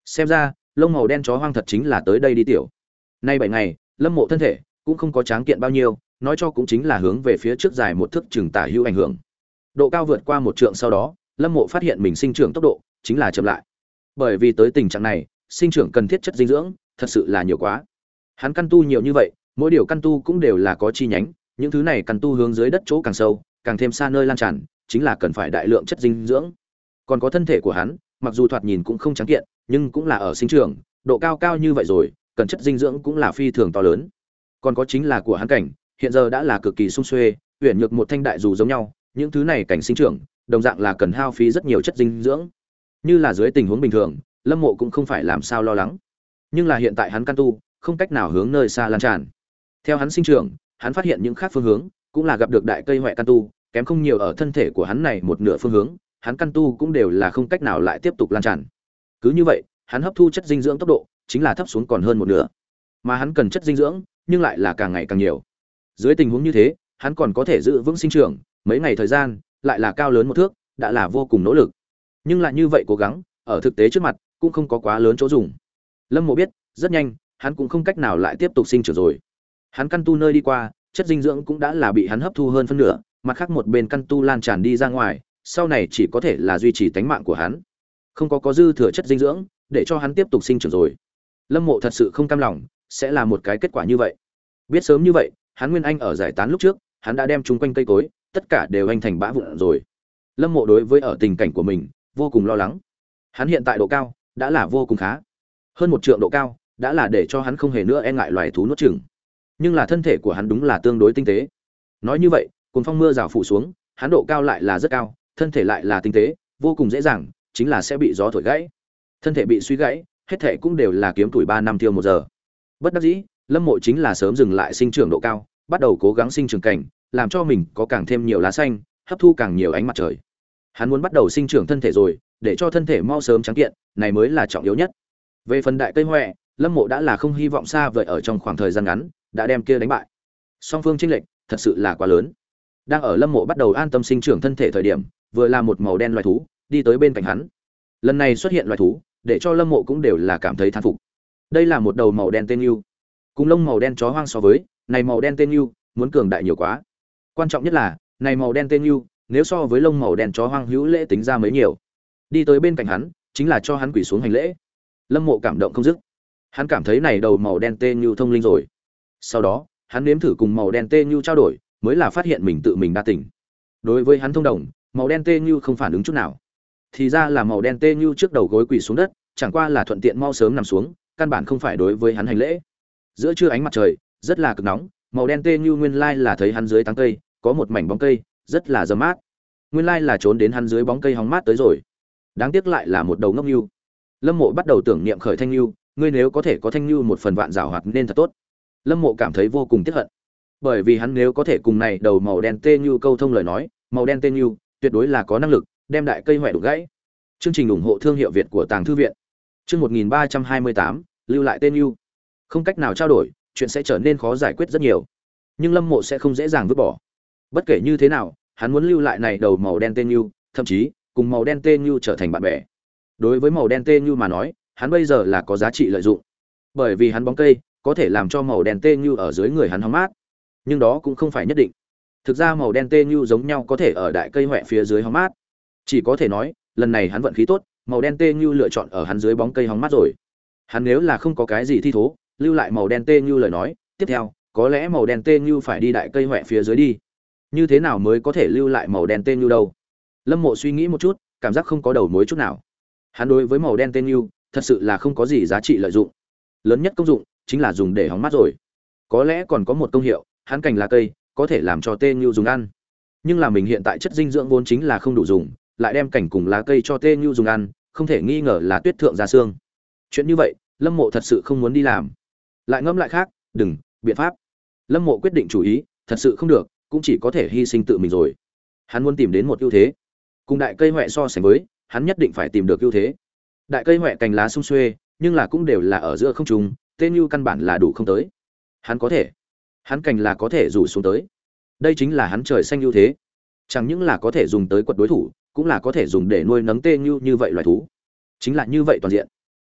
Xem ra lông màu đen chó hoang thật chính là tới đây đi tiểu. Nay bảy ngày Lâm Mộ thân thể cũng không có tráng kiện bao nhiêu, nói cho cũng chính là hướng về phía trước dài một thước chừng tả hữu ảnh hưởng. Độ cao vượt qua một trượng sau đó, Lâm Mộ phát hiện mình sinh trưởng tốc độ chính là chậm lại. Bởi vì tới tình trạng này, sinh trưởng cần thiết chất dinh dưỡng thật sự là nhiều quá. Hắn căn tu nhiều như vậy, mỗi điều căn tu cũng đều là có chi nhánh, những thứ này căn tu hướng dưới đất chỗ càng sâu, càng thêm xa nơi lan tràn, chính là cần phải đại lượng chất dinh dưỡng. Còn có thân thể của hắn, mặc dù thoạt nhìn cũng không trắng kiện, nhưng cũng là ở sinh trưởng, độ cao cao như vậy rồi, cần chất dinh dưỡng cũng là phi thường to lớn. Còn có chính là của hắn cảnh, hiện giờ đã là cực kỳ sung xuê, uyển nhược một thanh đại dù giống nhau, những thứ này cảnh sinh trưởng, đồng dạng là cần hao phí rất nhiều chất dinh dưỡng. Như là dưới tình huống bình thường, Lâm Mộ cũng không phải làm sao lo lắng. Nhưng là hiện tại hắn căn tu, không cách nào hướng nơi xa lan tràn. Theo hắn sinh trưởng, hắn phát hiện những khác phương hướng, cũng là gặp được đại cây hoè căn tu, kém không nhiều ở thân thể của hắn này một nửa phương hướng, hắn căn tu cũng đều là không cách nào lại tiếp tục lan tràn. Cứ như vậy, hắn hấp thu chất dinh dưỡng tốc độ chính là thấp xuống còn hơn một nửa. Mà hắn cần chất dinh dưỡng, nhưng lại là càng ngày càng nhiều. Dưới tình huống như thế, hắn còn có thể giữ vững sinh trưởng, mấy ngày thời gian, lại là cao lớn một thước, đã là vô cùng nỗ lực. Nhưng lại như vậy cố gắng, ở thực tế trước mặt, cũng không có quá lớn chỗ dùng. Lâm Mộ biết, rất nhanh, hắn cũng không cách nào lại tiếp tục sinh trưởng rồi. Hắn căn tu nơi đi qua, chất dinh dưỡng cũng đã là bị hắn hấp thu hơn phân nửa, mặt khác một bên căn tu lan tràn đi ra ngoài, sau này chỉ có thể là duy trì tánh mạng của hắn. Không có có dư thừa chất dinh dưỡng, để cho hắn tiếp tục sinh trưởng rồi. Lâm Mộ thật sự không cam lòng, sẽ là một cái kết quả như vậy. Biết sớm như vậy, hắn Nguyên Anh ở giải tán lúc trước, hắn đã đem chúng quanh cây cối, tất cả đều anh thành bã vụn rồi. Lâm Mộ đối với ở tình cảnh của mình, vô cùng lo lắng. Hắn hiện tại độ cao đã là vô cùng khá. Hơn một trượng độ cao, đã là để cho hắn không hề nữa e ngại loài thú nuốt chửng. Nhưng là thân thể của hắn đúng là tương đối tinh tế. Nói như vậy, cùng phong mưa rào phủ xuống, hắn độ cao lại là rất cao, thân thể lại là tinh tế, vô cùng dễ dàng, chính là sẽ bị gió thổi gãy. Thân thể bị suy gãy, hết thể cũng đều là kiếm tuổi ba năm tiêu một giờ. Bất đắc dĩ, Lâm Mộ chính là sớm dừng lại sinh trưởng độ cao, bắt đầu cố gắng sinh trưởng cảnh, làm cho mình có càng thêm nhiều lá xanh, hấp thu càng nhiều ánh mặt trời. Hắn muốn bắt đầu sinh trưởng thân thể rồi, để cho thân thể mau sớm trắng kiện, này mới là trọng yếu nhất. Về phần đại cây hoè, Lâm Mộ đã là không hy vọng xa vời ở trong khoảng thời gian ngắn, đã đem kia đánh bại. Song phương chênh lệch thật sự là quá lớn. Đang ở Lâm Mộ bắt đầu an tâm sinh trưởng thân thể thời điểm, vừa là một màu đen loài thú đi tới bên cạnh hắn. Lần này xuất hiện loài thú, để cho Lâm Mộ cũng đều là cảm thấy thán phục. Đây là một đầu màu đen tên ưu, cùng lông màu đen chó hoang so với, này màu đen tên ưu muốn cường đại nhiều quá. Quan trọng nhất là, này màu đen tên ưu, nếu so với lông màu đen chó hoang hữu lễ tính ra mấy nhiều. Đi tới bên cạnh hắn, chính là cho hắn quỳ xuống hành lễ. Lâm Mộ cảm động không dứt. Hắn cảm thấy này đầu màu đen tên ưu thông linh rồi. Sau đó, hắn nếm thử cùng màu đen tên ưu trao đổi, mới là phát hiện mình tự mình đa tình. Đối với hắn thông đồng, màu đen tên ưu không phản ứng chút nào. Thì ra là màu đen tên ưu trước đầu gối quỳ xuống đất, chẳng qua là thuận tiện mau sớm nằm xuống, căn bản không phải đối với hắn hành lễ. Giữa trưa ánh mặt trời rất là cực nóng, màu đen tên ưu nguyên lai là thấy hắn dưới tán cây có một mảnh bóng cây rất là dâm mát, nguyên lai là trốn đến hắn dưới bóng cây hóng mát tới rồi. Đáng tiếc lại là một đầu ngốc ưu. Lâm Mộ bắt đầu tưởng niệm khởi thanh ưu, ngươi nếu có thể có thanh ưu một phần vạn giảo hoạt nên thật tốt. Lâm Mộ cảm thấy vô cùng tiếc hận, bởi vì hắn nếu có thể cùng này đầu màu đen tên ưu câu thông lời nói, màu đen tên ưu tuyệt đối là có năng lực đem đại cây hoè đục gãy. Chương trình ủng hộ thương hiệu Việt của Tàng Thư viện. Chương một nghìn ba trăm hai mươi tám, lưu lại tên ưu. Không cách nào trao đổi, chuyện sẽ trở nên khó giải quyết rất nhiều. Nhưng Lâm Mộ sẽ không dễ dàng vứt bỏ. Bất kể như thế nào, hắn muốn lưu lại này đầu màu đen tên ưu, thậm chí cùng màu đen tên ưu trở thành bạn bè. Đối với màu đen tên ưu mà nói, hắn bây giờ là có giá trị lợi dụng. Bởi vì hắn bóng cây có thể làm cho màu đen tên ưu ở dưới người hắn hóng mát. Nhưng đó cũng không phải nhất định. Thực ra màu đen tên ưu giống nhau có thể ở đại cây hoè phía dưới hóng mát. Chỉ có thể nói, lần này hắn vận khí tốt, màu đen tên ưu lựa chọn ở hắn dưới bóng cây hóng mát rồi. Hắn nếu là không có cái gì thi thố, lưu lại màu đen tên ưu lời nói, tiếp theo, có lẽ màu đen tên ưu phải đi đại cây hoè phía dưới đi. Như thế nào mới có thể lưu lại màu đen tên ưu đâu? Lâm Mộ suy nghĩ một chút, cảm giác không có đầu mối chút nào. Hắn đối với màu đen tên ưu, thật sự là không có gì giá trị lợi dụng. Lớn nhất công dụng chính là dùng để hóng mát rồi. Có lẽ còn có một công hiệu, hắn cành lá cây có thể làm cho tên ưu dùng ăn. Nhưng là mình hiện tại chất dinh dưỡng vốn chính là không đủ dùng, lại đem cảnh cùng lá cây cho tên ưu dùng ăn, không thể nghi ngờ là tuyết thượng ra xương. Chuyện như vậy, Lâm Mộ thật sự không muốn đi làm. Lại ngẫm lại khác, đừng, biện pháp. Lâm Mộ quyết định chủ ý, thật sự không được, cũng chỉ có thể hy sinh tự mình rồi. Hắn muốn tìm đến một ưu thế. Cùng đại cây hoè so sánh với, hắn nhất định phải tìm được ưu thế. Đại cây hoè cành lá sum xuê, nhưng là cũng đều là ở giữa không trung, tên ưu căn bản là đủ không tới. Hắn có thể, hắn cành là có thể rủ xuống tới. Đây chính là hắn trời xanh ưu thế. Chẳng những là có thể dùng tới quật đối thủ, cũng là có thể dùng để nuôi nấng tên ưu như vậy loài thú. Chính là như vậy toàn diện.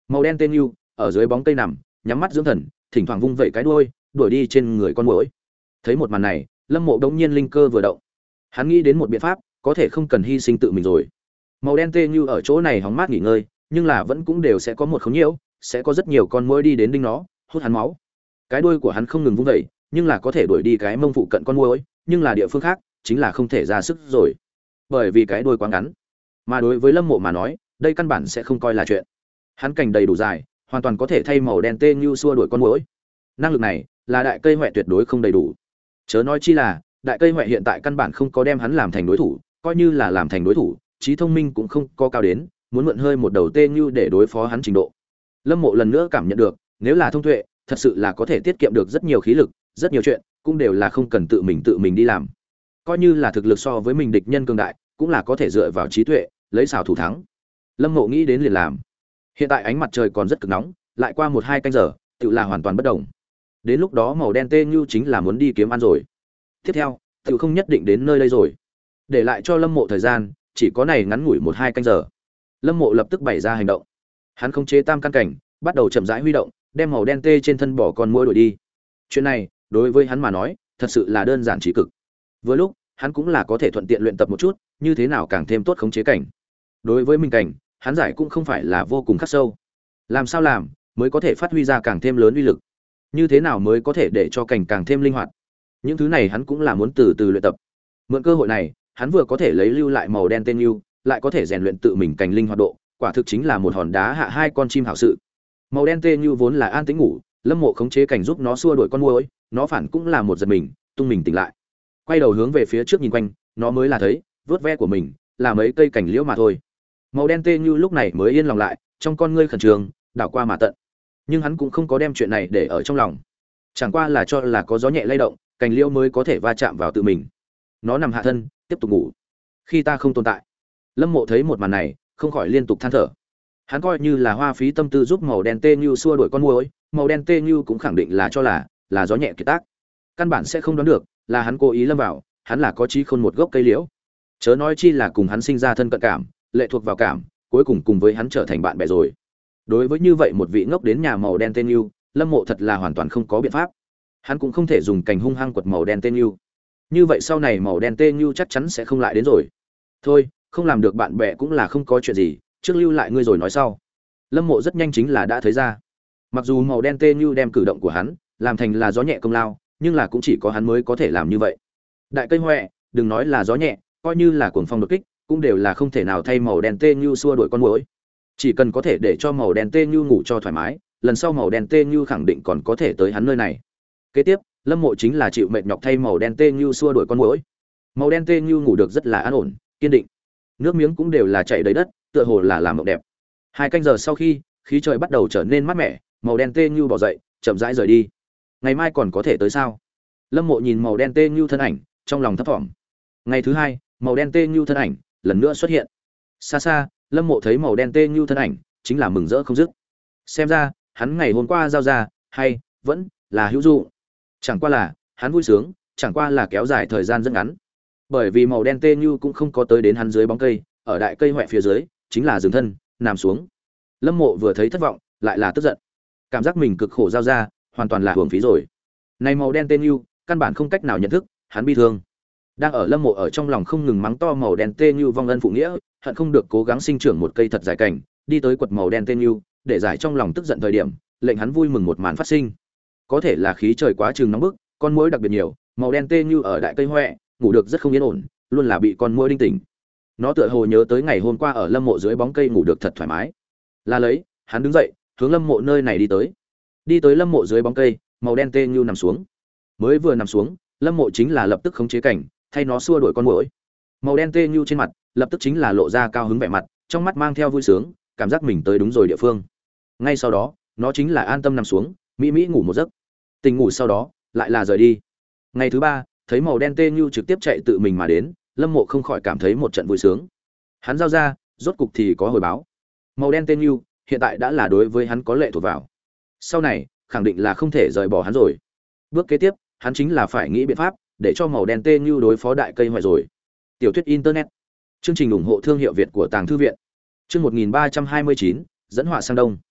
Màu đen tên Nưu ở dưới bóng cây nằm, nhắm mắt dưỡng thần, thỉnh thoảng vung vẩy cái đuôi, đuổi đi trên người con muỗi. Thấy một màn này, Lâm Mộ đống nhiên linh cơ vừa động. Hắn nghĩ đến một biện pháp, có thể không cần hy sinh tự mình rồi. Màu đen tên Nưu ở chỗ này hóng mát nghỉ ngơi, nhưng là vẫn cũng đều sẽ có một khống nhiễu, sẽ có rất nhiều con muỗi đi đến đinh nó, hút hắn máu. Cái đuôi của hắn không ngừng vung vẩy, nhưng là có thể đuổi đi cái mông phụ cận con muỗi, nhưng là địa phương khác, chính là không thể ra sức rồi. Bởi vì cái đuôi quá ngắn. Mà đối với Lâm Mộ mà nói, đây căn bản sẽ không coi là chuyện. Hắn cành đầy đủ dài, hoàn toàn có thể thay màu đen tê như xua đuổi con muỗi. Năng lực này là đại cây hoè tuyệt đối không đầy đủ. Chớ nói chi là, đại cây hoè hiện tại căn bản không có đem hắn làm thành đối thủ, coi như là làm thành đối thủ, trí thông minh cũng không có cao đến, muốn mượn hơi một đầu tê như để đối phó hắn trình độ. Lâm Mộ lần nữa cảm nhận được, nếu là thông tuệ, thật sự là có thể tiết kiệm được rất nhiều khí lực, rất nhiều chuyện cũng đều là không cần tự mình tự mình đi làm. Coi như là thực lực so với mình địch nhân cường đại, cũng là có thể dựa vào trí tuệ, lấy xảo thủ thắng. Lâm Mộ nghĩ đến liền làm. Hiện tại ánh mặt trời còn rất cực nóng, lại qua một hai canh giờ, tự là hoàn toàn bất động. Đến lúc đó màu đen tê như chính là muốn đi kiếm ăn rồi. Tiếp theo, tự không nhất định đến nơi đây rồi. Để lại cho Lâm Mộ thời gian, chỉ có này ngắn ngủi một hai canh giờ. Lâm Mộ lập tức bày ra hành động. Hắn khống chế tam căn cảnh, bắt đầu chậm rãi huy động, đem màu đen tê trên thân bỏ con muỗi đuổi đi. Chuyện này, đối với hắn mà nói, thật sự là đơn giản trí cực. Vừa lúc, hắn cũng là có thể thuận tiện luyện tập một chút, như thế nào càng thêm tốt khống chế cảnh. Đối với mình cảnh, hắn giải cũng không phải là vô cùng khắc sâu. Làm sao làm mới có thể phát huy ra càng thêm lớn uy lực? Như thế nào mới có thể để cho cảnh càng thêm linh hoạt? Những thứ này hắn cũng là muốn từ từ luyện tập. Mượn cơ hội này, hắn vừa có thể lấy lưu lại màu đen tên lưu, lại có thể rèn luyện tự mình cảnh linh hoạt độ, quả thực chính là một hòn đá hạ hai con chim hảo sự. Màu đen tên lưu vốn là an tĩnh ngủ, Lâm Mộ khống chế cảnh giúp nó xua đuổi con muỗi, nó phản cũng là một giật mình, tung mình tỉnh lại. Quay đầu hướng về phía trước nhìn quanh, nó mới là thấy, vớt ve của mình là mấy cây cảnh liễu mà thôi. Màu đen tê như lúc này mới yên lòng lại, trong con ngươi khẩn trương đảo qua mà tận. Nhưng hắn cũng không có đem chuyện này để ở trong lòng, chẳng qua là cho là có gió nhẹ lay động, cành liễu mới có thể va chạm vào tự mình. Nó nằm hạ thân, tiếp tục ngủ. Khi ta không tồn tại. Lâm Mộ thấy một màn này, không khỏi liên tục than thở. Hắn coi như là hoa phí tâm tư giúp màu đen tê như xua đuổi con muỗi, màu đen tê như cũng khẳng định là cho là là gió nhẹ kiệt tác. Căn bản sẽ không đoán được, là hắn cố ý lâm vào, hắn là có trí khôn một gốc cây liễu. Chớ nói chi là cùng hắn sinh ra thân cận cảm, lệ thuộc vào cảm, cuối cùng cùng với hắn trở thành bạn bè rồi. Đối với như vậy một vị ngốc đến nhà màu đen tên yêu, Lâm Mộ thật là hoàn toàn không có biện pháp. Hắn cũng không thể dùng cành hung hăng quật màu đen tên yêu. Như vậy sau này màu đen tên yêu chắc chắn sẽ không lại đến rồi. Thôi, không làm được bạn bè cũng là không có chuyện gì, trước lưu lại ngươi rồi nói sau. Lâm Mộ rất nhanh chính là đã thấy ra. Mặc dù màu đen tên yêu đem cử động của hắn làm thành là gió nhẹ công lao, nhưng là cũng chỉ có hắn mới có thể làm như vậy. Đại cây hoè, đừng nói là gió nhẹ, coi như là cuồng phong đột kích, cũng đều là không thể nào thay màu đen tê như xua đuổi con muỗi. Chỉ cần có thể để cho màu đen tê như ngủ cho thoải mái, lần sau màu đen tê như khẳng định còn có thể tới hắn nơi này. Kế tiếp, Lâm Mộ chính là chịu mệt nhọc thay màu đen tê như xua đuổi con muỗi. Màu đen tê như ngủ được rất là an ổn, kiên định. Nước miếng cũng đều là chảy đầy đất, tựa hồ là làm mộng đẹp. Hai canh giờ sau khi, khí trời bắt đầu trở nên mát mẻ, màu đen tê như bỏ dậy, chậm rãi rời đi. Ngày mai còn có thể tới sao? Lâm Mộ nhìn màu đen tê như thân ảnh, trong lòng thấp thỏm. Ngày thứ hai, màu đen tê như thân ảnh lần nữa xuất hiện. Xa xa, Lâm Mộ thấy màu đen tê như thân ảnh, chính là mừng rỡ không dứt. Xem ra, hắn ngày hôm qua giao ra, hay vẫn là hữu dụng. Chẳng qua là, hắn vui sướng, chẳng qua là kéo dài thời gian rất ngắn. Bởi vì màu đen tê như cũng không có tới đến hắn dưới bóng cây, ở đại cây hoè phía dưới, chính là dừng thân, nằm xuống. Lâm Mộ vừa thấy thất vọng, lại là tức giận. Cảm giác mình cực khổ giao ra, hoàn toàn là hưởng phí rồi. Này màu đen tê như, căn bản không cách nào nhận thức, hắn bi thương. Đang ở Lâm Mộ ở trong lòng không ngừng mắng to màu đen tê như vong ân phụ nghĩa, hận không được cố gắng sinh trưởng một cây thật dài cảnh, đi tới quật màu đen tê như, để giải trong lòng tức giận thời điểm, lệnh hắn vui mừng một màn phát sinh. Có thể là khí trời quá trừng nóng bức, con muỗi đặc biệt nhiều, màu đen tê như ở đại cây hoè, ngủ được rất không yên ổn, luôn là bị con muỗi đinh tỉnh. Nó tựa hồ nhớ tới ngày hôm qua ở Lâm Mộ dưới bóng cây ngủ được thật thoải mái. Là lấy, hắn đứng dậy, hướng Lâm Mộ nơi này đi tới. Đi tới Lâm Mộ dưới bóng cây, màu đen tê như nằm xuống. Mới vừa nằm xuống, Lâm Mộ chính là lập tức khống chế cảnh, thay nó xua đuổi con muỗi. Màu đen tê như trên mặt, lập tức chính là lộ ra cao hứng vẻ mặt, trong mắt mang theo vui sướng, cảm giác mình tới đúng rồi địa phương. Ngay sau đó, nó chính là an tâm nằm xuống, mỹ mỹ ngủ một giấc. Tỉnh ngủ sau đó, lại là rời đi. Ngày thứ ba, thấy màu đen tê như trực tiếp chạy tự mình mà đến, Lâm Mộ không khỏi cảm thấy một trận vui sướng. Hắn giao ra, rốt cục thì có hồi báo. Màu đen tê như hiện tại đã là đối với hắn có lệ thuộc vào. Sau này, khẳng định là không thể rời bỏ hắn rồi. Bước kế tiếp, hắn chính là phải nghĩ biện pháp để cho màu đen tê như đối phó đại cây hoè rồi. Tiểu thuyết internet. Chương trình ủng hộ thương hiệu Việt của Tàng thư viện. Chương một nghìn ba trăm hai mươi chín, dẫn họa sang đông.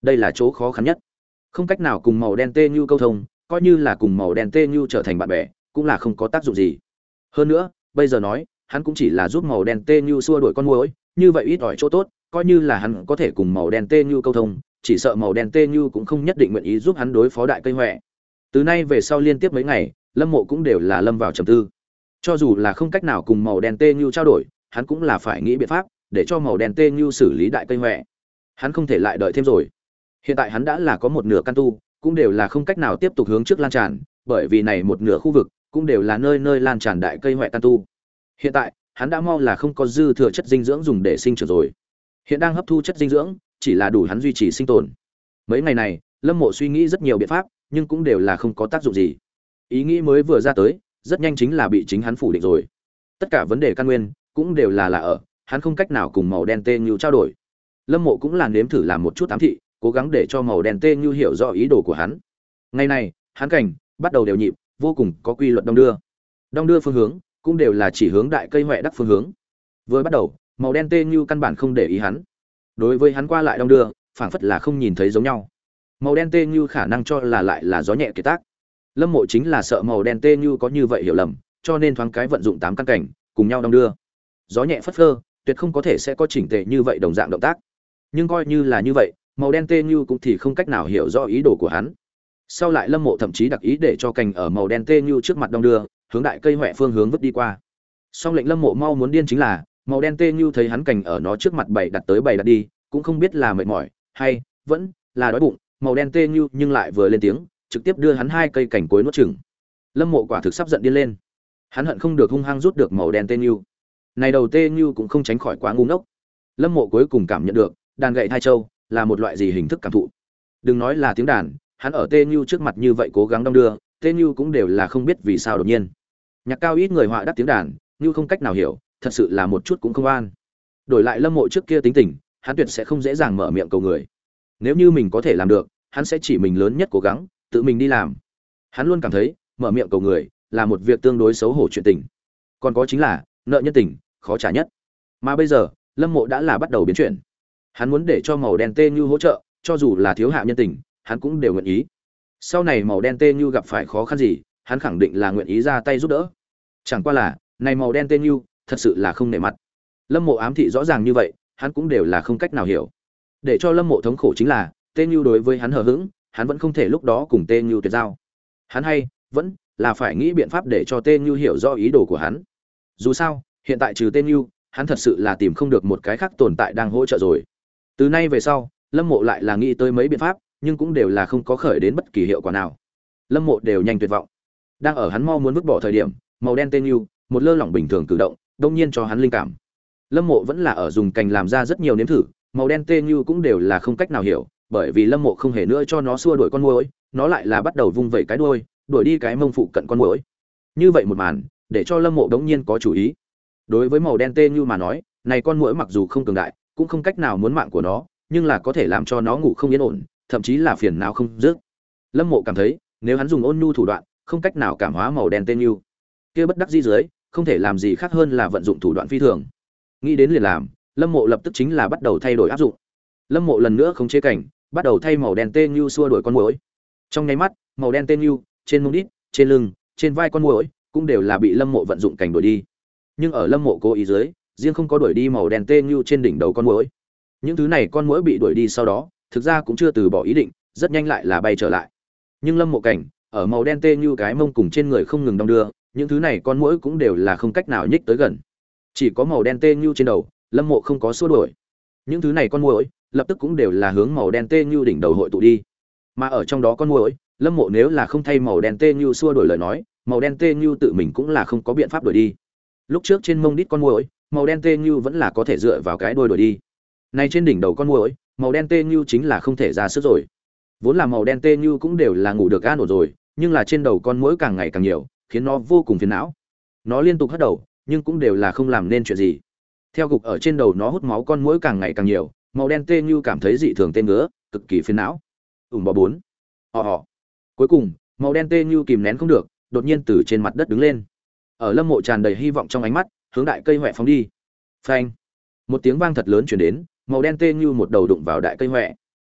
đây là chỗ khó khăn nhất. Không cách nào cùng màu đen tê như câu thông, coi như là cùng màu đen tê như trở thành bạn bè cũng là không có tác dụng gì. Hơn nữa bây giờ nói hắn cũng chỉ là giúp màu đen tê như xua đuổi con muỗi, như vậy ít ỏi chỗ tốt, coi như là hắn có thể cùng màu đen tê như câu thông, chỉ sợ màu đen tê như cũng không nhất định nguyện ý giúp hắn đối phó đại cây hoè. Từ nay về sau liên tiếp mấy ngày, Lâm Mộ cũng đều là lâm vào trầm tư. Cho dù là không cách nào cùng màu đen tê như trao đổi, hắn cũng là phải nghĩ biện pháp để cho màu đen tê như xử lý đại cây hoè. Hắn không thể lại đợi thêm rồi. Hiện tại hắn đã là có một nửa căn tu, cũng đều là không cách nào tiếp tục hướng trước lan tràn, bởi vì này một nửa khu vực cũng đều là nơi nơi lan tràn đại cây hoè căn tu. Hiện tại, hắn đã mau là không có dư thừa chất dinh dưỡng dùng để sinh trưởng rồi. Hiện đang hấp thu chất dinh dưỡng, chỉ là đủ hắn duy trì sinh tồn. Mấy ngày này, Lâm Mộ suy nghĩ rất nhiều biện pháp, nhưng cũng đều là không có tác dụng gì. Ý nghĩ mới vừa ra tới, rất nhanh chính là bị chính hắn phủ định rồi. Tất cả vấn đề căn nguyên cũng đều là là ở, hắn không cách nào cùng màu đen tê như trao đổi. Lâm Mộ cũng là nếm thử làm một chút ám thị, cố gắng để cho màu đen tê như hiểu rõ ý đồ của hắn. Ngày này, hắn cảnh bắt đầu đều nhịp, vô cùng có quy luật đong đưa. Đong đưa phương hướng cũng đều là chỉ hướng đại cây hoè đắc phương hướng. Vừa bắt đầu, màu đen tê như căn bản không để ý hắn. Đối với hắn qua lại đong đưa, phảng phất là không nhìn thấy giống nhau. Màu đen tê như khả năng cho là lại là gió nhẹ kiệt tác. Lâm Mộ chính là sợ màu đen tê như có như vậy hiểu lầm, cho nên thoáng cái vận dụng tám căn cảnh, cùng nhau đong đưa. Gió nhẹ phất phơ, tuyệt không có thể sẽ có chỉnh tề như vậy đồng dạng động tác. Nhưng coi như là như vậy, màu đen tê như cũng thì không cách nào hiểu rõ ý đồ của hắn. Sau lại Lâm Mộ thậm chí đặc ý để cho cành ở màu đen tê như trước mặt đong đưa, hướng đại cây hoè phương hướng vứt đi qua. Song lệnh Lâm Mộ mau muốn điên chính là, màu đen tê như thấy hắn cành ở nó trước mặt bày đặt tới bày đặt đi, cũng không biết là mệt mỏi hay vẫn là đói bụng, màu đen tê như nhưng lại vừa lên tiếng, trực tiếp đưa hắn hai cây cành cuối nuốt chửng. Lâm Mộ quả thực sắp giận điên lên. Hắn hận không được hung hăng rút được màu đen tê như. Này đầu tê như cũng không tránh khỏi quá ngu ngốc. Lâm Mộ cuối cùng cảm nhận được, đàn gậy thai châu là một loại gì hình thức cảm thụ. Đừng nói là tiếng đàn, hắn ở tê như trước mặt như vậy cố gắng đong đưa, tê như cũng đều là không biết vì sao đột nhiên. Nhạc cao ít người họa đắc tiếng đàn, như không cách nào hiểu, thật sự là một chút cũng không an. Đổi lại Lâm Mộ trước kia tính tình, hắn tuyệt sẽ không dễ dàng mở miệng cầu người. Nếu như mình có thể làm được, hắn sẽ chỉ mình lớn nhất cố gắng, tự mình đi làm. Hắn luôn cảm thấy, mở miệng cầu người là một việc tương đối xấu hổ chuyện tình. Còn có chính là, nợ nhân tình, khó trả nhất. Mà bây giờ, Lâm Mộ đã là bắt đầu biến chuyển. Hắn muốn để cho màu đen tê như hỗ trợ, cho dù là thiếu hạ nhân tình, hắn cũng đều nguyện ý. Sau này màu đen tê như gặp phải khó khăn gì, hắn khẳng định là nguyện ý ra tay giúp đỡ. Chẳng qua là, này màu đen tê như, thật sự là không nể mặt. Lâm Mộ ám thị rõ ràng như vậy, hắn cũng đều là không cách nào hiểu. Để cho Lâm Mộ thống khổ chính là, Tê Như đối với hắn hờ hững, hắn vẫn không thể lúc đó cùng Tê Như tuyệt giao. Hắn hay vẫn là phải nghĩ biện pháp để cho Tê Như hiểu rõ ý đồ của hắn. Dù sao, hiện tại trừ Tê Như, hắn thật sự là tìm không được một cái khác tồn tại đang hỗ trợ rồi. Từ nay về sau, Lâm Mộ lại là nghĩ tới mấy biện pháp, nhưng cũng đều là không có khởi đến bất kỳ hiệu quả nào. Lâm Mộ đều nhanh tuyệt vọng. Đang ở hắn mau muốn vứt bỏ thời điểm, màu đen Tê Như, một lơ lỏng bình thường cử động, đột nhiên cho hắn linh cảm. Lâm Mộ vẫn là ở dùng cành làm ra rất nhiều nếm thử, màu đen tê như cũng đều là không cách nào hiểu, bởi vì Lâm Mộ không hề nữa cho nó xua đuổi con muỗi, nó lại là bắt đầu vung vẩy cái đuôi, đuổi đi cái mông phụ cận con muỗi. Như vậy một màn, để cho Lâm Mộ đống nhiên có chủ ý. Đối với màu đen tê như mà nói, này con muỗi mặc dù không cường đại, cũng không cách nào muốn mạng của nó, nhưng là có thể làm cho nó ngủ không yên ổn, thậm chí là phiền não không dứt. Lâm Mộ cảm thấy, nếu hắn dùng ôn nhu thủ đoạn, không cách nào cảm hóa màu đen tê như, kia bất đắc dĩ dưới, không thể làm gì khác hơn là vận dụng thủ đoạn phi thường. Nghĩ đến liền làm, Lâm Mộ lập tức chính là bắt đầu thay đổi áp dụng. Lâm Mộ lần nữa không chế cảnh, bắt đầu thay màu đen tê như xua đuổi con muỗi. Trong nháy mắt, màu đen tê như trên mông đít, trên lưng, trên vai con muỗi cũng đều là bị Lâm Mộ vận dụng cảnh đuổi đi. Nhưng ở Lâm Mộ cố ý dưới, riêng không có đuổi đi màu đen tê như trên đỉnh đầu con muỗi. Những thứ này con muỗi bị đuổi đi sau đó, thực ra cũng chưa từ bỏ ý định, rất nhanh lại là bay trở lại. Nhưng Lâm Mộ cảnh, ở màu đen tê như cái mông cùng trên người không ngừng đong đưa, những thứ này con muỗi cũng đều là không cách nào nhích tới gần. Chỉ có màu đen tê như trên đầu, Lâm Mộ không có xua đuổi. Những thứ này con muỗi lập tức cũng đều là hướng màu đen tê như đỉnh đầu hội tụ đi. Mà ở trong đó con muỗi, Lâm Mộ nếu là không thay màu đen tê như xua đuổi lời nói, màu đen tê như tự mình cũng là không có biện pháp đuổi đi. Lúc trước trên mông đít con muỗi, màu đen tê như vẫn là có thể dựa vào cái đuôi đuổi đi. Nay trên đỉnh đầu con muỗi, màu đen tê như chính là không thể ra sức rồi. Vốn là màu đen tê như cũng đều là ngủ được an ổn rồi, nhưng là trên đầu con muỗi càng ngày càng nhiều, khiến nó vô cùng phiền não. Nó liên tục hất đầu, nhưng cũng đều là không làm nên chuyện gì. Theo cục ở trên đầu nó hút máu con muỗi càng ngày càng nhiều, màu đen tê như cảm thấy dị thường tê ngứa, cực kỳ phiền não. Ủm bò bốn. Họ họ. Cuối cùng, màu đen tê như kìm nén không được, đột nhiên từ trên mặt đất đứng lên. Ở Lâm Mộ tràn đầy hy vọng trong ánh mắt, hướng đại cây hoè phóng đi. Phanh. Một tiếng vang thật lớn truyền đến, màu đen tê như một đầu đụng vào đại cây hoè.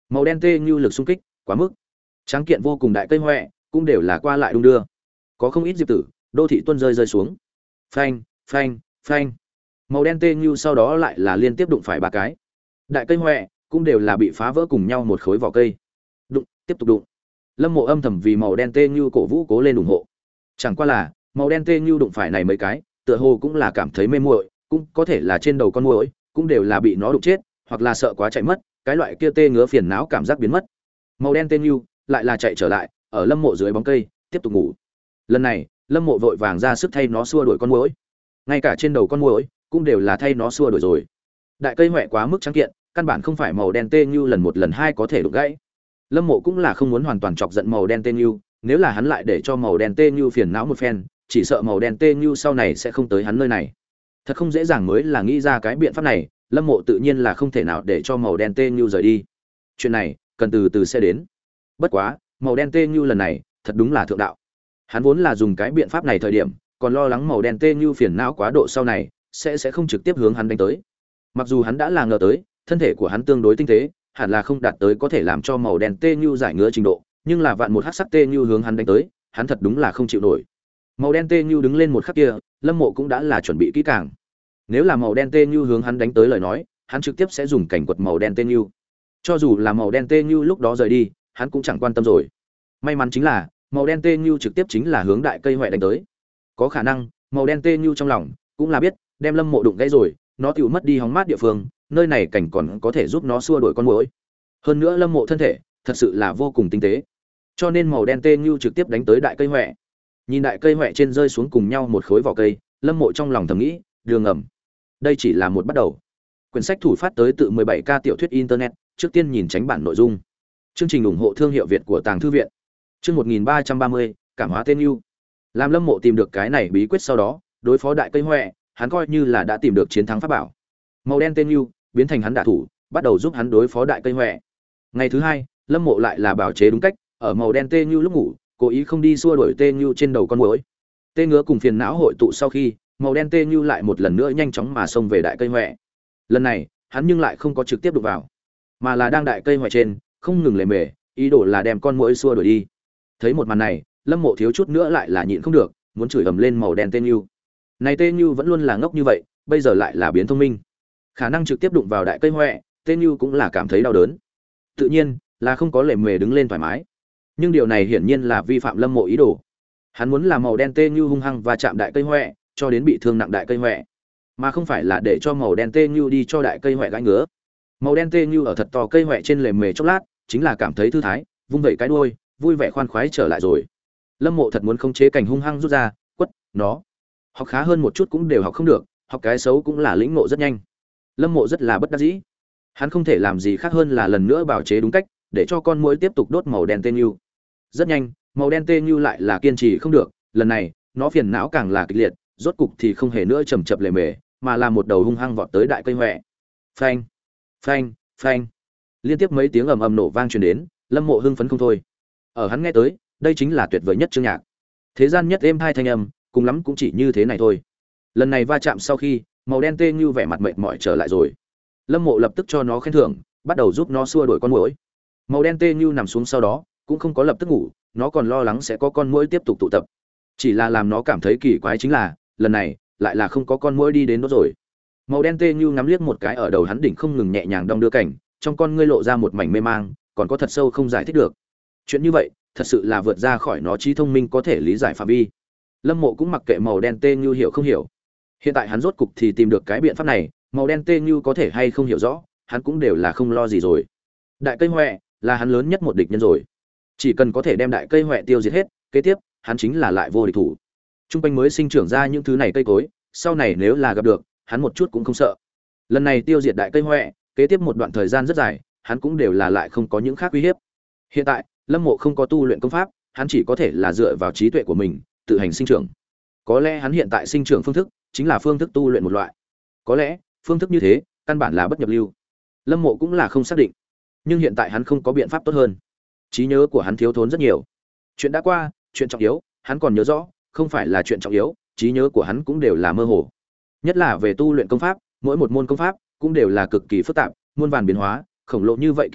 Màu đen tê như lực xung kích quá mức tráng kiện vô cùng, đại cây hoẹ cũng đều là qua lại đung đưa, có không ít diệp tử đô thị tuân rơi rơi xuống. Phanh phanh phanh, màu đen tê như sau đó lại là liên tiếp đụng phải ba cái đại cây hoẹ, cũng đều là bị phá vỡ cùng nhau một khối vỏ cây. Đụng, tiếp tục đụng. Lâm Mộ âm thầm vì màu đen tê như cổ vũ cố lên ủng hộ. Chẳng qua là màu đen tê như đụng phải này mấy cái, tựa hồ cũng là cảm thấy mê muội, cũng có thể là trên đầu con muỗi cũng đều là bị nó đụng chết, hoặc là sợ quá chạy mất, cái loại kia tê ngứa phiền não cảm giác biến mất. Màu đen tê như lại là chạy trở lại, ở Lâm Mộ dưới bóng cây tiếp tục ngủ. Lần này Lâm Mộ vội vàng ra sức thay nó xua đuổi con muỗi, ngay cả trên đầu con muỗi cũng đều là thay nó xua đuổi rồi. Đại cây hoẹ quá mức trắng kiện, căn bản không phải màu đen tê như lần một lần hai có thể đụng gãy. Lâm Mộ cũng là không muốn hoàn toàn chọc giận màu đen tê như, nếu là hắn lại để cho màu đen tê như phiền não một phen, chỉ sợ màu đen tê như sau này sẽ không tới hắn nơi này. Thật không dễ dàng mới là nghĩ ra cái biện pháp này, Lâm Mộ tự nhiên là không thể nào để cho màu đen tê như rời đi. Chuyện này cần từ từ sẽ đến. Bất quá, màu đen tê như lần này thật đúng là thượng đạo. Hắn vốn là dùng cái biện pháp này thời điểm, còn lo lắng màu đen tê như phiền não quá độ sau này sẽ sẽ không trực tiếp hướng hắn đánh tới. Mặc dù hắn đã là ngờ tới, thân thể của hắn tương đối tinh tế, hẳn là không đạt tới có thể làm cho màu đen tê như giải ngứa trình độ, nhưng là vạn một hắc sắc tê như hướng hắn đánh tới, hắn thật đúng là không chịu nổi. Màu đen tê như đứng lên một khắc kia, Lâm Mộ cũng đã là chuẩn bị kỹ càng. Nếu là màu đen tê như hướng hắn đánh tới lời nói, hắn trực tiếp sẽ dùng cảnh quật màu đen tê như. Cho dù là màu đen tê như lúc đó rời đi, hắn cũng chẳng quan tâm rồi. May mắn chính là, màu đen tê như trực tiếp chính là hướng đại cây hoẹ đánh tới. Có khả năng, màu đen tê như trong lòng cũng là biết, đem Lâm Mộ đụng gãy rồi, nó tiểu mất đi hóng mát địa phương, nơi này cảnh còn có thể giúp nó xua đuổi con muỗi. Hơn nữa Lâm Mộ thân thể thật sự là vô cùng tinh tế, cho nên màu đen tê như trực tiếp đánh tới đại cây hoẹ. Nhìn đại cây hoẹ trên rơi xuống cùng nhau một khối vỏ cây, Lâm Mộ trong lòng thầm nghĩ, đường ngầm. Đây chỉ là một bắt đầu. Quyển sách thủ phát tới tự mười bảy K tiểu thuyết internet, trước tiên nhìn tránh bản nội dung. Chương trình ủng hộ thương hiệu Việt của Tàng thư viện. Chương một nghìn ba trăm ba mươi, cảm hóa tên yêu. Làm Lâm Mộ tìm được cái này bí quyết sau đó, đối phó đại cây hoẹ, hắn coi như là đã tìm được chiến thắng pháp bảo. Màu đen tên yêu biến thành hắn đả thủ, bắt đầu giúp hắn đối phó đại cây hoẹ. Ngày thứ hai, Lâm Mộ lại là bảo chế đúng cách, ở màu đen tê như lúc ngủ, cố ý không đi xua đuổi tê như trên đầu con muỗi. Tê ngứa cùng phiền não hội tụ sau khi, màu đen tê như lại một lần nữa nhanh chóng mà xông về đại cây hoẹ. Lần này, hắn nhưng lại không có trực tiếp đụng vào, mà là đang đại cây hoẹ trên, không ngừng lề mề, ý đồ là đem con muỗi xua đuổi đi. Thấy một màn này, Lâm Mộ thiếu chút nữa lại là nhịn không được, muốn chửi ầm lên màu đen tê như. Này tê như vẫn luôn là ngốc như vậy, bây giờ lại là biến thông minh. Khả năng trực tiếp đụng vào đại cây hoẹ, tê như cũng là cảm thấy đau đớn. Tự nhiên là không có lề mề đứng lên thoải mái. Nhưng điều này hiển nhiên là vi phạm Lâm Mộ ý đồ. Hắn muốn làm màu đen tê như hung hăng và chạm đại cây hoẹ, cho đến bị thương nặng đại cây hoẹ, mà không phải là để cho màu đen tê như đi cho đại cây hoẹ gãi ngứa. Màu đen tê như ở thật to cây hoẹ trên lề mề chốc lát, chính là cảm thấy thư thái, vung vẩy cái đuôi, vui vẻ khoan khoái trở lại rồi. Lâm Mộ thật muốn khống chế cảnh hung hăng rút ra, quất nó. Học khá hơn một chút cũng đều học không được, học cái xấu cũng là lĩnh ngộ rất nhanh. Lâm Mộ rất là bất đắc dĩ. Hắn không thể làm gì khác hơn là lần nữa bảo chế đúng cách, để cho con muỗi tiếp tục đốt màu đen tê như. Rất nhanh, màu đen tê như lại là kiên trì không được, lần này, nó phiền não càng là kịch liệt, rốt cục thì không hề nữa chầm chập lề mề, mà là một đầu hung hăng vọt tới đại cây hoẹ. Phanh, phanh, phanh. Liên tiếp mấy tiếng ầm ầm nổ vang truyền đến, Lâm Mộ hưng phấn không thôi. Ở hắn nghe tới, đây chính là tuyệt vời nhất chương nhạc. Thế gian nhất êm hai thanh âm, cùng lắm cũng chỉ như thế này thôi. Lần này va chạm sau khi, màu đen tê như vẻ mặt mệt mỏi trở lại rồi. Lâm Mộ lập tức cho nó khen thưởng, bắt đầu giúp nó xua đuổi con muỗi. Màu đen tê như nằm xuống sau đó, cũng không có lập tức ngủ, nó còn lo lắng sẽ có con muỗi tiếp tục tụ tập. Chỉ là làm nó cảm thấy kỳ quái chính là, lần này lại là không có con muỗi đi đến đó rồi. Màu đen tê như ngắm liếc một cái ở đầu hắn đỉnh không ngừng nhẹ nhàng đong đưa cảnh, trong con ngươi lộ ra một mảnh mê mang, còn có thật sâu không giải thích được. Chuyện như vậy, thật sự là vượt ra khỏi nó trí thông minh có thể lý giải phạm vi. Lâm Mộ cũng mặc kệ màu đen tê như hiểu không hiểu. Hiện tại hắn rốt cục thì tìm được cái biện pháp này, màu đen tê như có thể hay không hiểu rõ, hắn cũng đều là không lo gì rồi. Đại cây hoẹ là hắn lớn nhất một địch nhân rồi. Chỉ cần có thể đem đại cây hoẹ tiêu diệt hết, kế tiếp, hắn chính là lại vô địch thủ. Trung quanh mới sinh trưởng ra những thứ này cây cối, sau này nếu là gặp được, hắn một chút cũng không sợ. Lần này tiêu diệt đại cây hoẹ, kế tiếp một đoạn thời gian rất dài, hắn cũng đều là lại không có những khác uy hiếp. Hiện tại, Lâm Mộ không có tu luyện công pháp, hắn chỉ có thể là dựa vào trí tuệ của mình, tự hành sinh trưởng. Có lẽ hắn hiện tại sinh trưởng phương thức chính là phương thức tu luyện một loại. Có lẽ, phương thức như thế, căn bản là bất nhập lưu. Lâm Mộ cũng là không xác định. Nhưng hiện tại hắn không có biện pháp tốt hơn. Trí nhớ của hắn thiếu thốn rất nhiều. Chuyện đã qua, chuyện trọng yếu, hắn còn nhớ rõ, không phải là chuyện trọng yếu, trí nhớ của hắn cũng đều là mơ hồ. Nhất là về tu luyện công pháp, mỗi một môn công pháp cũng đều là cực kỳ phức tạp, muôn vàn biến hóa, khổng lồ như vậy ký ức,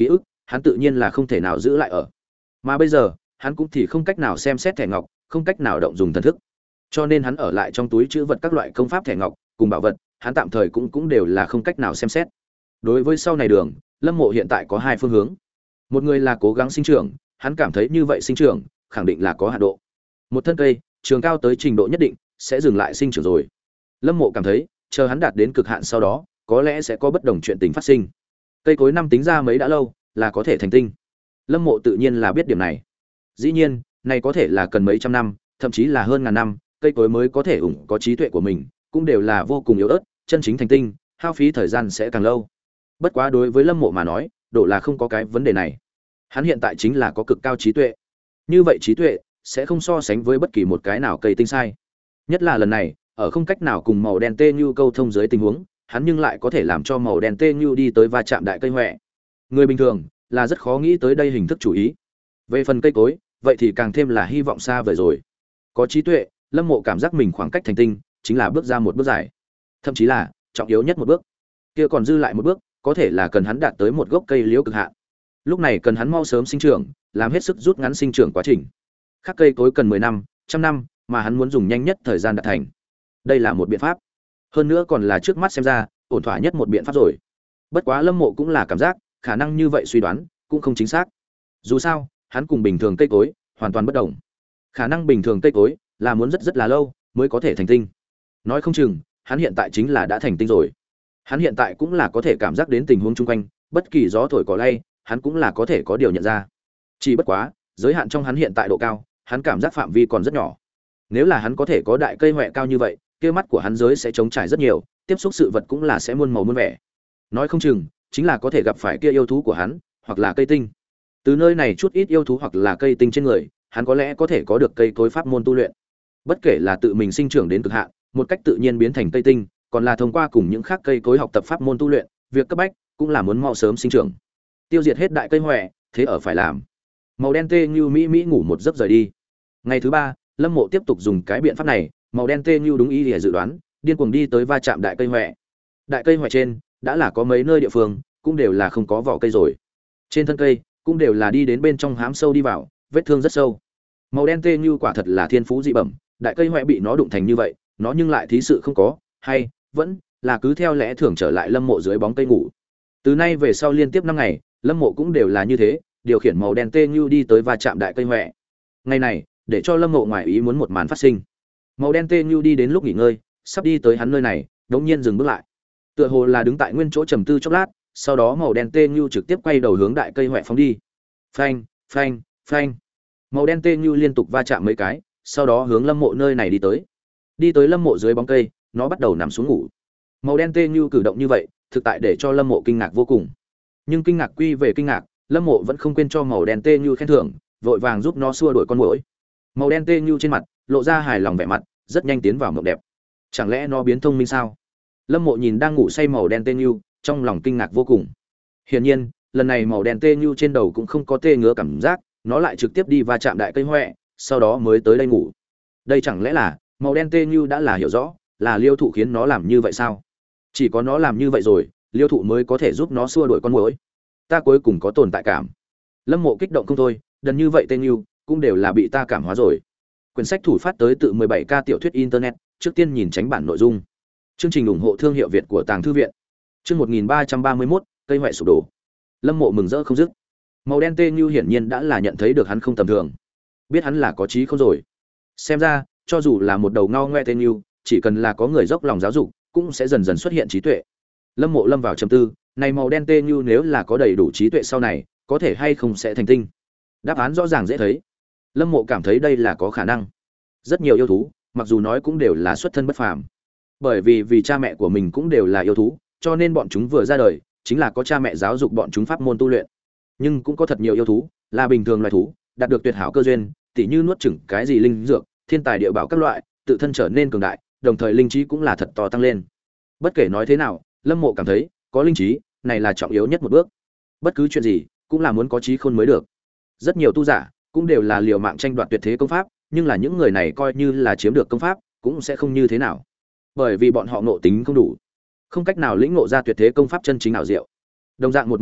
hắn tự nhiên là không thể nào giữ lại ở. Mà bây giờ, hắn cũng thì không cách nào xem xét thẻ ngọc, không cách nào động dùng thần thức. Cho nên hắn ở lại trong túi trữ vật các loại công pháp thẻ ngọc cùng bảo vật, hắn tạm thời cũng cũng đều là không cách nào xem xét. Đối với sau này đường, Lâm Mộ hiện tại có hai phương hướng. Một người là cố gắng sinh trưởng, hắn cảm thấy như vậy sinh trưởng khẳng định là có hạn độ. Một thân cây, trường cao tới trình độ nhất định sẽ dừng lại sinh trưởng rồi. Lâm Mộ cảm thấy, chờ hắn đạt đến cực hạn sau đó, có lẽ sẽ có bất đồng chuyện tình phát sinh. Cây cối năm tính ra mấy đã lâu, là có thể thành tinh. Lâm Mộ tự nhiên là biết điểm này. Dĩ nhiên, này có thể là cần mấy trăm năm, thậm chí là hơn ngàn năm, cây cối mới có thể ủng có trí tuệ của mình, cũng đều là vô cùng yếu ớt, chân chính thành tinh, hao phí thời gian sẽ càng lâu. Bất quá đối với Lâm Mộ mà nói, độ là không có cái vấn đề này. Hắn hiện tại chính là có cực cao trí tuệ. Như vậy trí tuệ sẽ không so sánh với bất kỳ một cái nào cây tinh sai. Nhất là lần này, ở không cách nào cùng màu đen tê như câu thông dưới tình huống, hắn nhưng lại có thể làm cho màu đen tê như đi tới va chạm đại cây hoè. Người bình thường là rất khó nghĩ tới đây hình thức chủ ý. Về phần cây cối, vậy thì càng thêm là hy vọng xa vời rồi. Có trí tuệ, Lâm Mộ cảm giác mình khoảng cách thành tinh chính là bước ra một bước dài, thậm chí là trọng yếu nhất một bước. Kia còn dư lại một bước, có thể là cần hắn đạt tới một gốc cây liễu cực hạn. Lúc này cần hắn mau sớm sinh trưởng, làm hết sức rút ngắn sinh trưởng quá trình. Khác cây cối cần mười năm, trăm năm, mà hắn muốn dùng nhanh nhất thời gian đạt thành. Đây là một biện pháp. Hơn nữa còn là trước mắt xem ra, ổn thỏa nhất một biện pháp rồi. Bất quá Lâm Mộ cũng là cảm giác, khả năng như vậy suy đoán cũng không chính xác. Dù sao, hắn cùng bình thường cây cối hoàn toàn bất đồng. Khả năng bình thường cây cối là muốn rất rất là lâu mới có thể thành tinh. Nói không chừng, hắn hiện tại chính là đã thành tinh rồi. Hắn hiện tại cũng là có thể cảm giác đến tình huống chung quanh, bất kỳ gió thổi cỏ lay, hắn cũng là có thể có điều nhận ra. Chỉ bất quá, giới hạn trong hắn hiện tại độ cao, hắn cảm giác phạm vi còn rất nhỏ. Nếu là hắn có thể có đại cây hoè cao như vậy, kia mắt của hắn giới sẽ trống trải rất nhiều, tiếp xúc sự vật cũng là sẽ muôn màu muôn vẻ. Nói không chừng, chính là có thể gặp phải kia yêu thú của hắn, hoặc là cây tinh. Từ nơi này chút ít yêu thú hoặc là cây tinh trên người, hắn có lẽ có thể có được cây cối pháp môn tu luyện. Bất kể là tự mình sinh trưởng đến cực hạn, một cách tự nhiên biến thành cây tinh, còn là thông qua cùng những khác cây cối học tập pháp môn tu luyện, việc cấp bách cũng là muốn mau sớm sinh trưởng. Tiêu diệt hết đại cây hoè, thế ở phải làm. Màu đen tê như mỹ mỹ ngủ một giấc rời đi. Ngày thứ ba, Lâm Mộ tiếp tục dùng cái biện pháp này, màu đen tê như đúng ý để dự đoán, điên cuồng đi tới va chạm đại cây hoè. Đại cây hoè trên đã là có mấy nơi địa phương cũng đều là không có vỏ cây rồi. Trên thân cây cũng đều là đi đến bên trong hám sâu đi vào, vết thương rất sâu. Màu đen tê như quả thật là thiên phú dị bẩm, đại cây hoè bị nó đụng thành như vậy, nó nhưng lại thí sự không có, hay vẫn là cứ theo lẽ thường trở lại Lâm Mộ dưới bóng cây ngủ. Từ nay về sau liên tiếp năm ngày, Lâm Mộ cũng đều là như thế, điều khiển màu đen tê như đi tới va chạm đại cây hoè. Ngày này, để cho Lâm Mộ ngoài ý muốn một màn phát sinh. Màu đen tê như đi đến lúc nghỉ ngơi, sắp đi tới hắn nơi này, đột nhiên dừng bước lại. Tựa hồ là đứng tại nguyên chỗ trầm tư chốc lát, sau đó màu đen tê như trực tiếp quay đầu hướng đại cây hoè phóng đi. Phanh, phanh, phanh. Màu đen tê như liên tục va chạm mấy cái, sau đó hướng Lâm Mộ nơi này đi tới. Đi tới Lâm Mộ dưới bóng cây, nó bắt đầu nằm xuống ngủ. Màu đen tê như cử động như vậy, thực tại để cho Lâm Mộ kinh ngạc vô cùng. Nhưng kinh ngạc quy về kinh ngạc, Lâm Mộ vẫn không quên cho màu đen tê như khen thưởng, vội vàng giúp nó xua đuổi con muỗi. Màu đen tê như trên mặt lộ ra hài lòng vẻ mặt, rất nhanh tiến vào mộng đẹp. Chẳng lẽ nó biến thông minh sao? Lâm Mộ nhìn đang ngủ say màu đen tê như, trong lòng kinh ngạc vô cùng. Hiển nhiên, lần này màu đen tê như trên đầu cũng không có tê ngứa cảm giác, nó lại trực tiếp đi va chạm đại cây hoè, sau đó mới tới đây ngủ. Đây chẳng lẽ là màu đen tê như đã là hiểu rõ, là Liêu Thụ khiến nó làm như vậy sao? Chỉ có nó làm như vậy rồi, Liêu Thụ mới có thể giúp nó xua đuổi con muỗi. Ta cuối cùng có tồn tại cảm. Lâm Mộ kích động không thôi, đần như vậy tên như cũng đều là bị ta cảm hóa rồi. Quyển sách thủ phát tới tự mười bảy K tiểu thuyết internet, trước tiên nhìn tránh bản nội dung. Chương trình ủng hộ thương hiệu Việt của Tàng Thư viện. Chương một nghìn ba trăm ba mươi mốt, cây hoè sụp đổ. Lâm Mộ mừng rỡ không dứt. Màu đen tê như hiển nhiên đã là nhận thấy được hắn không tầm thường, biết hắn là có trí không rồi. Xem ra, cho dù là một đầu ngao ngoe tê như, chỉ cần là có người dốc lòng giáo dục, cũng sẽ dần dần xuất hiện trí tuệ. Lâm Mộ lâm vào trầm tư, này màu đen tê như nếu là có đầy đủ trí tuệ sau này, có thể hay không sẽ thành tinh. Đáp án rõ ràng dễ thấy. Lâm Mộ cảm thấy đây là có khả năng. Rất nhiều yêu thú, mặc dù nói cũng đều là xuất thân bất phàm, bởi vì vì cha mẹ của mình cũng đều là yêu thú, cho nên bọn chúng vừa ra đời chính là có cha mẹ giáo dục bọn chúng pháp môn tu luyện. Nhưng cũng có thật nhiều yêu thú là bình thường loài thú, đạt được tuyệt hảo cơ duyên, tỉ như nuốt chửng cái gì linh dược, thiên tài địa bảo các loại, tự thân trở nên cường đại, đồng thời linh trí cũng là thật to tăng lên. Bất kể nói thế nào, Lâm Mộ cảm thấy, có linh trí, này là trọng yếu nhất một bước. Bất cứ chuyện gì, cũng là muốn có trí khôn mới được. Rất nhiều tu giả, cũng đều là liều mạng tranh đoạt tuyệt thế công pháp, nhưng là những người này coi như là chiếm được công pháp, cũng sẽ không như thế nào. Bởi vì bọn họ ngộ tính không đủ, không cách nào lĩnh ngộ ra tuyệt thế công pháp chân chính ảo diệu. Đồng dạng một môn phái,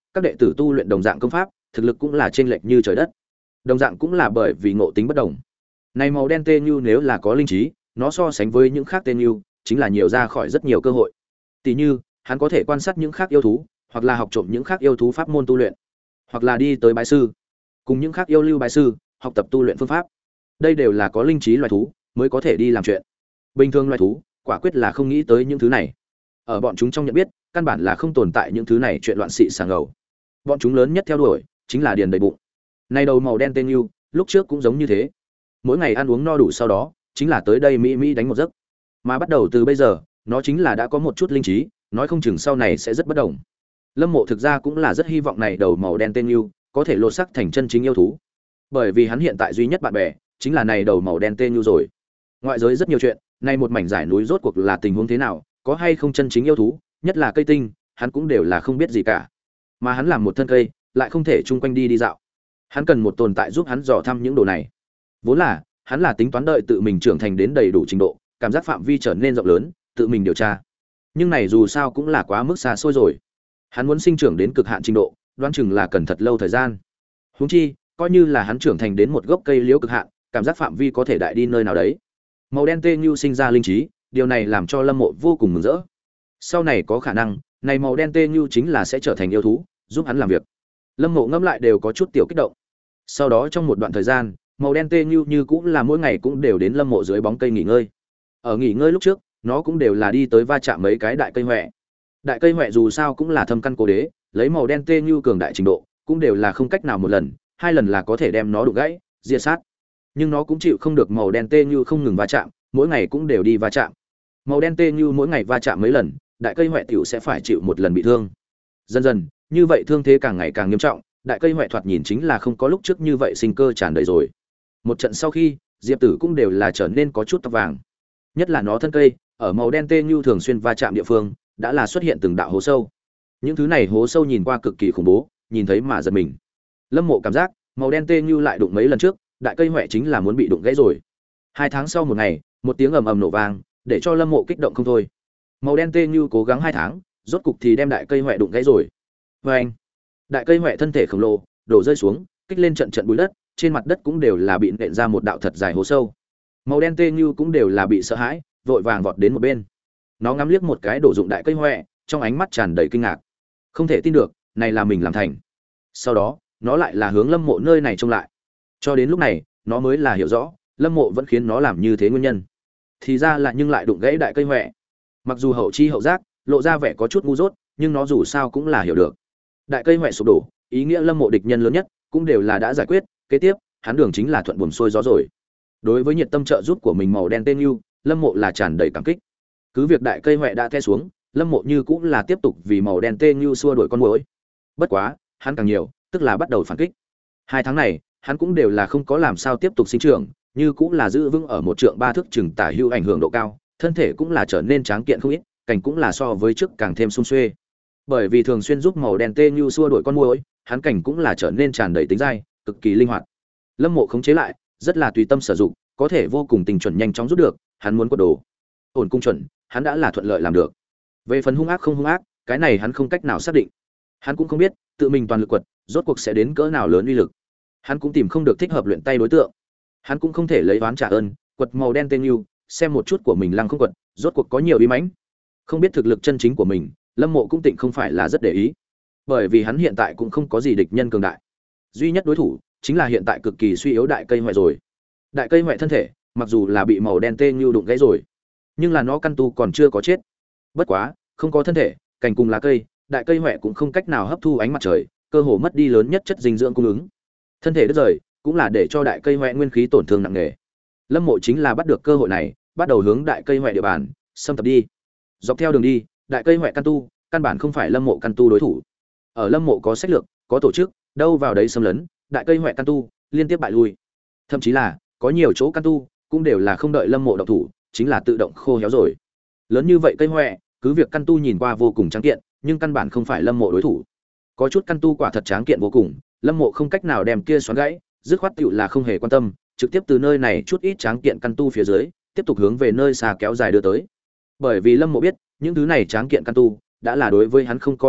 các đệ tử tu luyện đồng dạng công pháp, thực lực cũng là chênh lệch như trời đất. Đồng dạng cũng là bởi vì ngộ tính bất đồng. Này màu đen tê như nếu là có linh trí, nó so sánh với những khác tên như, chính là nhiều ra khỏi rất nhiều cơ hội. Tỷ như, hắn có thể quan sát những khác yêu thú, hoặc là học trộm những khác yêu thú pháp môn tu luyện, hoặc là đi tới bái sư, cùng những khác yêu lưu bái sư, học tập tu luyện phương pháp. Đây đều là có linh trí loài thú mới có thể đi làm chuyện. Bình thường loài thú, quả quyết là không nghĩ tới những thứ này. Ở bọn chúng trong nhận biết, căn bản là không tồn tại những thứ này chuyện loạn xị xà ngầu. Bọn chúng lớn nhất theo đuổi chính là điền đầy bụng. Nay đầu màu đen tên yêu, lúc trước cũng giống như thế. Mỗi ngày ăn uống no đủ sau đó, chính là tới đây mỹ mỹ đánh một giấc. Mà bắt đầu từ bây giờ, nó chính là đã có một chút linh trí, nói không chừng sau này sẽ rất bất đồng. Lâm Mộ thực ra cũng là rất hy vọng này đầu màu đen tên yêu có thể lột xác thành chân chính yêu thú. Bởi vì hắn hiện tại duy nhất bạn bè chính là này đầu màu đen tên yêu rồi. Ngoại giới rất nhiều chuyện, nay một mảnh dải núi rốt cuộc là tình huống thế nào, có hay không chân chính yêu thú, nhất là cây tinh, hắn cũng đều là không biết gì cả. Mà hắn làm một thân cây, lại không thể chung quanh đi đi dạo. Hắn cần một tồn tại giúp hắn dò thăm những đồ này. Vốn là, hắn là tính toán đợi tự mình trưởng thành đến đầy đủ trình độ, cảm giác phạm vi trở nên rộng lớn, tự mình điều tra. Nhưng này dù sao cũng là quá mức xa xôi rồi. Hắn muốn sinh trưởng đến cực hạn trình độ, đoán chừng là cần thật lâu thời gian. Huống chi, coi như là hắn trưởng thành đến một gốc cây liễu cực hạn, cảm giác phạm vi có thể đại đi nơi nào đấy. Màu đen tê như sinh ra linh trí, điều này làm cho Lâm Mộ vô cùng mừng rỡ. Sau này có khả năng, này màu đen tê như chính là sẽ trở thành yêu thú, giúp hắn làm việc. Lâm Mộ ngẫm lại đều có chút tiểu kích động. Sau đó trong một đoạn thời gian, màu đen tê như như cũng là mỗi ngày cũng đều đến Lâm Mộ dưới bóng cây nghỉ ngơi. Ở nghỉ ngơi lúc trước, nó cũng đều là đi tới va chạm mấy cái đại cây hoè. Đại cây hoè dù sao cũng là thâm căn cố đế, lấy màu đen tê như cường đại trình độ, cũng đều là không cách nào một lần, hai lần là có thể đem nó đụng gãy, diệt sát. Nhưng nó cũng chịu không được màu đen tê như không ngừng va chạm, mỗi ngày cũng đều đi va chạm. Màu đen tê như mỗi ngày va chạm mấy lần, đại cây hoè tiểu sẽ phải chịu một lần bị thương. Dần dần, như vậy thương thế càng ngày càng nghiêm trọng, đại cây hoè thoạt nhìn chính là không có lúc trước như vậy sinh cơ tràn đầy rồi. Một trận sau khi, Diệp Tử cũng đều là trở nên có chút tóc vàng. Nhất là nó thân cây, ở màu đen tê như thường xuyên va chạm địa phương, đã là xuất hiện từng đạo hố sâu. Những thứ này hố sâu nhìn qua cực kỳ khủng bố, nhìn thấy mà giật mình. Lâm Mộ cảm giác, màu đen tê như lại đụng mấy lần trước, đại cây hoè chính là muốn bị đụng gãy rồi. Hai tháng sau một ngày, một tiếng ầm ầm nổ vang, để cho Lâm Mộ kích động không thôi. Màu đen tê như cố gắng hai tháng, rốt cục thì đem đại cây hoè đụng gãy rồi. Và anh, đại cây hoè thân thể khổng lồ đổ rơi xuống, kích lên trận trận bụi đất, trên mặt đất cũng đều là bị nện ra một đạo thật dài hố sâu. Màu đen tê như cũng đều là bị sợ hãi, vội vàng vọt đến một bên. Nó ngắm liếc một cái đổ dụng đại cây hoè, trong ánh mắt tràn đầy kinh ngạc. Không thể tin được, này là mình làm thành. Sau đó, nó lại là hướng Lâm Mộ nơi này trông lại. Cho đến lúc này, nó mới là hiểu rõ, Lâm Mộ vẫn khiến nó làm như thế nguyên nhân. Thì ra là nhưng lại đụng gãy đại cây hoè. Mặc dù hậu chi hậu giác, lộ ra vẻ có chút ngu dốt, nhưng nó dù sao cũng là hiểu được. Đại cây hoè sụp đổ, ý nghĩa Lâm Mộ địch nhân lớn nhất cũng đều là đã giải quyết, kế tiếp, hắn đường chính là thuận buồm xuôi gió rồi. Đối với nhiệt tâm trợ giúp của mình màu đen tên Nưu, Lâm Mộ là tràn đầy cảm kích. Cứ việc đại cây hoè đã té xuống, Lâm Mộ như cũng là tiếp tục vì màu đen tên Nưu xua đuổi con muỗi. Bất quá, hắn càng nhiều, tức là bắt đầu phản kích. Hai tháng này, hắn cũng đều là không có làm sao tiếp tục sinh trưởng, như cũng là giữ vững ở một trượng ba thước chừng tả hữu ảnh hưởng độ cao, thân thể cũng là trở nên tráng kiện không ít, cảnh cũng là so với trước càng thêm sung xuê. Bởi vì thường xuyên giúp màu đen tê như xua đuổi con muỗi, hắn cảnh cũng là trở nên tràn đầy tính dai, cực kỳ linh hoạt. Lâm Mộ khống chế lại, rất là tùy tâm sử dụng, có thể vô cùng tình chuẩn nhanh chóng rút được, hắn muốn quật đồ. Ổn cung chuẩn, hắn đã là thuận lợi làm được. Về phần hung ác không hung ác, cái này hắn không cách nào xác định. Hắn cũng không biết, tự mình toàn lực quật, rốt cuộc sẽ đến cỡ nào lớn uy lực. Hắn cũng tìm không được thích hợp luyện tay đối tượng. Hắn cũng không thể lấy oán trả ơn, quật màu đen tên yêu, xem một chút của mình lăng không quật, rốt cuộc có nhiều uy mãnh. Không biết thực lực chân chính của mình, Lâm Mộ cũng tịnh không phải là rất để ý, bởi vì hắn hiện tại cũng không có gì địch nhân cường đại. Duy nhất đối thủ chính là hiện tại cực kỳ suy yếu đại cây hoè rồi. Đại cây hoè thân thể, mặc dù là bị màu đen tê như đụng gãy rồi, nhưng là nó căn tu còn chưa có chết. Bất quá, không có thân thể, cành cùng lá cây, đại cây hoè cũng không cách nào hấp thu ánh mặt trời, cơ hồ mất đi lớn nhất chất dinh dưỡng cung ứng. Thân thể đứt rời, cũng là để cho đại cây hoè nguyên khí tổn thương nặng nề. Lâm Mộ chính là bắt được cơ hội này, bắt đầu hướng đại cây hoè địa bàn xâm tập đi. Dọc theo đường đi, đại cây hoè căn tu, căn bản không phải Lâm Mộ căn tu đối thủ. Ở Lâm Mộ có sách lược, có tổ chức, đâu vào đấy xâm lấn, đại cây hoè căn tu liên tiếp bại lui. Thậm chí là có nhiều chỗ căn tu cũng đều là không đợi Lâm Mộ động thủ, chính là tự động khô héo rồi. Lớn như vậy cây hoè, cứ việc căn tu nhìn qua vô cùng tráng kiện, nhưng căn bản không phải Lâm Mộ đối thủ. Có chút căn tu quả thật tráng kiện vô cùng, Lâm Mộ không cách nào đem kia xoắn gãy, dứt khoát tựu là không hề quan tâm, trực tiếp từ nơi này chút ít tráng kiện căn tu phía dưới, tiếp tục hướng về nơi xa kéo dài đưa tới. Bởi vì Lâm Mộ biết, những thứ này tráng kiện căn tu đã là đối với hắn không có uy hiếp,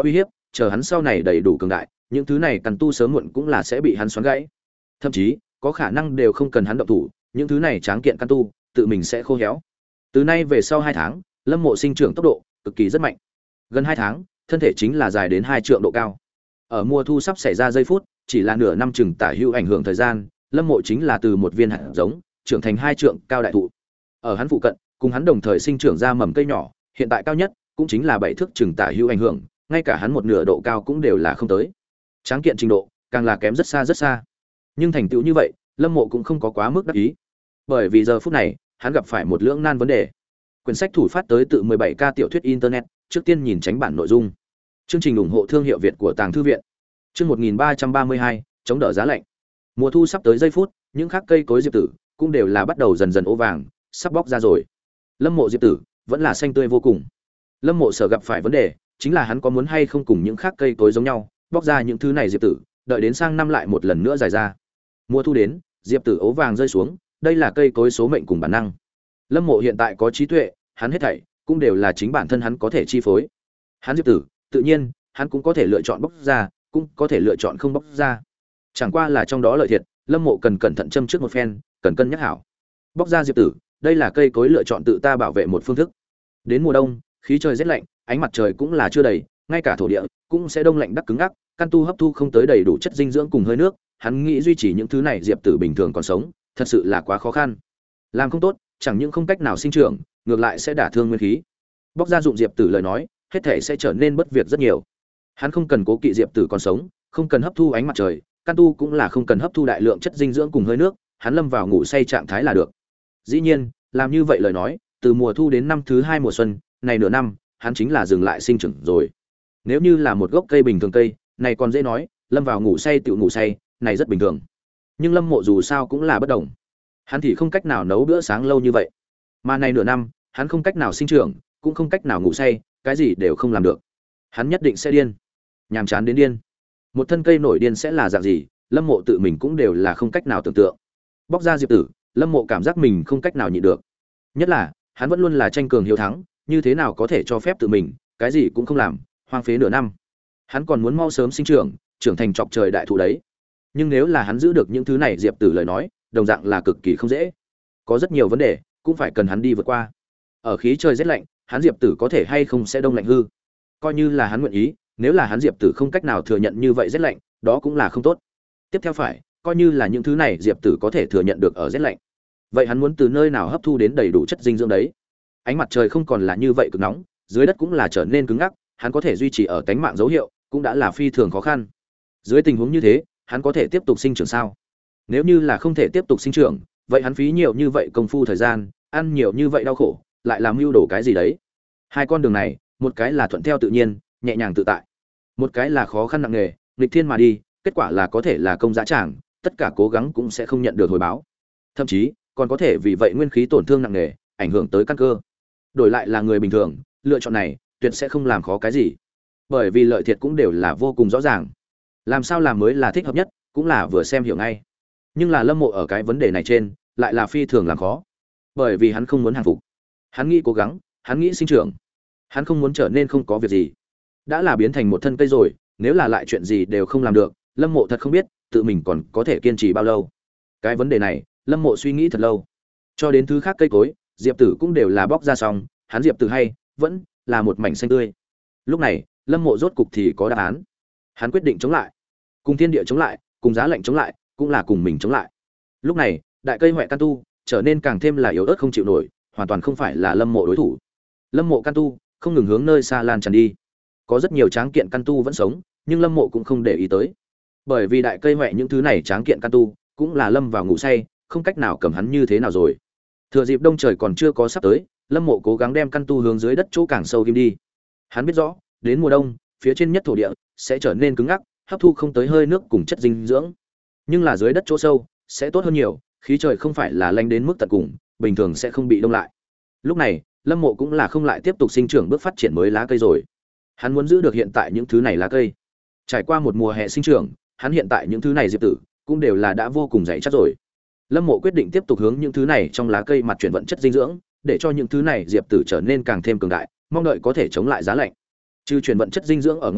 chờ hắn sau này đầy đủ cường đại, những thứ này căn tu sớm muộn cũng là sẽ bị hắn xoắn gãy. Thậm chí, có khả năng đều không cần hắn động thủ, những thứ này tráng kiện căn tu tự mình sẽ khô héo. Từ nay về sau hai tháng, Lâm Mộ sinh trưởng tốc độ cực kỳ rất mạnh. Gần hai tháng, thân thể chính là dài đến hai trượng độ cao. Ở mùa thu sắp xảy ra giây phút, chỉ là nửa năm chừng tả hữu ảnh hưởng thời gian, Lâm Mộ chính là từ một viên hạt giống trưởng thành hai trượng cao đại thụ. Ở hắn phụ cận, cùng hắn đồng thời sinh trưởng ra mầm cây nhỏ, hiện tại cao nhất cũng chính là bảy thước chừng tả hữu ảnh hưởng, ngay cả hắn một nửa độ cao cũng đều là không tới. Tráng kiện trình độ càng là kém rất xa rất xa. Nhưng thành tựu như vậy, Lâm Mộ cũng không có quá mức đắc ý. Bởi vì giờ phút này, hắn gặp phải một lưỡng nan vấn đề. Quyển sách thủ phát tới tự mười bảy K tiểu thuyết internet, trước tiên nhìn tránh bản nội dung. Chương trình ủng hộ thương hiệu Việt của Tàng thư viện. Chương một nghìn ba trăm ba mươi hai, chống đỡ giá lạnh. Mùa thu sắp tới giây phút, những khác cây cối diệp tử cũng đều là bắt đầu dần dần ố vàng, sắp bóc ra rồi. Lâm Mộ diệp tử vẫn là xanh tươi vô cùng. Lâm Mộ sở gặp phải vấn đề chính là hắn có muốn hay không cùng những khác cây cối giống nhau, bóc ra những thứ này diệp tử, đợi đến sang năm lại một lần nữa dài ra. Mùa thu đến, diệp tử ố vàng rơi xuống, đây là cây cối số mệnh cùng bản năng. Lâm Mộ hiện tại có trí tuệ, hắn hết thảy cũng đều là chính bản thân hắn có thể chi phối. Hắn diệp tử, tự nhiên, hắn cũng có thể lựa chọn bóc ra, cũng có thể lựa chọn không bóc ra. Chẳng qua là trong đó lợi thiệt, Lâm Mộ cần cẩn thận châm trước một phen, cần cân nhắc hảo. Bóc ra diệp tử, đây là cây cối lựa chọn tự ta bảo vệ một phương thức. Đến mùa đông, khí trời rét lạnh, ánh mặt trời cũng là chưa đầy, ngay cả thổ địa cũng sẽ đông lạnh đắc cứng ngắc, căn tu hấp thu không tới đầy đủ chất dinh dưỡng cùng hơi nước, hắn nghĩ duy trì những thứ này diệp tử bình thường còn sống, thật sự là quá khó khăn. Làm không tốt, chẳng những không cách nào sinh trưởng, ngược lại sẽ đả thương nguyên khí. Bóc ra dụng diệp tử lời nói, hết thể sẽ trở nên bất việc rất nhiều. Hắn không cần cố kỵ diệp tử còn sống, không cần hấp thu ánh mặt trời, căn tu cũng là không cần hấp thu đại lượng chất dinh dưỡng cùng hơi nước, hắn lâm vào ngủ say trạng thái là được. Dĩ nhiên, làm như vậy lời nói, từ mùa thu đến năm thứ hai mùa xuân, này nửa năm, hắn chính là dừng lại sinh trưởng rồi. Nếu như là một gốc cây bình thường cây, này còn dễ nói, lâm vào ngủ say tự ngủ say, này rất bình thường. Nhưng Lâm Mộ dù sao cũng là bất đồng. Hắn thì không cách nào nấu bữa sáng lâu như vậy. Mà này nửa năm, hắn không cách nào sinh trưởng, cũng không cách nào ngủ say, cái gì đều không làm được. Hắn nhất định sẽ điên. Nhàm chán đến điên. Một thân cây nổi điên sẽ là dạng gì, Lâm Mộ tự mình cũng đều là không cách nào tưởng tượng. Bóc ra diệp tử, Lâm Mộ cảm giác mình không cách nào nhịn được. Nhất là, hắn vẫn luôn là tranh cường hiếu thắng, như thế nào có thể cho phép tự mình, cái gì cũng không làm, hoang phế nửa năm. Hắn còn muốn mau sớm sinh trưởng, trưởng thành chọc trời đại thụ đấy. Nhưng nếu là hắn giữ được những thứ này diệp tử lời nói, đồng dạng là cực kỳ không dễ. Có rất nhiều vấn đề, cũng phải cần hắn đi vượt qua. Ở khí trời rét lạnh, hắn diệp tử có thể hay không sẽ đông lạnh hư. Coi như là hắn nguyện ý, nếu là hắn diệp tử không cách nào thừa nhận như vậy rét lạnh, đó cũng là không tốt. Tiếp theo phải, coi như là những thứ này diệp tử có thể thừa nhận được ở rét lạnh. Vậy hắn muốn từ nơi nào hấp thu đến đầy đủ chất dinh dưỡng đấy? Ánh mặt trời không còn là như vậy cực nóng, dưới đất cũng là trở nên cứng ngắc, hắn có thể duy trì ở cánh mạng dấu hiệu, cũng đã là phi thường khó khăn. Dưới tình huống như thế, hắn có thể tiếp tục sinh trưởng sao? Nếu như là không thể tiếp tục sinh trưởng, vậy hắn phí nhiều như vậy công phu thời gian, ăn nhiều như vậy đau khổ, lại làm mưu đồ cái gì đấy? Hai con đường này, một cái là thuận theo tự nhiên, nhẹ nhàng tự tại, một cái là khó khăn nặng nề, nghịch thiên mà đi, kết quả là có thể là công dã tràng, tất cả cố gắng cũng sẽ không nhận được hồi báo. Thậm chí, còn có thể vì vậy nguyên khí tổn thương nặng nề, ảnh hưởng tới căn cơ. Đổi lại là người bình thường, lựa chọn này tuyệt sẽ không làm khó cái gì, bởi vì lợi thiệt cũng đều là vô cùng rõ ràng. Làm sao làm mới là thích hợp nhất, cũng là vừa xem hiểu ngay. Nhưng là Lâm Mộ ở cái vấn đề này trên, lại là phi thường làm khó, bởi vì hắn không muốn hàng phục, hắn nghĩ cố gắng, hắn nghĩ sinh trưởng, hắn không muốn trở nên không có việc gì. Đã là biến thành một thân cây rồi, nếu là lại chuyện gì đều không làm được, Lâm Mộ thật không biết tự mình còn có thể kiên trì bao lâu. Cái vấn đề này, Lâm Mộ suy nghĩ thật lâu, cho đến thứ khác cây cối, diệp tử cũng đều là bóc ra xong, hắn diệp tử hay vẫn là một mảnh xanh tươi. Lúc này, Lâm Mộ rốt cục thì có đáp án. Hắn quyết định chống lại, cùng thiên địa chống lại, cùng giá lạnh chống lại, cũng là cùng mình chống lại. Lúc này, đại cây hoại can tu trở nên càng thêm là yếu ớt không chịu nổi, hoàn toàn không phải là Lâm Mộ đối thủ. Lâm Mộ can tu không ngừng hướng nơi xa lan tràn đi. Có rất nhiều tráng kiện can tu vẫn sống, nhưng Lâm Mộ cũng không để ý tới, bởi vì đại cây hoại những thứ này tráng kiện can tu cũng là lâm vào ngủ say, không cách nào cầm hắn như thế nào rồi. Thừa dịp đông trời còn chưa có sắp tới, Lâm Mộ cố gắng đem căn tu hướng dưới đất chỗ càng sâu kim đi. Hắn biết rõ, đến mùa đông, phía trên nhất thổ địa sẽ trở nên cứng ngắc, hấp thu không tới hơi nước cùng chất dinh dưỡng. Nhưng là dưới đất chỗ sâu sẽ tốt hơn nhiều, khí trời không phải là lạnh đến mức tận cùng, bình thường sẽ không bị đông lại. Lúc này, Lâm Mộ cũng là không lại tiếp tục sinh trưởng bước phát triển mới lá cây rồi. Hắn muốn giữ được hiện tại những thứ này lá cây. Trải qua một mùa hè sinh trưởng, hắn hiện tại những thứ này diệp tử cũng đều là đã vô cùng dày chắc rồi. Lâm Mộ quyết định tiếp tục hướng những thứ này trong lá cây mặt chuyển vận chất dinh dưỡng, để cho những thứ này diệp tử trở nên càng thêm cường đại, mong đợi có thể chống lại giá lạnh. Trừ chuyển vận chất dinh dưỡng ở ngoài,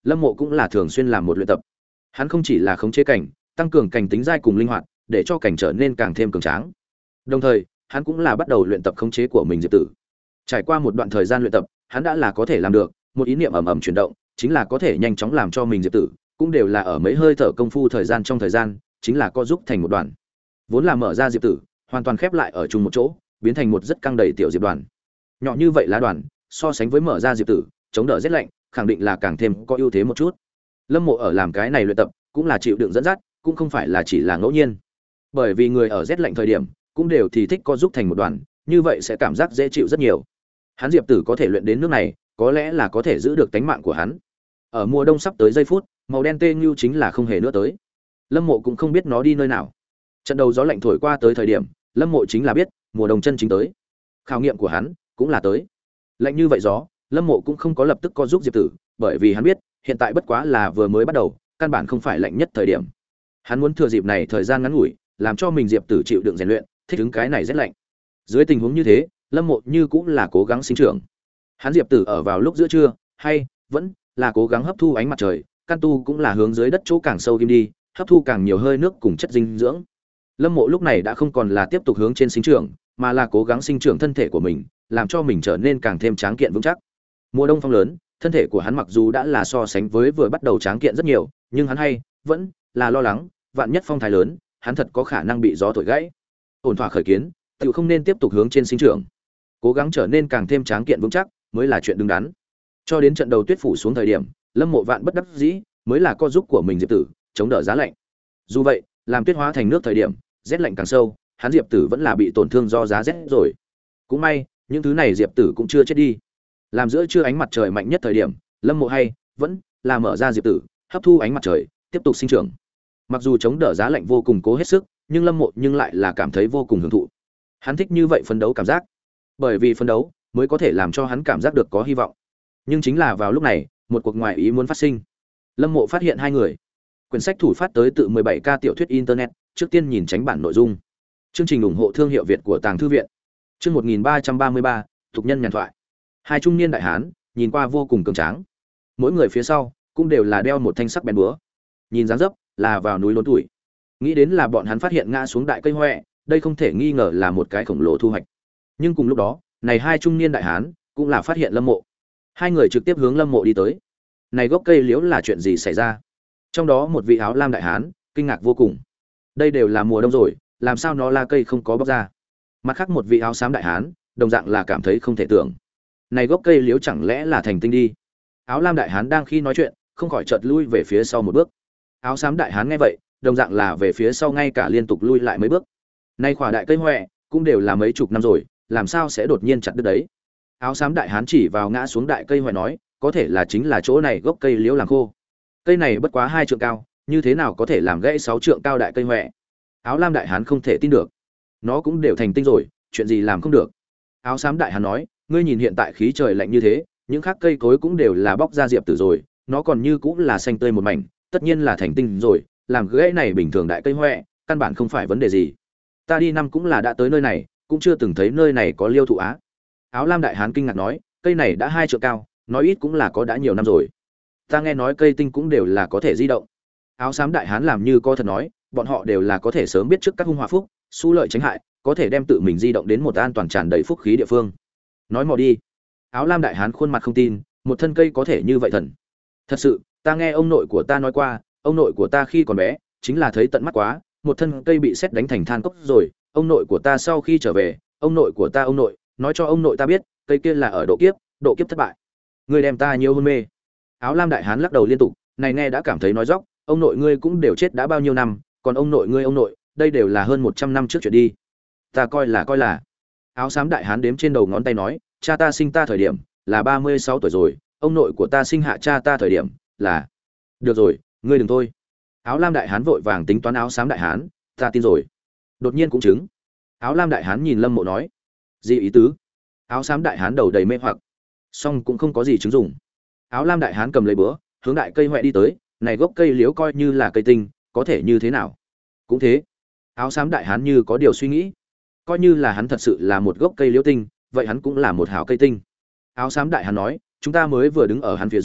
Lâm Mộ cũng là thường xuyên làm một luyện tập. Hắn không chỉ là khống chế cảnh, tăng cường cảnh tính dai cùng linh hoạt, để cho cảnh trở nên càng thêm cường tráng. Đồng thời, hắn cũng là bắt đầu luyện tập khống chế của mình Diệp Tử. Trải qua một đoạn thời gian luyện tập, hắn đã là có thể làm được, một ý niệm ầm ầm chuyển động, chính là có thể nhanh chóng làm cho mình Diệp Tử, cũng đều là ở mấy hơi thở công phu thời gian trong thời gian, chính là co giúp thành một đoàn. Vốn là mở ra Diệp Tử, hoàn toàn khép lại ở chung một chỗ, biến thành một rất căng đầy tiểu diệp đoàn. Nhỏ như vậy lá đoàn, so sánh với mở ra Diệp Tử, chống đỡ rét lạnh, khẳng định là càng thêm có ưu thế một chút. Lâm Mộ ở làm cái này luyện tập, cũng là chịu đựng dẫn dắt, cũng không phải là chỉ là ngẫu nhiên. Bởi vì người ở rét lạnh thời điểm, cũng đều thì thích co giúp thành một đoàn, như vậy sẽ cảm giác dễ chịu rất nhiều. Hắn Diệp Tử có thể luyện đến nước này, có lẽ là có thể giữ được tính mạng của hắn. Ở mùa đông sắp tới giây phút, màu đen tê như chính là không hề nữa tới. Lâm Mộ cũng không biết nó đi nơi nào. Trận đầu gió lạnh thổi qua tới thời điểm, Lâm Mộ chính là biết, mùa đông chân chính tới. Khảo nghiệm của hắn cũng là tới. Lạnh như vậy gió, Lâm Mộ cũng không có lập tức co giúp Diệp Tử, bởi vì hắn biết, hiện tại bất quá là vừa mới bắt đầu, căn bản không phải lạnh nhất thời điểm. Hắn muốn thừa dịp này thời gian ngắn ngủi, làm cho mình Diệp Tử chịu đựng rèn luyện, thích ứng cái này rất lạnh. Dưới tình huống như thế, Lâm Mộ như cũng là cố gắng sinh trưởng. Hắn Diệp Tử ở vào lúc giữa trưa, hay vẫn là cố gắng hấp thu ánh mặt trời, căn tu cũng là hướng dưới đất chỗ càng sâu kim đi, hấp thu càng nhiều hơi nước cùng chất dinh dưỡng. Lâm Mộ lúc này đã không còn là tiếp tục hướng trên sinh trưởng, mà là cố gắng sinh trưởng thân thể của mình, làm cho mình trở nên càng thêm tráng kiện vững chắc. Mùa đông phong lớn, thân thể của hắn mặc dù đã là so sánh với vừa bắt đầu tráng kiện rất nhiều, nhưng hắn hay vẫn là lo lắng, vạn nhất phong thái lớn, hắn thật có khả năng bị gió thổi gãy. Ổn thỏa khởi kiến, tự không nên tiếp tục hướng trên sinh trưởng. Cố gắng trở nên càng thêm tráng kiện vững chắc mới là chuyện đứng đắn. Cho đến trận đầu tuyết phủ xuống thời điểm, Lâm Mộ vạn bất đắc dĩ, mới là co giúp của mình Diệp Tử, chống đỡ giá lạnh. Dù vậy, làm tuyết hóa thành nước thời điểm, rét lạnh càng sâu, hắn Diệp Tử vẫn là bị tổn thương do giá rét rồi. Cũng may, những thứ này Diệp Tử cũng chưa chết đi. Làm giữa trưa ánh mặt trời mạnh nhất thời điểm, Lâm Mộ hay vẫn là mở ra Diệp Tử, hấp thu ánh mặt trời, tiếp tục sinh trưởng. Mặc dù chống đỡ giá lạnh vô cùng cố hết sức, nhưng Lâm Mộ nhưng lại là cảm thấy vô cùng hưởng thụ. Hắn thích như vậy phấn đấu cảm giác, bởi vì phấn đấu mới có thể làm cho hắn cảm giác được có hy vọng. Nhưng chính là vào lúc này, một cuộc ngoại ý muốn phát sinh. Lâm Mộ phát hiện hai người. Quyển sách thủ phát tới tự mười bảy K tiểu thuyết internet, trước tiên nhìn tránh bản nội dung. Chương trình ủng hộ thương hiệu Việt của Tàng thư viện. Chương một nghìn ba trăm ba mươi ba, tục nhân nhàn thoại. Hai trung niên đại hán, nhìn qua vô cùng cường tráng. Mỗi người phía sau cũng đều là đeo một thanh sắc bén búa. Nhìn dáng dấp là vào núi lớn tuổi. Nghĩ đến là bọn hắn phát hiện ngã xuống đại cây hoè, đây không thể nghi ngờ là một cái khổng lồ thu hoạch. Nhưng cùng lúc đó, này hai trung niên đại hán cũng là phát hiện Lâm Mộ. Hai người trực tiếp hướng Lâm Mộ đi tới. Này gốc cây liễu là chuyện gì xảy ra? Trong đó một vị áo lam đại hán kinh ngạc vô cùng. Đây đều là mùa đông rồi, làm sao nó la cây không có bóc ra? Mặt khác một vị áo xám đại hán đồng dạng là cảm thấy không thể tưởng. Này gốc cây liễu chẳng lẽ là thành tinh đi? Áo lam đại hán đang khi nói chuyện, không khỏi chợt lui về phía sau một bước. Áo xám đại hán nghe vậy, đồng dạng là về phía sau ngay cả liên tục lui lại mấy bước. Nay khỏa đại cây hoè cũng đều là mấy chục năm rồi, làm sao sẽ đột nhiên chặt đứt đấy? Áo xám đại hán chỉ vào ngã xuống đại cây hoè nói, có thể là chính là chỗ này gốc cây liễu làm khô. Cây này bất quá hai trượng cao, như thế nào có thể làm gãy sáu trượng cao đại cây hoè? Áo lam đại hán không thể tin được. Nó cũng đều thành tinh rồi, chuyện gì làm không được? Áo xám đại hán nói, ngươi nhìn hiện tại khí trời lạnh như thế, những khác cây cối cũng đều là bóc ra diệp tử rồi, nó còn như cũng là xanh tươi một mảnh, tất nhiên là thành tinh rồi, làm gãy này bình thường đại cây hoè, căn bản không phải vấn đề gì. Ta đi năm cũng là đã tới nơi này, cũng chưa từng thấy nơi này có liêu thụ á. Áo lam đại hán kinh ngạc nói, cây này đã hai trượng cao, nói ít cũng là có đã nhiều năm rồi. Ta nghe nói cây tinh cũng đều là có thể di động. Áo xám đại hán làm như có thật nói, bọn họ đều là có thể sớm biết trước các hung hòa phúc, xu lợi tránh hại, có thể đem tự mình di động đến một an toàn tràn đầy phúc khí địa phương. Nói mò đi. Áo lam đại hán khuôn mặt không tin, một thân cây có thể như vậy thần? Thật sự, ta nghe ông nội của ta nói qua, ông nội của ta khi còn bé, chính là thấy tận mắt quá, một thân cây bị sét đánh thành than cốc rồi, ông nội của ta sau khi trở về, ông nội của ta ông nội, nói cho ông nội ta biết, cây kia là ở độ kiếp, độ kiếp thất bại. Người đem ta nhiều hôn mê. Áo lam đại hán lắc đầu liên tục, này nghe đã cảm thấy nói dóc, ông nội ngươi cũng đều chết đã bao nhiêu năm, còn ông nội ngươi ông nội, đây đều là hơn một trăm năm trước chuyện đi. Ta coi là coi là. Áo xám đại hán đếm trên đầu ngón tay nói, cha ta sinh ta thời điểm là ba mươi sáu tuổi rồi, ông nội của ta sinh hạ cha ta thời điểm là. Được rồi, ngươi đừng thôi. Áo lam đại hán vội vàng tính toán áo xám đại hán, ta tin rồi. Đột nhiên cũng chứng. Áo lam đại hán nhìn Lâm Mộ nói, gì ý tứ? Áo xám đại hán đầu đầy mê hoặc, song cũng không có gì chứng dụng. Áo lam đại hán cầm lấy búa, hướng đại cây hoè đi tới, này gốc cây liễu coi như là cây tinh, có thể như thế nào? Cũng thế. Áo xám đại hán như có điều suy nghĩ, coi như là hắn thật sự là một gốc cây liễu tinh, vậy hắn cũng là một hảo cây tinh. Áo xám đại hán nói, chúng ta mới vừa đứng ở hắn phía dưới,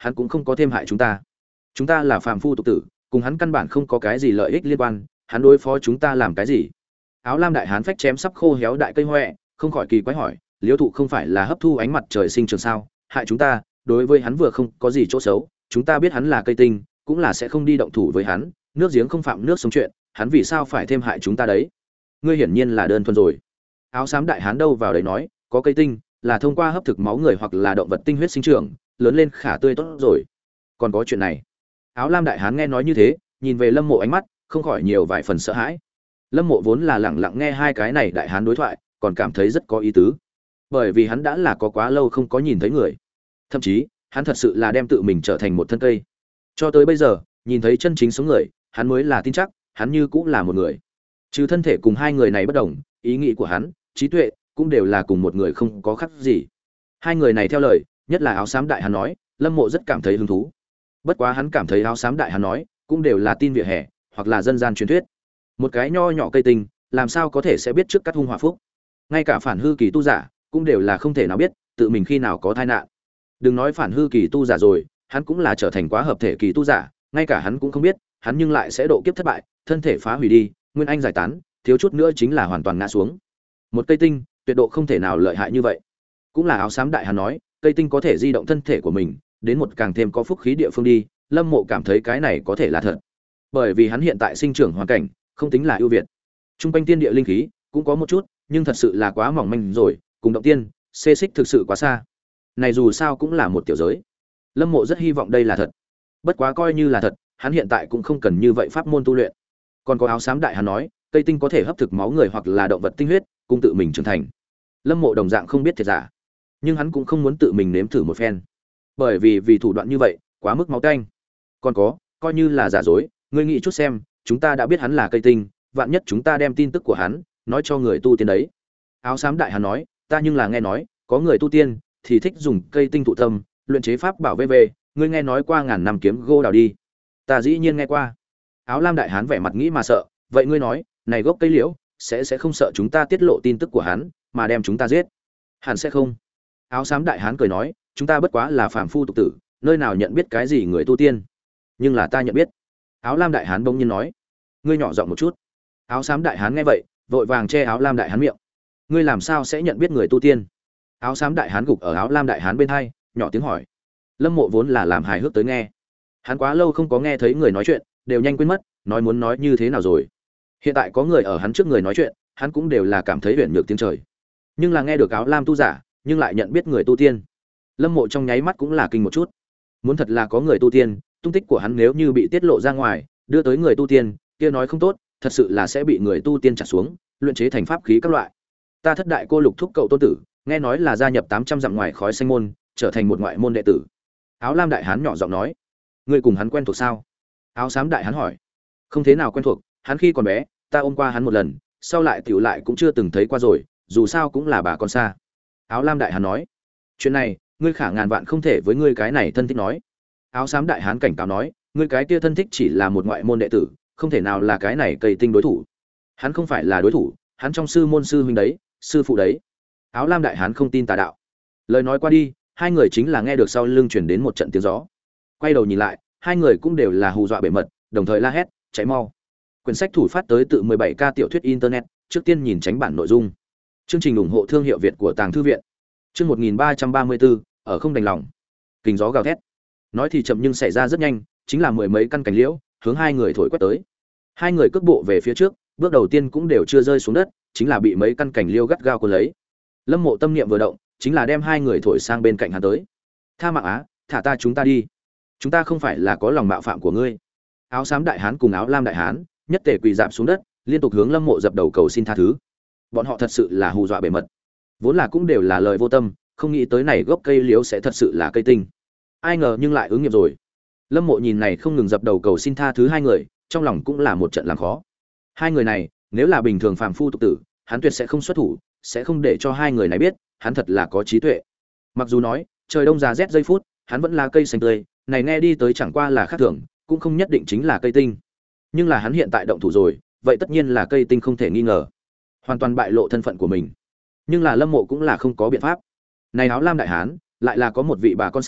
hắn cũng không có thêm hại chúng ta. Chúng ta là phàm phu tục tử, cùng hắn căn bản không có cái gì lợi ích liên quan, hắn đối phó chúng ta làm cái gì? Áo lam đại hán phách chém sắp khô héo đại cây hoè, không khỏi kỳ quái hỏi, Liễu thụ không phải là hấp thu ánh mặt trời sinh trường sao, hại chúng ta, đối với hắn vừa không có gì chỗ xấu, chúng ta biết hắn là cây tinh, cũng là sẽ không đi động thủ với hắn, nước giếng không phạm nước sông chuyện, hắn vì sao phải thêm hại chúng ta đấy? Ngươi hiển nhiên là đơn thuần rồi. Áo xám đại hán đâu vào đấy nói, có cây tinh, là thông qua hấp thực máu người hoặc là động vật tinh huyết sinh trưởng, lớn lên khả tươi tốt rồi. Còn có chuyện này. Áo lam đại hán nghe nói như thế, nhìn về Lâm Mộ ánh mắt, không khỏi nhiều vài phần sợ hãi. Lâm Mộ vốn là lẳng lặng nghe hai cái này đại hán đối thoại, còn cảm thấy rất có ý tứ. Bởi vì hắn đã là có quá lâu không có nhìn thấy người. Thậm chí, hắn thật sự là đem tự mình trở thành một thân cây. Cho tới bây giờ, nhìn thấy chân chính sống người, hắn mới là tin chắc, hắn như cũng là một người. Trừ thân thể cùng hai người này bất đồng, ý nghĩ của hắn, trí tuệ cũng đều là cùng một người không có khác gì. Hai người này theo lời, nhất là áo xám đại hán nói, Lâm Mộ rất cảm thấy hứng thú. Bất quá hắn cảm thấy áo xám đại hán nói, cũng đều là tin vỉa hè, hoặc là dân gian truyền thuyết. Một cái nho nhỏ cây tinh, làm sao có thể sẽ biết trước cắt hung hỏa phúc? Ngay cả phản hư kỳ tu giả, cũng đều là không thể nào biết, tự mình khi nào có tai nạn. Đừng nói phản hư kỳ tu giả rồi, hắn cũng là trở thành quá hợp thể kỳ tu giả, ngay cả hắn cũng không biết, hắn nhưng lại sẽ độ kiếp thất bại, thân thể phá hủy đi, nguyên anh giải tán, thiếu chút nữa chính là hoàn toàn ngã xuống. Một cây tinh, tuyệt độ không thể nào lợi hại như vậy. Cũng là áo xám đại hắn nói, cây tinh có thể di động thân thể của mình, đến một càng thêm có phúc khí địa phương đi, Lâm Mộ cảm thấy cái này có thể là thật. Bởi vì hắn hiện tại sinh trưởng hoàn cảnh, không tính là ưu việt. Trung quanh tiên địa linh khí cũng có một chút, nhưng thật sự là quá mỏng manh rồi, cùng động tiên, xê xích thực sự quá xa. Này dù sao cũng là một tiểu giới. Lâm Mộ rất hy vọng đây là thật. Bất quá coi như là thật, hắn hiện tại cũng không cần như vậy pháp môn tu luyện. Còn có áo xám đại hắn nói, cây tinh có thể hấp thực máu người hoặc là động vật tinh huyết, cùng tự mình trưởng thành. Lâm Mộ đồng dạng không biết thiệt giả, nhưng hắn cũng không muốn tự mình nếm thử một phen. Bởi vì vì thủ đoạn như vậy, quá mức máu tanh. Còn có, coi như là giả dối, ngươi nghĩ chút xem, chúng ta đã biết hắn là cây tinh, vạn nhất chúng ta đem tin tức của hắn nói cho người tu tiên đấy. Áo xám đại hắn nói, ta nhưng là nghe nói, có người tu tiên thì thích dùng cây tinh thụ tâm, luyện chế pháp bảo vê vê, ngươi nghe nói qua ngàn năm kiếm gô đào đi? Ta dĩ nhiên nghe qua. Áo lam đại hán vẻ mặt nghĩ mà sợ, vậy ngươi nói, này gốc cây liễu sẽ sẽ không sợ chúng ta tiết lộ tin tức của hắn mà đem chúng ta giết? Hẳn sẽ không. Áo xám đại hán cười nói, chúng ta bất quá là phàm phu tục tử, nơi nào nhận biết cái gì người tu tiên? Nhưng là ta nhận biết. Áo lam đại hán bỗng nhiên nói, ngươi nhỏ giọng một chút. Áo xám đại hán nghe vậy, vội vàng che áo lam đại hán miệng. Ngươi làm sao sẽ nhận biết người tu tiên? Áo xám đại hán gục ở áo lam đại hán bên hai, nhỏ tiếng hỏi. Lâm Mộ vốn là làm hài hước tới nghe, hắn quá lâu không có nghe thấy người nói chuyện, đều nhanh quên mất nói muốn nói như thế nào rồi. Hiện tại có người ở hắn trước người nói chuyện, hắn cũng đều là cảm thấy huyền nhược tiếng trời. Nhưng là nghe được áo lam tu giả, nhưng lại nhận biết người tu tiên. Lâm Mộ trong nháy mắt cũng là kinh một chút. Muốn thật là có người tu tiên, tung tích của hắn nếu như bị tiết lộ ra ngoài, đưa tới người tu tiên, kia nói không tốt, thật sự là sẽ bị người tu tiên trả xuống, luyện chế thành pháp khí các loại. Ta thất đại cô lục thúc cậu tôn tử, nghe nói là gia nhập tám trăm dặm ngoài khói xanh môn, trở thành một ngoại môn đệ tử. Áo lam đại hán nhỏ giọng nói, ngươi cùng hắn quen thuộc sao? Áo xám đại hán hỏi. Không thế nào quen thuộc, hắn khi còn bé, ta ôm qua hắn một lần, sau lại tiểu lại cũng chưa từng thấy qua rồi, dù sao cũng là bà con xa. Áo lam đại hán nói, chuyện này, ngươi khả ngàn vạn không thể với ngươi cái này thân thích nói. Áo xám đại hán cảnh cáo nói, ngươi cái kia thân thích chỉ là một ngoại môn đệ tử, không thể nào là cái này cây tinh đối thủ. Hắn không phải là đối thủ, hắn trong sư môn sư huynh đấy, sư phụ đấy. Áo lam đại hán không tin tà đạo. Lời nói qua đi, hai người chính là nghe được sau lưng truyền đến một trận tiếng gió. Quay đầu nhìn lại, hai người cũng đều là hù dọa bể mật, đồng thời la hét, cháy mau. Quyển sách thủ phát tới tự mười bảy K tiểu thuyết internet, trước tiên nhìn tránh bản nội dung. Chương trình ủng hộ thương hiệu Việt của Tàng thư viện. Chương một nghìn ba trăm ba mươi bốn, ở không đành lòng. Kình gió gào thét. Nói thì chậm nhưng xảy ra rất nhanh, chính là mười mấy căn cành liễu, hướng hai người thổi quét tới. Hai người cước bộ về phía trước, bước đầu tiên cũng đều chưa rơi xuống đất, chính là bị mấy căn cành liễu gắt gao cuốn lấy. Lâm Mộ tâm niệm vừa động, chính là đem hai người thổi sang bên cạnh hắn tới. Tha mạng á, thả ta chúng ta đi. Chúng ta không phải là có lòng mạo phạm của ngươi. Áo xám đại hán cùng áo lam đại hán nhất tề quỳ dạp xuống đất, liên tục hướng Lâm Mộ dập đầu cầu xin tha thứ. Bọn họ thật sự là hù dọa bề mật, vốn là cũng đều là lời vô tâm, không nghĩ tới này gốc cây liễu sẽ thật sự là cây tinh. Ai ngờ nhưng lại ứng nghiệm rồi. Lâm Mộ nhìn này không ngừng dập đầu cầu xin tha thứ hai người, trong lòng cũng là một trận làm khó. Hai người này, nếu là bình thường phàm phu tục tử, hắn tuyệt sẽ không xuất thủ, sẽ không để cho hai người này biết, hắn thật là có trí tuệ. Mặc dù nói, trời đông giá rét giây phút, hắn vẫn là cây xanh tươi, này nghe đi tới chẳng qua là khác thường, cũng không nhất định chính là cây tinh. Nhưng là hắn hiện tại động thủ rồi, vậy tất nhiên là cây tinh không thể nghi ngờ. Hoàn toàn bại lộ thân phận của mình. Nhưng là Lâm Mộ cũng là không có biện pháp. Này áo lam đại hán, lại là có một vị bà con xa,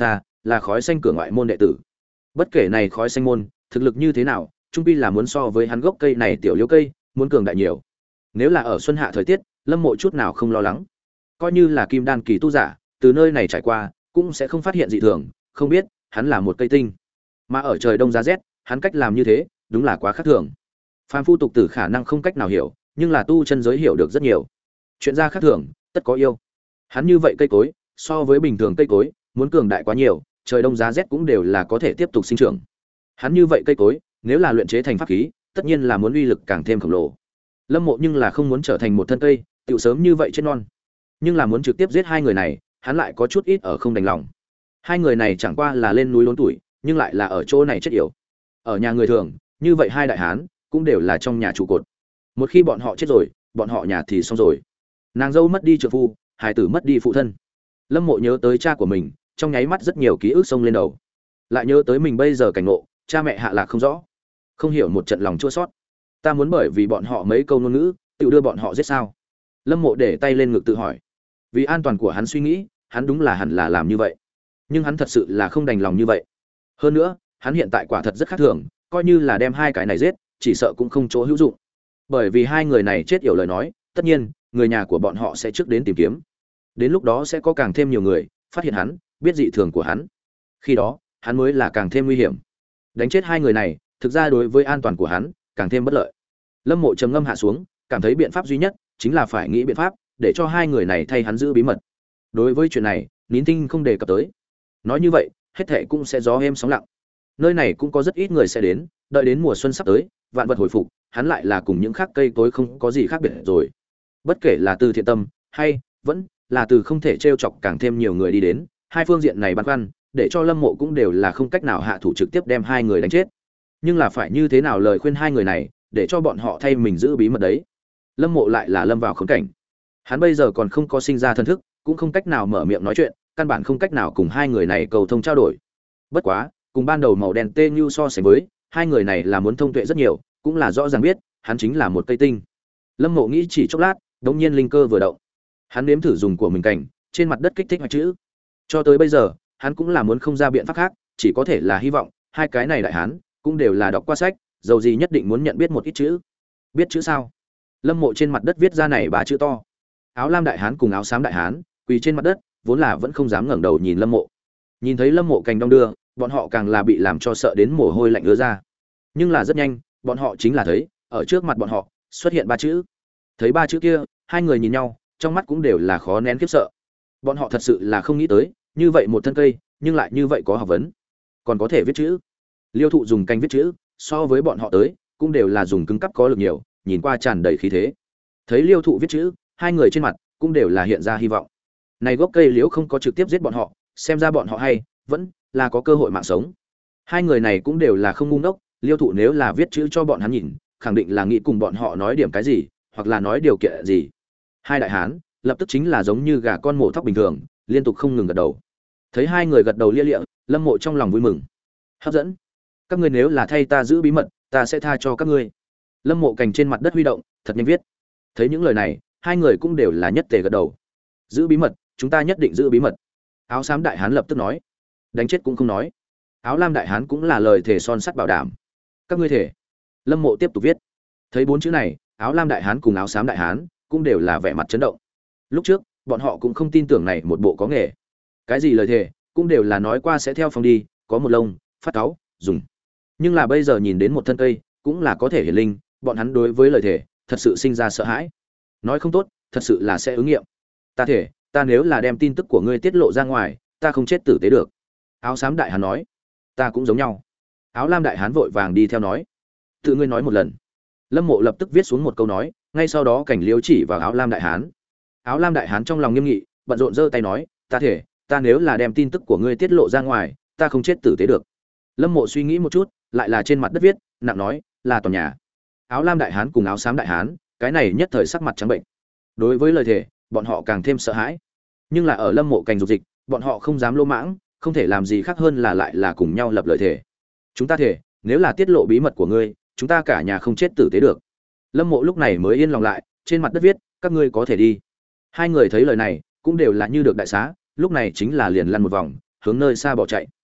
là khói xanh cửa ngoại môn đệ tử. Bất kể này khói xanh môn thực lực như thế nào, trung pi là muốn so với hắn gốc cây này tiểu liễu cây muốn cường đại nhiều. Nếu là ở xuân hạ thời tiết, Lâm Mộ chút nào không lo lắng. Coi như là kim đan kỳ tu giả, từ nơi này trải qua, cũng sẽ không phát hiện dị thường, không biết hắn là một cây tinh. Mà ở trời đông giá rét, hắn cách làm như thế, đúng là quá khác thường. Phàm phu tục tử khả năng không cách nào hiểu, nhưng là tu chân giới hiểu được rất nhiều. Chuyện ra khác thường, tất có yêu. Hắn như vậy cây cối, so với bình thường cây cối, muốn cường đại quá nhiều, trời đông giá rét cũng đều là có thể tiếp tục sinh trưởng. Hắn như vậy cây cối, nếu là luyện chế thành pháp khí, tất nhiên là muốn uy lực càng thêm khổng lồ. Lâm Mộ nhưng là không muốn trở thành một thân cây, tiểu sớm như vậy chết non. Nhưng là muốn trực tiếp giết hai người này, hắn lại có chút ít ở không đành lòng. Hai người này chẳng qua là lên núi lớn tuổi, nhưng lại là ở chỗ này chết yểu. Ở nhà người thường, như vậy hai đại hán cũng đều là trong nhà trụ cột. Một khi bọn họ chết rồi, bọn họ nhà thì xong rồi. Nàng dâu mất đi trượng phu, hài tử mất đi phụ thân. Lâm Mộ nhớ tới cha của mình, trong nháy mắt rất nhiều ký ức xông lên đầu. Lại nhớ tới mình bây giờ cảnh ngộ, cha mẹ hạ lạc không rõ, không hiểu một trận lòng chua xót. Ta muốn bởi vì bọn họ mấy câu ngôn ngữ, tự đưa bọn họ giết sao? Lâm Mộ để tay lên ngực tự hỏi. Vì an toàn của hắn suy nghĩ, hắn đúng là hẳn là làm như vậy. Nhưng hắn thật sự là không đành lòng như vậy. Hơn nữa, hắn hiện tại quả thật rất khác thường, coi như là đem hai cái này giết, chỉ sợ cũng không chỗ hữu dụng. Bởi vì hai người này chết yểu lời nói, tất nhiên, người nhà của bọn họ sẽ trước đến tìm kiếm. Đến lúc đó sẽ có càng thêm nhiều người phát hiện hắn, biết dị thường của hắn. Khi đó, hắn mới là càng thêm nguy hiểm. Đánh chết hai người này, thực ra đối với an toàn của hắn, càng thêm bất lợi. Lâm Mộ trầm ngâm hạ xuống, cảm thấy biện pháp duy nhất chính là phải nghĩ biện pháp để cho hai người này thay hắn giữ bí mật. Đối với chuyện này, Nín Tinh không đề cập tới. Nói như vậy, hết thảy cũng sẽ gió êm sóng lặng. Nơi này cũng có rất ít người sẽ đến, đợi đến mùa xuân sắp tới, vạn vật hồi phục, hắn lại là cùng những khác cây cối không có gì khác biệt rồi. Bất kể là từ thiện tâm, hay vẫn là từ không thể trêu chọc càng thêm nhiều người đi đến, hai phương diện này băn khoăn, để cho Lâm Mộ cũng đều là không cách nào hạ thủ trực tiếp đem hai người đánh chết. Nhưng là phải như thế nào lời khuyên hai người này, để cho bọn họ thay mình giữ bí mật đấy. Lâm Mộ lại là lâm vào khốn cảnh. Hắn bây giờ còn không có sinh ra thân thức, cũng không cách nào mở miệng nói chuyện, căn bản không cách nào cùng hai người này cầu thông trao đổi. Bất quá, cùng ban đầu màu đen tê như so sánh với, hai người này là muốn thông tuệ rất nhiều, cũng là rõ ràng biết, hắn chính là một cây tinh. Lâm Mộ nghĩ chỉ chốc lát, đống nhiên linh cơ vừa động. Hắn nếm thử dùng của mình cảnh, trên mặt đất kích thích hoạch chữ. Cho tới bây giờ, hắn cũng là muốn không ra biện pháp khác, chỉ có thể là hy vọng, hai cái này đại hán cũng đều là đọc qua sách, dầu gì nhất định muốn nhận biết một ít chữ. Biết chữ sao? Lâm Mộ trên mặt đất viết ra này ba chữ to. Áo lam đại hán cùng áo xám đại hán, quỳ trên mặt đất, vốn là vẫn không dám ngẩng đầu nhìn Lâm Mộ. Nhìn thấy Lâm Mộ cành đong đưa, bọn họ càng là bị làm cho sợ đến mồ hôi lạnh ứa ra. Nhưng là rất nhanh, bọn họ chính là thấy, ở trước mặt bọn họ xuất hiện ba chữ. Thấy ba chữ kia, hai người nhìn nhau, trong mắt cũng đều là khó nén khiếp sợ. Bọn họ thật sự là không nghĩ tới, như vậy một thân cây, nhưng lại như vậy có học vấn, còn có thể viết chữ. Liêu thụ dùng canh viết chữ, so với bọn họ tới, cũng đều là dùng cứng cắp có lực nhiều, nhìn qua tràn đầy khí thế. Thấy Liêu thụ viết chữ, hai người trên mặt cũng đều là hiện ra hy vọng. Này gốc cây liễu không có trực tiếp giết bọn họ, xem ra bọn họ hay vẫn là có cơ hội mạng sống. Hai người này cũng đều là không ngu ngốc, Liêu thụ nếu là viết chữ cho bọn hắn nhìn, khẳng định là nghĩ cùng bọn họ nói điểm cái gì, hoặc là nói điều kiện gì. Hai đại hán lập tức chính là giống như gà con mổ thóc bình thường, liên tục không ngừng gật đầu. Thấy hai người gật đầu lia lịa, Lâm Mộ trong lòng vui mừng. Hấp dẫn. Các ngươi nếu là thay ta giữ bí mật, ta sẽ tha cho các ngươi. Lâm Mộ cành trên mặt đất huy động, thật nhanh viết. Thấy những lời này, hai người cũng đều là nhất tề gật đầu. Giữ bí mật, chúng ta nhất định giữ bí mật. Áo xám đại hán lập tức nói. Đánh chết cũng không nói. Áo lam đại hán cũng là lời thề son sắt bảo đảm. Các ngươi thể. Lâm Mộ tiếp tục viết. Thấy bốn chữ này, áo lam đại hán cùng áo xám đại hán cũng đều là vẻ mặt chấn động. Lúc trước, bọn họ cũng không tin tưởng này một bộ có nghề. Cái gì lời thề, cũng đều là nói qua sẽ theo phong đi, có một lông, phát cáu, dùng. Nhưng là bây giờ nhìn đến một thân cây, cũng là có thể hiển linh, bọn hắn đối với lời thề, thật sự sinh ra sợ hãi. Nói không tốt, thật sự là sẽ ứng nghiệm. Ta thể, ta nếu là đem tin tức của ngươi tiết lộ ra ngoài, ta không chết tử tế được. Áo xám đại hán nói. Ta cũng giống nhau. Áo lam đại hán vội vàng đi theo nói. Tự ngươi nói một lần. Lâm Mộ lập tức viết xuống một câu nói, ngay sau đó cảnh liếu chỉ vào áo lam đại hán. Áo lam đại hán trong lòng nghiêm nghị, bận rộn giơ tay nói, ta thể, ta nếu là đem tin tức của ngươi tiết lộ ra ngoài, ta không chết tử tế được. Lâm Mộ suy nghĩ một chút, lại là trên mặt đất viết, nặng nói, là toàn nhà. Áo lam đại hán cùng áo xám đại hán, cái này nhất thời sắc mặt trắng bệnh. Đối với lời thề, bọn họ càng thêm sợ hãi. Nhưng là ở Lâm Mộ cành dục dịch, bọn họ không dám lô mãng, không thể làm gì khác hơn là lại là cùng nhau lập lời thề. Chúng ta thề, nếu là tiết lộ bí mật của ngươi, chúng ta cả nhà không chết tử tế được. Lâm Mộ lúc này mới yên lòng lại, trên mặt đất viết, các ngươi có thể đi. Hai người thấy lời này, cũng đều là như được đại xá, lúc này chính là liền lăn một vòng, hướng nơi xa bỏ chạy.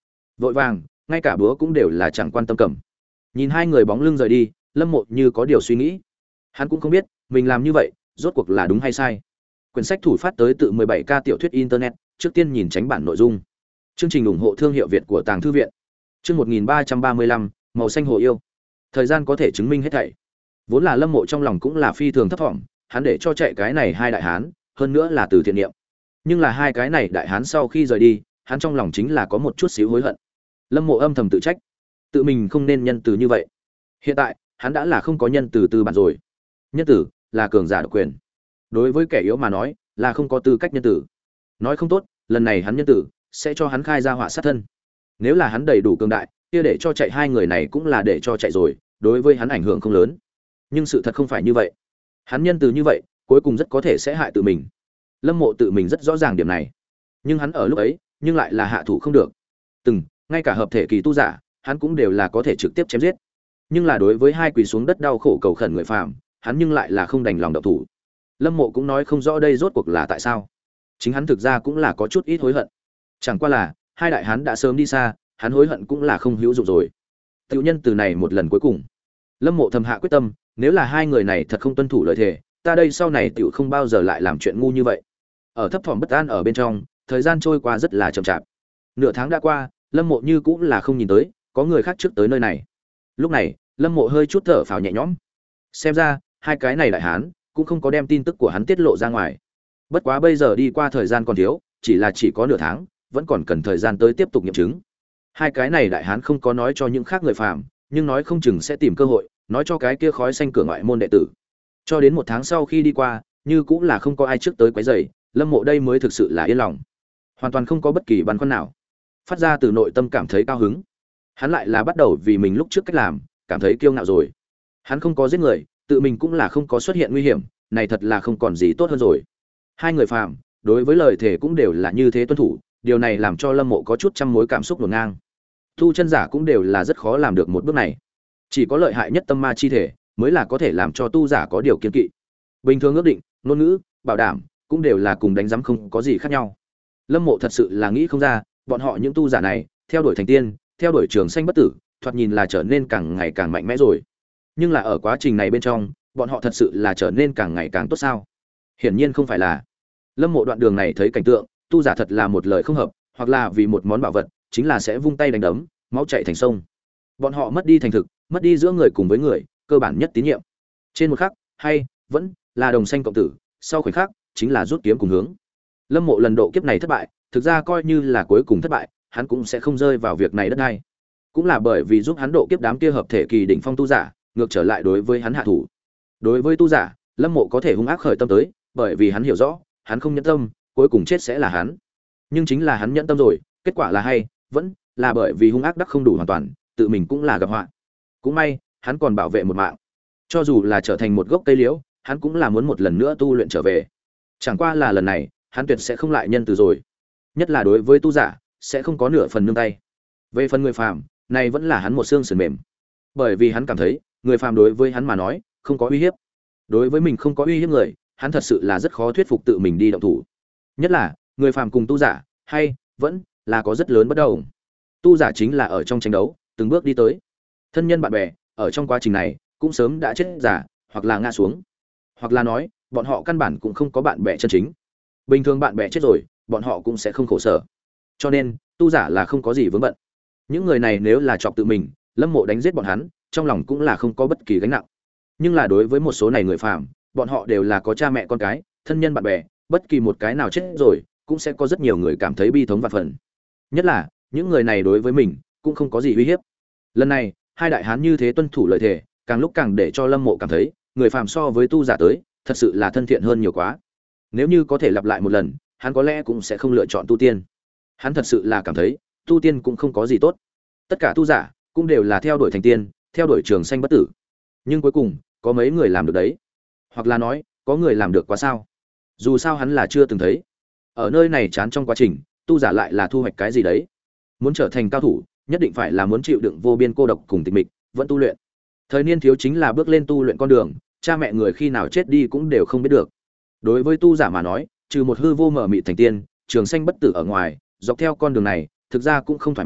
vội vàng, ngay cả búa cũng đều là chẳng quan tâm cầm. Nhìn hai người bóng lưng rời đi, Lâm Mộ như có điều suy nghĩ. Hắn cũng không biết mình làm như vậy rốt cuộc là đúng hay sai. Quyển sách thủ phát tới tự mười bảy K tiểu thuyết internet, trước tiên nhìn tránh bản nội dung. Chương trình ủng hộ thương hiệu Việt của Tàng thư viện. Chương một nghìn ba trăm ba mươi lăm, màu xanh hồ yêu. Thời gian có thể chứng minh hết thảy. Vốn là Lâm Mộ trong lòng cũng là phi thường thấp thỏm, hắn để cho chạy cái này hai đại hán, hơn nữa là từ thiện niệm. Nhưng là hai cái này đại hán sau khi rời đi, hắn trong lòng chính là có một chút xíu hối hận. Lâm Mộ âm thầm tự trách, tự mình không nên nhân từ như vậy. Hiện tại, hắn đã là không có nhân từ tư bản rồi. Nhân tử là cường giả độc quyền. Đối với kẻ yếu mà nói, là không có tư cách nhân tử. Nói không tốt, lần này hắn nhân tử sẽ cho hắn khai ra họa sát thân. Nếu là hắn đầy đủ cường đại, kia để cho chạy hai người này cũng là để cho chạy rồi, đối với hắn ảnh hưởng không lớn. Nhưng sự thật không phải như vậy. Hắn nhân từ như vậy, cuối cùng rất có thể sẽ hại tự mình. Lâm Mộ tự mình rất rõ ràng điểm này. Nhưng hắn ở lúc ấy, nhưng lại là hạ thủ không được. Từng, ngay cả hợp thể kỳ tu giả, hắn cũng đều là có thể trực tiếp chém giết. Nhưng là đối với hai quỳ xuống đất đau khổ cầu khẩn người phàm, hắn nhưng lại là không đành lòng động thủ. Lâm Mộ cũng nói không rõ đây rốt cuộc là tại sao. Chính hắn thực ra cũng là có chút ít hối hận. Chẳng qua là, hai đại hắn đã sớm đi xa, hắn hối hận cũng là không hữu dụng rồi. Tiểu nhân từ này một lần cuối cùng, Lâm Mộ thầm hạ quyết tâm, nếu là hai người này thật không tuân thủ lời thề, ta đây sau này tiểu không bao giờ lại làm chuyện ngu như vậy. Ở thấp thỏm bất an ở bên trong, thời gian trôi qua rất là chậm chạp. Nửa tháng đã qua, Lâm Mộ như cũng là không nhìn tới có người khác trước tới nơi này. Lúc này, Lâm Mộ hơi chút thở phào nhẹ nhõm. Xem ra, hai cái này đại hán cũng không có đem tin tức của hắn tiết lộ ra ngoài. Bất quá bây giờ đi qua thời gian còn thiếu, chỉ là chỉ có nửa tháng, vẫn còn cần thời gian tới tiếp tục nghiệm chứng. Hai cái này đại hán không có nói cho những khác người phàm, nhưng nói không chừng sẽ tìm cơ hội nói cho cái kia khói xanh cửa ngoại môn đệ tử. Cho đến một tháng sau khi đi qua, như cũng là không có ai trước tới quấy rầy, Lâm Mộ đây mới thực sự là yên lòng, hoàn toàn không có bất kỳ băn khoăn nào, phát ra từ nội tâm cảm thấy cao hứng. Hắn lại là bắt đầu vì mình lúc trước cách làm cảm thấy kiêu ngạo rồi. Hắn không có giết người, tự mình cũng là không có xuất hiện nguy hiểm, này thật là không còn gì tốt hơn rồi. Hai người phàm đối với lời thề cũng đều là như thế tuân thủ, điều này làm cho Lâm Mộ có chút trăm mối cảm xúc hỗn ngang. Tu chân giả cũng đều là rất khó làm được một bước này, chỉ có lợi hại nhất tâm ma chi thể mới là có thể làm cho tu giả có điều kiên kỵ. Bình thường ước định, ngôn ngữ, bảo đảm cũng đều là cùng đánh giám không có gì khác nhau. Lâm Mộ thật sự là nghĩ không ra, bọn họ những tu giả này, theo đuổi thành tiên, theo đuổi trường sanh bất tử, thoạt nhìn là trở nên càng ngày càng mạnh mẽ rồi. Nhưng là ở quá trình này bên trong, bọn họ thật sự là trở nên càng ngày càng tốt sao? Hiển nhiên không phải là. Lâm Mộ đoạn đường này thấy cảnh tượng, tu giả thật là một lời không hợp, hoặc là vì một món bảo vật, chính là sẽ vung tay đánh đấm, máu chảy thành sông. Bọn họ mất đi thành thực, mất đi giữa người cùng với người, cơ bản nhất tín nhiệm. Trên một khắc, hay vẫn là đồng sanh cộng tử, sau khoảnh khắc, chính là rút kiếm cùng hướng. Lâm Mộ lần độ kiếp này thất bại, thực ra coi như là cuối cùng thất bại, hắn cũng sẽ không rơi vào việc này đất hay. Cũng là bởi vì giúp hắn độ kiếp đám kia hợp thể kỳ đỉnh phong tu giả, ngược trở lại đối với hắn hạ thủ. Đối với tu giả, Lâm Mộ có thể hung ác khởi tâm tới, bởi vì hắn hiểu rõ, hắn không nhẫn tâm, cuối cùng chết sẽ là hắn. Nhưng chính là hắn nhẫn tâm rồi, kết quả là hay, vẫn là bởi vì hung ác đắc không đủ hoàn toàn, tự mình cũng là gặp họa. Cũng may, hắn còn bảo vệ một mạng. Cho dù là trở thành một gốc cây liễu, hắn cũng là muốn một lần nữa tu luyện trở về. Chẳng qua là lần này, hắn tuyệt sẽ không lại nhân từ rồi. Nhất là đối với tu giả, sẽ không có nửa phần nương tay. Về phần người phàm, này vẫn là hắn một xương sườn mềm. Bởi vì hắn cảm thấy, người phàm đối với hắn mà nói, không có uy hiếp. Đối với mình không có uy hiếp người, hắn thật sự là rất khó thuyết phục tự mình đi động thủ. Nhất là, người phàm cùng tu giả, hay vẫn là có rất lớn bất đồng. Tu giả chính là ở trong tranh đấu, từng bước đi tới. Thân nhân bạn bè, ở trong quá trình này, cũng sớm đã chết giả, hoặc là ngã xuống. Hoặc là nói, bọn họ căn bản cũng không có bạn bè chân chính. Bình thường bạn bè chết rồi, bọn họ cũng sẽ không khổ sở. Cho nên, tu giả là không có gì vướng bận. Những người này nếu là chọc tự mình, Lâm Mộ đánh giết bọn hắn, trong lòng cũng là không có bất kỳ gánh nặng. Nhưng là đối với một số này người phàm, bọn họ đều là có cha mẹ con cái, thân nhân bạn bè, bất kỳ một cái nào chết rồi, cũng sẽ có rất nhiều người cảm thấy bi thống và phần. Nhất là, những người này đối với mình cũng không có gì uy hiếp. Lần này, hai đại hán như thế tuân thủ lời thề, càng lúc càng để cho Lâm Mộ cảm thấy, người phàm so với tu giả tới, thật sự là thân thiện hơn nhiều quá. Nếu như có thể lặp lại một lần, hắn có lẽ cũng sẽ không lựa chọn tu tiên. Hắn thật sự là cảm thấy, tu tiên cũng không có gì tốt. Tất cả tu giả cũng đều là theo đuổi thành tiên, theo đuổi trường sanh bất tử. Nhưng cuối cùng, có mấy người làm được đấy? Hoặc là nói, có người làm được quá sao? Dù sao hắn là chưa từng thấy. Ở nơi này chán trong quá trình, tu giả lại là thu hoạch cái gì đấy? Muốn trở thành cao thủ, nhất định phải là muốn chịu đựng vô biên cô độc cùng tịch mịch, vẫn tu luyện. Thời niên thiếu chính là bước lên tu luyện con đường, cha mẹ người khi nào chết đi cũng đều không biết được. Đối với tu giả mà nói, trừ một hư vô mở mịt thành tiên, trường sanh bất tử ở ngoài, dọc theo con đường này, thực ra cũng không thoải mái,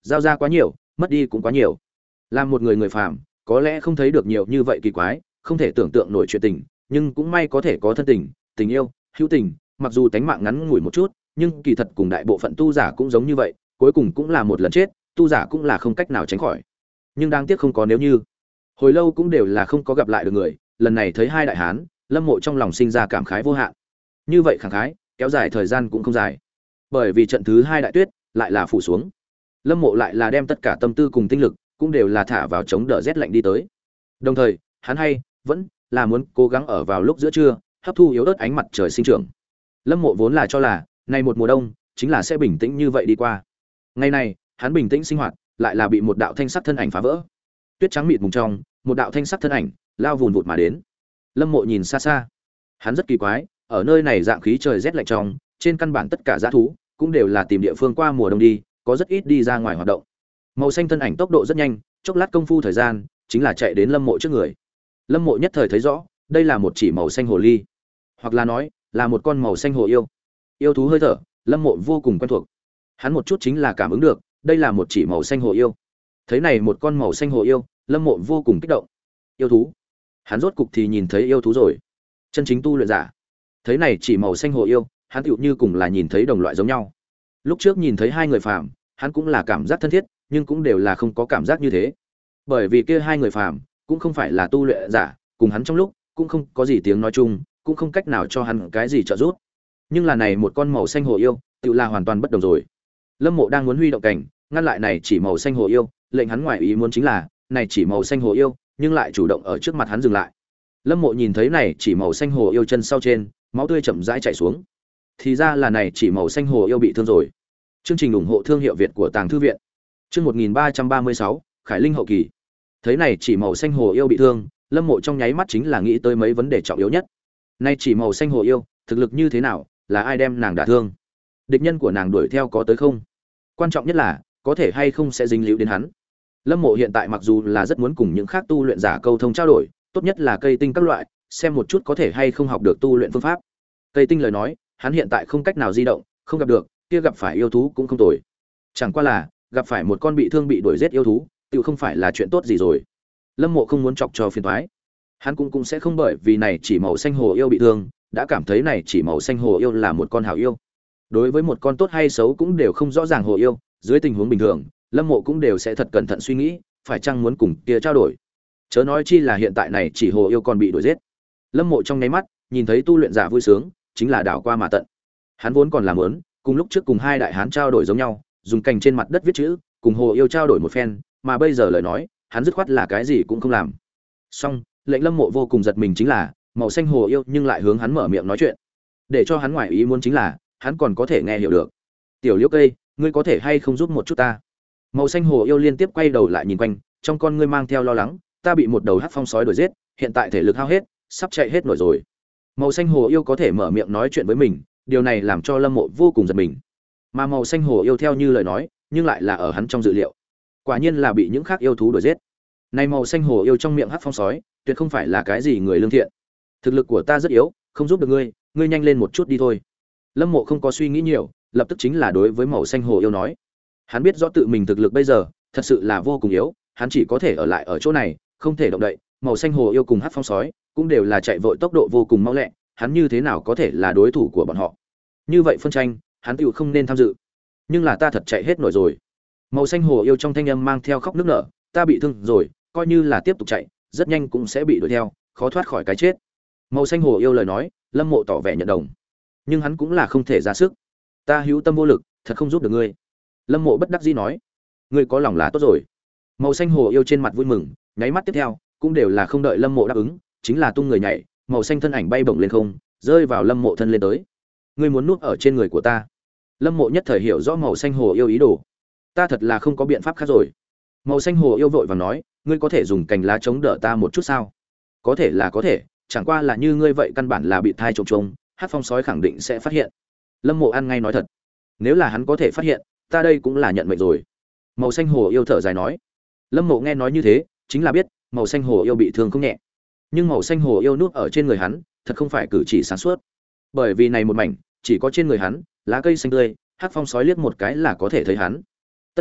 giao ra quá nhiều, mất đi cũng quá nhiều. Làm một người người phàm, có lẽ không thấy được nhiều như vậy kỳ quái, không thể tưởng tượng nổi chuyện tình, nhưng cũng may có thể có thân tình, tình yêu, hữu tình, mặc dù tánh mạng ngắn ngủi một chút, nhưng kỳ thật cùng đại bộ phận tu giả cũng giống như vậy, cuối cùng cũng là một lần chết, tu giả cũng là không cách nào tránh khỏi. Nhưng đáng tiếc không có nếu như. Hồi lâu cũng đều là không có gặp lại được người, lần này thấy hai đại hán, Lâm Mộ trong lòng sinh ra cảm khái vô hạn. Như vậy khẳng khái, kéo dài thời gian cũng không dài. Bởi vì trận thứ hai đại tuyết lại là phủ xuống. Lâm Mộ lại là đem tất cả tâm tư cùng tinh lực cũng đều là thả vào chống đỡ rét lạnh đi tới. Đồng thời, hắn hay vẫn là muốn cố gắng ở vào lúc giữa trưa, hấp thu yếu ớt ánh mặt trời sinh trưởng. Lâm Mộ vốn là cho là, này một mùa đông chính là sẽ bình tĩnh như vậy đi qua. Ngày này, hắn bình tĩnh sinh hoạt, lại là bị một đạo thanh sắc thân ảnh phá vỡ. Tuyết trắng mịt mùng trong, một đạo thanh sắc thân ảnh lao vùn vụt mà đến. Lâm Mộ nhìn xa xa, hắn rất kỳ quái, ở nơi này dạng khí trời rét lạnh trong, trên căn bản tất cả dã thú cũng đều là tìm địa phương qua mùa đông đi, có rất ít đi ra ngoài hoạt động. Màu xanh thân ảnh tốc độ rất nhanh, chốc lát công phu thời gian, chính là chạy đến Lâm Mộ trước người. Lâm Mộ nhất thời thấy rõ, đây là một chỉ màu xanh hồ ly, hoặc là nói, là một con màu xanh hồ yêu. Yêu thú hơi thở, Lâm Mộ vô cùng quen thuộc. Hắn một chút chính là cảm ứng được, đây là một chỉ màu xanh hồ yêu. Thấy này một con màu xanh hồ yêu, Lâm Mộ vô cùng kích động. Yêu thú. Hắn rốt cục thì nhìn thấy yêu thú rồi. Chân chính tu luyện giả. Thấy này chỉ màu xanh hồ yêu, hắn tựu như cùng là nhìn thấy đồng loại giống nhau. Lúc trước nhìn thấy hai người phàm, hắn cũng là cảm giác thân thiết, nhưng cũng đều là không có cảm giác như thế. Bởi vì kia hai người phàm cũng không phải là tu luyện giả, cùng hắn trong lúc cũng không có gì tiếng nói chung, cũng không cách nào cho hắn cái gì trợ giúp. Nhưng là này một con màu xanh hồ yêu, tựu là hoàn toàn bất đồng rồi. Lâm Mộ đang muốn huy động cảnh, ngăn lại này chỉ màu xanh hồ yêu, lệnh hắn ngoài ý muốn chính là, này chỉ màu xanh hồ yêu, nhưng lại chủ động ở trước mặt hắn dừng lại. Lâm Mộ nhìn thấy này chỉ màu xanh hồ yêu chân sau trên, máu tươi chậm rãi chảy xuống. Thì ra là này chỉ màu xanh hồ yêu bị thương rồi. Chương trình ủng hộ thương hiệu Việt của Tàng thư viện. Chương một nghìn ba trăm ba mươi sáu, Khải Linh hậu kỳ. Thấy này chỉ màu xanh hồ yêu bị thương, Lâm Mộ trong nháy mắt chính là nghĩ tới mấy vấn đề trọng yếu nhất. Nay chỉ màu xanh hồ yêu, thực lực như thế nào, là ai đem nàng đả thương? Địch nhân của nàng đuổi theo có tới không? Quan trọng nhất là, có thể hay không sẽ dính líu đến hắn. Lâm Mộ hiện tại mặc dù là rất muốn cùng những khác tu luyện giả câu thông trao đổi, tốt nhất là cây tinh các loại, xem một chút có thể hay không học được tu luyện phương pháp. Cây tinh lời nói, hắn hiện tại không cách nào di động, không gặp được, kia gặp phải yêu thú cũng không tồi. Chẳng qua là, gặp phải một con bị thương bị đuổi giết yêu thú, tự không phải là chuyện tốt gì rồi. Lâm Mộ không muốn chọc cho phiền toái. Hắn cũng cũng sẽ không bởi vì này chỉ màu xanh hồ yêu bị thương, đã cảm thấy này chỉ màu xanh hồ yêu là một con hảo yêu. Đối với một con tốt hay xấu cũng đều không rõ ràng hồ yêu, dưới tình huống bình thường, Lâm Mộ cũng đều sẽ thật cẩn thận suy nghĩ, phải chăng muốn cùng kia trao đổi. Chớ nói chi là hiện tại này chỉ hồ yêu còn bị đuổi giết. Lâm Mộ trong nháy mắt, nhìn thấy tu luyện giả vui sướng, chính là đảo qua mà tận. Hắn vốn còn làm muốn, cùng lúc trước cùng hai đại hán trao đổi giống nhau, dùng cành trên mặt đất viết chữ, cùng hồ yêu trao đổi một phen, mà bây giờ lời nói, hắn dứt khoát là cái gì cũng không làm. Song, lệnh Lâm Mộ vô cùng giật mình chính là, màu xanh hồ yêu nhưng lại hướng hắn mở miệng nói chuyện. Để cho hắn ngoài ý muốn chính là, hắn còn có thể nghe hiểu được. "Tiểu Liễu Cây, ngươi có thể hay không giúp một chút ta?" Màu xanh hồ yêu liên tiếp quay đầu lại nhìn quanh, trong con ngươi mang theo lo lắng, "Ta bị một đầu hắc phong sói đuổi giết, hiện tại thể lực hao hết, sắp chạy hết nổi rồi." Màu xanh hồ yêu có thể mở miệng nói chuyện với mình, điều này làm cho Lâm Mộ vô cùng giật mình. Mà màu xanh hồ yêu theo như lời nói, nhưng lại là ở hắn trong dự liệu. Quả nhiên là bị những khác yêu thú đuổi giết. Này màu xanh hồ yêu trong miệng hắc phong sói, tuyệt không phải là cái gì người lương thiện. Thực lực của ta rất yếu, không giúp được ngươi, ngươi nhanh lên một chút đi thôi. Lâm Mộ không có suy nghĩ nhiều, lập tức chính là đối với màu xanh hồ yêu nói. Hắn biết rõ tự mình thực lực bây giờ, thật sự là vô cùng yếu, hắn chỉ có thể ở lại ở chỗ này, không thể động đậy. Màu xanh hồ yêu cùng hắc phong sói, cũng đều là chạy vội tốc độ vô cùng mau lẹ, hắn như thế nào có thể là đối thủ của bọn họ? Như vậy phân tranh, hắn tựu không nên tham dự. Nhưng là ta thật chạy hết nổi rồi. Màu xanh hồ yêu trong thanh âm mang theo khóc nức nở, ta bị thương rồi, coi như là tiếp tục chạy, rất nhanh cũng sẽ bị đuổi theo, khó thoát khỏi cái chết. Màu xanh hồ yêu lời nói, Lâm Mộ tỏ vẻ nhận đồng. Nhưng hắn cũng là không thể ra sức. Ta hữu tâm vô lực, thật không giúp được ngươi. Lâm Mộ bất đắc dĩ nói, ngươi có lòng là tốt rồi. Màu xanh hồ yêu trên mặt vui mừng, nháy mắt tiếp theo, cũng đều là không đợi Lâm Mộ đáp ứng, chính là tung người nhảy, màu xanh thân ảnh bay bổng lên không, rơi vào Lâm Mộ thân lên tới. Ngươi muốn nuốt ở trên người của ta? Lâm Mộ nhất thời hiểu rõ màu xanh hồ yêu ý đồ. Ta thật là không có biện pháp khác rồi. Màu xanh hồ yêu vội vàng nói, ngươi có thể dùng cành lá chống đỡ ta một chút sao? Có thể là có thể, chẳng qua là như ngươi vậy căn bản là bị thai trộm trông, hát phong sói khẳng định sẽ phát hiện. Lâm Mộ ăn ngay nói thật, nếu là hắn có thể phát hiện, ta đây cũng là nhận mệnh rồi. Màu xanh hồ yêu thở dài nói. Lâm Mộ nghe nói như thế, chính là biết màu xanh hồ yêu bị thương không nhẹ. Nhưng màu xanh hồ yêu nuốt ở trên người hắn, thật không phải cử chỉ sáng suốt. Bởi vì này một mảnh, chỉ có trên người hắn, lá cây xanh tươi, hắc phong sói liếc một cái là có thể thấy hắn. Tất nhiên,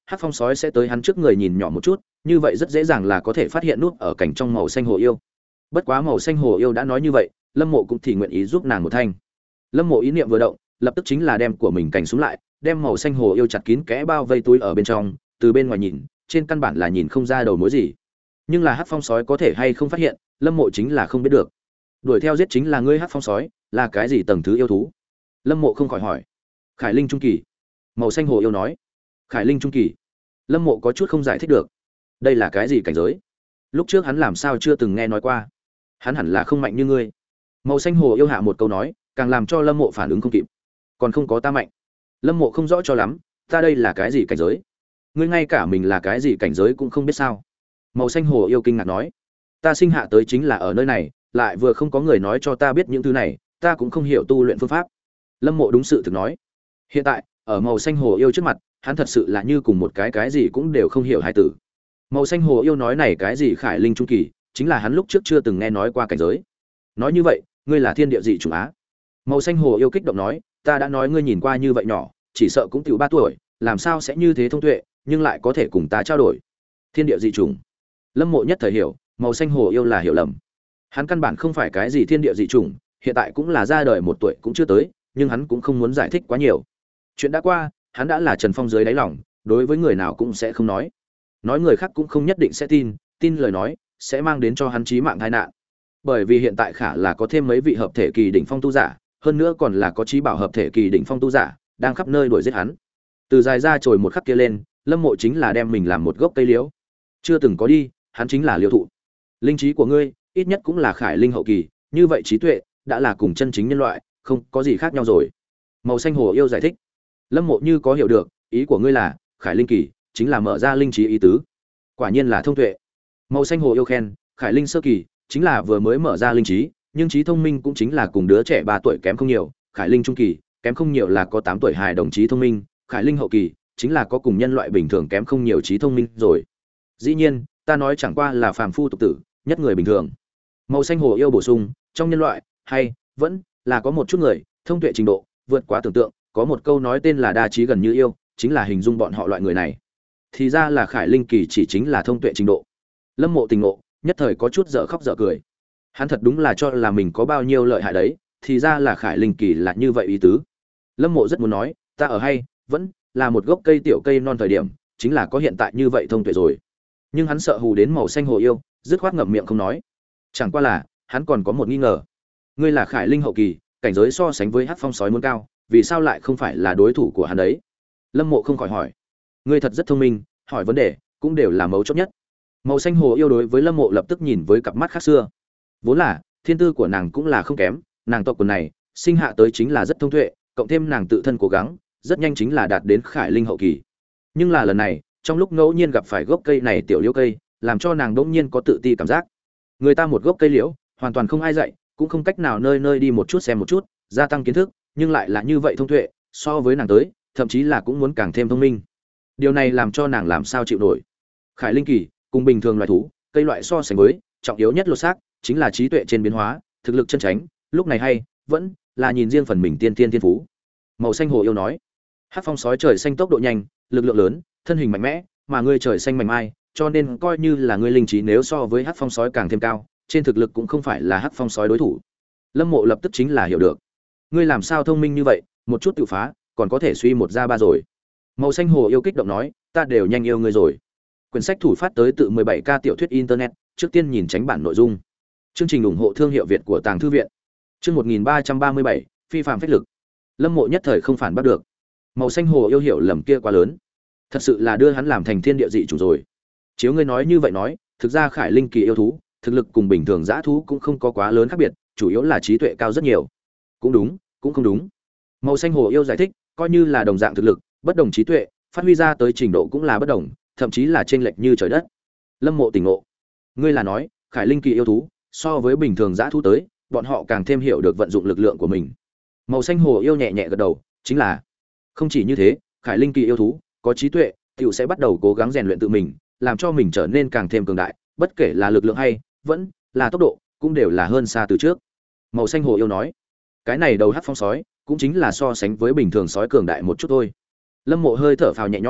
hắc phong sói sẽ tới hắn trước người nhìn nhỏ một chút, như vậy rất dễ dàng là có thể phát hiện nút ở cảnh trong màu xanh hồ yêu. Bất quá màu xanh hồ yêu đã nói như vậy, Lâm Mộ cũng thì nguyện ý giúp nàng một thanh. Lâm Mộ ý niệm vừa động, lập tức chính là đem của mình cảnh xuống lại, đem màu xanh hồ yêu chặt kín kẽ bao vây túi ở bên trong, từ bên ngoài nhìn, trên căn bản là nhìn không ra đầu mối gì. Nhưng là hắc phong sói có thể hay không phát hiện, Lâm Mộ chính là không biết được. Đuổi theo giết chính là ngươi hắc phong sói, là cái gì tầng thứ yêu thú? Lâm Mộ không khỏi hỏi. Khải linh trung kỳ. Màu xanh hồ yêu nói. Khải linh trung kỳ. Lâm Mộ có chút không giải thích được. Đây là cái gì cảnh giới? Lúc trước hắn làm sao chưa từng nghe nói qua? Hắn hẳn là không mạnh như ngươi. Màu xanh hồ yêu hạ một câu nói, càng làm cho Lâm Mộ phản ứng không kịp. Còn không có ta mạnh. Lâm Mộ không rõ cho lắm, ta đây là cái gì cảnh giới? Ngươi ngay cả mình là cái gì cảnh giới cũng không biết sao? Màu xanh hồ yêu kinh ngạc nói. Ta sinh hạ tới chính là ở nơi này, lại vừa không có người nói cho ta biết những thứ này, ta cũng không hiểu tu luyện phương pháp. Lâm Mộ đúng sự thực nói. Hiện tại, ở màu xanh hồ yêu trước mặt, hắn thật sự là như cùng một cái cái gì cũng đều không hiểu hai tử. Màu xanh hồ yêu nói này cái gì khải linh trung kỳ, chính là hắn lúc trước chưa từng nghe nói qua cảnh giới. Nói như vậy, ngươi là thiên địa dị chủng á? Màu xanh hồ yêu kích động nói, ta đã nói ngươi nhìn qua như vậy nhỏ, chỉ sợ cũng tiểu ba tuổi, làm sao sẽ như thế thông tuệ, nhưng lại có thể cùng ta trao đổi. Thiên địa dị chủng. Lâm Mộ nhất thời hiểu, màu xanh hồ yêu là hiểu lầm. Hắn căn bản không phải cái gì thiên địa dị chủng, hiện tại cũng là ra đời một tuổi cũng chưa tới, nhưng hắn cũng không muốn giải thích quá nhiều. Chuyện đã qua, hắn đã là Trần Phong dưới đáy lòng, đối với người nào cũng sẽ không nói. Nói người khác cũng không nhất định sẽ tin, tin lời nói sẽ mang đến cho hắn chí mạng tai nạn. Bởi vì hiện tại khả là có thêm mấy vị hợp thể kỳ đỉnh phong tu giả, hơn nữa còn là có chí bảo hợp thể kỳ đỉnh phong tu giả, đang khắp nơi đuổi giết hắn. Từ dài ra trồi một khắc kia lên, Lâm Mộ chính là đem mình làm một gốc cây liễu. Chưa từng có đi, hắn chính là liễu thụ. Linh trí của ngươi, ít nhất cũng là khải linh hậu kỳ, như vậy trí tuệ đã là cùng chân chính nhân loại, không có gì khác nhau rồi. Màu xanh hồ yêu giải thích. Lâm Mộ như có hiểu được, ý của ngươi là khải linh kỳ chính là mở ra linh trí ý tứ. Quả nhiên là thông tuệ. Màu xanh hồ yêu khen, khải linh sơ kỳ chính là vừa mới mở ra linh trí, nhưng trí thông minh cũng chính là cùng đứa trẻ ba tuổi kém không nhiều, khải linh trung kỳ kém không nhiều là có tám tuổi hài đồng trí thông minh, khải linh hậu kỳ chính là có cùng nhân loại bình thường kém không nhiều trí thông minh rồi. Dĩ nhiên, ta nói chẳng qua là phàm phu tục tử, nhất người bình thường. Màu xanh hồ yêu bổ sung, trong nhân loại hay vẫn là có một chút người thông tuệ trình độ vượt quá tưởng tượng, có một câu nói tên là đa trí gần như yêu, chính là hình dung bọn họ loại người này. Thì ra là khải linh kỳ chỉ chính là thông tuệ trình độ. Lâm Mộ tình ngộ, nhất thời có chút dở khóc dở cười. Hắn thật đúng là cho là mình có bao nhiêu lợi hại đấy, thì ra là khải linh kỳ là như vậy ý tứ. Lâm Mộ rất muốn nói, ta ở hay vẫn là một gốc cây tiểu cây non thời điểm, chính là có hiện tại như vậy thông tuệ rồi. Nhưng hắn sợ hù đến màu xanh hồ yêu, dứt khoát ngậm miệng không nói. Chẳng qua là, hắn còn có một nghi ngờ. Ngươi là khải linh hậu kỳ, cảnh giới so sánh với hắc phong sói muốn cao, vì sao lại không phải là đối thủ của hắn đấy? Lâm Mộ không khỏi hỏi. Ngươi thật rất thông minh, hỏi vấn đề cũng đều là mấu chốt nhất. Màu xanh hồ yêu đối với Lâm Mộ lập tức nhìn với cặp mắt khác xưa. Vốn là thiên tư của nàng cũng là không kém, nàng tộc quần này sinh hạ tới chính là rất thông tuệ, cộng thêm nàng tự thân cố gắng, rất nhanh chính là đạt đến khải linh hậu kỳ. Nhưng là lần này, trong lúc ngẫu nhiên gặp phải gốc cây này tiểu liễu cây, làm cho nàng đỗng nhiên có tự ti cảm giác. Người ta một gốc cây liễu, hoàn toàn không ai dạy, cũng không cách nào nơi nơi đi một chút xem một chút, gia tăng kiến thức, nhưng lại là như vậy thông tuệ, so với nàng tới, thậm chí là cũng muốn càng thêm thông minh. Điều này làm cho nàng làm sao chịu nổi. Khải linh kỳ cùng bình thường loài thú, cây loại so sánh với, trọng yếu nhất lột xác chính là trí tuệ trên biến hóa, thực lực chân tránh, lúc này hay vẫn là nhìn riêng phần mình tiên tiên thiên phú. Màu xanh hồ yêu nói, hắc phong sói trời xanh tốc độ nhanh, lực lượng lớn, thân hình mạnh mẽ, mà ngươi trời xanh mảnh mai, cho nên coi như là ngươi linh trí nếu so với hắc phong sói càng thêm cao, trên thực lực cũng không phải là hắc phong sói đối thủ. Lâm Mộ lập tức chính là hiểu được, ngươi làm sao thông minh như vậy, một chút tự phá, còn có thể suy một ra ba rồi. Màu xanh hồ yêu kích động nói, ta đều nhanh yêu ngươi rồi. Quyển sách thủ phát tới tự mười bảy K tiểu thuyết internet, trước tiên nhìn tránh bản nội dung. Chương trình ủng hộ thương hiệu Việt của Tàng thư viện. Chương một nghìn ba trăm ba mươi bảy, phi phàm phách lực. Lâm Mộ nhất thời không phản bắt được. Màu xanh hồ yêu hiểu lầm kia quá lớn, thật sự là đưa hắn làm thành thiên địa dị chủ rồi. Chiếu ngươi nói như vậy nói, thực ra khải linh kỳ yêu thú, thực lực cùng bình thường dã thú cũng không có quá lớn khác biệt, chủ yếu là trí tuệ cao rất nhiều. Cũng đúng, cũng không đúng. Màu xanh hồ yêu giải thích, coi như là đồng dạng thực lực, bất đồng trí tuệ, phát huy ra tới trình độ cũng là bất đồng, thậm chí là chênh lệch như trời đất. Lâm Mộ tỉnh ngộ. Ngươi là nói, khải linh kỳ yêu thú, so với bình thường dã thú tới, bọn họ càng thêm hiểu được vận dụng lực lượng của mình. Màu xanh hồ yêu nhẹ nhẹ gật đầu, chính là không chỉ như thế, khải linh kỳ yêu thú có trí tuệ, tiểu sẽ bắt đầu cố gắng rèn luyện tự mình, làm cho mình trở nên càng thêm cường đại, bất kể là lực lượng hay vẫn là tốc độ, cũng đều là hơn xa từ trước. Màu xanh hồ yêu nói, cái này đầu hắc phong sói, cũng chính là so sánh với bình thường sói cường đại một chút thôi. Lâm Mộ hơi thở phào nhẹ nhõm,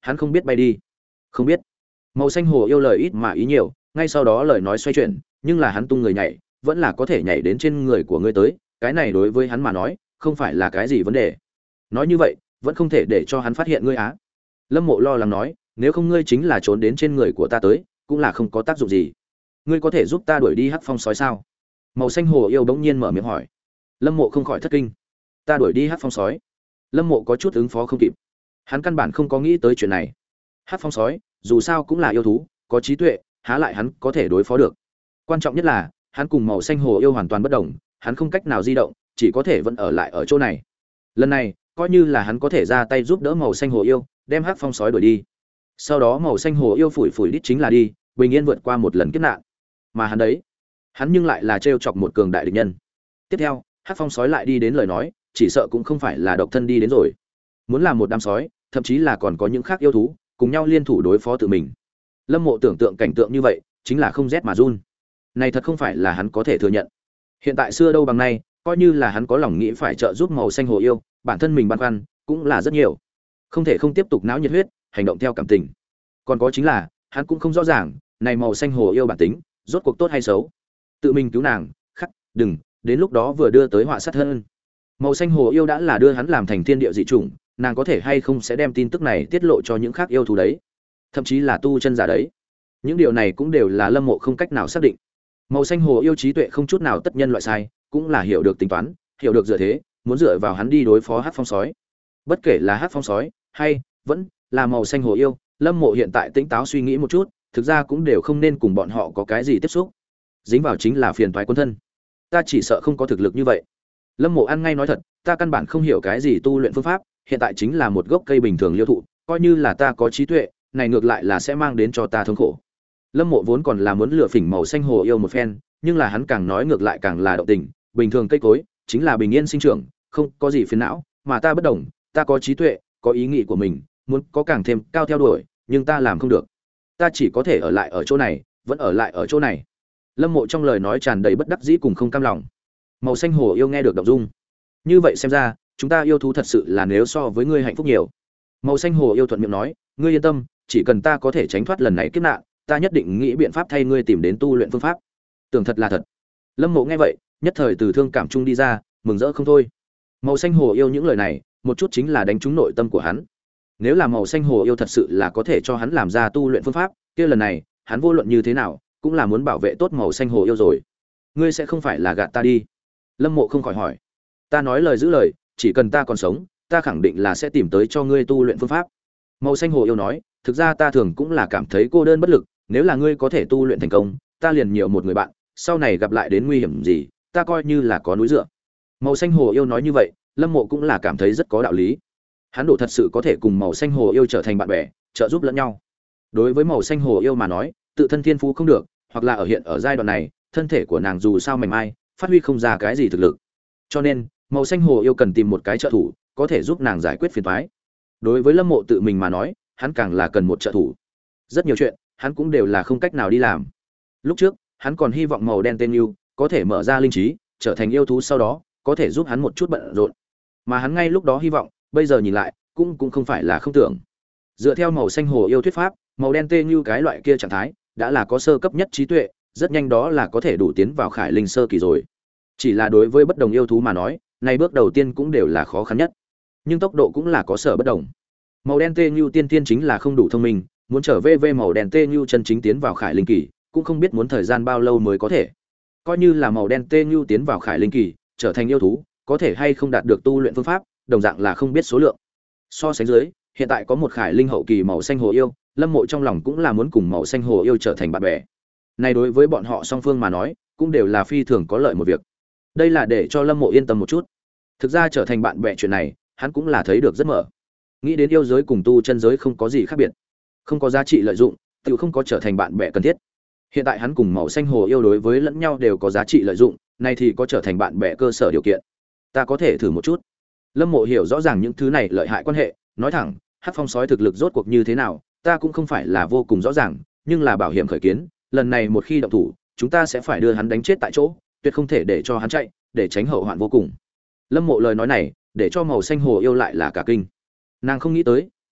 hắn không biết bay đi. Không biết. Màu xanh hồ yêu lời ít mà ý nhiều, ngay sau đó lời nói xoay chuyển, nhưng là hắn tung người nhảy, vẫn là có thể nhảy đến trên người của ngươi tới, cái này đối với hắn mà nói, không phải là cái gì vấn đề. Nói như vậy, vẫn không thể để cho hắn phát hiện ngươi á. Lâm Mộ lo lắng nói, nếu không ngươi chính là trốn đến trên người của ta tới, cũng là không có tác dụng gì. Ngươi có thể giúp ta đuổi đi hắc phong sói sao? Màu xanh hồ yêu bỗng nhiên mở miệng hỏi. Lâm Mộ không khỏi thất kinh. Ta đuổi đi hắc phong sói? Lâm Mộ có chút ứng phó không kịp. Hắn căn bản không có nghĩ tới chuyện này. Hắc phong sói, dù sao cũng là yêu thú, có trí tuệ, há lại hắn có thể đối phó được. Quan trọng nhất là, hắn cùng màu xanh hồ yêu hoàn toàn bất đồng, hắn không cách nào di động, chỉ có thể vẫn ở lại ở chỗ này. Lần này, coi như là hắn có thể ra tay giúp đỡ màu xanh hồ yêu, đem hắc phong sói đuổi đi. Sau đó màu xanh hồ yêu phủi phủi đít chính là đi, bình yên vượt qua một lần kiếp nạn. Mà hắn đấy, hắn nhưng lại là trêu chọc một cường đại địch nhân. Tiếp theo, hắc phong sói lại đi đến lời nói, chỉ sợ cũng không phải là độc thân đi đến rồi. Muốn làm một đám sói, thậm chí là còn có những khác yêu thú, cùng nhau liên thủ đối phó tự mình. Lâm Mộ tưởng tượng cảnh tượng như vậy, chính là không rét mà run. Này thật không phải là hắn có thể thừa nhận. Hiện tại xưa đâu bằng nay, coi như là hắn có lòng nghĩ phải trợ giúp màu xanh hồ yêu, bản thân mình băn khoăn cũng là rất nhiều. Không thể không tiếp tục náo nhiệt huyết, hành động theo cảm tình. Còn có chính là, hắn cũng không rõ ràng, này màu xanh hồ yêu bản tính, rốt cuộc tốt hay xấu. Tự mình cứu nàng, khắc, đừng, đến lúc đó vừa đưa tới họa sát hơn. Màu xanh hồ yêu đã là đưa hắn làm thành thiên địa dị chủng, nàng có thể hay không sẽ đem tin tức này tiết lộ cho những khác yêu thú đấy, thậm chí là tu chân giả đấy. Những điều này cũng đều là Lâm Mộ không cách nào xác định. Màu xanh hồ yêu trí tuệ không chút nào tất nhân loại sai, cũng là hiểu được tính toán, hiểu được dựa thế, muốn dựa vào hắn đi đối phó hắc phong sói. Bất kể là hắc phong sói hay vẫn là màu xanh hồ yêu, Lâm Mộ hiện tại tỉnh táo suy nghĩ một chút, thực ra cũng đều không nên cùng bọn họ có cái gì tiếp xúc. Dính vào chính là phiền toái quân thân. Ta chỉ sợ không có thực lực như vậy. Lâm Mộ ăn ngay nói thật, ta căn bản không hiểu cái gì tu luyện phương pháp, hiện tại chính là một gốc cây bình thường liêu thụ, coi như là ta có trí tuệ, này ngược lại là sẽ mang đến cho ta thống khổ. Lâm Mộ vốn còn là muốn lừa phỉnh màu xanh hồ yêu một phen, nhưng là hắn càng nói ngược lại càng là động tình, bình thường cây cối chính là bình yên sinh trưởng, không có gì phiền não, mà ta bất đồng, ta có trí tuệ, có ý nghĩ của mình, muốn có càng thêm cao theo đuổi, nhưng ta làm không được. Ta chỉ có thể ở lại ở chỗ này, vẫn ở lại ở chỗ này. Lâm Mộ trong lời nói tràn đầy bất đắc dĩ cùng không cam lòng. Màu xanh hồ yêu nghe được động dung. Như vậy xem ra, chúng ta yêu thú thật sự là nếu so với ngươi hạnh phúc nhiều. Màu xanh hồ yêu thuận miệng nói, ngươi yên tâm, chỉ cần ta có thể tránh thoát lần này kiếp nạn, ta nhất định nghĩ biện pháp thay ngươi tìm đến tu luyện phương pháp. Tưởng thật là thật. Lâm Mộ nghe vậy, nhất thời từ thương cảm trung đi ra, mừng rỡ không thôi. Màu xanh hồ yêu những lời này, một chút chính là đánh trúng nội tâm của hắn. Nếu là màu xanh hồ yêu thật sự là có thể cho hắn làm ra tu luyện phương pháp, kia lần này, hắn vô luận như thế nào, cũng là muốn bảo vệ tốt màu xanh hồ yêu rồi. Ngươi sẽ không phải là gạt ta đi? Lâm Mộ không khỏi hỏi. Ta nói lời giữ lời, chỉ cần ta còn sống, ta khẳng định là sẽ tìm tới cho ngươi tu luyện phương pháp. Màu xanh hồ yêu nói, thực ra ta thường cũng là cảm thấy cô đơn bất lực, nếu là ngươi có thể tu luyện thành công, ta liền nhiều một người bạn, sau này gặp lại đến nguy hiểm gì, ta coi như là có núi dựa. Màu xanh hồ yêu nói như vậy, Lâm Mộ cũng là cảm thấy rất có đạo lý. Hắn đổ thật sự có thể cùng màu xanh hồ yêu trở thành bạn bè, trợ giúp lẫn nhau. Đối với màu xanh hồ yêu mà nói, tự thân thiên phú không được, hoặc là ở hiện ở giai đoạn này, thân thể của nàng dù sao mảnh mai, phát huy không ra cái gì thực lực. Cho nên, màu xanh hồ yêu cần tìm một cái trợ thủ, có thể giúp nàng giải quyết phiền toái. Đối với Lâm Mộ tự mình mà nói, hắn càng là cần một trợ thủ. Rất nhiều chuyện, hắn cũng đều là không cách nào đi làm. Lúc trước, hắn còn hy vọng màu đen tên yêu có thể mở ra linh trí, trở thành yêu thú sau đó, có thể giúp hắn một chút bận rộn. Mà hắn ngay lúc đó hy vọng, bây giờ nhìn lại, cũng cũng không phải là không tưởng. Dựa theo màu xanh hồ yêu thuyết pháp, màu đen tên yêu cái loại kia trạng thái, đã là có sơ cấp nhất trí tuệ, rất nhanh đó là có thể đủ tiến vào khải linh sơ kỳ rồi. Chỉ là đối với bất đồng yêu thú mà nói, này bước đầu tiên cũng đều là khó khăn nhất, nhưng tốc độ cũng là có sở bất đồng. Màu đen tê như tiên tiên chính là không đủ thông minh, muốn trở về về màu đen tê như chân chính tiến vào khải linh kỳ, cũng không biết muốn thời gian bao lâu mới có thể. Coi như là màu đen tê như tiến vào khải linh kỳ, trở thành yêu thú, có thể hay không đạt được tu luyện phương pháp, đồng dạng là không biết số lượng. So sánh dưới, hiện tại có một khải linh hậu kỳ màu xanh hồ yêu, Lâm Mộ trong lòng cũng là muốn cùng màu xanh hồ yêu trở thành bạn bè. Này đối với bọn họ song phương mà nói, cũng đều là phi thường có lợi một việc. Đây là để cho Lâm Mộ yên tâm một chút. Thực ra trở thành bạn bè chuyện này, hắn cũng là thấy được rất mở. Nghĩ đến yêu giới cùng tu chân giới không có gì khác biệt, không có giá trị lợi dụng, tự không có trở thành bạn bè cần thiết. Hiện tại hắn cùng màu xanh hồ yêu đối với lẫn nhau đều có giá trị lợi dụng, này thì có trở thành bạn bè cơ sở điều kiện. Ta có thể thử một chút. Lâm Mộ hiểu rõ ràng những thứ này lợi hại quan hệ, nói thẳng, Hắc Phong sói thực lực rốt cuộc như thế nào, ta cũng không phải là vô cùng rõ ràng, nhưng là bảo hiểm khởi kiến, lần này một khi động thủ, chúng ta sẽ phải đưa hắn đánh chết tại chỗ, tuyệt không thể để cho hắn chạy, để tránh hậu hoạn vô cùng. Lâm Mộ lời nói này, để cho màu xanh hồ yêu lại là cả kinh. Nàng không nghĩ tới,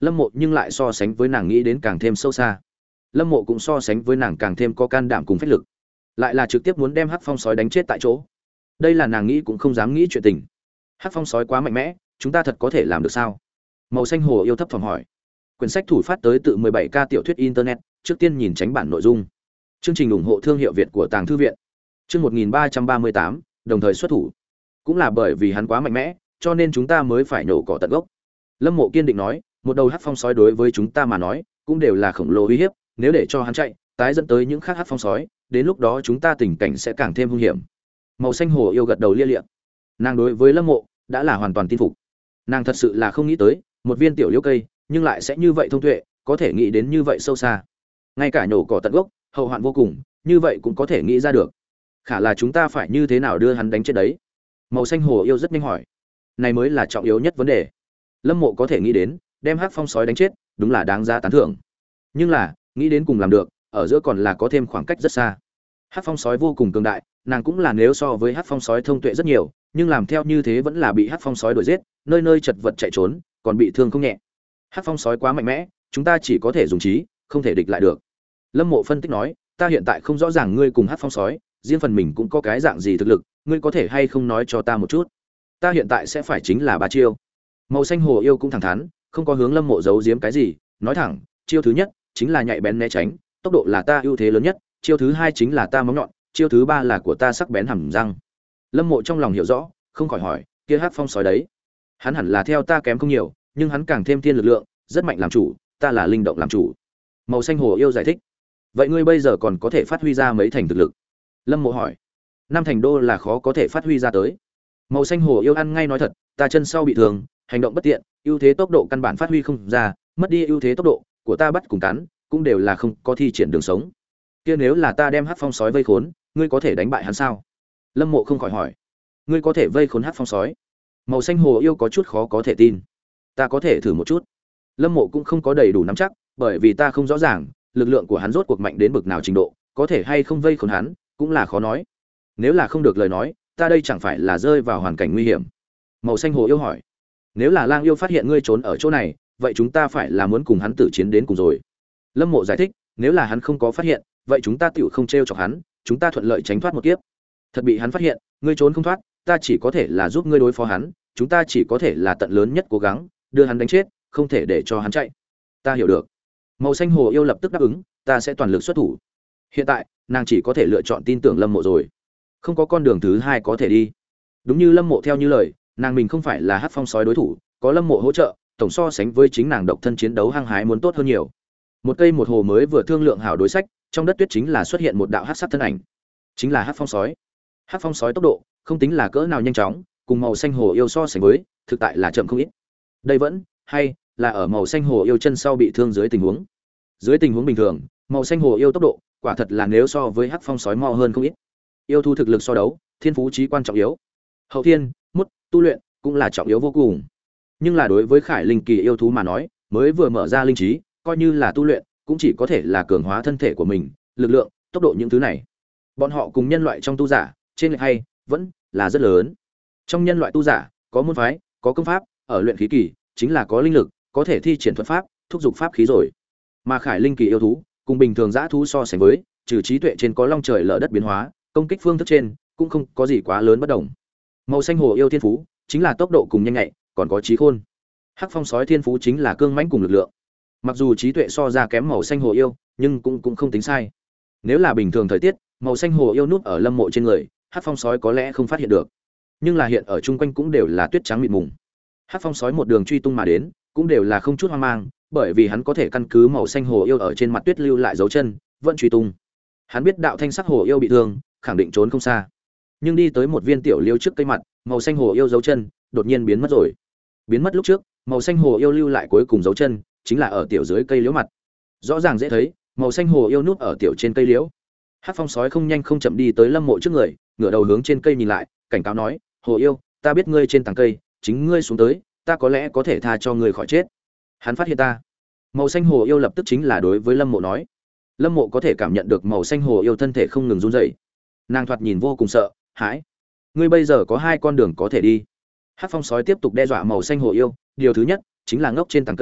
Lâm Mộ nhưng lại so sánh với nàng nghĩ đến càng thêm sâu xa. Lâm Mộ cũng so sánh với nàng càng thêm có can đảm cùng phách lực, lại là trực tiếp muốn đem Hắc Phong sói đánh chết tại chỗ. Đây là nàng nghĩ cũng không dám nghĩ chuyện tình. Hắc Phong sói quá mạnh mẽ, chúng ta thật có thể làm được sao? Màu xanh hồ yêu thấp phòng hỏi. Quyển sách thủ phát tới tự mười bảy K tiểu thuyết internet, trước tiên nhìn tránh bản nội dung. Chương trình ủng hộ thương hiệu Việt của Tàng thư viện. Chương một nghìn ba trăm ba mươi tám, đồng thời xuất thủ. Cũng là bởi vì hắn quá mạnh mẽ, cho nên chúng ta mới phải nổ cỏ tận gốc. Lâm Mộ kiên định nói, một đầu hắc phong sói đối với chúng ta mà nói, cũng đều là khổng lồ uy hiếp, nếu để cho hắn chạy, tái dẫn tới những khác hắc phong sói, đến lúc đó chúng ta tình cảnh sẽ càng thêm hung hiểm. Màu xanh hồ yêu gật đầu lia lịa. Nàng đối với Lâm Mộ đã là hoàn toàn tin phục. Nàng thật sự là không nghĩ tới, một viên tiểu liễu cây, nhưng lại sẽ như vậy thông tuệ, có thể nghĩ đến như vậy sâu xa. Ngay cả nhổ cỏ tận gốc, hậu hoạn vô cùng, như vậy cũng có thể nghĩ ra được. Khả là chúng ta phải như thế nào đưa hắn đánh chết đấy? Màu xanh hồ yêu rất nhanh hỏi. Này mới là trọng yếu nhất vấn đề. Lâm Mộ có thể nghĩ đến, đem hắc phong sói đánh chết, đúng là đáng giá tán thưởng. Nhưng là, nghĩ đến cùng làm được, ở giữa còn là có thêm khoảng cách rất xa. Hắc phong sói vô cùng cường đại, nàng cũng là nếu so với hắc phong sói thông tuệ rất nhiều, nhưng làm theo như thế vẫn là bị hắc phong sói đuổi giết, nơi nơi chật vật chạy trốn, còn bị thương không nhẹ. Hắc phong sói quá mạnh mẽ, chúng ta chỉ có thể dùng trí, không thể địch lại được. Lâm Mộ phân tích nói, ta hiện tại không rõ ràng ngươi cùng hắc phong sói, riêng phần mình cũng có cái dạng gì thực lực, ngươi có thể hay không nói cho ta một chút? Ta hiện tại sẽ phải chính là ba chiêu. Màu xanh hồ yêu cũng thẳng thắn, không có hướng Lâm Mộ giấu giếm cái gì, nói thẳng, chiêu thứ nhất chính là nhạy bén né tránh, tốc độ là ta ưu thế lớn nhất, chiêu thứ hai chính là ta móng nhọn, chiêu thứ ba là của ta sắc bén hàm răng. Lâm Mộ trong lòng hiểu rõ, không khỏi hỏi, kia hắc phong sói đấy, hắn hẳn là theo ta kém không nhiều, nhưng hắn càng thêm thiên lực lượng, rất mạnh làm chủ, ta là linh động làm chủ. Màu xanh hồ yêu giải thích. Vậy ngươi bây giờ còn có thể phát huy ra mấy thành thực lực? Lâm Mộ hỏi. Năm thành đô là khó có thể phát huy ra tới. Màu xanh hồ yêu ăn ngay nói thật, ta chân sau bị thương, hành động bất tiện, ưu thế tốc độ căn bản phát huy không ra, mất đi ưu thế tốc độ của ta bắt cùng cắn, cũng đều là không có thi triển đường sống. Kia nếu là ta đem hắc phong sói vây khốn, ngươi có thể đánh bại hắn sao? Lâm Mộ không khỏi hỏi. Ngươi có thể vây khốn hắc phong sói? Màu xanh hồ yêu có chút khó có thể tin. Ta có thể thử một chút. Lâm Mộ cũng không có đầy đủ nắm chắc, bởi vì ta không rõ ràng lực lượng của hắn rốt cuộc mạnh đến bực nào trình độ, có thể hay không vây khốn hắn, cũng là khó nói. Nếu là không được lời nói, ta đây chẳng phải là rơi vào hoàn cảnh nguy hiểm. Màu xanh hồ yêu hỏi. Nếu là Lang yêu phát hiện ngươi trốn ở chỗ này, vậy chúng ta phải là muốn cùng hắn tử chiến đến cùng rồi. Lâm Mộ giải thích, nếu là hắn không có phát hiện, vậy chúng ta tựu không trêu chọc hắn, chúng ta thuận lợi tránh thoát một kiếp. Thật bị hắn phát hiện, ngươi trốn không thoát, ta chỉ có thể là giúp ngươi đối phó hắn, chúng ta chỉ có thể là tận lớn nhất cố gắng đưa hắn đánh chết, không thể để cho hắn chạy. Ta hiểu được. Màu xanh hồ yêu lập tức đáp ứng, ta sẽ toàn lực xuất thủ. Hiện tại, nàng chỉ có thể lựa chọn tin tưởng Lâm Mộ rồi, không có con đường thứ hai có thể đi. Đúng như Lâm Mộ theo như lời, nàng mình không phải là hắc phong sói đối thủ, có Lâm Mộ hỗ trợ, tổng so sánh với chính nàng độc thân chiến đấu hăng hái muốn tốt hơn nhiều. Một cây một hồ mới vừa thương lượng hảo đối sách, trong đất tuyết chính là xuất hiện một đạo hắc sắc thân ảnh, chính là hắc phong sói. Hắc phong sói tốc độ không tính là cỡ nào nhanh chóng, cùng màu xanh hồ yêu so sánh với, thực tại là chậm không ít. Đây vẫn hay là ở màu xanh hồ yêu chân sau bị thương dưới tình huống. Dưới tình huống bình thường, màu xanh hồ yêu tốc độ quả thật là nếu so với hắc phong sói mau hơn không ít. Yêu thú thực lực so đấu, thiên phú chí quan trọng yếu. Hậu thiên, mút, tu luyện cũng là trọng yếu vô cùng. Nhưng là đối với Khải Linh kỳ yêu thú mà nói, mới vừa mở ra linh trí, coi như là tu luyện, cũng chỉ có thể là cường hóa thân thể của mình, lực lượng, tốc độ những thứ này. Bọn họ cùng nhân loại trong tu giả, trên lệch hay vẫn là rất lớn. Trong nhân loại tu giả, có môn phái, có công pháp, ở luyện khí kỳ, chính là có linh lực, có thể thi triển thuật pháp, thúc giục pháp khí rồi. Mà Khải Linh kỳ yêu thú, cùng bình thường dã thú so sánh với, trừ trí tuệ trên có long trời lở đất biến hóa, công kích phương thức trên cũng không có gì quá lớn bất đồng. Màu xanh hồ yêu thiên phú chính là tốc độ cùng nhanh nhạy, còn có trí khôn. Hắc phong sói thiên phú chính là cương mãnh cùng lực lượng. Mặc dù trí tuệ so ra kém màu xanh hồ yêu, nhưng cũng cũng không tính sai. Nếu là bình thường thời tiết, màu xanh hồ yêu núp ở Lâm Mộ trên người, hắc phong sói có lẽ không phát hiện được. Nhưng là hiện ở chung quanh cũng đều là tuyết trắng mịt mùng. Hắc phong sói một đường truy tung mà đến, cũng đều là không chút hoang mang, bởi vì hắn có thể căn cứ màu xanh hồ yêu ở trên mặt tuyết lưu lại dấu chân, vẫn truy tung. Hắn biết đạo thanh sắc hồ yêu bị thương, khẳng định trốn không xa. Nhưng đi tới một viên tiểu liêu trước cây mặt, màu xanh hồ yêu dấu chân đột nhiên biến mất rồi. Biến mất lúc trước, màu xanh hồ yêu lưu lại cuối cùng dấu chân, chính là ở tiểu dưới cây liễu mặt. Rõ ràng dễ thấy, màu xanh hồ yêu núp ở tiểu trên cây liễu. Hắc phong sói không nhanh không chậm đi tới Lâm Mộ trước người, ngửa đầu hướng trên cây nhìn lại, cảnh cáo nói, "Hồ yêu, ta biết ngươi trên tầng cây, chính ngươi xuống tới, ta có lẽ có thể tha cho ngươi khỏi chết." Hắn phát hiện ta. Màu xanh hồ yêu lập tức chính là đối với Lâm Mộ nói. Lâm Mộ có thể cảm nhận được màu xanh hồ yêu thân thể không ngừng run rẩy. Nàng thoạt nhìn vô cùng sợ hãi. Ngươi bây giờ có hai con đường có thể đi. Hắc phong sói tiếp tục đe dọa màu xanh hồ yêu, điều thứ nhất chính là ngốc trên tầng cây,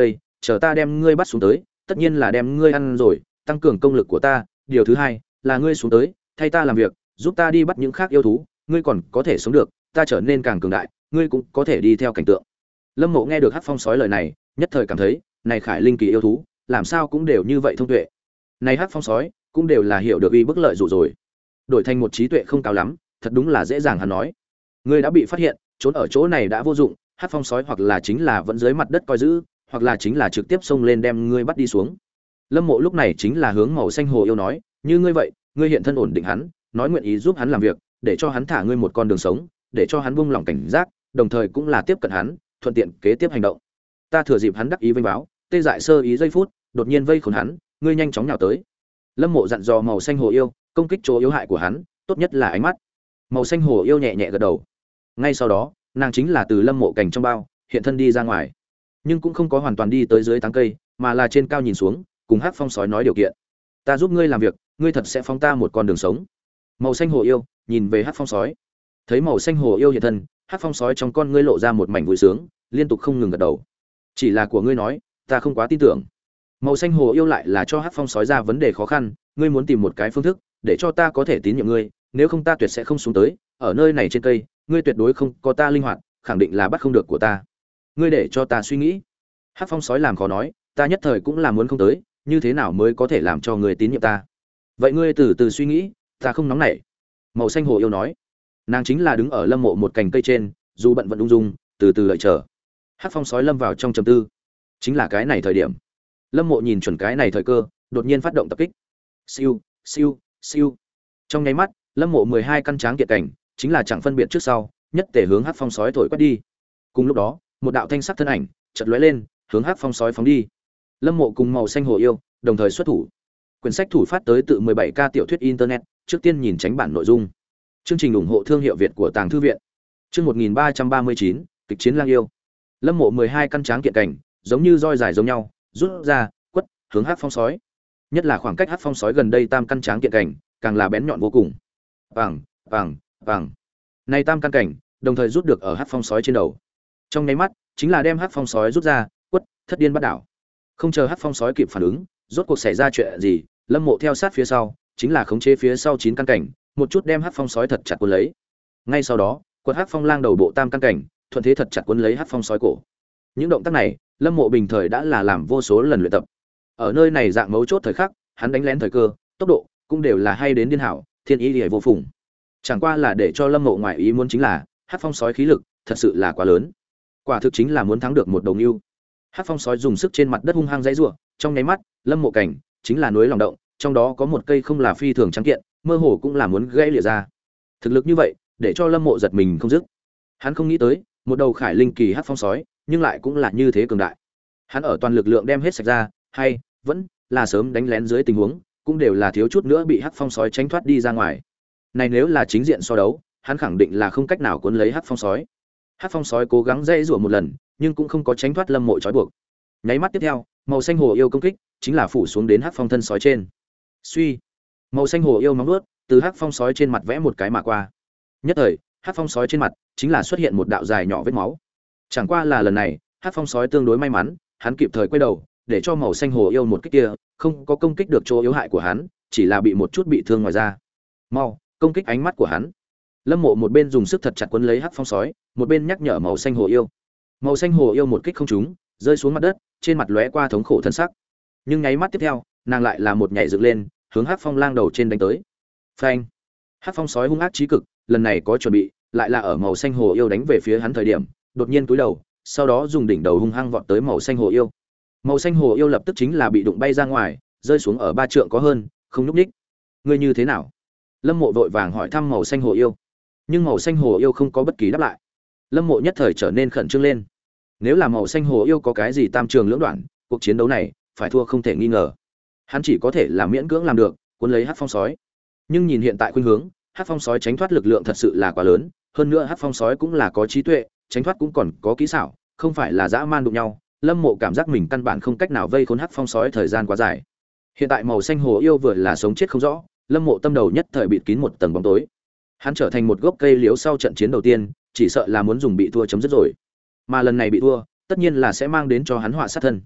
chờ ta đem ngươi bắt xuống tới tất nhiên là đem ngươi ăn rồi, tăng cường công lực của ta. Điều thứ hai là ngươi xuống tới thay ta làm việc, giúp ta đi bắt những khác yêu thú, ngươi còn có thể sống được, ta trở nên càng cường đại, ngươi cũng có thể đi theo cảnh tượng. Lâm Mộ nghe được Hắc Phong sói lời này, nhất thời cảm thấy, này Khải Linh kỳ yêu thú, làm sao cũng đều như vậy thông tuệ. Này Hắc Phong sói, cũng đều là hiểu được uy bức lợi dụ rồi. Đổi thành một trí tuệ không cao lắm, thật đúng là dễ dàng hắn nói. Ngươi đã bị phát hiện, trốn ở chỗ này đã vô dụng, Hắc Phong sói hoặc là chính là vẫn dưới mặt đất coi giữ, hoặc là chính là trực tiếp xông lên đem ngươi bắt đi xuống. Lâm Mộ lúc này chính là hướng màu xanh hồ yêu nói, như ngươi vậy, ngươi hiện thân ổn định hắn, nói nguyện ý giúp hắn làm việc, để cho hắn thả ngươi một con đường sống, để cho hắn buông lỏng cảnh giác, đồng thời cũng là tiếp cận hắn, thuận tiện kế tiếp hành động. Ta thừa dịp hắn đắc ý vênh báo, tê dại sơ ý giây phút, đột nhiên vây khốn hắn, ngươi nhanh chóng nhào tới. Lâm Mộ dặn dò màu xanh hồ yêu, công kích chỗ yếu hại của hắn, tốt nhất là ánh mắt. Màu xanh hồ yêu nhẹ nhẹ gật đầu. Ngay sau đó, nàng chính là từ Lâm Mộ cảnh trong bao, hiện thân đi ra ngoài, nhưng cũng không có hoàn toàn đi tới dưới tán cây, mà là trên cao nhìn xuống, cùng Hắc Phong sói nói điều kiện. Ta giúp ngươi làm việc, ngươi thật sẽ phóng ta một con đường sống. Màu xanh hồ yêu nhìn về Hắc Phong sói, thấy màu xanh hồ yêu hiện thân, Hắc Phong sói trong con ngươi lộ ra một mảnh vui sướng, liên tục không ngừng gật đầu. Chỉ là của ngươi nói, ta không quá tin tưởng. Màu xanh hồ yêu lại là cho Hắc Phong sói ra vấn đề khó khăn, ngươi muốn tìm một cái phương thức để cho ta có thể tín nhiệm ngươi, nếu không ta tuyệt sẽ không xuống tới, ở nơi này trên cây, ngươi tuyệt đối không có ta linh hoạt, khẳng định là bắt không được của ta. Ngươi để cho ta suy nghĩ. Hắc Phong sói làm khó nói, ta nhất thời cũng là muốn không tới, như thế nào mới có thể làm cho ngươi tín nhiệm ta? Vậy ngươi từ từ suy nghĩ, ta không nóng nảy. Màu xanh hồ yêu nói. Nàng chính là đứng ở Lâm Mộ một cành cây trên, dù bận vận ung dung, từ từ đợi chờ. Hắc Phong sói lâm vào trong trầm tư. Chính là cái này thời điểm, Lâm Mộ nhìn chuẩn cái này thời cơ, đột nhiên phát động tập kích. Siêu, siêu, siêu. Trong nháy mắt, Lâm Mộ mười hai căn tráng kiện cảnh, chính là chẳng phân biệt trước sau, nhất tề hướng Hắc Phong sói thổi quét đi. Cùng lúc đó, một đạo thanh sắc thân ảnh chợt lóe lên, hướng Hắc Phong sói phóng đi. Lâm Mộ cùng màu xanh hồ yêu đồng thời xuất thủ. Quyển sách thủ phát tới tự mười bảy K tiểu thuyết internet, trước tiên nhìn tránh bản nội dung. Chương trình ủng hộ thương hiệu Việt của Tàng thư viện. Chương một nghìn ba trăm ba mươi chín, kịch chiến lang yêu. Lâm Mộ mười hai căn tráng kiện cảnh, giống như roi dài giống nhau, rút ra, quất, hướng Hắc Phong sói. Nhất là khoảng cách Hắc Phong sói gần đây tam căn tráng kiện cảnh, càng là bén nhọn vô cùng. Vàng, vàng, vàng. Này tam căn cảnh, đồng thời rút được ở Hắc Phong sói trên đầu. Trong nháy mắt, chính là đem Hắc Phong sói rút ra, quất, thất điên bắt đảo. Không chờ Hắc Phong sói kịp phản ứng, rốt cuộc xảy ra chuyện gì, Lâm Mộ theo sát phía sau, chính là khống chế phía sau chín căn cảnh, một chút đem Hắc Phong sói thật chặt cuốn lấy. Ngay sau đó, quật Hắc Phong lang đầu bộ tam căn cảnh, thuận thế thật chặt cuốn lấy Hắc Phong sói cổ. Những động tác này, Lâm Mộ bình thời đã là làm vô số lần luyện tập. Ở nơi này dạng mấu chốt thời khắc, hắn đánh lén thời cơ, tốc độ cũng đều là hay đến điên hảo, thiên ý liễu vô phùng. Chẳng qua là để cho Lâm Mộ ngoại ý muốn chính là, Hắc Phong sói khí lực thật sự là quá lớn. Quả thực chính là muốn thắng được một đầu nưu. Hắc Phong sói dùng sức trên mặt đất hung hăng dãy rủa, trong nháy mắt, Lâm Mộ cảnh chính là núi lòng động, trong đó có một cây không là phi thường trắng kiện, mơ hồ cũng là muốn gãy lìa ra. Thực lực như vậy, để cho Lâm Mộ giật mình không dứt. Hắn không nghĩ tới, một đầu Khải Linh kỳ Hắc Phong sói, nhưng lại cũng là như thế cường đại. Hắn ở toàn lực lượng đem hết sạch ra, hay vẫn là sớm đánh lén dưới tình huống, cũng đều là thiếu chút nữa bị Hắc Phong sói tránh thoát đi ra ngoài. Này nếu là chính diện so đấu, hắn khẳng định là không cách nào cuốn lấy Hắc Phong sói. Hắc Phong sói cố gắng dãy rủa một lần, nhưng cũng không có tránh thoát Lâm Mộ trói buộc. Nháy mắt tiếp theo, màu xanh hồ yêu công kích, chính là phủ xuống đến Hắc Phong thân sói trên. Suy, màu xanh hồ yêu móng vuốt từ Hắc Phong sói trên mặt vẽ một cái mà qua. Nhất thời, Hắc Phong sói trên mặt chính là xuất hiện một đạo dài nhỏ vết máu. Chẳng qua là lần này, Hắc Phong sói tương đối may mắn, hắn kịp thời quay đầu, để cho màu xanh hồ yêu một kích kia không có công kích được chỗ yếu hại của hắn, chỉ là bị một chút bị thương ngoài da. Mau, công kích ánh mắt của hắn. Lâm Mộ một bên dùng sức thật chặt quấn lấy Hắc Phong sói, một bên nhắc nhở màu xanh hồ yêu. Màu xanh hồ yêu một kích không trúng, rơi xuống mặt đất, trên mặt lóe qua thống khổ thân sắc. Nhưng nháy mắt tiếp theo, nàng lại là một nhảy dựng lên, hướng Hắc Phong lang đầu trên đánh tới. Phanh! Hắc Phong sói hung ác chí cực, lần này có chuẩn bị, lại là ở màu xanh hồ yêu đánh về phía hắn thời điểm, đột nhiên cúi đầu, sau đó dùng đỉnh đầu hung hăng vọt tới màu xanh hồ yêu. Màu xanh hồ yêu lập tức chính là bị đụng bay ra ngoài, rơi xuống ở ba trượng có hơn, không nhúc nhích. Ngươi như thế nào? Lâm Mộ vội vàng hỏi thăm màu xanh hồ yêu. Nhưng màu xanh hồ yêu không có bất kỳ đáp lại. Lâm Mộ nhất thời trở nên khẩn trương lên. Nếu là màu xanh hồ yêu có cái gì tam trường lưỡng đoạn, cuộc chiến đấu này phải thua không thể nghi ngờ. Hắn chỉ có thể là miễn cưỡng làm được, cuốn lấy Hắc Phong sói. Nhưng nhìn hiện tại khuynh hướng, Hắc Phong sói tránh thoát lực lượng thật sự là quá lớn, hơn nữa Hắc Phong sói cũng là có trí tuệ, tránh thoát cũng còn có kỹ xảo, không phải là dã man đụng nhau. Lâm Mộ cảm giác mình căn bản không cách nào vây khốn Hắc Phong sói thời gian quá dài. Hiện tại màu xanh hồ yêu vừa là sống chết không rõ, Lâm Mộ tâm đầu nhất thời bịt kín một tầng bóng tối. Hắn trở thành một gốc cây liễu sau trận chiến đầu tiên, chỉ sợ là muốn dùng bị thua chấm dứt rồi. Mà lần này bị thua, tất nhiên là sẽ mang đến cho hắn họa sát thân.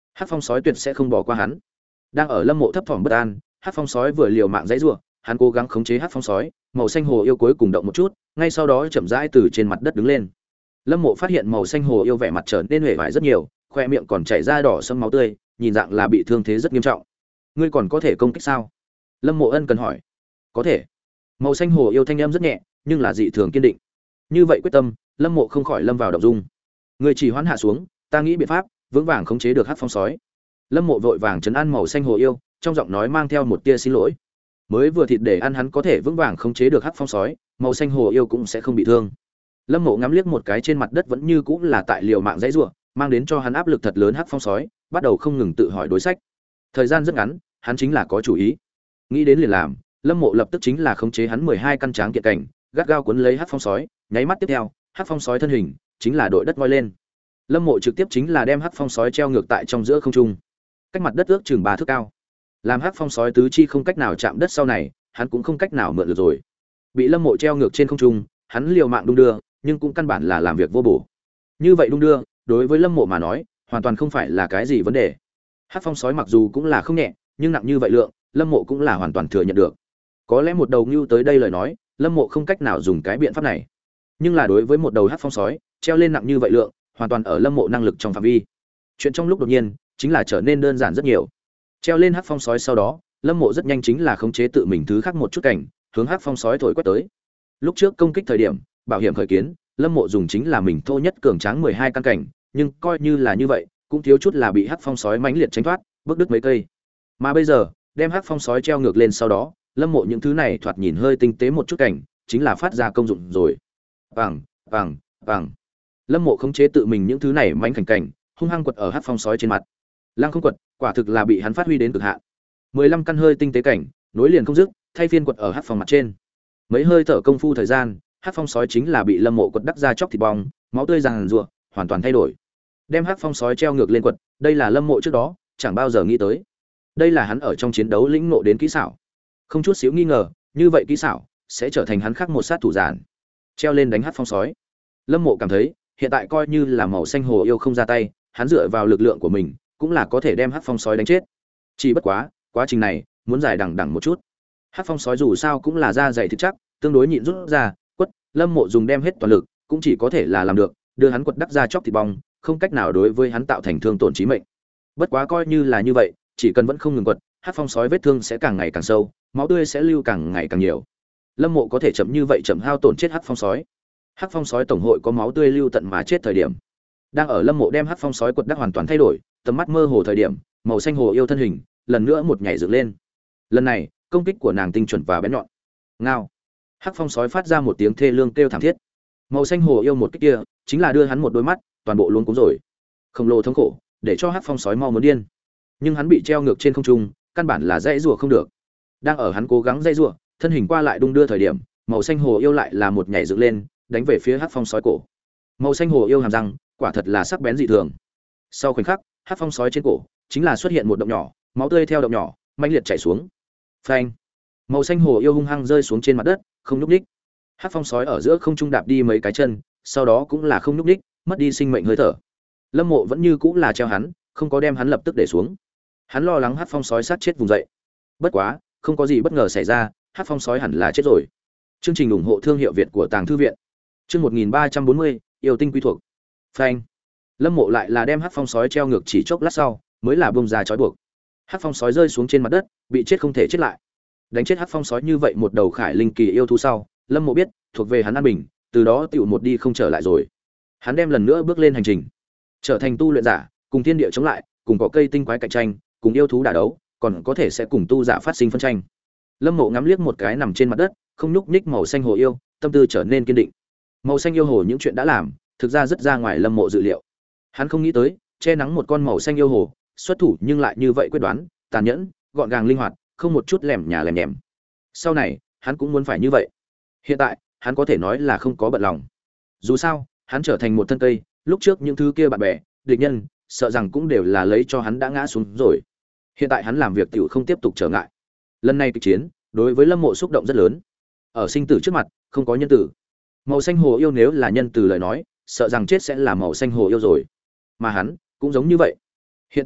Hắc phong sói tuyệt sẽ không bỏ qua hắn. Đang ở Lâm Mộ thấp thỏm bất an, Hắc phong sói vừa liều mạng dãy rủa, hắn cố gắng khống chế Hắc phong sói, màu xanh hồ yêu cuối cùng động một chút, ngay sau đó chậm rãi từ trên mặt đất đứng lên. Lâm Mộ phát hiện màu xanh hồ yêu vẻ mặt trở nên huệ vải rất nhiều, khoe miệng còn chảy ra đỏ sẫm máu tươi, nhìn dạng là bị thương thế rất nghiêm trọng. Ngươi còn có thể công kích sao? Lâm Mộ ân cần hỏi. Có thể. Màu xanh hồ yêu thanh âm rất nhẹ, nhưng là dị thường kiên định. Như vậy quyết tâm, Lâm Mộ không khỏi lâm vào động dung. Ngươi chỉ hoãn hạ xuống, ta nghĩ biện pháp, vững vàng khống chế được Hắc phong sói. Lâm Mộ vội vàng trấn an màu xanh hồ yêu, trong giọng nói mang theo một tia xin lỗi. Mới vừa thịt để ăn hắn có thể vững vàng khống chế được Hắc phong sói, màu xanh hồ yêu cũng sẽ không bị thương. Lâm Mộ ngắm liếc một cái trên mặt đất vẫn như cũng là tại liều mạng dãy rủa, mang đến cho hắn áp lực thật lớn Hắc phong sói, bắt đầu không ngừng tự hỏi đối sách. Thời gian rất ngắn, hắn chính là có chủ ý. Nghĩ đến liền làm, Lâm Mộ lập tức chính là khống chế hắn mười hai căn tráng kiện cảnh, gắt gao cuốn lấy Hắc phong sói, nháy mắt tiếp theo, Hắc phong sói thân hình chính là đội đất ngoi lên. Lâm Mộ trực tiếp chính là đem Hắc phong sói treo ngược tại trong giữa không trung, cách mặt đất ước chừng ba thước cao. Làm Hắc phong sói tứ chi không cách nào chạm đất sau này, hắn cũng không cách nào mượn được rồi. Bị Lâm Mộ treo ngược trên không trung, hắn liều mạng đung đưa, nhưng cũng căn bản là làm việc vô bổ. Như vậy đung đưa, đối với Lâm Mộ mà nói, hoàn toàn không phải là cái gì vấn đề. Hắc phong sói mặc dù cũng là không nhẹ, nhưng nặng như vậy lượng, Lâm Mộ cũng là hoàn toàn thừa nhận được. Có lẽ một đầu ngưu tới đây lời nói, Lâm Mộ không cách nào dùng cái biện pháp này. Nhưng là đối với một đầu Hắc phong sói, treo lên nặng như vậy lượng, hoàn toàn ở Lâm Mộ năng lực trong phạm vi. Chuyện trong lúc đột nhiên, chính là trở nên đơn giản rất nhiều. Treo lên Hắc phong sói sau đó, Lâm Mộ rất nhanh chính là khống chế tự mình thứ khác một chút cảnh, hướng Hắc phong sói thổi quét tới. Lúc trước công kích thời điểm, bảo hiểm khởi kiến, Lâm Mộ dùng chính là mình thô nhất cường tráng mười hai căn cảnh, nhưng coi như là như vậy, cũng thiếu chút là bị Hắc phong sói mãnh liệt tránh thoát, bước đứt mấy cây. Mà bây giờ, đem Hắc phong sói treo ngược lên sau đó, Lâm Mộ những thứ này thoạt nhìn hơi tinh tế một chút cảnh, chính là phát ra công dụng rồi. Vàng, vàng, vàng. Lâm Mộ khống chế tự mình những thứ này mãnh cảnh cảnh, hung hăng quật ở Hắc phong sói trên mặt. Lăng không quật, quả thực là bị hắn phát huy đến cực hạn. mười lăm căn hơi tinh tế cảnh, nối liền không dứt, thay phiên quật ở Hắc phong mặt trên. Mấy hơi thở công phu thời gian, Hắc phong sói chính là bị Lâm Mộ quật đắc ra chóc thịt bong, máu tươi ràng rụa, hoàn toàn thay đổi. Đem Hắc phong sói treo ngược lên quật, đây là Lâm Mộ trước đó chẳng bao giờ nghĩ tới. Đây là hắn ở trong chiến đấu lĩnh ngộ đến kỹ xảo. Không chút xíu nghi ngờ, như vậy kỹ xảo sẽ trở thành hắn khác một sát thủ giản. Treo lên đánh Hắc phong sói. Lâm Mộ cảm thấy, hiện tại coi như là màu xanh hồ yêu không ra tay, hắn dựa vào lực lượng của mình, cũng là có thể đem Hắc phong sói đánh chết. Chỉ bất quá, quá trình này muốn dài đằng đẵng một chút. Hắc phong sói dù sao cũng là da dày thịt chắc, tương đối nhịn rút ra, quất, Lâm Mộ dùng đem hết toàn lực, cũng chỉ có thể là làm được, đưa hắn quật đắc ra chóc thịt bong, không cách nào đối với hắn tạo thành thương tổn chí mệnh. Bất quá coi như là như vậy, chỉ cần vẫn không ngừng quật, Hắc phong sói vết thương sẽ càng ngày càng sâu, máu tươi sẽ lưu càng ngày càng nhiều. Lâm Mộ có thể chậm như vậy chậm hao tổn chết Hắc phong sói. Hắc phong sói tổng hội có máu tươi lưu tận mà chết thời điểm. Đang ở Lâm Mộ đem Hắc phong sói quật đắc hoàn toàn thay đổi, tầm mắt mơ hồ thời điểm, màu xanh hồ yêu thân hình lần nữa một nhảy dựng lên. Lần này, công kích của nàng tinh chuẩn và bén nhọn. Ngao. Hắc phong sói phát ra một tiếng thê lương kêu thảm thiết. Màu xanh hồ yêu một kích kia, chính là đưa hắn một đôi mắt toàn bộ luống cuống rồi. Khổng lồ thống khổ, để cho Hắc phong sói mau muốn điên. Nhưng hắn bị treo ngược trên không trung, căn bản là dãy rủa không được. Đang ở hắn cố gắng dãy rủa, thân hình qua lại đung đưa thời điểm, màu xanh hồ yêu lại là một nhảy dựng lên, đánh về phía Hắc phong sói cổ. Màu xanh hồ yêu hàm răng, quả thật là sắc bén dị thường. Sau khoảnh khắc, Hắc phong sói trên cổ chính là xuất hiện một động nhỏ, máu tươi theo động nhỏ mãnh liệt chảy xuống. Phanh! Màu xanh hồ yêu hung hăng rơi xuống trên mặt đất, không nhúc nhích. Hắc phong sói ở giữa không trung đạp đi mấy cái chân, sau đó cũng là không nhúc nhích, mất đi sinh mệnh hơi thở. Lâm Mộ vẫn như cũng là treo hắn, không có đem hắn lập tức để xuống. Hắn lo lắng Hắc phong sói sát chết vùng dậy. Bất quá, không có gì bất ngờ xảy ra, Hắc phong sói hẳn là chết rồi. Chương trình ủng hộ thương hiệu Việt của Tàng thư viện. Chương một nghìn ba trăm bốn mươi, yêu tinh quy thuộc. Phanh! Lâm Mộ lại là đem Hắc phong sói treo ngược chỉ chốc lát sau, mới là bung ra trói buộc. Hắc phong sói rơi xuống trên mặt đất, bị chết không thể chết lại. Đánh chết Hắc phong sói như vậy một đầu khải linh kỳ yêu thú sau, Lâm Mộ biết, thuộc về hắn an bình, từ đó tiểu một đi không trở lại rồi. Hắn đem lần nữa bước lên hành trình, trở thành tu luyện giả, cùng thiên địa chống lại, cùng có cây tinh quái cạnh tranh, cùng yêu thú đả đấu, còn có thể sẽ cùng tu giả phát sinh phân tranh. Lâm Mộ ngắm liếc một cái nằm trên mặt đất, không nhúc nhích màu xanh hồ yêu, tâm tư trở nên kiên định. Màu xanh yêu hồ những chuyện đã làm, thực ra rất ra ngoài Lâm Mộ dự liệu. Hắn không nghĩ tới, che nắng một con màu xanh yêu hồ, xuất thủ nhưng lại như vậy quyết đoán, tàn nhẫn, gọn gàng linh hoạt, không một chút lẻm nhà lẻm nhẻm. Sau này, hắn cũng muốn phải như vậy. Hiện tại, hắn có thể nói là không có bận lòng. Dù sao, hắn trở thành một thân cây, lúc trước những thứ kia bạn bè, địch nhân, sợ rằng cũng đều là lấy cho hắn đã ngã xuống rồi. Hiện tại hắn làm việc tiểu không tiếp tục trở ngại. Lần này kịch chiến, đối với Lâm Mộ xúc động rất lớn. Ở sinh tử trước mặt, không có nhân tử. Màu xanh hồ yêu nếu là nhân từ lời nói, sợ rằng chết sẽ là màu xanh hồ yêu rồi. Mà hắn, cũng giống như vậy. Hiện tại,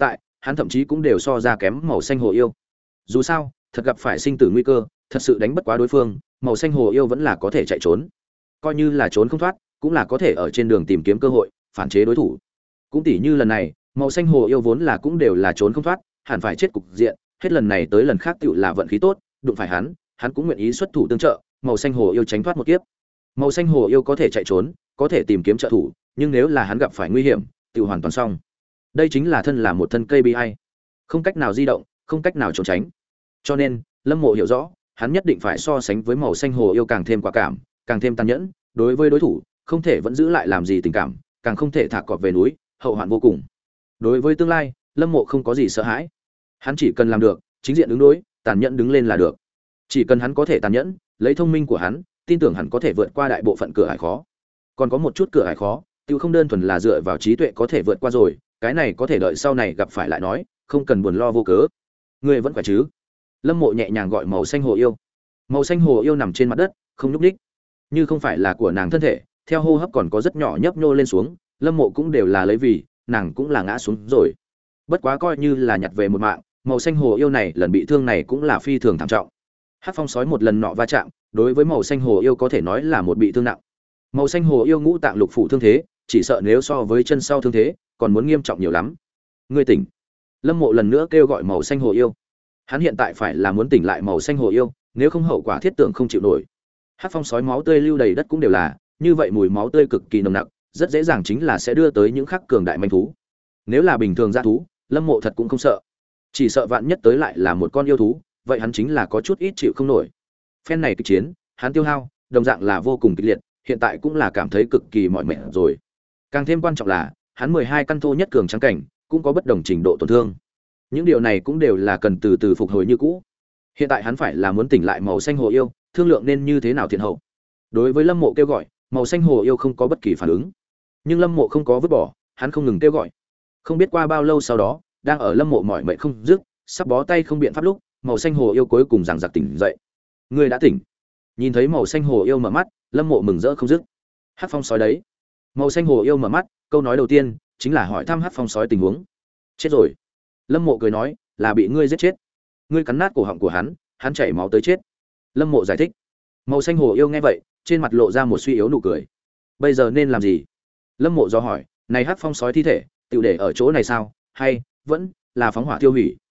hắn thậm chí cũng đều so ra kém màu xanh hồ yêu. Dù sao, thật gặp phải sinh tử nguy cơ, thật sự đánh bất quá đối phương, màu xanh hồ yêu vẫn là có thể chạy trốn. Coi như là trốn không thoát, cũng là có thể ở trên đường tìm kiếm cơ hội, phản chế đối thủ. Cũng tỉ như lần này, màu xanh hồ yêu vốn là cũng đều là trốn không thoát, hẳn phải chết cục diện, hết lần này tới lần khác tựu là vận khí tốt, đụng phải hắn, hắn cũng nguyện ý xuất thủ tương trợ, màu xanh hồ yêu tránh thoát một kiếp. Màu xanh hồ yêu có thể chạy trốn, có thể tìm kiếm trợ thủ, nhưng nếu là hắn gặp phải nguy hiểm, tựu hoàn toàn xong. Đây chính là thân là một thân cây bi ai, không cách nào di động, không cách nào trốn tránh. Cho nên, Lâm Mộ hiểu rõ, hắn nhất định phải so sánh với màu xanh hồ yêu càng thêm quả cảm, càng thêm tàn nhẫn, đối với đối thủ, không thể vẫn giữ lại làm gì tình cảm, càng không thể thả cọp về núi, hậu hoạn vô cùng. Đối với tương lai, Lâm Mộ không có gì sợ hãi. Hắn chỉ cần làm được, chính diện đứng đối, tàn nhẫn đứng lên là được. Chỉ cần hắn có thể tàn nhẫn, lấy thông minh của hắn, tin tưởng hắn có thể vượt qua đại bộ phận cửa ải khó. Còn có một chút cửa ải khó, tiêu không đơn thuần là dựa vào trí tuệ có thể vượt qua rồi, cái này có thể đợi sau này gặp phải lại nói, không cần buồn lo vô cớ. Ngươi vẫn khỏe chứ? Lâm Mộ nhẹ nhàng gọi màu xanh hồ yêu. Màu xanh hồ yêu nằm trên mặt đất, không nhúc nhích. Như không phải là của nàng thân thể, theo hô hấp còn có rất nhỏ nhấp nhô lên xuống, Lâm Mộ cũng đều là lấy vì, nàng cũng là ngã xuống rồi. Bất quá coi như là nhặt về một mạng, màu xanh hồ yêu này lần bị thương này cũng là phi thường thảm trọng. Hắc phong sói một lần nọ va chạm, đối với màu xanh hồ yêu có thể nói là một bị thương nặng. Màu xanh hồ yêu ngũ tạng lục phủ thương thế, chỉ sợ nếu so với chân sau thương thế, còn muốn nghiêm trọng nhiều lắm. Ngươi tỉnh. Lâm Mộ lần nữa kêu gọi màu xanh hồ yêu. Hắn hiện tại phải là muốn tỉnh lại màu xanh hồ yêu, nếu không hậu quả thiết tưởng không chịu nổi. Hắc phong sói máu tươi lưu đầy đất cũng đều là, như vậy mùi máu tươi cực kỳ nồng nặc, rất dễ dàng chính là sẽ đưa tới những khắc cường đại manh thú. Nếu là bình thường dã thú, Lâm Mộ thật cũng không sợ. Chỉ sợ vạn nhất tới lại là một con yêu thú, vậy hắn chính là có chút ít chịu không nổi. Phen này kịch chiến, hắn tiêu hao, đồng dạng là vô cùng kịch liệt, hiện tại cũng là cảm thấy cực kỳ mỏi mệt rồi. Càng thêm quan trọng là, hắn mười hai căn thô nhất cường trắng cảnh, cũng có bất đồng trình độ tổn thương. Những điều này cũng đều là cần từ từ phục hồi như cũ. Hiện tại hắn phải là muốn tỉnh lại màu xanh hồ yêu, thương lượng nên như thế nào thiện hậu. Đối với Lâm Mộ kêu gọi, màu xanh hồ yêu không có bất kỳ phản ứng. Nhưng Lâm Mộ không có vứt bỏ, hắn không ngừng kêu gọi. Không biết qua bao lâu sau đó, đang ở Lâm Mộ mỏi mệt không dứt, sắp bó tay không biện pháp lúc, màu xanh hồ yêu cuối cùng giằng giặc tỉnh dậy. Ngươi đã tỉnh. Nhìn thấy màu xanh hồ yêu mở mắt, Lâm Mộ mừng rỡ không dứt. Hắc phong sói đấy. Màu xanh hồ yêu mở mắt, câu nói đầu tiên chính là hỏi thăm Hắc phong sói tình huống. Chết rồi. Lâm Mộ cười nói, là bị ngươi giết chết. Ngươi cắn nát cổ họng của hắn, hắn chảy máu tới chết. Lâm Mộ giải thích. Màu xanh hồ yêu nghe vậy, trên mặt lộ ra một suy yếu nụ cười. Bây giờ nên làm gì? Lâm Mộ do hỏi, này Hắc phong sói thi thể, tiểu để ở chỗ này sao, hay vẫn là phóng hỏa tiêu hủy?